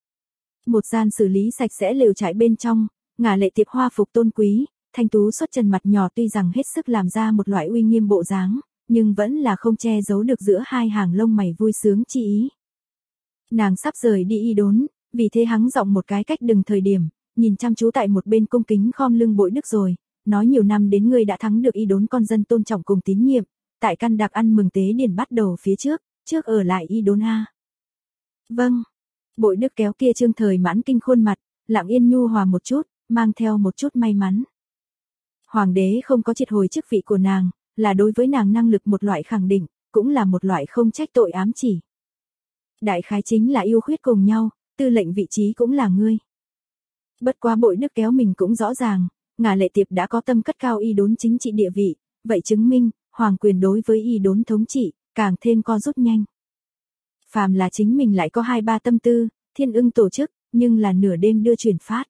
Một gian xử lý sạch sẽ lều trại bên trong, Ngả Lệ Tiệp hoa phục tôn quý, thanh tú xuất trần mặt nhỏ tuy rằng hết sức làm ra một loại uy nghiêm bộ dáng, nhưng vẫn là không che giấu được giữa hai hàng lông mày vui sướng chi ý. Nàng sắp rời đi y đốn, vì thế hắng giọng một cái cách đừng thời điểm, nhìn chăm chú tại một bên cung kính khom lưng Bội Đức rồi, nói nhiều năm đến ngươi đã thắng được y đốn con dân tôn trọng cùng tín nhiệm, tại căn đặc ăn mừng tế điển bắt đầu phía trước ở lại y đốn a. Vâng. Bội Đức kéo kia trương thời mãn kinh khuôn mặt, lặng yên nhu hòa một chút, mang theo một chút may mắn. Hoàng đế không có triệt hồi chức vị của nàng, là đối với nàng năng lực một loại khẳng định, cũng là một loại không trách tội ám chỉ. Đại khái chính là yêu khuyết cùng nhau, tư lệnh vị trí cũng là ngươi. Bất quá Bội Đức kéo mình cũng rõ ràng, Ngả Lệ Tiệp đã có tâm cất cao y đốn chính trị địa vị, vậy chứng minh, hoàng quyền đối với y đốn thống trị, càng thêm co rút nhanh. Phàm là chính mình lại có 2-3 tâm tư, Thiên Ưng tổ chức, nhưng là nửa đêm đưa truyền phát.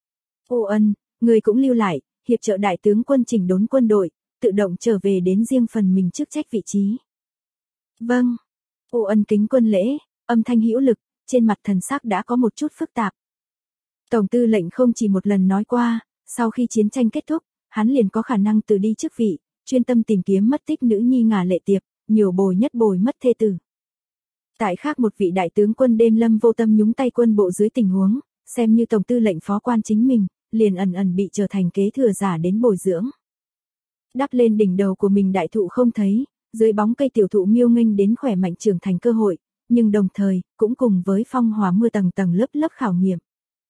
Ô Ân, người cũng lưu lại, hiệp trợ đại tướng quân chỉnh đốn quân đội, tự động trở về đến riêng phần mình chức trách vị trí. Vâng. Ô Ân kính quân lễ, âm thanh hữu lực, trên mặt thần sắc đã có một chút phức tạp. Tổng tư lệnh không chỉ một lần nói qua, sau khi chiến tranh kết thúc, hắn liền có khả năng từ đi chức vị, chuyên tâm tìm kiếm mất tích nữ nhi Ngả Lệ Tiệp, nhiều bồi nhất bồi mất thê tử. Tại khác một vị đại tướng quân đêm lâm vô tâm nhúng tay quân bộ dưới tình huống, xem như tổng tư lệnh phó quan chính mình, liền ẩn bị trở thành kế thừa giả đến bồi dưỡng. Đắp lên đỉnh đầu của mình đại thụ không thấy, dưới bóng cây tiểu thụ miêu nghênh đến khỏe mạnh trưởng thành cơ hội, nhưng đồng thời, cũng cùng với phong hòa mưa tầng tầng lớp khảo nghiệm.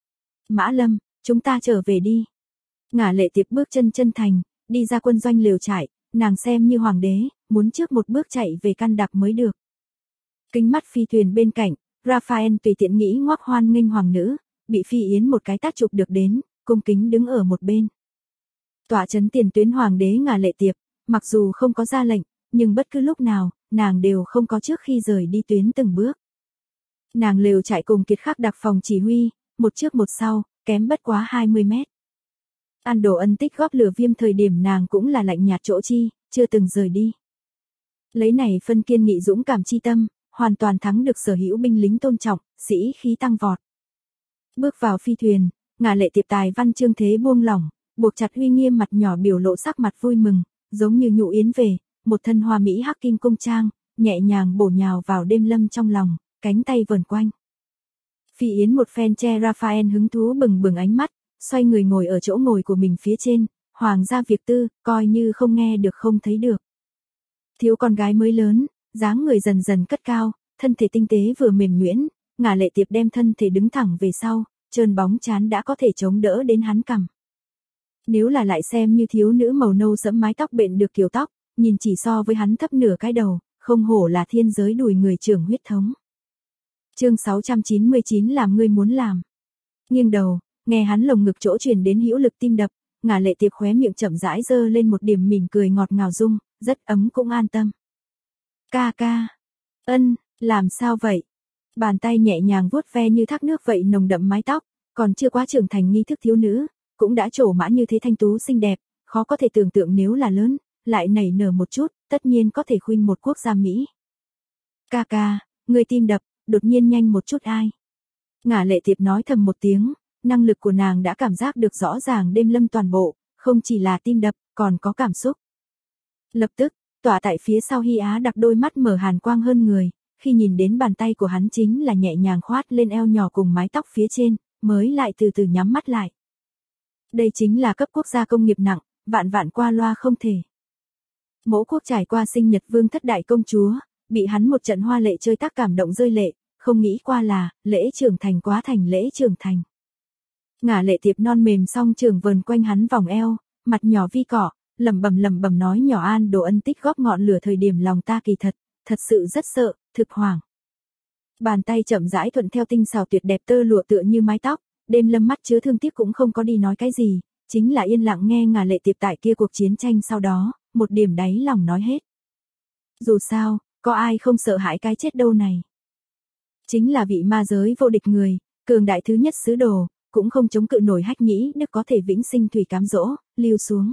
Mã Lâm, chúng ta trở về đi. Ngả Lệ Tiệp bước chân thành, đi ra quân doanh lều trại, nàng xem như hoàng đế, muốn trước một bước chạy về căn đặc mới được. Kính mắt phi thuyền bên cạnh, Raphael tùy tiện nghĩ ngoác hoan nghênh hoàng nữ, bị Phi Yến một cái tát chụp được đến, cung kính đứng ở một bên. Tọa trấn tiền tuyến hoàng đế Ngà Lệ Tiệp, mặc dù không có ra lệnh, nhưng bất cứ lúc nào, nàng đều không có trước khi rời đi tuyến từng bước. Nàng lều trại cùng Kiệt Khắc đặc phòng chỉ huy, một trước một sau, kém bất quá 20 mét. An Đồ Ân tích góp lửa viêm thời điểm nàng cũng là lạnh nhạt chỗ chi, chưa từng rời đi. Lấy này phân kiên nghị dũng cảm chi tâm, hoàn toàn thắng được sở hữu binh lính tôn trọng, sĩ khí tăng vọt. Bước vào phi thuyền, Ngà Lệ Tiệp tài văn chương thế buông lỏng, buộc chặt uy nghiêm mặt nhỏ biểu lộ sắc mặt vui mừng, giống như nhũ yến về, một thân hoa mỹ hắc kim cung trang, nhẹ nhàng bổ nhào vào đêm lâm trong lòng, cánh tay vờn quanh. Phi Yến một phen che Raphael hứng thú bừng bừng ánh mắt, xoay người ngồi ở chỗ ngồi của mình phía trên, hoàng gia việc tư, coi như không nghe được không thấy được. Thiếu con gái mới lớn, dáng người dần dần cất cao, thân thể tinh tế vừa mềm nhuyễn, Ngà Lệ Tiệp đem thân thể đứng thẳng về sau, trơn bóng trán đã có thể chống đỡ đến hắn cằm. Nếu là lại xem như thiếu nữ màu nâu sẫm mái tóc bện được kiểu tóc, nhìn chỉ so với hắn thấp nửa cái đầu, không hổ là thiên giới đùi người trưởng huyết thống. Chương 699 làm ngươi muốn làm. Nghiêng đầu, nghe hắn lồng ngực chỗ truyền đến hữu lực tim đập, Ngà Lệ Tiệp khóe miệng chậm rãi giơ lên một điểm mỉm cười ngọt ngào dung, rất ấm cũng an tâm. Ca ca. Ân, làm sao vậy? Bàn tay nhẹ nhàng vuốt ve như thác nước vậy nồng đậm mái tóc, còn chưa quá trưởng thành nghi thức thiếu nữ, cũng đã trổ mã như thế thanh tú xinh đẹp, khó có thể tưởng tượng nếu là lớn, lại nảy nở một chút, tất nhiên có thể khuynh một quốc gia Mỹ. Ca ca, người tim đập, đột nhiên nhanh một chút ai? Ngà Lệ Tiệp nói thầm một tiếng, năng lực của nàng đã cảm giác được rõ ràng đêm lâm toàn bộ, không chỉ là tim đập, còn có cảm xúc. Lập tức, tỏa tại phía sau Hy Á đặc đôi mắt mở hàn quang hơn người, khi nhìn đến bàn tay của hắn chính là nhẹ nhàng khoát lên eo nhỏ cùng mái tóc phía trên, mới lại từ từ nhắm mắt lại. Đây chính là cấp quốc gia công nghiệp nặng, vạn vạn qua loa không thể. Mẫu quốc trải qua sinh nhật vương thất đại công chúa, bị hắn một trận hoa lệ chơi tác cảm động rơi lệ, không nghĩ qua là, lễ trưởng thành quá thành lễ trưởng thành. Ngà Lệ Tiệp non mềm song trường vờn quanh hắn vòng eo, mặt nhỏ vi cỏ, lẩm bẩm nói nhỏ An Đồ Ân tích góp ngọn lửa thời điểm lòng ta kỳ thật sự rất sợ, thực hoảng. Bàn tay chậm rãi thuận theo tinh xảo tuyệt đẹp tơ lụa tựa như mái tóc, đêm lâm mắt chứa thương tiếc cũng không có đi nói cái gì, chính là yên lặng nghe Ngà Lệ Tiệp tại kia cuộc chiến tranh sau đó, một điểm đáy lòng nói hết. Dù sao, có ai không sợ hãi cái chết đâu này. Chính là vị ma giới vô địch người, cường đại thứ nhất sứ đồ, cũng không chống cự nổi Hách Nhĩ Đức có thể vĩnh sinh thủy cám dỗ, lưu xuống.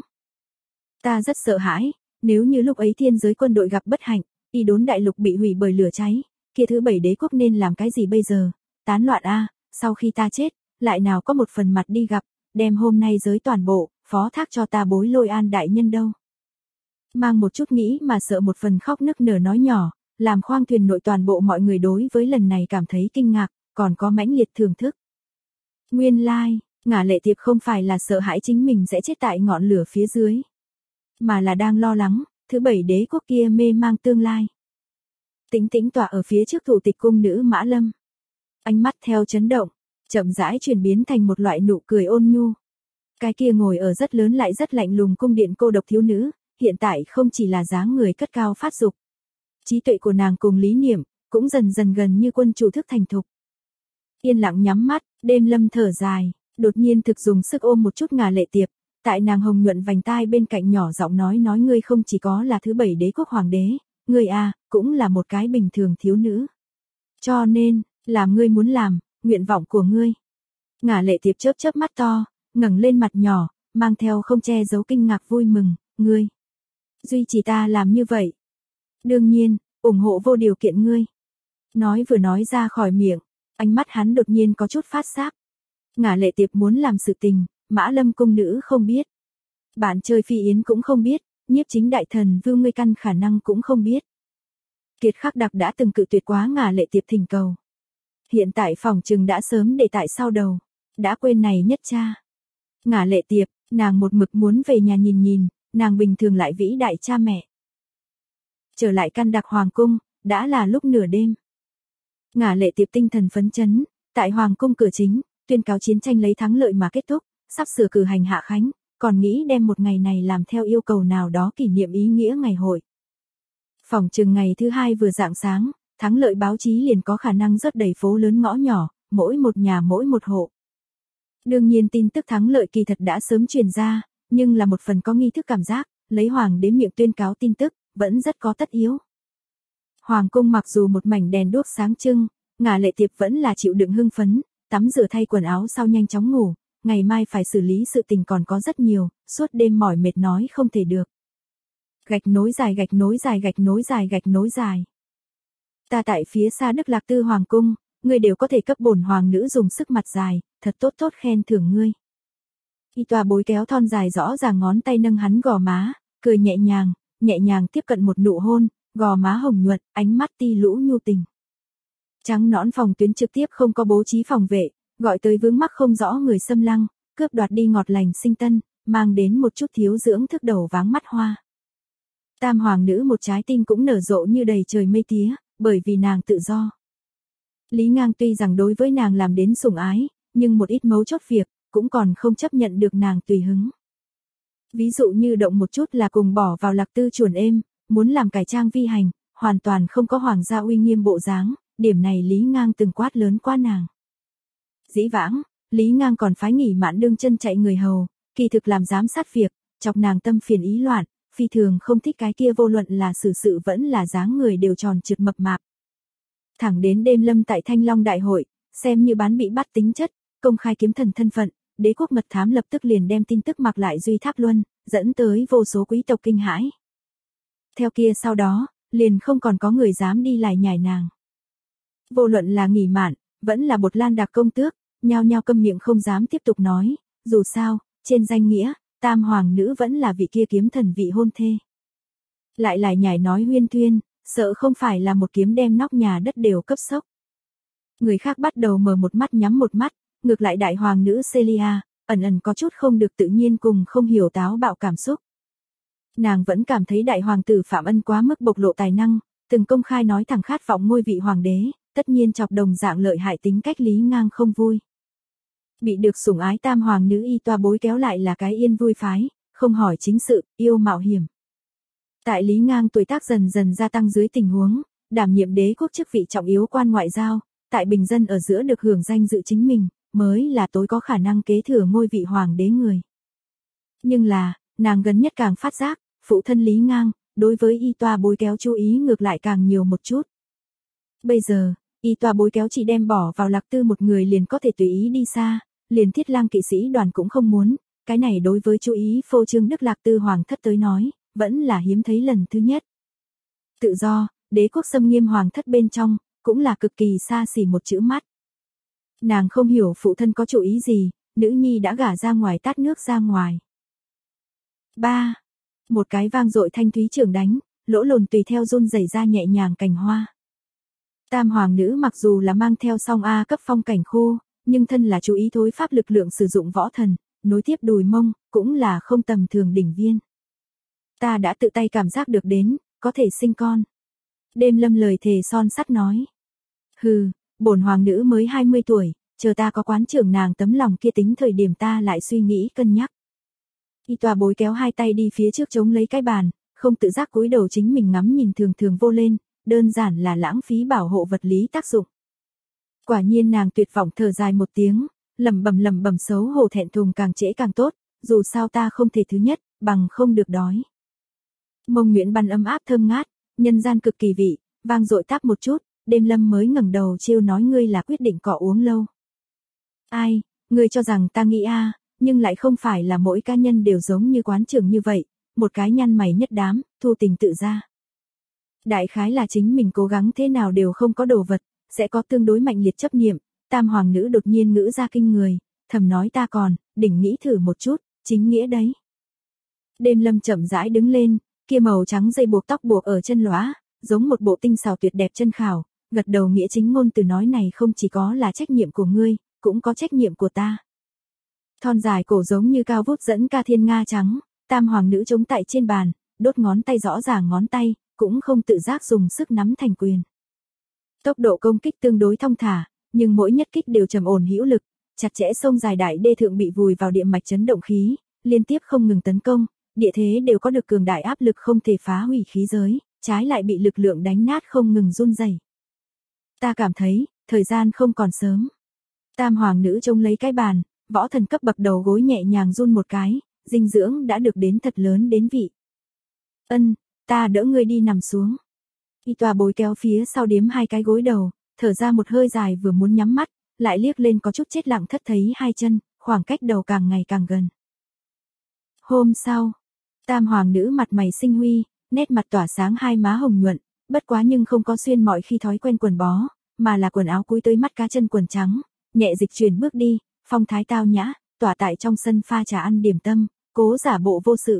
Ta rất sợ hãi, nếu như lúc ấy thiên giới quân đội gặp bất hạnh, Y Đốn đại lục bị hủy bởi lửa cháy, kia thứ 7 đế quốc nên làm cái gì bây giờ? Tán loạn a, sau khi ta chết, lại nào có một phần mặt đi gặp, đem hôm nay giới toàn bộ, phó thác cho ta Bối Lôi An đại nhân đâu. Mang một chút nghĩ mà sợ một phần khóc nức nở nói nhỏ, làm khoang thuyền nội toàn bộ mọi người đối với lần này cảm thấy kinh ngạc, còn có mãnh liệt thưởng thức. Nguyên lai, Ngà Lệ Tiệp không phải là sợ hãi chính mình sẽ chết tại ngọn lửa phía dưới, mà là đang lo lắng, thứ 7 đế quốc kia mê mang tương lai. Tĩnh tĩnh tọa ở phía trước thủ tịch cung nữ Mã Lâm. Ánh mắt theo chấn động, chậm rãi chuyển biến thành một loại nụ cười ôn nhu. Cái kia ngồi ở rất lớn lại rất lạnh lùng cung điện cô độc thiếu nữ, hiện tại không chỉ là dáng người cất cao phát dục. Trí tuệ của nàng cùng lý niệm, cũng dần dần gần như quân chủ thức thành thục. Yên lặng nhắm mắt, đêm lâm thở dài, đột nhiên thực dùng sức ôm một chút Ngà Lệ Tiệp, tại nàng hồng nhuận vành tai bên cạnh nhỏ giọng nói ngươi không chỉ có là thứ 7 đế quốc hoàng đế, ngươi cũng là một cái bình thường thiếu nữ. Cho nên, làm ngươi muốn làm, nguyện vọng của ngươi. Ngà Lệ Tiệp chớp chớp mắt to, ngẩng lên mặt nhỏ, mang theo không che giấu kinh ngạc vui mừng, ngươi. Duy chỉ ta làm như vậy. Đương nhiên, ủng hộ vô điều kiện ngươi. Nói vừa nói ra khỏi miệng, ánh mắt hắn đột nhiên có chút phát sáp. Ngà Lệ Tiệp muốn làm sự tình, Mã Lâm cung nữ không biết. Bạn chơi Phi Yến cũng không biết, nhiếp chính đại thần Vưu Ngươi căn khả năng cũng không biết. Kiệt Khắc đặc đã từng cự tuyệt quá Ngà Lệ Tiệp thỉnh cầu. Hiện tại phòng trừng đã sớm để tại sau đầu, đã quên này nhất cha. Ngà Lệ Tiệp, nàng một mực muốn về nhà nhìn, nàng bình thường lại vĩ đại cha mẹ. Trở lại căn đặc hoàng cung, đã là lúc nửa đêm. Ngà Lệ Tiệp tinh thần phấn chấn, tại hoàng cung cửa chính, tuyên cáo chiến tranh lấy thắng lợi mà kết thúc, sắp sửa cử hành hạ khánh, còn nghĩ đem một ngày này làm theo yêu cầu nào đó kỷ niệm ý nghĩa ngày hội. Phỏng chừng ngày thứ 2 vừa rạng sáng, thắng lợi báo chí liền có khả năng rớt đầy phố lớn ngõ nhỏ, mỗi một nhà mỗi một hộ. Đương nhiên tin tức thắng lợi kỳ thật đã sớm truyền ra, nhưng là một phần có nghi thức cảm giác, lấy hoàng đế miệng tuyên cáo tin tức, vẫn rất có tất yếu. Hoàng cung mặc dù một mảnh đèn đuốc sáng trưng, Ngả Lệ Tiệp vẫn là chịu đựng hưng phấn, tắm rửa thay quần áo sau nhanh chóng ngủ, ngày mai phải xử lý sự tình còn có rất nhiều, suốt đêm mỏi mệt nói không thể được. Gạch nối dài gạch nối dài gạch nối dài gạch nối dài. Ta tại phía xa Đức Lạc Tư Hoàng cung, ngươi đều có thể cấp bổn hoàng nữ dùng sức mặt dài, thật tốt tốt khen thưởng ngươi. Y Toa Bối kéo thon dài rõ ràng ngón tay nâng hắn gò má, cười nhẹ nhàng tiếp cận một nụ hôn, gò má hồng nhuận, ánh mắt ti lũ nhu tình. Trắng nõn phòng tuyến trực tiếp không có bố trí phòng vệ, gọi tới vướng mắc không rõ người xâm lăng, cướp đoạt đi ngọt lành sinh tân, mang đến một chút thiếu dưỡng thức đầu váng mắt hoa. Tam hoàng nữ một trái tim cũng nở rộ như đầy trời mây tía, bởi vì nàng tự do. Lý Ngang tuy rằng đối với nàng làm đến sủng ái, nhưng một ít mấu chốt việc, cũng còn không chấp nhận được nàng tùy hứng. Ví dụ như động một chút là cùng bỏ vào Lạc Tư chuồn êm, muốn làm cải trang vi hành, hoàn toàn không có hoàng gia uy nghiêm bộ dáng, điểm này Lý Ngang từng quát lớn qua nàng. Dĩ vãng, Lý Ngang còn phái nghỉ mạn đương chân chạy người hầu, kỳ thực làm giám sát việc, chọc nàng tâm phiền ý loạn, phi thường không thích cái kia vô luận là xử sự vẫn là dáng người đều tròn trượt mập mạp. Thẳng đến đêm lâm tại Thanh Long Đại hội, xem như bán bị bắt tính chất, công khai kiếm thần thân phận, đế quốc mật thám lập tức liền đem tin tức mặc lại Duy Tháp Luân, dẫn tới vô số quý tộc kinh hãi. Theo kia sau đó, liền không còn có người dám đi lại nhải nàng. Vô luận là nghỉ mạn, vẫn là Bột Lan Đạc công tước, nhao nhao câm miệng không dám tiếp tục nói, dù sao, trên danh nghĩa, tam hoàng nữ vẫn là vị kia kiếm thần vị hôn thê. Lại nhải nói huyên thuyên, sợ không phải là một kiếm đem nóc nhà đất đều cấp sốc. Người khác bắt đầu mở một mắt nhắm một mắt, ngược lại đại hoàng nữ Celia, ẩn có chút không được tự nhiên cùng không hiểu táo bạo cảm xúc. Nàng vẫn cảm thấy đại hoàng tử Phạm Ân quá mức bộc lộ tài năng, từng công khai nói thẳng khát vọng ngôi vị hoàng đế, tất nhiên chọc đồng dạng lợi hại tính cách Lý Ngang không vui. Bị được sủng ái tam hoàng nữ Y Toa Bối kéo lại là cái yên vui phái, không hỏi chính sự, yêu mạo hiểm. Tại Lý Ngang tuổi tác dần dần gia tăng dưới tình huống, đảm nhiệm đế quốc chức vị trọng yếu quan ngoại giao, tại bình dân ở giữa được hưởng danh dự chính mình, mới là tối có khả năng kế thừa ngôi vị hoàng đế người. Nhưng là, nàng gần nhất càng phát giác, phụ thân Lý Ngang, đối với Y Toa Bối kéo chú ý ngược lại càng nhiều một chút. Bây giờ, Y Toa Bối kéo chỉ đem bỏ vào Lạc Tư một người liền có thể tùy ý đi xa, liền Thiết Lang kỵ sĩ đoàn cũng không muốn, cái này đối với chú ý phô trương Đức Lạc Tư hoàng thất tới nói, vẫn là hiếm thấy lần thứ nhất. Tự do, đế quốc xâm nghiêm hoàng thất bên trong, cũng là cực kỳ xa xỉ một chữ mắt. Nàng không hiểu phụ thân có chủ ý gì, nữ nhi đã gả ra ngoài tát nước ra ngoài. 3. Một cái vang dội thanh thúy trưởng đánh, lỗ lồn tùy theo run rẩy ra nhẹ nhàng cành hoa. Tam hoàng nữ mặc dù là mang theo song A cấp phong cảnh khu, nhưng thân là chú ý thối pháp lực lượng sử dụng võ thần, nối tiếp đùi mông, cũng là không tầm thường đỉnh viên. Ta đã tự tay cảm giác được đến, có thể sinh con. Đêm lâm lời thề son sắt nói. Hừ, bổn hoàng nữ mới 20 tuổi, chờ ta có quán trưởng nàng tấm lòng kia tính thời điểm ta lại suy nghĩ cân nhắc. Y Toa Bối kéo hai tay đi phía trước chống lấy cái bàn, không tự giác cúi đầu chính mình ngắm nhìn thường thường vô lên, đơn giản là lãng phí bảo hộ vật lý tác dụng. Quả nhiên nàng tuyệt vọng thở dài một tiếng, lẩm bẩm xấu hổ thẹn thùng càng trễ càng tốt, dù sao ta không thể thứ nhất, bằng không được đói. Mông Nguyễn bắn ấm áp thơm ngát, nhân gian cực kỳ vị, vang dội táp một chút, đêm lâm mới ngẩng đầu trêu nói ngươi là quyết định cỏ uống lâu. Ai, ngươi cho rằng ta nghĩ nhưng lại không phải là mỗi cá nhân đều giống như quán trưởng như vậy, một cái nhăn mày nhất đám, thu tình tự ra. Đại khái là chính mình cố gắng thế nào đều không có đồ vật, sẽ có tương đối mạnh liệt chấp niệm, tam hoàng nữ đột nhiên ngữ ra kinh người, thầm nói ta còn, đỉnh nghĩ thử một chút, chính nghĩa đấy. Đêm lâm chậm rãi đứng lên, kia màu trắng dây buộc tóc buộc ở chân lóa, giống một bộ tinh xảo tuyệt đẹp chân khảo, gật đầu nghĩa chính ngôn từ nói này không chỉ có là trách nhiệm của ngươi, cũng có trách nhiệm của ta. Thon dài cổ giống như cao vút dẫn ca thiên nga trắng, tam hoàng nữ chống tại trên bàn, đốt ngón tay rõ ràng ngón tay, cũng không tự giác dùng sức nắm thành quyền. Tốc độ công kích tương đối thong thả, nhưng mỗi nhất kích đều trầm ổn hữu lực, chặt chẽ sông dài đại đê thượng bị vùi vào địa mạch chấn động khí, liên tiếp không ngừng tấn công, địa thế đều có được cường đại áp lực không thể phá hủy khí giới, trái lại bị lực lượng đánh nát không ngừng run rẩy. Ta cảm thấy, thời gian không còn sớm. Tam hoàng nữ trông lấy cái bàn, võ thần cấp bậc đầu gối nhẹ nhàng run một cái, dinh dưỡng đã được đến thật lớn đến vị. Ân, ta đỡ ngươi đi nằm xuống. Y tòa bối kéo phía sau điếm hai cái gối đầu, thở ra một hơi dài vừa muốn nhắm mắt, lại liếc lên có chút chết lặng thất thấy hai chân, khoảng cách đầu càng ngày càng gần. Hôm sau, tam hoàng nữ mặt mày xinh huy, nét mặt tỏa sáng hai má hồng nhuận, bất quá nhưng không có xuyên mọi khi thói quen quần bó, mà là quần áo cúi tới mắt cá chân quần trắng, nhẹ dịch chuyển bước đi, phong thái tao nhã, tỏa tại trong sân pha trà ăn điểm tâm, cố giả bộ vô sự.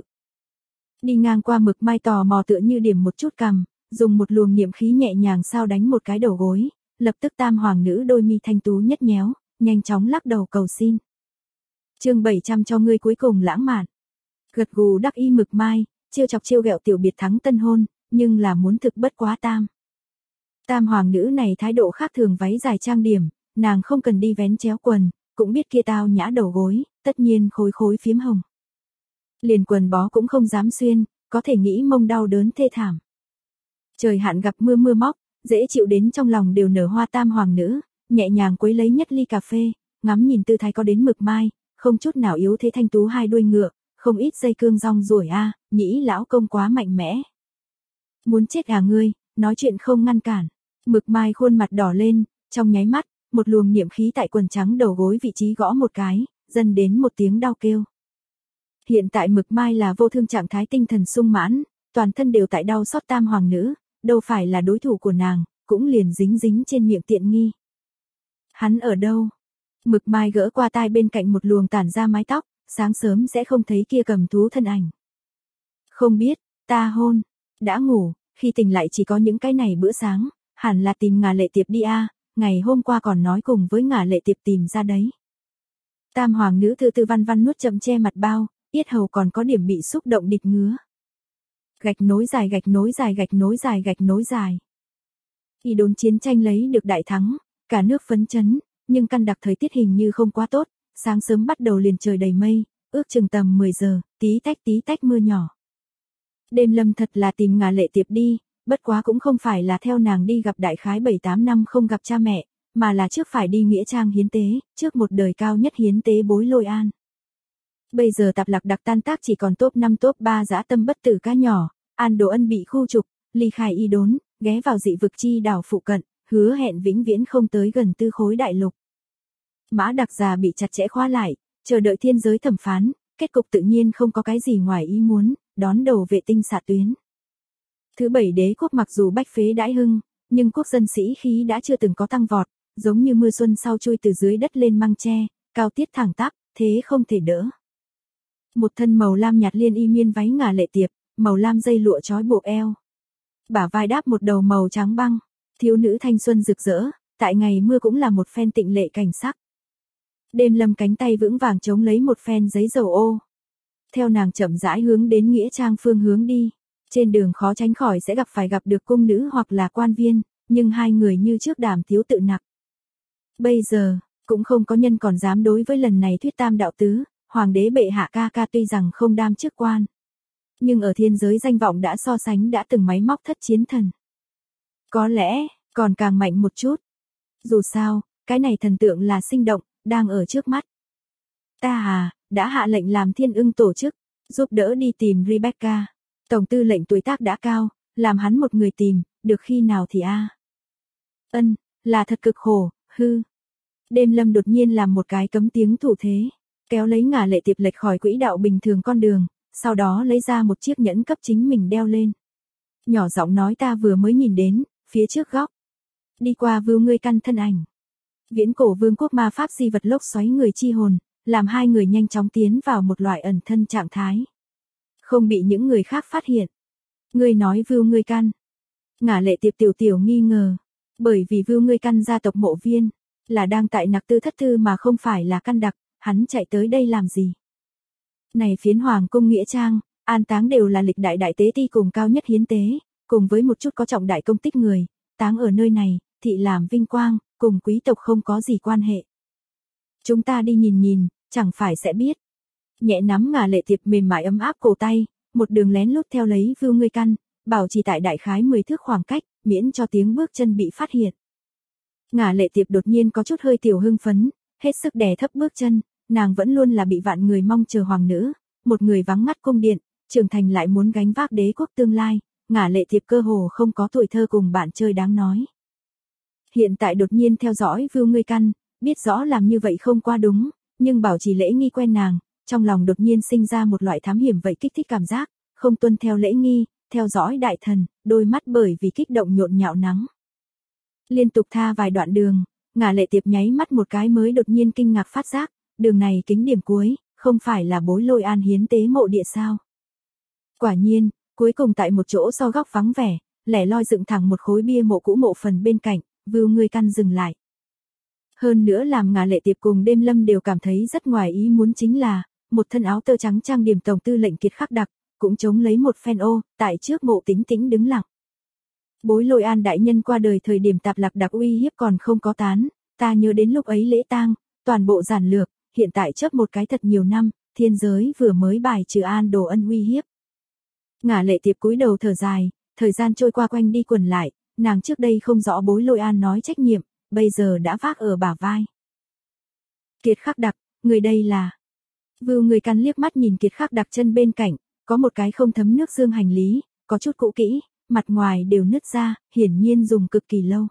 Đi ngang qua Mực Mai tò mò tựa như điểm một chút cằm, dùng một luồng niệm khí nhẹ nhàng sao đánh một cái đầu gối, lập tức tam hoàng nữ đôi mi thanh tú nhất nhéo, nhanh chóng lắc đầu cầu xin. Chương 700 cho ngươi cuối cùng lãng mạn. Gật gù đắc y Mực Mai, trêu chọc trêu ghẹo tiểu biệt thắng tân hôn, nhưng là muốn thực bất quá tam. Tam hoàng nữ này thái độ khác thường váy dài trang điểm, nàng không cần đi vén chéo quần, cũng biết kia tao nhã đầu gối, tất nhiên khối khối phiếm hồng. Liền quần bó cũng không dám xuyên, có thể nghĩ mông đau đớn thê thảm. Trời hạn gặp mưa mưa móc, dễ chịu đến trong lòng đều nở hoa tam hoàng nữ, nhẹ nhàng quấy lấy nhất ly cà phê, ngắm nhìn tư thái có đến Mực Mai, không chút nào yếu thế thanh tú hai đuôi ngựa, không ít dây cương rong ruổi a, nhĩ lão công quá mạnh mẽ. Muốn chết à ngươi, nói chuyện không ngăn cản. Mực Mai khuôn mặt đỏ lên, trong nháy mắt, một luồng niệm khí tại quần trắng đầu gối vị trí gõ một cái, dần đến một tiếng đau kêu. Hiện tại Mực Mai là vô thương trạng thái tinh thần sung mãn, toàn thân đều tại đau xót tam hoàng nữ, đâu phải là đối thủ của nàng, cũng liền dính dính trên miệng tiện nghi. Hắn ở đâu? Mực Mai gỡ qua tai bên cạnh một luồng tản ra mái tóc, sáng sớm sẽ không thấy kia cầm thú thân ảnh. Không biết, ta hôn, đã ngủ, khi tỉnh lại chỉ có những cái này bữa sáng, hẳn là tìm Ngà Lệ Tiệp đi a, ngày hôm qua còn nói cùng với Ngà Lệ Tiệp tìm ra đấy. Tam hoàng nữ thư tư văn văn nuốt chậm che mặt bao, yết hầu còn có điểm bị xúc động địt ngứa. Gạch nối dài gạch nối dài gạch nối dài gạch nối dài. Y đốn chiến tranh lấy được đại thắng, cả nước phấn chấn, nhưng căn đặc thời tiết hình như không quá tốt, sáng sớm bắt đầu liền trời đầy mây, ước chừng tầm 10 giờ, tí tách mưa nhỏ. Đêm Lâm thật là tìm Ngà Lệ Tiệp đi, bất quá cũng không phải là theo nàng đi gặp đại khái 7-8 năm không gặp cha mẹ, mà là trước phải đi nghĩa trang hiến tế, trước một đời cao nhất hiến tế bối Lôi An. Bây giờ tạp lạc đặc tan tác chỉ còn top 5 top 3 dã tâm bất tử cá nhỏ, An Đồ Ân bị khu trục, ly khai y đốn, ghé vào dị vực chi đảo phụ cận, hứa hẹn vĩnh viễn không tới gần tư khối đại lục. Mã Đặc già bị chặt chẽ khóa lại, chờ đợi thiên giới thẩm phán, kết cục tự nhiên không có cái gì ngoài ý muốn, đón đầu vệ tinh xạ tuyến. Thứ bảy đế quốc mặc dù bách phế đãi hưng, nhưng quốc dân sĩ khí đã chưa từng có tăng vọt, giống như mưa xuân sau chui từ dưới đất lên măng tre, cao tiết thẳng tắp, thế không thể đỡ. Một thân màu lam nhạt liên y miên váy Ngà Lệ Tiệp, màu lam dây lụa trói buộc eo. Bả vai đáp một đầu màu trắng băng, thiếu nữ thanh xuân rực rỡ, tại ngày mưa cũng là một phen tịnh lệ cảnh sắc. Đêm Lâm cánh tay vững vàng chống lấy một phen giấy dầu ô. Theo nàng chậm rãi hướng đến nghĩa trang phương hướng đi, trên đường khó tránh khỏi sẽ gặp được cung nữ hoặc là quan viên, nhưng hai người như trước đàm thiếu tự nặc. Bây giờ, cũng không có nhân còn dám đối với lần này thuyết tam đạo tứ, hoàng đế bệ hạ ca ca tuy rằng không đam chức quan, nhưng ở thiên giới danh vọng đã so sánh đã từng máy móc thất chiến thần. Có lẽ, còn càng mạnh một chút. Dù sao, cái này thần tượng là sinh động, đang ở trước mắt. Ta đã hạ lệnh làm Thiên Ưng tổ chức, giúp đỡ đi tìm Rebecca. Tổng tư lệnh tuổi tác đã cao, làm hắn một người tìm, được khi nào thì Ân, là thật cực khổ, hư. Đêm Lâm đột nhiên làm một cái cấm tiếng thủ thế, kéo lấy Ngà Lệ Tiệp lệch khỏi quỹ đạo bình thường con đường, sau đó lấy ra một chiếc nhẫn cấp chính mình đeo lên. Nhỏ giọng nói ta vừa mới nhìn đến, phía trước góc. Đi qua vưu ngươi căn thân ảnh. Viễn cổ vương quốc ma pháp di vật lốc xoáy người chi hồn, làm hai người nhanh chóng tiến vào một loại ẩn thân trạng thái. Không bị những người khác phát hiện. Ngươi nói vưu ngươi căn. Ngà Lệ Tiệp tiểu nghi ngờ. Bởi vì vưu ngươi căn gia tộc mộ viên, là đang tại nặc tư thất thư mà không phải là căn đặc, hắn chạy tới đây làm gì? Này phiến hoàng cung nghĩa trang, an táng đều là lịch đại đại tế ti cùng cao nhất hiến tế, cùng với một chút có trọng đại công tích người, táng ở nơi này, thị làm vinh quang, cùng quý tộc không có gì quan hệ. Chúng ta đi nhìn, chẳng phải sẽ biết. Nhẹ nắm Ngà Lệ Tiệp mềm mại ấm áp cổ tay, một đường lén lút theo lấy vưu ngươi căn, bảo trì tại đại khái 10 thước khoảng cách, miễn cho tiếng bước chân bị phát hiện. Ngà Lệ Tiệp đột nhiên có chút hơi tiểu hưng phấn, hết sức đè thấp bước chân, nàng vẫn luôn là bị vạn người mong chờ hoàng nữ, một người vắng ngắt cung điện, trưởng thành lại muốn gánh vác đế quốc tương lai, Ngả Lệ Tiệp cơ hồ không có tuổi thơ cùng bạn chơi đáng nói. Hiện tại đột nhiên theo dõi Vưu Ngươi Căn, biết rõ làm như vậy không qua đúng, nhưng bảo trì lễ nghi quen nàng, trong lòng đột nhiên sinh ra một loại thám hiểm vậy kích thích cảm giác, không tuân theo lễ nghi, theo dõi đại thần, đôi mắt bởi vì kích động nhộn nhạo nắng. Liên tục tha vài đoạn đường, Ngả Lệ Tiệp nháy mắt một cái mới đột nhiên kinh ngạc phát giác, đường này kính điểm cuối, không phải là Bối Lôi An hiến tế mộ địa sao? Quả nhiên, cuối cùng tại một chỗ sau góc vắng vẻ, lẻ loi dựng thẳng một khối bia mộ cũ mộ phần bên cạnh, Vưu Ngươi Căn dừng lại. Hơn nữa làm Ngả Lệ Tiệp cùng Đêm Lâm đều cảm thấy rất ngoài ý muốn chính là, một thân áo tơ trắng trang điểm tổng tư lệnh Kiệt Khắc Đặc, cũng chống lấy một phen ô, tại trước mộ tĩnh tĩnh đứng lặng. Bối Lôi An đại nhân qua đời thời điểm Tạp Lạc Đặc uy hiếp còn không có tán, ta nhớ đến lúc ấy lễ tang, toàn bộ giản lược, hiện tại chớp một cái thật nhiều năm, thiên giới vừa mới bài trừ An Đồ Ân uy hiếp. Ngả Lệ Tiệp cúi đầu thở dài, thời gian trôi qua quanh đi quẩn lại, nàng trước đây không rõ Bối Lôi An nói trách nhiệm, bây giờ đã vác ở bả vai. Kiệt Khắc Đặc, người đây là... Vưu Ngươi Căn liếc mắt nhìn Kiệt Khắc Đặc chân bên cạnh, có một cái không thấm nước dương hành lý, có chút cũ kỹ, mặt ngoài đều nứt ra, hiển nhiên dùng cực kỳ lâu.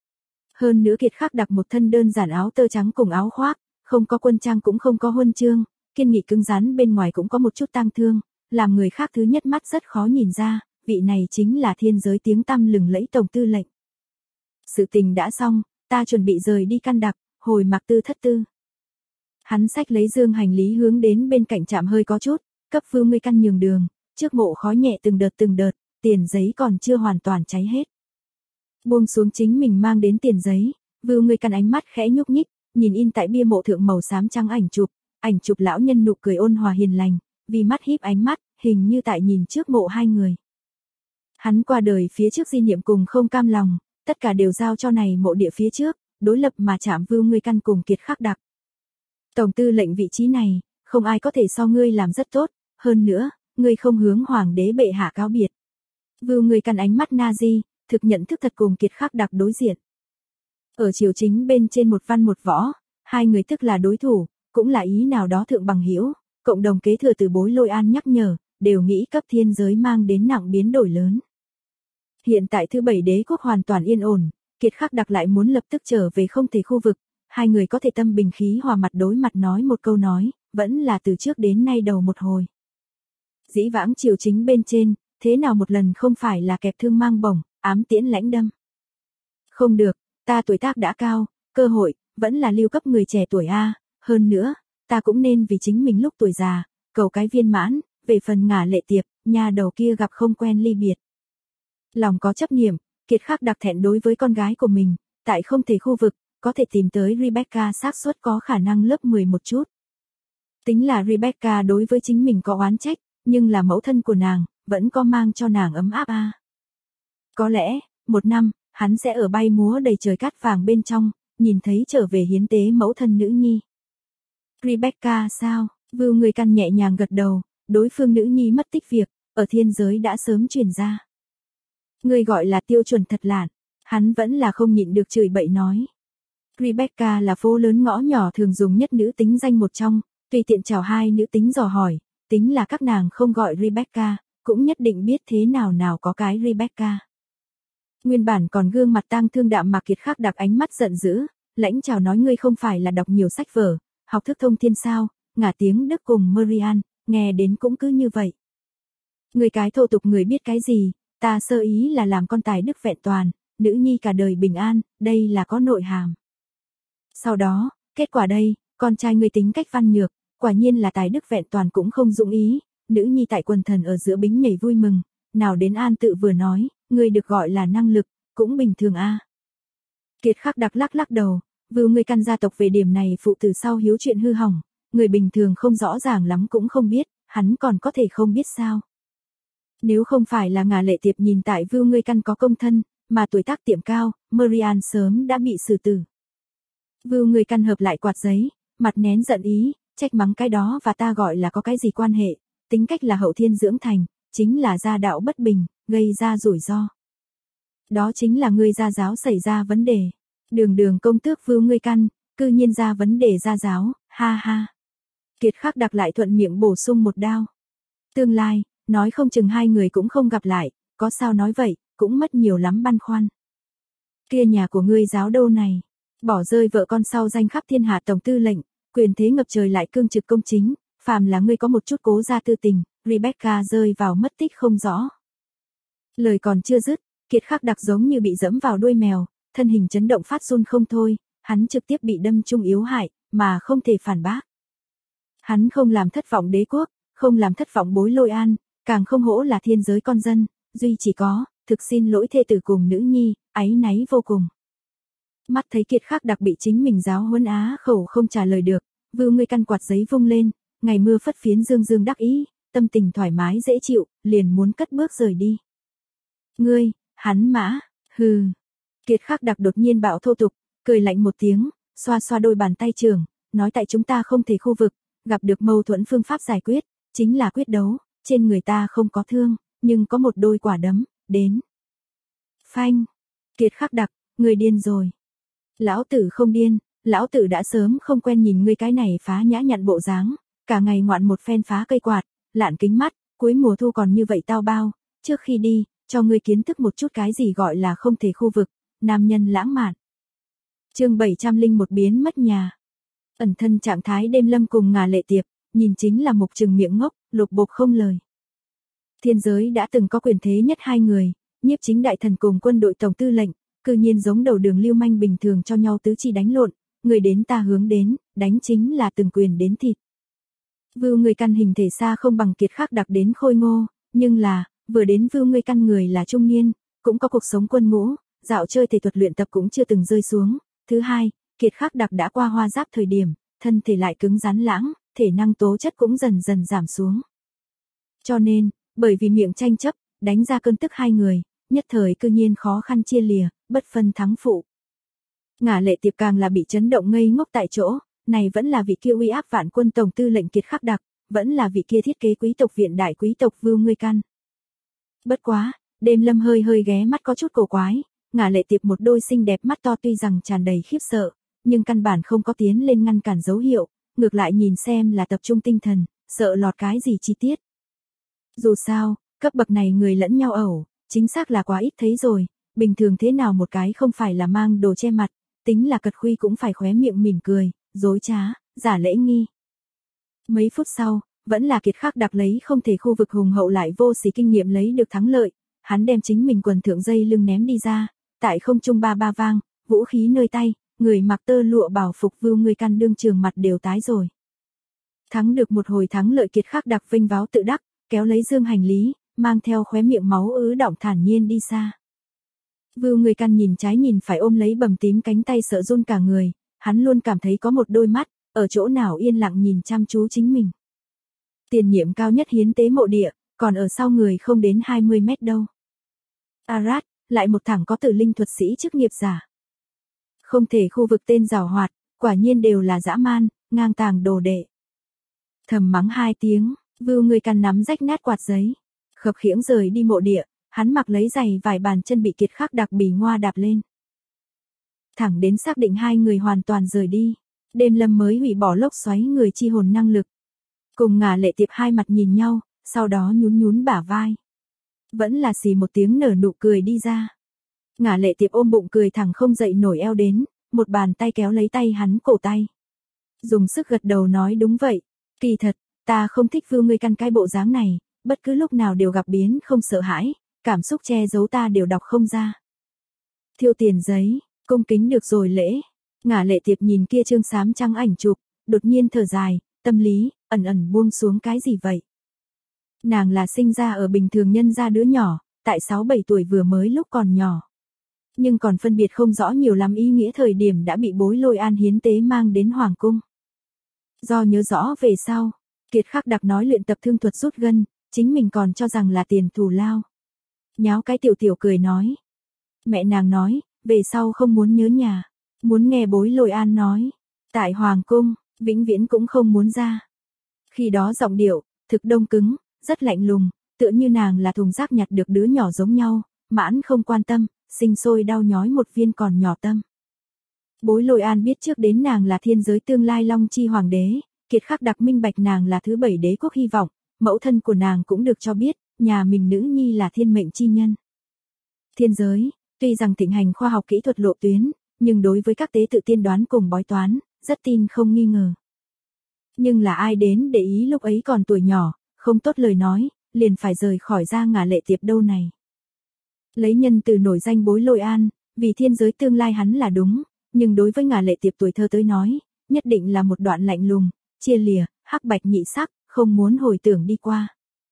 Hơn nữa Kiệt Khắc Đặc một thân đơn giản áo tơ trắng cùng áo khoác, không có quân trang cũng không có huân chương, kiên nghị cứng rắn bên ngoài cũng có một chút tang thương, làm người khác thứ nhất mắt rất khó nhìn ra, vị này chính là thiên giới tiếng tăm lừng lẫy tổng tư lệnh. Sự tình đã xong, ta chuẩn bị rời đi Căn Đặc, hồi Mạc Tư thất tư. Hắn xách lấy dương hành lý hướng đến bên cạnh trạm hơi có chút, cấp Vưu Ngươi Căn nhường đường, trước mộ khói nhẹ từng đợt, tiền giấy còn chưa hoàn toàn cháy hết. Buông xuống chính mình mang đến tiền giấy, Vưu Ngươi Căn ánh mắt khẽ nhúc nhích, nhìn in tại bia mộ thượng màu xám trắng ảnh chụp lão nhân nụ cười ôn hòa hiền lành, vì mắt híp ánh mắt, hình như tại nhìn trước mộ hai người. Hắn qua đời phía trước di niệm cùng không cam lòng, tất cả đều giao cho này mộ địa phía trước, đối lập mà chạm Vưu Ngươi Căn cùng Kiệt Khắc Đặc. Tổng tư lệnh vị trí này, không ai có thể so ngươi làm rất tốt, hơn nữa, ngươi không hướng hoàng đế bệ hạ cáo biệt. Vưu Ngươi Căn ánh mắt Nazi, thực nhận thức thật cùng Kiệt Khắc Đặc đối diện. Ở triều chính bên trên một văn một võ, hai người tức là đối thủ, cũng là ý nào đó thượng bằng hữu, cộng đồng kế thừa từ Bối Lôi An nhắc nhở, đều nghĩ cấp thiên giới mang đến nặng biến đổi lớn. Hiện tại thứ bảy đế quốc hoàn toàn yên ổn, Kiệt Khắc Đặc lại muốn lập tức trở về không thể khu vực, hai người có thể tâm bình khí hòa mặt đối mặt nói một câu nói, vẫn là từ trước đến nay đầu một hồi. Dĩ vãng triều chính bên trên, thế nào một lần không phải là kẹp thương mang bổng, ám tiễn lãnh đâm. Không được, ta tuổi tác đã cao, cơ hội, vẫn là lưu cấp người trẻ tuổi A, hơn nữa, ta cũng nên vì chính mình lúc tuổi già, cầu cái viên mãn, về phần Ngả Lệ Tiệp, nhà đầu kia gặp không quen ly biệt. Lòng có chấp niệm, Kiệt Khắc Đặc thẹn đối với con gái của mình, tại không thể khu vực, có thể tìm tới Rebecca xác suất có khả năng lớp 10 một chút. Tính là Rebecca đối với chính mình có oán trách, nhưng là mẫu thân của nàng, vẫn có mang cho nàng ấm áp A. Có lẽ, một năm, hắn sẽ ở bay múa đầy trời cát vàng bên trong, nhìn thấy trở về hiến tế mẫu thân nữ nhi. Rebecca sao? Vưu Ngươi Căn nhẹ nhàng gật đầu, đối phương nữ nhi mất tích việc, ở thiên giới đã sớm truyền ra. Ngươi gọi là tiêu chuẩn thật lạn, hắn vẫn là không nhịn được chửi bậy nói. Rebecca là phố lớn ngõ nhỏ thường dùng nhất nữ tính danh một trong, tùy tiện chào hai nữ tính dò hỏi, tính là các nàng không gọi Rebecca, cũng nhất định biết thế nào nào có cái Rebecca. Nguyên bản còn gương mặt tang thương đạm mà Kiệt Khắc Đặc ánh mắt giận dữ, lãnh chào nói ngươi không phải là đọc nhiều sách vở, học thức thông thiên sao, ngả tiếng Đức cùng Marian, nghe đến cũng cứ như vậy. Người cái thô tục người biết cái gì, ta sơ ý là làm con tài đức vẹn toàn, nữ nhi cả đời bình an, đây là có nội hàm. Sau đó, kết quả đây, con trai người tính cách văn nhược, quả nhiên là tài đức vẹn toàn cũng không dụng ý, nữ nhi tại quần thần ở giữa bính nhảy vui mừng, nào đến An tự vừa nói, người được gọi là năng lực, cũng bình thường a. Kiệt Khắc Đặc lắc lắc đầu, Vưu Ngươi Căn gia tộc về điểm này phụ từ sau hiếu chuyện hư hỏng, người bình thường không rõ ràng lắm cũng không biết, hắn còn có thể không biết sao. Nếu không phải là Ngả Lệ Tiệp nhìn tại Vưu Ngươi Căn có công thân, mà tuổi tác tiệm cao, Marian sớm đã bị xử tử. Vưu Ngươi Căn hợp lại quạt giấy, mặt nén giận ý, trách mắng cái đó và ta gọi là có cái gì quan hệ, tính cách là hậu thiên dưỡng thành, chính là gia đạo bất bình, gây ra rủi ro. Đó chính là ngươi gia giáo xảy ra vấn đề. Đường công tước Vưu Ngươi Căn, cư nhiên ra vấn đề gia giáo, ha ha. Kiệt Khắc Đặc lại thuận miệng bổ sung một đao. Tương lai, nói không chừng hai người cũng không gặp lại, có sao nói vậy, cũng mất nhiều lắm băn khoăn. Kia nhà của ngươi giáo đâu này? Bỏ rơi vợ con sau danh khắp thiên hạ tổng tư lệnh, quyền thế ngập trời lại cương trực công chính, phàm là ngươi có một chút cố gia tư tình, Rebecca rơi vào mất tích không rõ. Lời còn chưa dứt, Kiệt Khắc Đặc giống như bị dẫm vào đuôi mèo, thân hình chấn động phát run không thôi, hắn trực tiếp bị đâm trúng yếu hại, mà không thể phản bác. Hắn không làm thất vọng đế quốc, không làm thất vọng Bối Lôi An, càng không hổ là thiên giới con dân, duy chỉ có, thực xin lỗi thê tử cùng nữ nhi, áy náy vô cùng. Mắt thấy Kiệt Khắc Đặc bị chính mình giáo huấn á khẩu không trả lời được, Vưu Ngươi Căn quạt giấy vung lên, ngày mưa phất phiến dương dương đắc ý, tâm tình thoải mái dễ chịu, liền muốn cất bước rời đi. Ngươi, hắn mã, hừ. Kiệt Khắc Đặc đột nhiên bạo thô tục, cười lạnh một tiếng, xoa xoa đôi bàn tay trường, nói tại chúng ta không thể khu vực, gặp được mâu thuẫn phương pháp giải quyết, chính là quyết đấu, trên người ta không có thương, nhưng có một đôi quả đấm, đến. Phanh. Kiệt Khắc Đặc, người điên rồi. Lão tử không điên, lão tử đã sớm không quen nhìn ngươi cái này phá nhã nhặn bộ dáng, cả ngày ngoạn một phen phá cây quạt, lạn kính mắt, cuối mùa thu còn như vậy tao bao, trước khi đi, cho ngươi kiến thức một chút cái gì gọi là không thể khu vực, nam nhân lãng mạn. Chương 701 biến mất nhà. Ẩn thân trạng thái đêm lâm cùng Ngà Lệ Tiệp, nhìn chính là mục trừng miệng ngốc, lục bục không lời. Thiên giới đã từng có quyền thế nhất hai người, Nhiếp Chính đại thần cùng quân đội tổng tư lệnh, cư nhiên giống đầu đường lưu manh bình thường cho nhau tứ chi đánh lộn, người đến ta hướng đến, đánh chính là từng quyền đến thịt. Vưu Ngươi Căn hình thể xa không bằng Kiệt Khắc Đặc đến khôi ngô, nhưng là, vừa đến Vưu Ngươi Căn người là trung niên, cũng có cuộc sống quân ngũ, dạo chơi thể thuật luyện tập cũng chưa từng rơi xuống. Thứ hai, Kiệt Khắc Đặc đã qua hoa giáp thời điểm, thân thể lại cứng rắn lãng, thể năng tố chất cũng dần dần giảm xuống. Cho nên, bởi vì miệng tranh chấp, đánh ra cơn tức hai người, nhất thời cư nhiên khó khăn chia lìa, bất phân thắng phụ. Ngà Lệ Tiệp càng là bị chấn động ngây ngốc tại chỗ, này vẫn là vị kia uy áp vạn quân tổng tư lệnh Kiệt Khắc Đặc, vẫn là vị kia thiết kế quý tộc viện đại quý tộc Vưu Ngươi Căn. Bất quá, đêm lâm hơi hơi ghé mắt có chút cổ quái, Ngà Lệ Tiệp một đôi xinh đẹp mắt to tuy rằng tràn đầy khiếp sợ, nhưng căn bản không có tiến lên ngăn cản dấu hiệu, ngược lại nhìn xem là tập trung tinh thần, sợ lọt cái gì chi tiết. Dù sao, cấp bậc này người lẫn nhau ẩu, chính xác là quá ít thấy rồi, bình thường thế nào một cái không phải là mang đồ che mặt, tính là cật khuy cũng phải khóe miệng mỉm cười, dối trá, giả lễ nghi. Mấy phút sau, vẫn là Kiệt Khắc Đặc lấy không thể khu vực hùng hậu lại vô sỉ kinh nghiệm lấy được thắng lợi, hắn đem chính mình quần thượng dây lưng ném đi ra, tại không trung ba ba vang, vũ khí nơi tay, người mặc tơ lụa bảo phục Vưu Ngươi Căn đương trường mặt đều tái rồi. Thắng được một hồi thắng lợi Kiệt Khắc Đặc vinh váo tự đắc, kéo lấy dương hành lý, mang theo khóe miệng máu ứ đọng thản nhiên đi xa. Vưu Ngươi Căn nhìn trái nhìn phải ôm lấy bầm tím cánh tay sợ run cả người, hắn luôn cảm thấy có một đôi mắt, ở chỗ nào yên lặng nhìn chăm chú chính mình. Tiền nhiệm cao nhất hiến tế mộ địa, còn ở sau người không đến 20 mét đâu. Arad, lại một thằng có tử linh thuật sĩ chức nghiệp giả. Không thể khu vực tên giàu hoạt, quả nhiên đều là dã man, ngang tàng đồ đệ. Thầm mắng hai tiếng, Vưu Ngươi Căn nắm rách nát quạt giấy, khập khiễng rời đi mộ địa, hắn mặc lấy giày vài bàn chân bị Kiệt Khắc Đặc bỉ ngoa đạp lên. Thẳng đến xác định hai người hoàn toàn rời đi, đêm lâm mới hủy bỏ lốc xoáy người chi hồn năng lực. Cùng Ngà Lệ Tiệp hai mặt nhìn nhau, sau đó nhún nhún bả vai. Vẫn là xì một tiếng nở nụ cười đi ra. Ngà Lệ Tiệp ôm bụng cười thẳng không dậy nổi eo đến, một bàn tay kéo lấy tay hắn cổ tay. Dùng sức gật đầu nói đúng vậy, kỳ thật, ta không thích Vưu Ngươi Căn cái bộ dáng này, bất cứ lúc nào đều gặp biến không sợ hãi, cảm xúc che giấu ta đều đọc không ra. Thiêu tiền giấy, cung kính được rồi lễ. Ngà Lệ Tiệp nhìn kia trương xám trắng ảnh chụp, đột nhiên thở dài, tâm lý, ẩn ẩn buông xuống cái gì vậy. Nàng là sinh ra ở bình thường nhân gia đứa nhỏ, tại 6-7 tuổi vừa mới lúc còn nhỏ. Nhưng còn phân biệt không rõ nhiều lắm ý nghĩa thời điểm đã bị Bối Lôi An hiến tế mang đến Hoàng cung. Do nhớ rõ về sau, Kiệt Khắc Đặc nói luyện tập thương thuật rút gân, chính mình còn cho rằng là tiền thù lao. Nháo cái tiểu tiểu cười nói. Mẹ nàng nói, về sau không muốn nhớ nhà, muốn nghe Bối Lôi An nói. Tại Hoàng cung, vĩnh viễn cũng không muốn ra. Khi đó giọng điệu, thực đông cứng, rất lạnh lùng, tựa như nàng là thùng rác nhặt được đứa nhỏ giống nhau, mãn không quan tâm, sinh sôi đau nhói một viên còn nhỏ tâm. Bối Lôi An biết trước đến nàng là thiên giới tương lai Long Chi Hoàng đế, Kiệt Khắc Đặc minh bạch nàng là thứ 7 đế quốc hy vọng, mẫu thân của nàng cũng được cho biết, nhà mình nữ nhi là thiên mệnh chi nhân. Thiên giới, tuy rằng thịnh hành khoa học kỹ thuật lộ tuyến, nhưng đối với các tế tự tiên đoán cùng bói toán, rất tin không nghi ngờ. Nhưng là ai đến để ý lúc ấy còn tuổi nhỏ, không tốt lời nói, liền phải rời khỏi ra Ngả Lệ Tiệp đâu này. Lấy nhân từ nổi danh Bối Lôi An, vì thiên giới tương lai hắn là đúng, nhưng đối với Ngả Lệ Tiệp tuổi thơ tới nói, nhất định là một đoạn lạnh lùng, chia lìa, hắc bạch nhị sắc, không muốn hồi tưởng đi qua.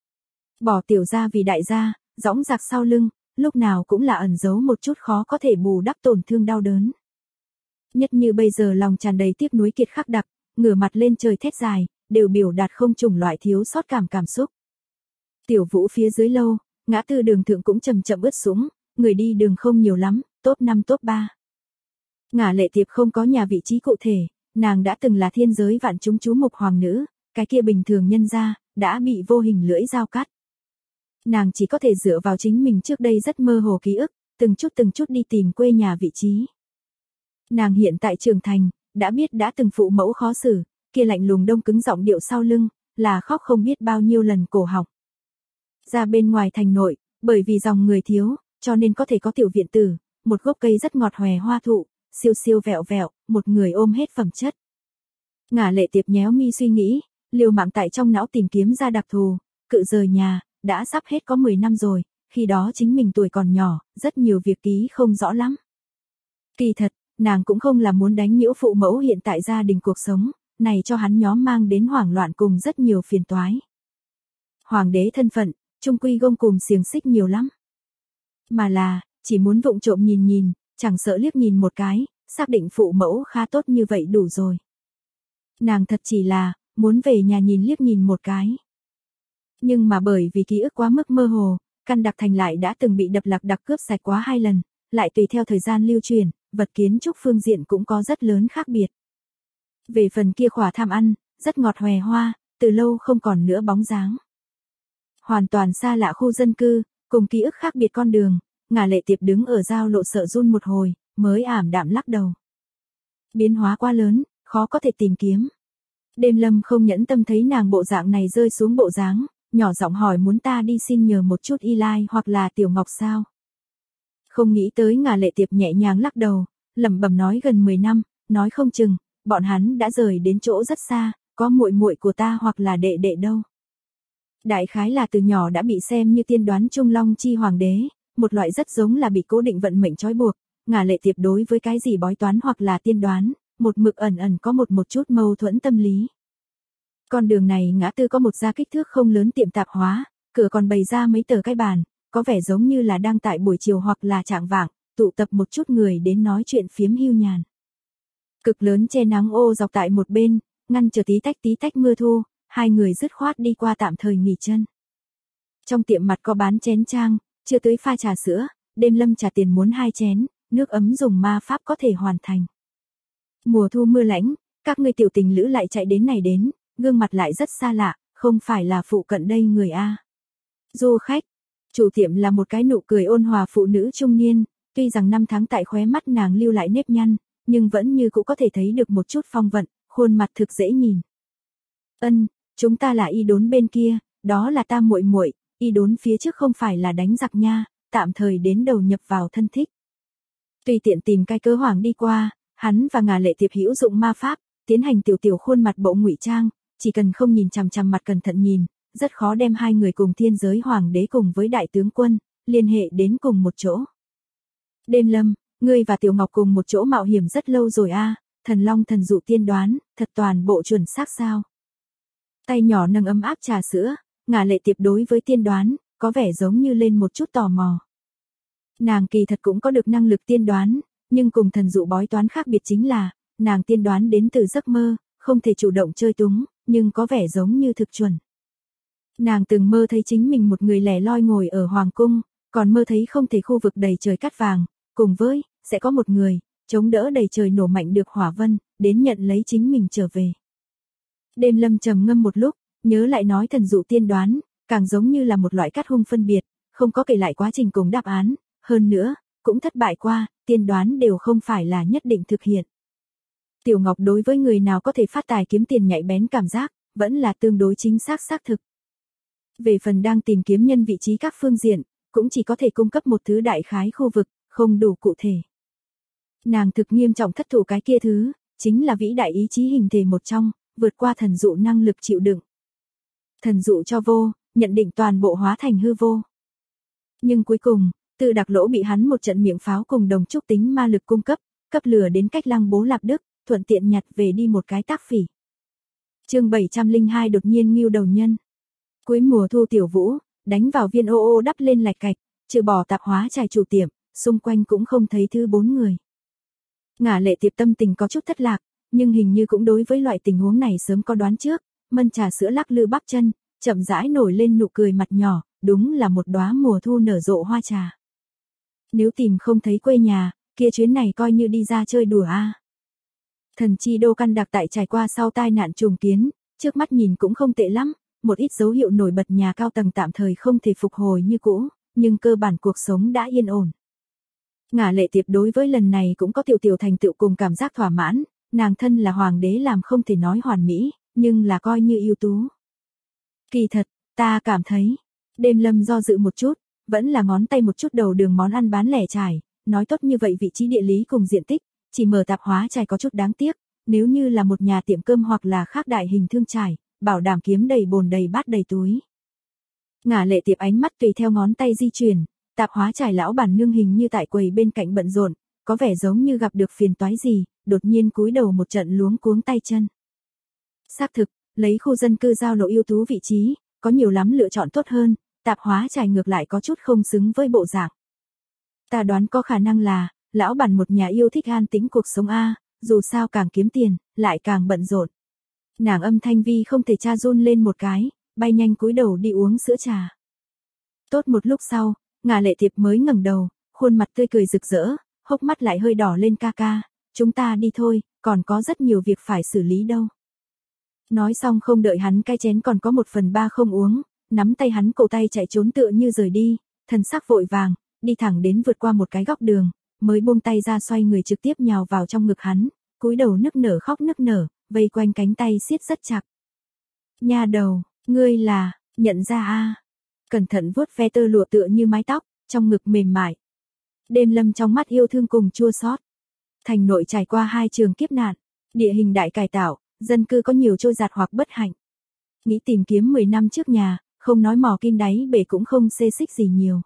Bỏ tiểu gia vì đại gia, dõng dạc sau lưng, lúc nào cũng là ẩn giấu một chút khó có thể bù đắp tổn thương đau đớn. Nhất như bây giờ lòng tràn đầy tiếc nuối Kiệt Khắc Đặc, ngửa mặt lên trời thét dài, đều biểu đạt không chủng loại thiếu sót cảm xúc. Tiểu Vũ phía dưới lâu, ngã tư đường thượng cũng chậm chậm ướt sũng, người đi đường không nhiều lắm, top 5 top 3. Ngả Lệ Tiệp không có nhà vị trí cụ thể, nàng đã từng là thiên giới vạn chúng chú mục hoàng nữ, cái kia bình thường nhân gia đã bị vô hình lưỡi dao cắt. Nàng chỉ có thể dựa vào chính mình trước đây rất mơ hồ ký ức, từng chút đi tìm quê nhà vị trí. Nàng hiện tại trưởng thành, đã biết đã từng phụ mẫu khó xử, kia lạnh lùng đông cứng giọng điệu sau lưng, là khóc không biết bao nhiêu lần cổ họng. Ra bên ngoài thành nội, bởi vì dòng người thiếu, cho nên có thể có tiểu viện tử, một gốc cây rất ngọt hòe hoa thụ, siêu siêu vẹo vẹo, một người ôm hết phẩm chất. Ngả Lệ Tiệp nhéo mi suy nghĩ, liều mạng tại trong não tìm kiếm ra đặc thù, cự rời nhà, đã sắp hết có 10 năm rồi, khi đó chính mình tuổi còn nhỏ, rất nhiều việc ký không rõ lắm. Kỳ thật, nàng cũng không là muốn đánh nhiễu phụ mẫu hiện tại gia đình cuộc sống, này cho hắn nhóm mang đến hoảng loạn cùng rất nhiều phiền toái. Hoàng đế thân phận, trung quy gông cùm xiềng xích nhiều lắm. Mà là, chỉ muốn vụng trộm nhìn, chẳng sợ liếc nhìn một cái, xác định phụ mẫu khá tốt như vậy đủ rồi. Nàng thật chỉ là, muốn về nhà liếc nhìn một cái. Nhưng mà bởi vì ký ức quá mức mơ hồ, căn đặc thành lại đã từng bị đập lạc đặc cướp sạch quá 2 lần, lại tùy theo thời gian lưu truyền, vật kiến trúc phương diện cũng có rất lớn khác biệt. Về phần kia khỏa tham ăn, rất ngọt hòe hoa, từ lâu không còn nữa bóng dáng. Hoàn toàn xa lạ khu dân cư, cùng ký ức khác biệt con đường, Ngả Lệ Tiệp đứng ở giao lộ sợ run một hồi, mới ảm đạm lắc đầu. Biến hóa quá lớn, khó có thể tìm kiếm. Đêm Lâm không nhẫn tâm thấy nàng bộ dạng này rơi xuống bộ dáng, nhỏ giọng hỏi muốn ta đi xin nhờ một chút Y Lai hoặc là Tiểu Ngọc sao. Không nghĩ tới Ngả Lệ Tiệp nhẹ nhàng lắc đầu, lẩm bẩm nói gần 10 năm, nói không chừng, bọn hắn đã rời đến chỗ rất xa, có muội muội của ta hoặc là đệ đệ đâu. Đại khái là từ nhỏ đã bị xem như tiên đoán Trung Long chi hoàng đế, một loại rất giống là bị cố định vận mệnh trói buộc, Ngả Lệ Tiệp đối với cái gì bói toán hoặc là tiên đoán, một mực ẩn có một chút mâu thuẫn tâm lý. Con đường này ngã tư có một gia kích thước không lớn tiệm tạp hóa, cửa còn bày ra mấy tờ cái bàn, có vẻ giống như là đang tại buổi chiều hoặc là trạng vạng, tụ tập một chút người đến nói chuyện phiếm hưu nhàn. Cực lớn che nắng ô dọc tại một bên, ngăn chờ tí tách mưa thu, hai người dứt khoát đi qua tạm thời nghỉ chân. Trong tiệm mặt có bán chén trang, chưa tới pha trà sữa, Đêm Lâm trả tiền muốn 2 chén, nước ấm dùng ma pháp có thể hoàn thành. Mùa thu mưa lãnh, các ngươi tiểu tình lữ lại chạy đến này đến, gương mặt lại rất xa lạ, không phải là phụ cận đây người a. Du khách, chủ tiệm là một cái nụ cười ôn hòa phụ nữ trung niên, tuy rằng năm tháng tại khóe mắt nàng lưu lại nếp nhăn, nhưng vẫn như cũng có thể thấy được một chút phong vận, khuôn mặt thực dễ nhìn. Ân, chúng ta là Y Đốn bên kia, đó là ta muội muội, Y Đốn phía trước không phải là đánh giặc nha, tạm thời đến đầu nhập vào thân thích. Tùy tiện tìm cái cớ hoàng đi qua, hắn và Ngả Lệ Tiệp hữu dụng ma pháp, tiến hành tiểu khuôn mặt bộ ngụy trang, chỉ cần không nhìn chằm chằm mặt cẩn thận nhìn, rất khó đem hai người cùng thiên giới hoàng đế cùng với đại tướng quân, liên hệ đến cùng một chỗ. Đêm Lâm, ngươi và Tiểu Ngọc cùng một chỗ mạo hiểm rất lâu rồi a, thần long thần dụ tiên đoán, thật toàn bộ chuẩn xác sao? Tay nhỏ nâng ấm áp trà sữa, Ngả Lệ Tiệp đối với tiên đoán, có vẻ giống như lên một chút tò mò. Nàng kỳ thật cũng có được năng lực tiên đoán, nhưng cùng thần dụ bói toán khác biệt chính là, nàng tiên đoán đến từ giấc mơ, không thể chủ động chơi túng, nhưng có vẻ giống như thực chuẩn. Nàng từng mơ thấy chính mình một người lẻ loi ngồi ở hoàng cung, còn mơ thấy không thể khu vực đầy trời cát vàng, cùng với, sẽ có một người, chống đỡ đầy trời nổ mạnh được hỏa vân, đến nhận lấy chính mình trở về. Đêm Lâm trầm ngâm một lúc, nhớ lại nói thần dụ tiên đoán, càng giống như là một loại cát hung phân biệt, không có kể lại quá trình cùng đáp án, hơn nữa, cũng thất bại qua, tiên đoán đều không phải là nhất định thực hiện. Tiểu Ngọc đối với người nào có thể phát tài kiếm tiền nhạy bén cảm giác, vẫn là tương đối chính xác xác thực. Về phần đang tìm kiếm nhân vị trí các phương diện, cũng chỉ có thể cung cấp một thứ đại khái khu vực, không đủ cụ thể. Nàng thực nghiêm trọng thất thủ cái kia thứ, chính là vĩ đại ý chí hình thể một trong, vượt qua thần dụ năng lực chịu đựng. Thần dụ cho vô, nhận định toàn bộ hóa thành hư vô. Nhưng cuối cùng, Từ Đặc Lỗ bị hắn một trận miệng pháo cùng đồng trúc tính ma lực cung cấp, cấp lửa đến cách Lăng Bố Lạp Đức, thuận tiện nhặt về đi một cái tác phỉ. Chương 702 đột nhiên ngưu đầu nhân. Cuối mùa thu tiểu vũ, đánh vào viên ô ô đắp lên lạch cạch, trừ bỏ tạp hóa trải chủ tiệm, xung quanh cũng không thấy thứ 4 người. Ngả Lệ Tiệp tâm tình có chút thất lạc, nhưng hình như cũng đối với loại tình huống này sớm có đoán trước, mân trà sữa lắc lư bắp chân, chậm rãi nổi lên nụ cười mặt nhỏ, đúng là một đóa mùa thu nở rộ hoa trà. Nếu tìm không thấy quê nhà, kia chuyến này coi như đi ra chơi đùa a. Thần chi đô căn đặc tại trải qua sau tai nạn trùng kiến, trước mắt nhìn cũng không tệ lắm, một ít dấu hiệu nổi bật nhà cao tầng tạm thời không thể phục hồi như cũ, nhưng cơ bản cuộc sống đã yên ổn. Ngả Lệ Tiệp đối với lần này cũng có tiểu thành tựu cùng cảm giác thỏa mãn, nàng thân là hoàng đế làm không thể nói hoàn mỹ, nhưng là coi như ưu tú. Kỳ thật, ta cảm thấy, Đêm Lâm do dự một chút, vẫn là ngón tay một chút đầu đường món ăn bán lẻ trải, nói tốt như vậy vị trí địa lý cùng diện tích, chỉ mở tạp hóa trải có chút đáng tiếc, nếu như là một nhà tiệm cơm hoặc là khác đại hình thương trải, bảo đảm kiếm đầy bồn đầy bát đầy túi. Ngả Lệ Tiệp ánh mắt tùy theo ngón tay di chuyển, tạp hóa trải lão bản nương hình như tại quầy bên cạnh bận rộn, có vẻ giống như gặp được phiền toái gì, đột nhiên cúi đầu một trận luống cuống tay chân. Xác thực, lấy khu dân cư giao lộ ưu tú vị trí, có nhiều lắm lựa chọn tốt hơn, tạp hóa trải ngược lại có chút không xứng với bộ dạng. Ta đoán có khả năng là, lão bản một nhà yêu thích an tĩnh cuộc sống a, dù sao càng kiếm tiền, lại càng bận rộn. Nàng âm thanh vi không thể tra run lên một cái, bay nhanh cúi đầu đi uống sữa trà. Tốt một lúc sau, Ngả Lệ Tiệp mới ngẩng đầu, khuôn mặt tươi cười rực rỡ, hốc mắt lại hơi đỏ lên ca ca, chúng ta đi thôi, còn có rất nhiều việc phải xử lý đâu. Nói xong không đợi hắn cái chén còn có 1/3 không uống, nắm tay hắn cổ tay chạy trốn tựa như rời đi, thần sắc vội vàng, đi thẳng đến vượt qua một cái góc đường, mới buông tay ra xoay người trực tiếp nhào vào trong ngực hắn, cúi đầu nức nở khóc nức nở, vây quanh cánh tay siết rất chặt. Nha đầu, ngươi là, nhận ra a? Cẩn thận vuốt ve tơ lụa tựa như mái tóc, trong ngực mềm mại. Đêm Lâm trong mắt yêu thương cùng chua xót. Thành nội trải qua 2 trường kiếp nạn, địa hình đại cải tạo, dân cư có nhiều trôi giạt hoặc bất hạnh. Nghĩ tìm kiếm 10 năm trước nhà, không nói mò kim đáy bể cũng không xê xích gì nhiều.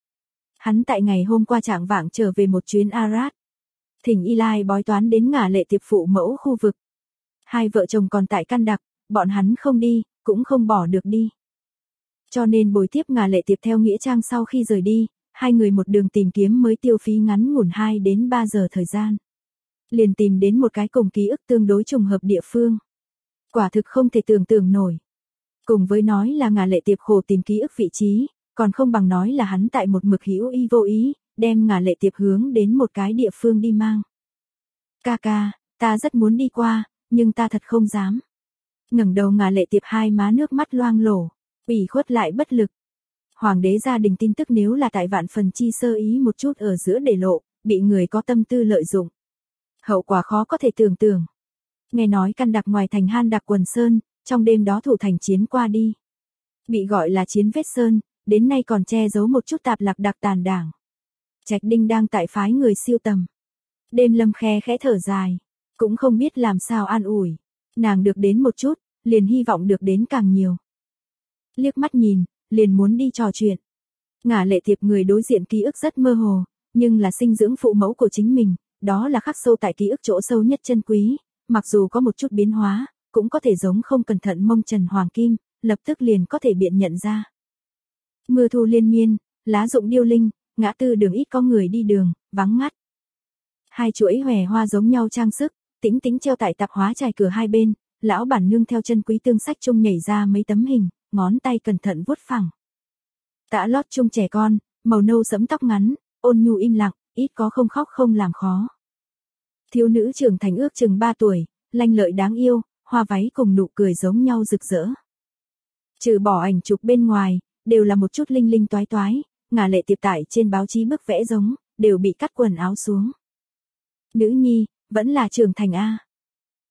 Hắn tại ngày hôm qua trạng vạng trở về một chuyến Arad. Thỉnh Y Lai bói toán đến Ngả Lệ Tiệp phụ mẫu khu vực. Hai vợ chồng còn tại căn đặc, bọn hắn không đi, cũng không bỏ được đi. Cho nên bồi tiếp Ngả Lệ Tiệp theo nghĩa trang sau khi rời đi, hai người một đường tìm kiếm mới tiêu phí ngắn ngủn 2 đến 3 giờ thời gian. Liền tìm đến một cái cùng ký ức tương đối trùng hợp địa phương. Quả thực không thể tưởng tượng nổi. Cùng với nói là Ngả Lệ Tiệp khổ tìm ký ức vị trí, còn không bằng nói là hắn tại một mực hữu ý vô ý, đem Ngả Lệ Tiệp hướng đến một cái địa phương đi mang. Ca ca, ta rất muốn đi qua, nhưng ta thật không dám. Ngẩng đầu Ngả Lệ Tiệp hai má nước mắt loang lổ, ủy khuất lại bất lực. Hoàng đế gia đình tin tức nếu là tại vạn phần chi sơ ý một chút ở giữa để lộ, bị người có tâm tư lợi dụng. Hậu quả khó có thể tưởng tượng. Nghe nói căn đặc ngoài thành Han Đặc Quần Sơn, trong đêm đó thủ thành chiến qua đi. Bị gọi là chiến vết sơn, đến nay còn che giấu một chút tạp lạc đặc tàn đảng. Trạch Đinh đang tại phái người siêu tầm. Đêm Lâm khẽ thở dài, cũng không biết làm sao an ủi. Nàng được đến một chút, liền hy vọng được đến càng nhiều. Liếc mắt nhìn, liền muốn đi trò chuyện. Ngả Lệ Tiệp người đối diện ký ức rất mơ hồ, nhưng là sinh dưỡng phụ mẫu của chính mình, đó là khắc sâu tại ký ức chỗ sâu nhất chân quý, mặc dù có một chút biến hóa, cũng có thể giống không cẩn thận mông trần hoàng kim, lập tức liền có thể biện nhận ra. Mưa thu liên miên, lá rụng điêu linh, ngã tư đường ít có người đi đường, vắng ngắt. Hai chuỗi hòe hoa giống nhau trang sức, tĩnh tĩnh treo tại tạp hóa trải cửa hai bên, lão bản nương theo chân quý tương sách chung nhảy ra mấy tấm hình, ngón tay cẩn thận vuốt phẳng. Tã lót chung trẻ con, màu nâu sẫm tóc ngắn, ôn nhu im lặng, ít có không khóc không làm khó. Thiếu nữ trưởng thành ước chừng 3 tuổi, lanh lợi đáng yêu, hoa váy cùng nụ cười giống nhau rực rỡ. Trừ bỏ ảnh chụp bên ngoài, đều là một chút linh linh toái toái, Ngả Lệ Tiệp tải trên báo chí bức vẽ giống, đều bị cắt quần áo xuống. Nữ nhi, vẫn là trưởng thành a.